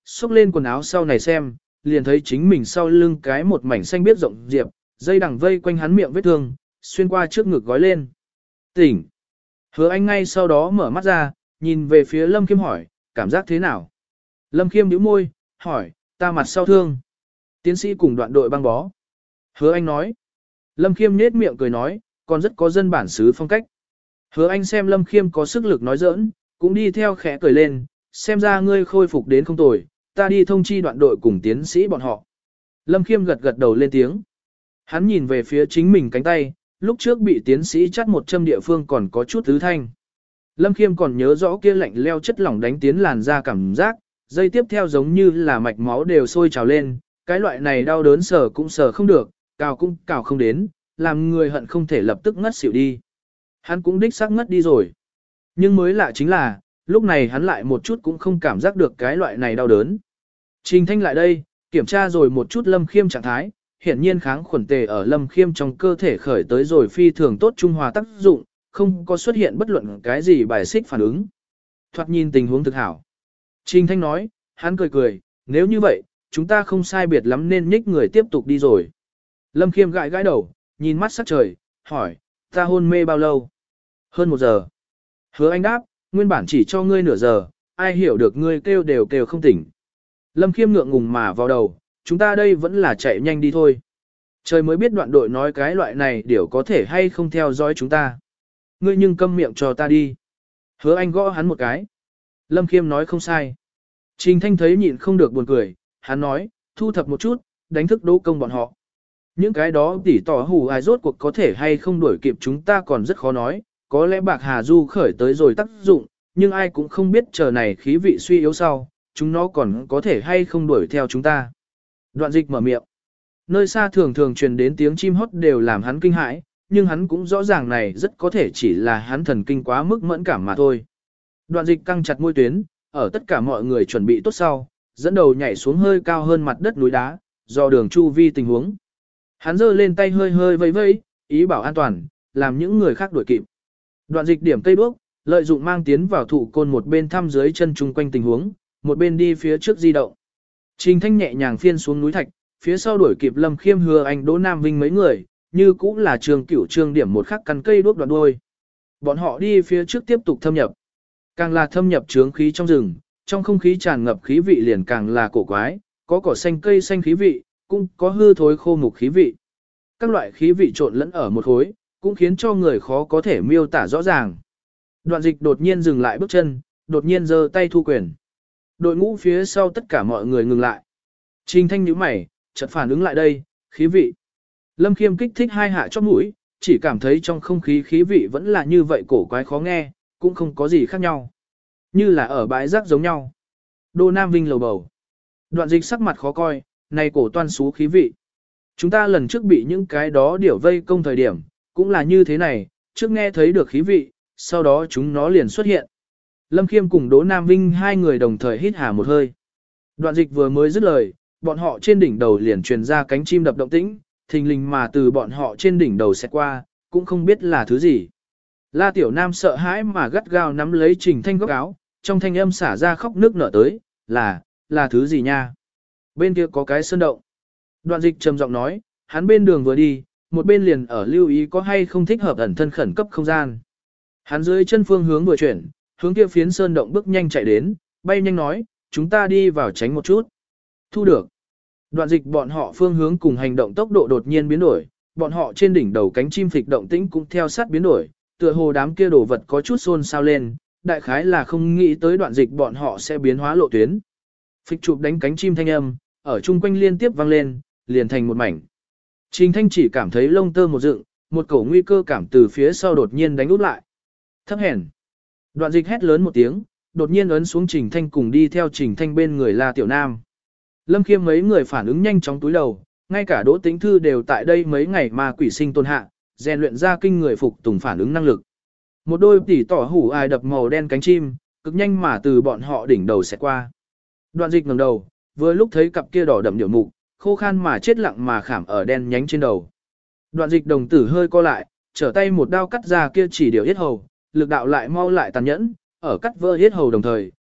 xốc lên quần áo sau này xem, liền thấy chính mình sau lưng cái một mảnh xanh biết rộng diệp, dây đằng vây quanh hắn miệng vết thương, xuyên qua trước ngực gói lên. Tỉnh. Hứa Anh ngay sau đó mở mắt ra, nhìn về phía Lâm Khiêm hỏi, cảm giác thế nào? Lâm Khiêm nhíu môi, hỏi, ta mặt sau thương. Tiến sĩ cùng đoạn đội băng bó. Hứa Anh nói. Lâm Khiêm nhếch miệng cười nói, còn rất có dân bản xứ phong cách. Hứa Anh xem Lâm Khiêm có sức lực nói giỡn, cũng đi theo khẽ cười lên, xem ra ngươi khôi phục đến không tồi, ta đi thông chi đoạn đội cùng tiến sĩ bọn họ. Lâm Khiêm gật gật đầu lên tiếng. Hắn nhìn về phía chính mình cánh tay, lúc trước bị tiến sĩ chắt một châm địa phương còn có chút thứ thanh. Lâm Khiêm còn nhớ rõ kia lạnh leo chất lỏng đánh tiến làn da cảm giác, dây tiếp theo giống như là mạch máu đều sôi trào lên, cái loại này đau đớn sờ cũng sờ không được, cào cũng cào không đến, làm người hận không thể lập tức ngất xỉu đi. Hắn cũng đích xác ngất đi rồi. Nhưng mới lạ chính là, lúc này hắn lại một chút cũng không cảm giác được cái loại này đau đớn. Trình Thanh lại đây, kiểm tra rồi một chút Lâm Khiêm trạng thái, hiển nhiên kháng khuẩn tề ở Lâm Khiêm trong cơ thể khởi tới rồi phi thường tốt trung hòa tác dụng, không có xuất hiện bất luận cái gì bài xích phản ứng. Thoạt nhìn tình huống thực hảo. Trình Thanh nói, hắn cười cười, nếu như vậy, chúng ta không sai biệt lắm nên nhích người tiếp tục đi rồi. Lâm Khiêm gãi gãi đầu, nhìn mắt sắc trời, hỏi, ta hôn mê bao lâu? Hơn một giờ. Hứa Anh đáp, nguyên bản chỉ cho ngươi nửa giờ, ai hiểu được ngươi kêu đều kêu không tỉnh. Lâm Khiêm ngượng ngùng mà vào đầu, chúng ta đây vẫn là chạy nhanh đi thôi. Trời mới biết đoạn đội nói cái loại này điều có thể hay không theo dõi chúng ta. Ngươi nhưng câm miệng cho ta đi. Hứa Anh gõ hắn một cái. Lâm Khiêm nói không sai. Trình Thanh thấy nhịn không được buồn cười, hắn nói, thu thập một chút, đánh thức Đỗ Công bọn họ. Những cái đó tỉ tỏ hù ai rốt cuộc có thể hay không đuổi kịp chúng ta còn rất khó nói, có lẽ bạc hà du khởi tới rồi tác dụng, nhưng ai cũng không biết chờ này khí vị suy yếu sau, chúng nó còn có thể hay không đuổi theo chúng ta. Đoạn Dịch mở miệng. Nơi xa thường thường truyền đến tiếng chim hót đều làm hắn kinh hãi, nhưng hắn cũng rõ ràng này rất có thể chỉ là hắn thần kinh quá mức mẫn cảm mà thôi. Đoạn Dịch căng chặt môi tuyến, ở tất cả mọi người chuẩn bị tốt sau, dẫn đầu nhảy xuống hơi cao hơn mặt đất núi đá, do đường chu vi tình huống. Hắn giơ lên tay hơi hơi vẫy vẫy, ý bảo an toàn, làm những người khác đuổi kịp. Đoạn Dịch điểm cây đuốc, lợi dụng mang tiến vào thụ côn một bên thăm dưới chân chung quanh tình huống, một bên đi phía trước di động. Trình Thanh nhẹ nhàng phiên xuống núi thạch, phía sau đuổi kịp Lâm Khiêm Hứa Anh Đỗ Nam Vinh mấy người, như cũng là trường cửu trường điểm một khắc căn cây đuốc đoạn đuôi. Bọn họ đi phía trước tiếp tục thâm nhập. Càng là thâm nhập chướng khí trong rừng, trong không khí tràn ngập khí vị liền càng là cổ quái, có cỏ xanh cây xanh khí vị, cũng có hư thối khô mục khí vị. Các loại khí vị trộn lẫn ở một khối, cũng khiến cho người khó có thể miêu tả rõ ràng. Đoạn Dịch đột nhiên dừng lại bước chân, đột nhiên giơ tay thu quyền. Đội ngũ phía sau tất cả mọi người ngừng lại. Trình Thanh nhíu mày, chợt phản ứng lại đây, khí vị. Lâm Khiêm kích thích hai hạ chóp mũi, chỉ cảm thấy trong không khí khí vị vẫn là như vậy cổ quái khó nghe, cũng không có gì khác nhau. Như là ở bãi rác giống nhau. Đô Nam Vinh lầu bầu. Đoạn Dịch sắc mặt khó coi, này cổ toan xú khí vị. Chúng ta lần trước bị những cái đó điểu vây công thời điểm, cũng là như thế này, trước nghe thấy được khí vị, sau đó chúng nó liền xuất hiện. Lâm Khiêm cùng Đỗ Nam Vinh hai người đồng thời hít hà một hơi. Đoạn Dịch vừa mới dứt lời, bọn họ trên đỉnh đầu liền truyền ra cánh chim đập động tĩnh, thình lình mà từ bọn họ trên đỉnh đầu sẽ qua, cũng không biết là thứ gì. La Tiểu Nam sợ hãi mà gắt gao nắm lấy Trình Thanh góc áo, trong thanh âm xả ra khóc nước nở tới, là, là thứ gì nha? Bên kia có cái sơn động. Đoạn Dịch trầm giọng nói, hắn bên đường vừa đi, một bên liền ở lưu ý có hay không thích hợp ẩn thân khẩn cấp không gian. Hắn dưới chân phương hướng vừa chuyển, hướng kia phiến sơn động bước nhanh chạy đến, bay nhanh nói, chúng ta đi vào tránh một chút. Thu được. Đoạn Dịch bọn họ phương hướng cùng hành động tốc độ đột nhiên biến đổi, bọn họ trên đỉnh đầu cánh chim phịch động tĩnh cũng theo sát biến đổi, tựa hồ đám kia đồ vật có chút xôn xao lên, đại khái là không nghĩ tới Đoạn Dịch bọn họ sẽ biến hóa lộ tuyến. Phịch chụp đánh cánh chim thanh âm, ở chung quanh liên tiếp vang lên, liền thành một mảnh. Trình Thanh chỉ cảm thấy lông tơ một dựng, một cổ nguy cơ cảm từ phía sau đột nhiên đánh úp lại. Thấp hèn. Đoạn Dịch hét lớn một tiếng, đột nhiên ấn xuống Trình Thanh cùng đi theo Trình Thanh bên người La Tiểu Nam. Lâm Khiêm mấy người phản ứng nhanh chóng túi đầu, ngay cả Đỗ Tĩnh Thư đều tại đây mấy ngày mà quỷ sinh tôn hạ, rèn luyện ra kinh người phục tùng phản ứng năng lực. Một đôi tỉ tỏ hủ ai đập màu đen cánh chim, cực nhanh mà từ bọn họ đỉnh đầu sẽ qua. Đoạn Dịch ngẩng đầu, vừa lúc thấy cặp kia đỏ đậm điệu mục, khô khan mà chết lặng mà khảm ở đen nhánh trên đầu. Đoạn Dịch đồng tử hơi co lại, trở tay một đao cắt ra kia chỉ điều yết hầu, lực đạo lại mau lại tàn nhẫn, ở cắt vỡ yết hầu đồng thời,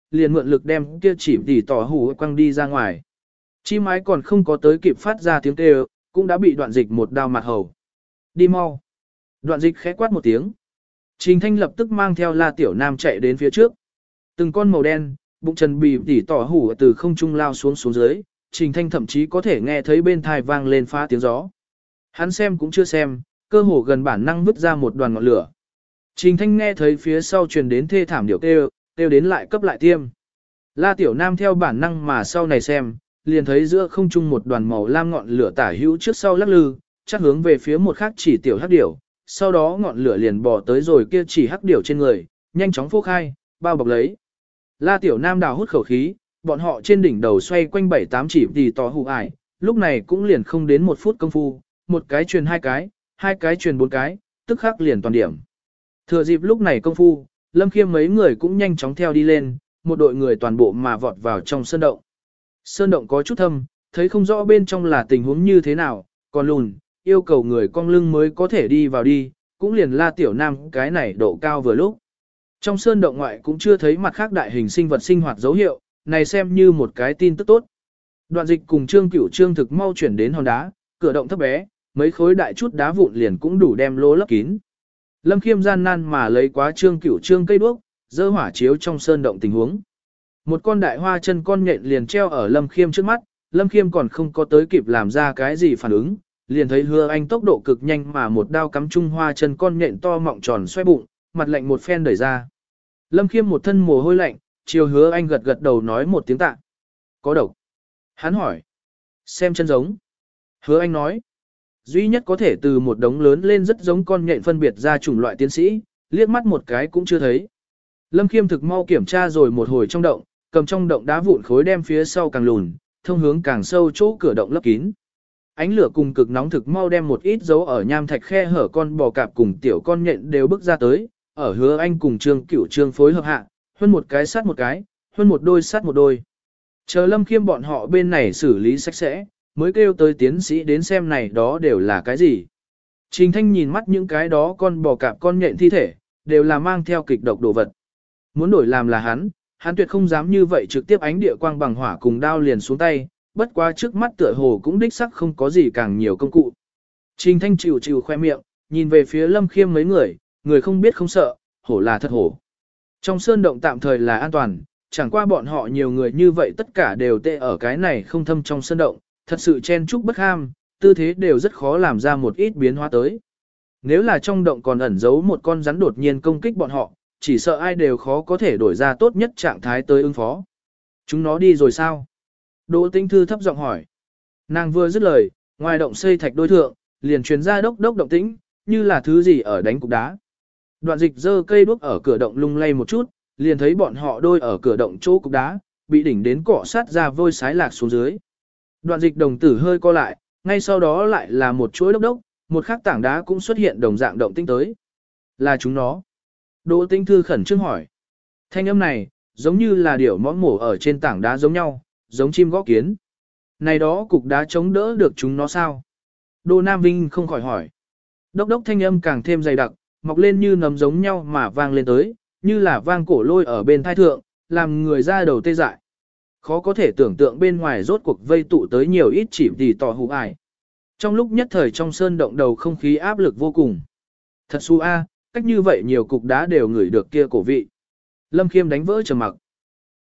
liền mượn lực đem kia chỉ tỉ tỏ hủ quăng đi ra ngoài. Chi mái còn không có tới kịp phát ra tiếng kêu, cũng đã bị đoạn dịch một đao mặt hầu. Đi mau. Đoạn dịch khẽ quát một tiếng. Trình Thanh lập tức mang theo La Tiểu Nam chạy đến phía trước. Từng con màu đen, bụng trần bì tỉ tỏ hủ từ không trung lao xuống xuống dưới, Trình Thanh thậm chí có thể nghe thấy bên thai vang lên phá tiếng gió. Hắn xem cũng chưa xem, cơ hồ gần bản năng vứt ra một đoàn ngọn lửa. Trình Thanh nghe thấy phía sau truyền đến thê thảm điệu kêu, kêu đến lại cấp lại tiêm. La Tiểu Nam theo bản năng mà sau này xem, liền thấy giữa không trung một đoàn màu lam ngọn lửa tả hữu trước sau lắc lư, chắc hướng về phía một khác chỉ tiểu hắc điểu, sau đó ngọn lửa liền bò tới rồi kia chỉ hắc điểu trên người, nhanh chóng phô khai, bao bọc lấy. La Tiểu Nam đào hút khẩu khí, bọn họ trên đỉnh đầu xoay quanh bảy tám chỉ tỉ tỏ hủ ải, lúc này cũng liền không đến một phút công phu, một cái truyền hai cái, hai cái truyền bốn cái, tức khắc liền toàn điểm. Thừa dịp lúc này công phu, Lâm Khiêm mấy người cũng nhanh chóng theo đi lên, một đội người toàn bộ mà vọt vào trong sơn động. Sơn động có chút thâm, thấy không rõ bên trong là tình huống như thế nào, còn lùn, yêu cầu người cong lưng mới có thể đi vào đi, cũng liền La Tiểu Nam cái này độ cao vừa lúc. Trong sơn động ngoại cũng chưa thấy mặt khác đại hình sinh vật sinh hoạt dấu hiệu, này xem như một cái tin tức tốt. Đoạn dịch cùng Trương Cửu Trương thực mau chuyển đến hòn đá, cửa động thấp bé, mấy khối đại chút đá vụn liền cũng đủ đem lỗ lấp kín. Lâm Khiêm gian nan mà lấy quá Trương Cửu Trương cây đuốc, dơ hỏa chiếu trong sơn động tình huống. Một con đại hoa chân con nhện liền treo ở Lâm Khiêm trước mắt, Lâm Khiêm còn không có tới kịp làm ra cái gì phản ứng, liền thấy Hứa Anh tốc độ cực nhanh mà một đao cắm trung hoa chân con nhện to mọng tròn xoay bụng, mặt lạnh một phen đẩy ra. Lâm Khiêm một thân mồ hôi lạnh, chiều Hứa Anh gật gật đầu nói một tiếng tạ. Có độc. Hắn hỏi. Xem chân giống. Hứa Anh nói. Duy nhất có thể từ một đống lớn lên rất giống con nhện phân biệt ra chủng loại tiến sĩ, liếc mắt một cái cũng chưa thấy. Lâm Khiêm thực mau kiểm tra rồi một hồi trong động, cầm trong động đá vụn khối đem phía sau càng lùn, thông hướng càng sâu chỗ cửa động lấp kín. Ánh lửa cùng cực nóng thực mau đem một ít dấu ở nham thạch khe hở con bò cạp cùng tiểu con nhện đều bước ra tới, ở Hứa Anh cùng Trương Cửu Trương phối hợp hạ, hơn một cái sát một cái, hơn một đôi sát một đôi. Chờ Lâm Khiêm bọn họ bên này xử lý sạch sẽ, mới kêu tới tiến sĩ đến xem này đó đều là cái gì. Trình Thanh nhìn mắt những cái đó con bò cạp con nhện thi thể, đều là mang theo kịch độc đồ vật. Muốn đổi làm là hắn, hắn tuyệt không dám như vậy trực tiếp ánh địa quang bằng hỏa cùng đao liền xuống tay, bất quá trước mắt tựa hồ cũng đích sắc không có gì càng nhiều công cụ. Trình Thanh chịu chịu khoe miệng, nhìn về phía Lâm Khiêm mấy người, người không biết không sợ, hổ là thật hổ. Trong sơn động tạm thời là an toàn, chẳng qua bọn họ nhiều người như vậy tất cả đều tê ở cái này không thâm trong sơn động, thật sự chen chúc bất ham, tư thế đều rất khó làm ra một ít biến hóa tới. Nếu là trong động còn ẩn giấu một con rắn đột nhiên công kích bọn họ, chỉ sợ ai đều khó có thể đổi ra tốt nhất trạng thái tới ứng phó. Chúng nó đi rồi sao? Đỗ Tĩnh Thư thấp giọng hỏi. Nàng vừa dứt lời, ngoài động xây thạch đôi thượng, liền truyền ra đốc đốc động tĩnh, như là thứ gì ở đánh cục đá. Đoạn dịch giơ cây đuốc ở cửa động lung lay một chút, liền thấy bọn họ đôi ở cửa động chỗ cục đá, bị đỉnh đến cọ sát ra vôi sái lạc xuống dưới. Đoạn dịch đồng tử hơi co lại, ngay sau đó lại là một chuỗi đốc đốc, một khắc tảng đá cũng xuất hiện đồng dạng động tĩnh tới. Là chúng nó. Đỗ Tĩnh Thư khẩn trương hỏi. Thanh âm này, giống như là điểu mõm mổ ở trên tảng đá giống nhau, giống chim gõ kiến. Này đó cục đá chống đỡ được chúng nó sao? Đỗ Nam Vinh không khỏi hỏi. Đốc đốc thanh âm càng thêm dày đặc, mọc lên như nấm giống nhau mà vang lên tới, như là vang cổ lôi ở bên thai thượng, làm người ra đầu tê dại. Khó có thể tưởng tượng bên ngoài rốt cuộc vây tụ tới nhiều ít chỉ tỉ tỏ hủ ải. Trong lúc nhất thời trong sơn động đầu không khí áp lực vô cùng. Thật su a, cách như vậy nhiều cục đá đều ngửi được kia cổ vị. Lâm Khiêm đánh vỡ trầm mặc.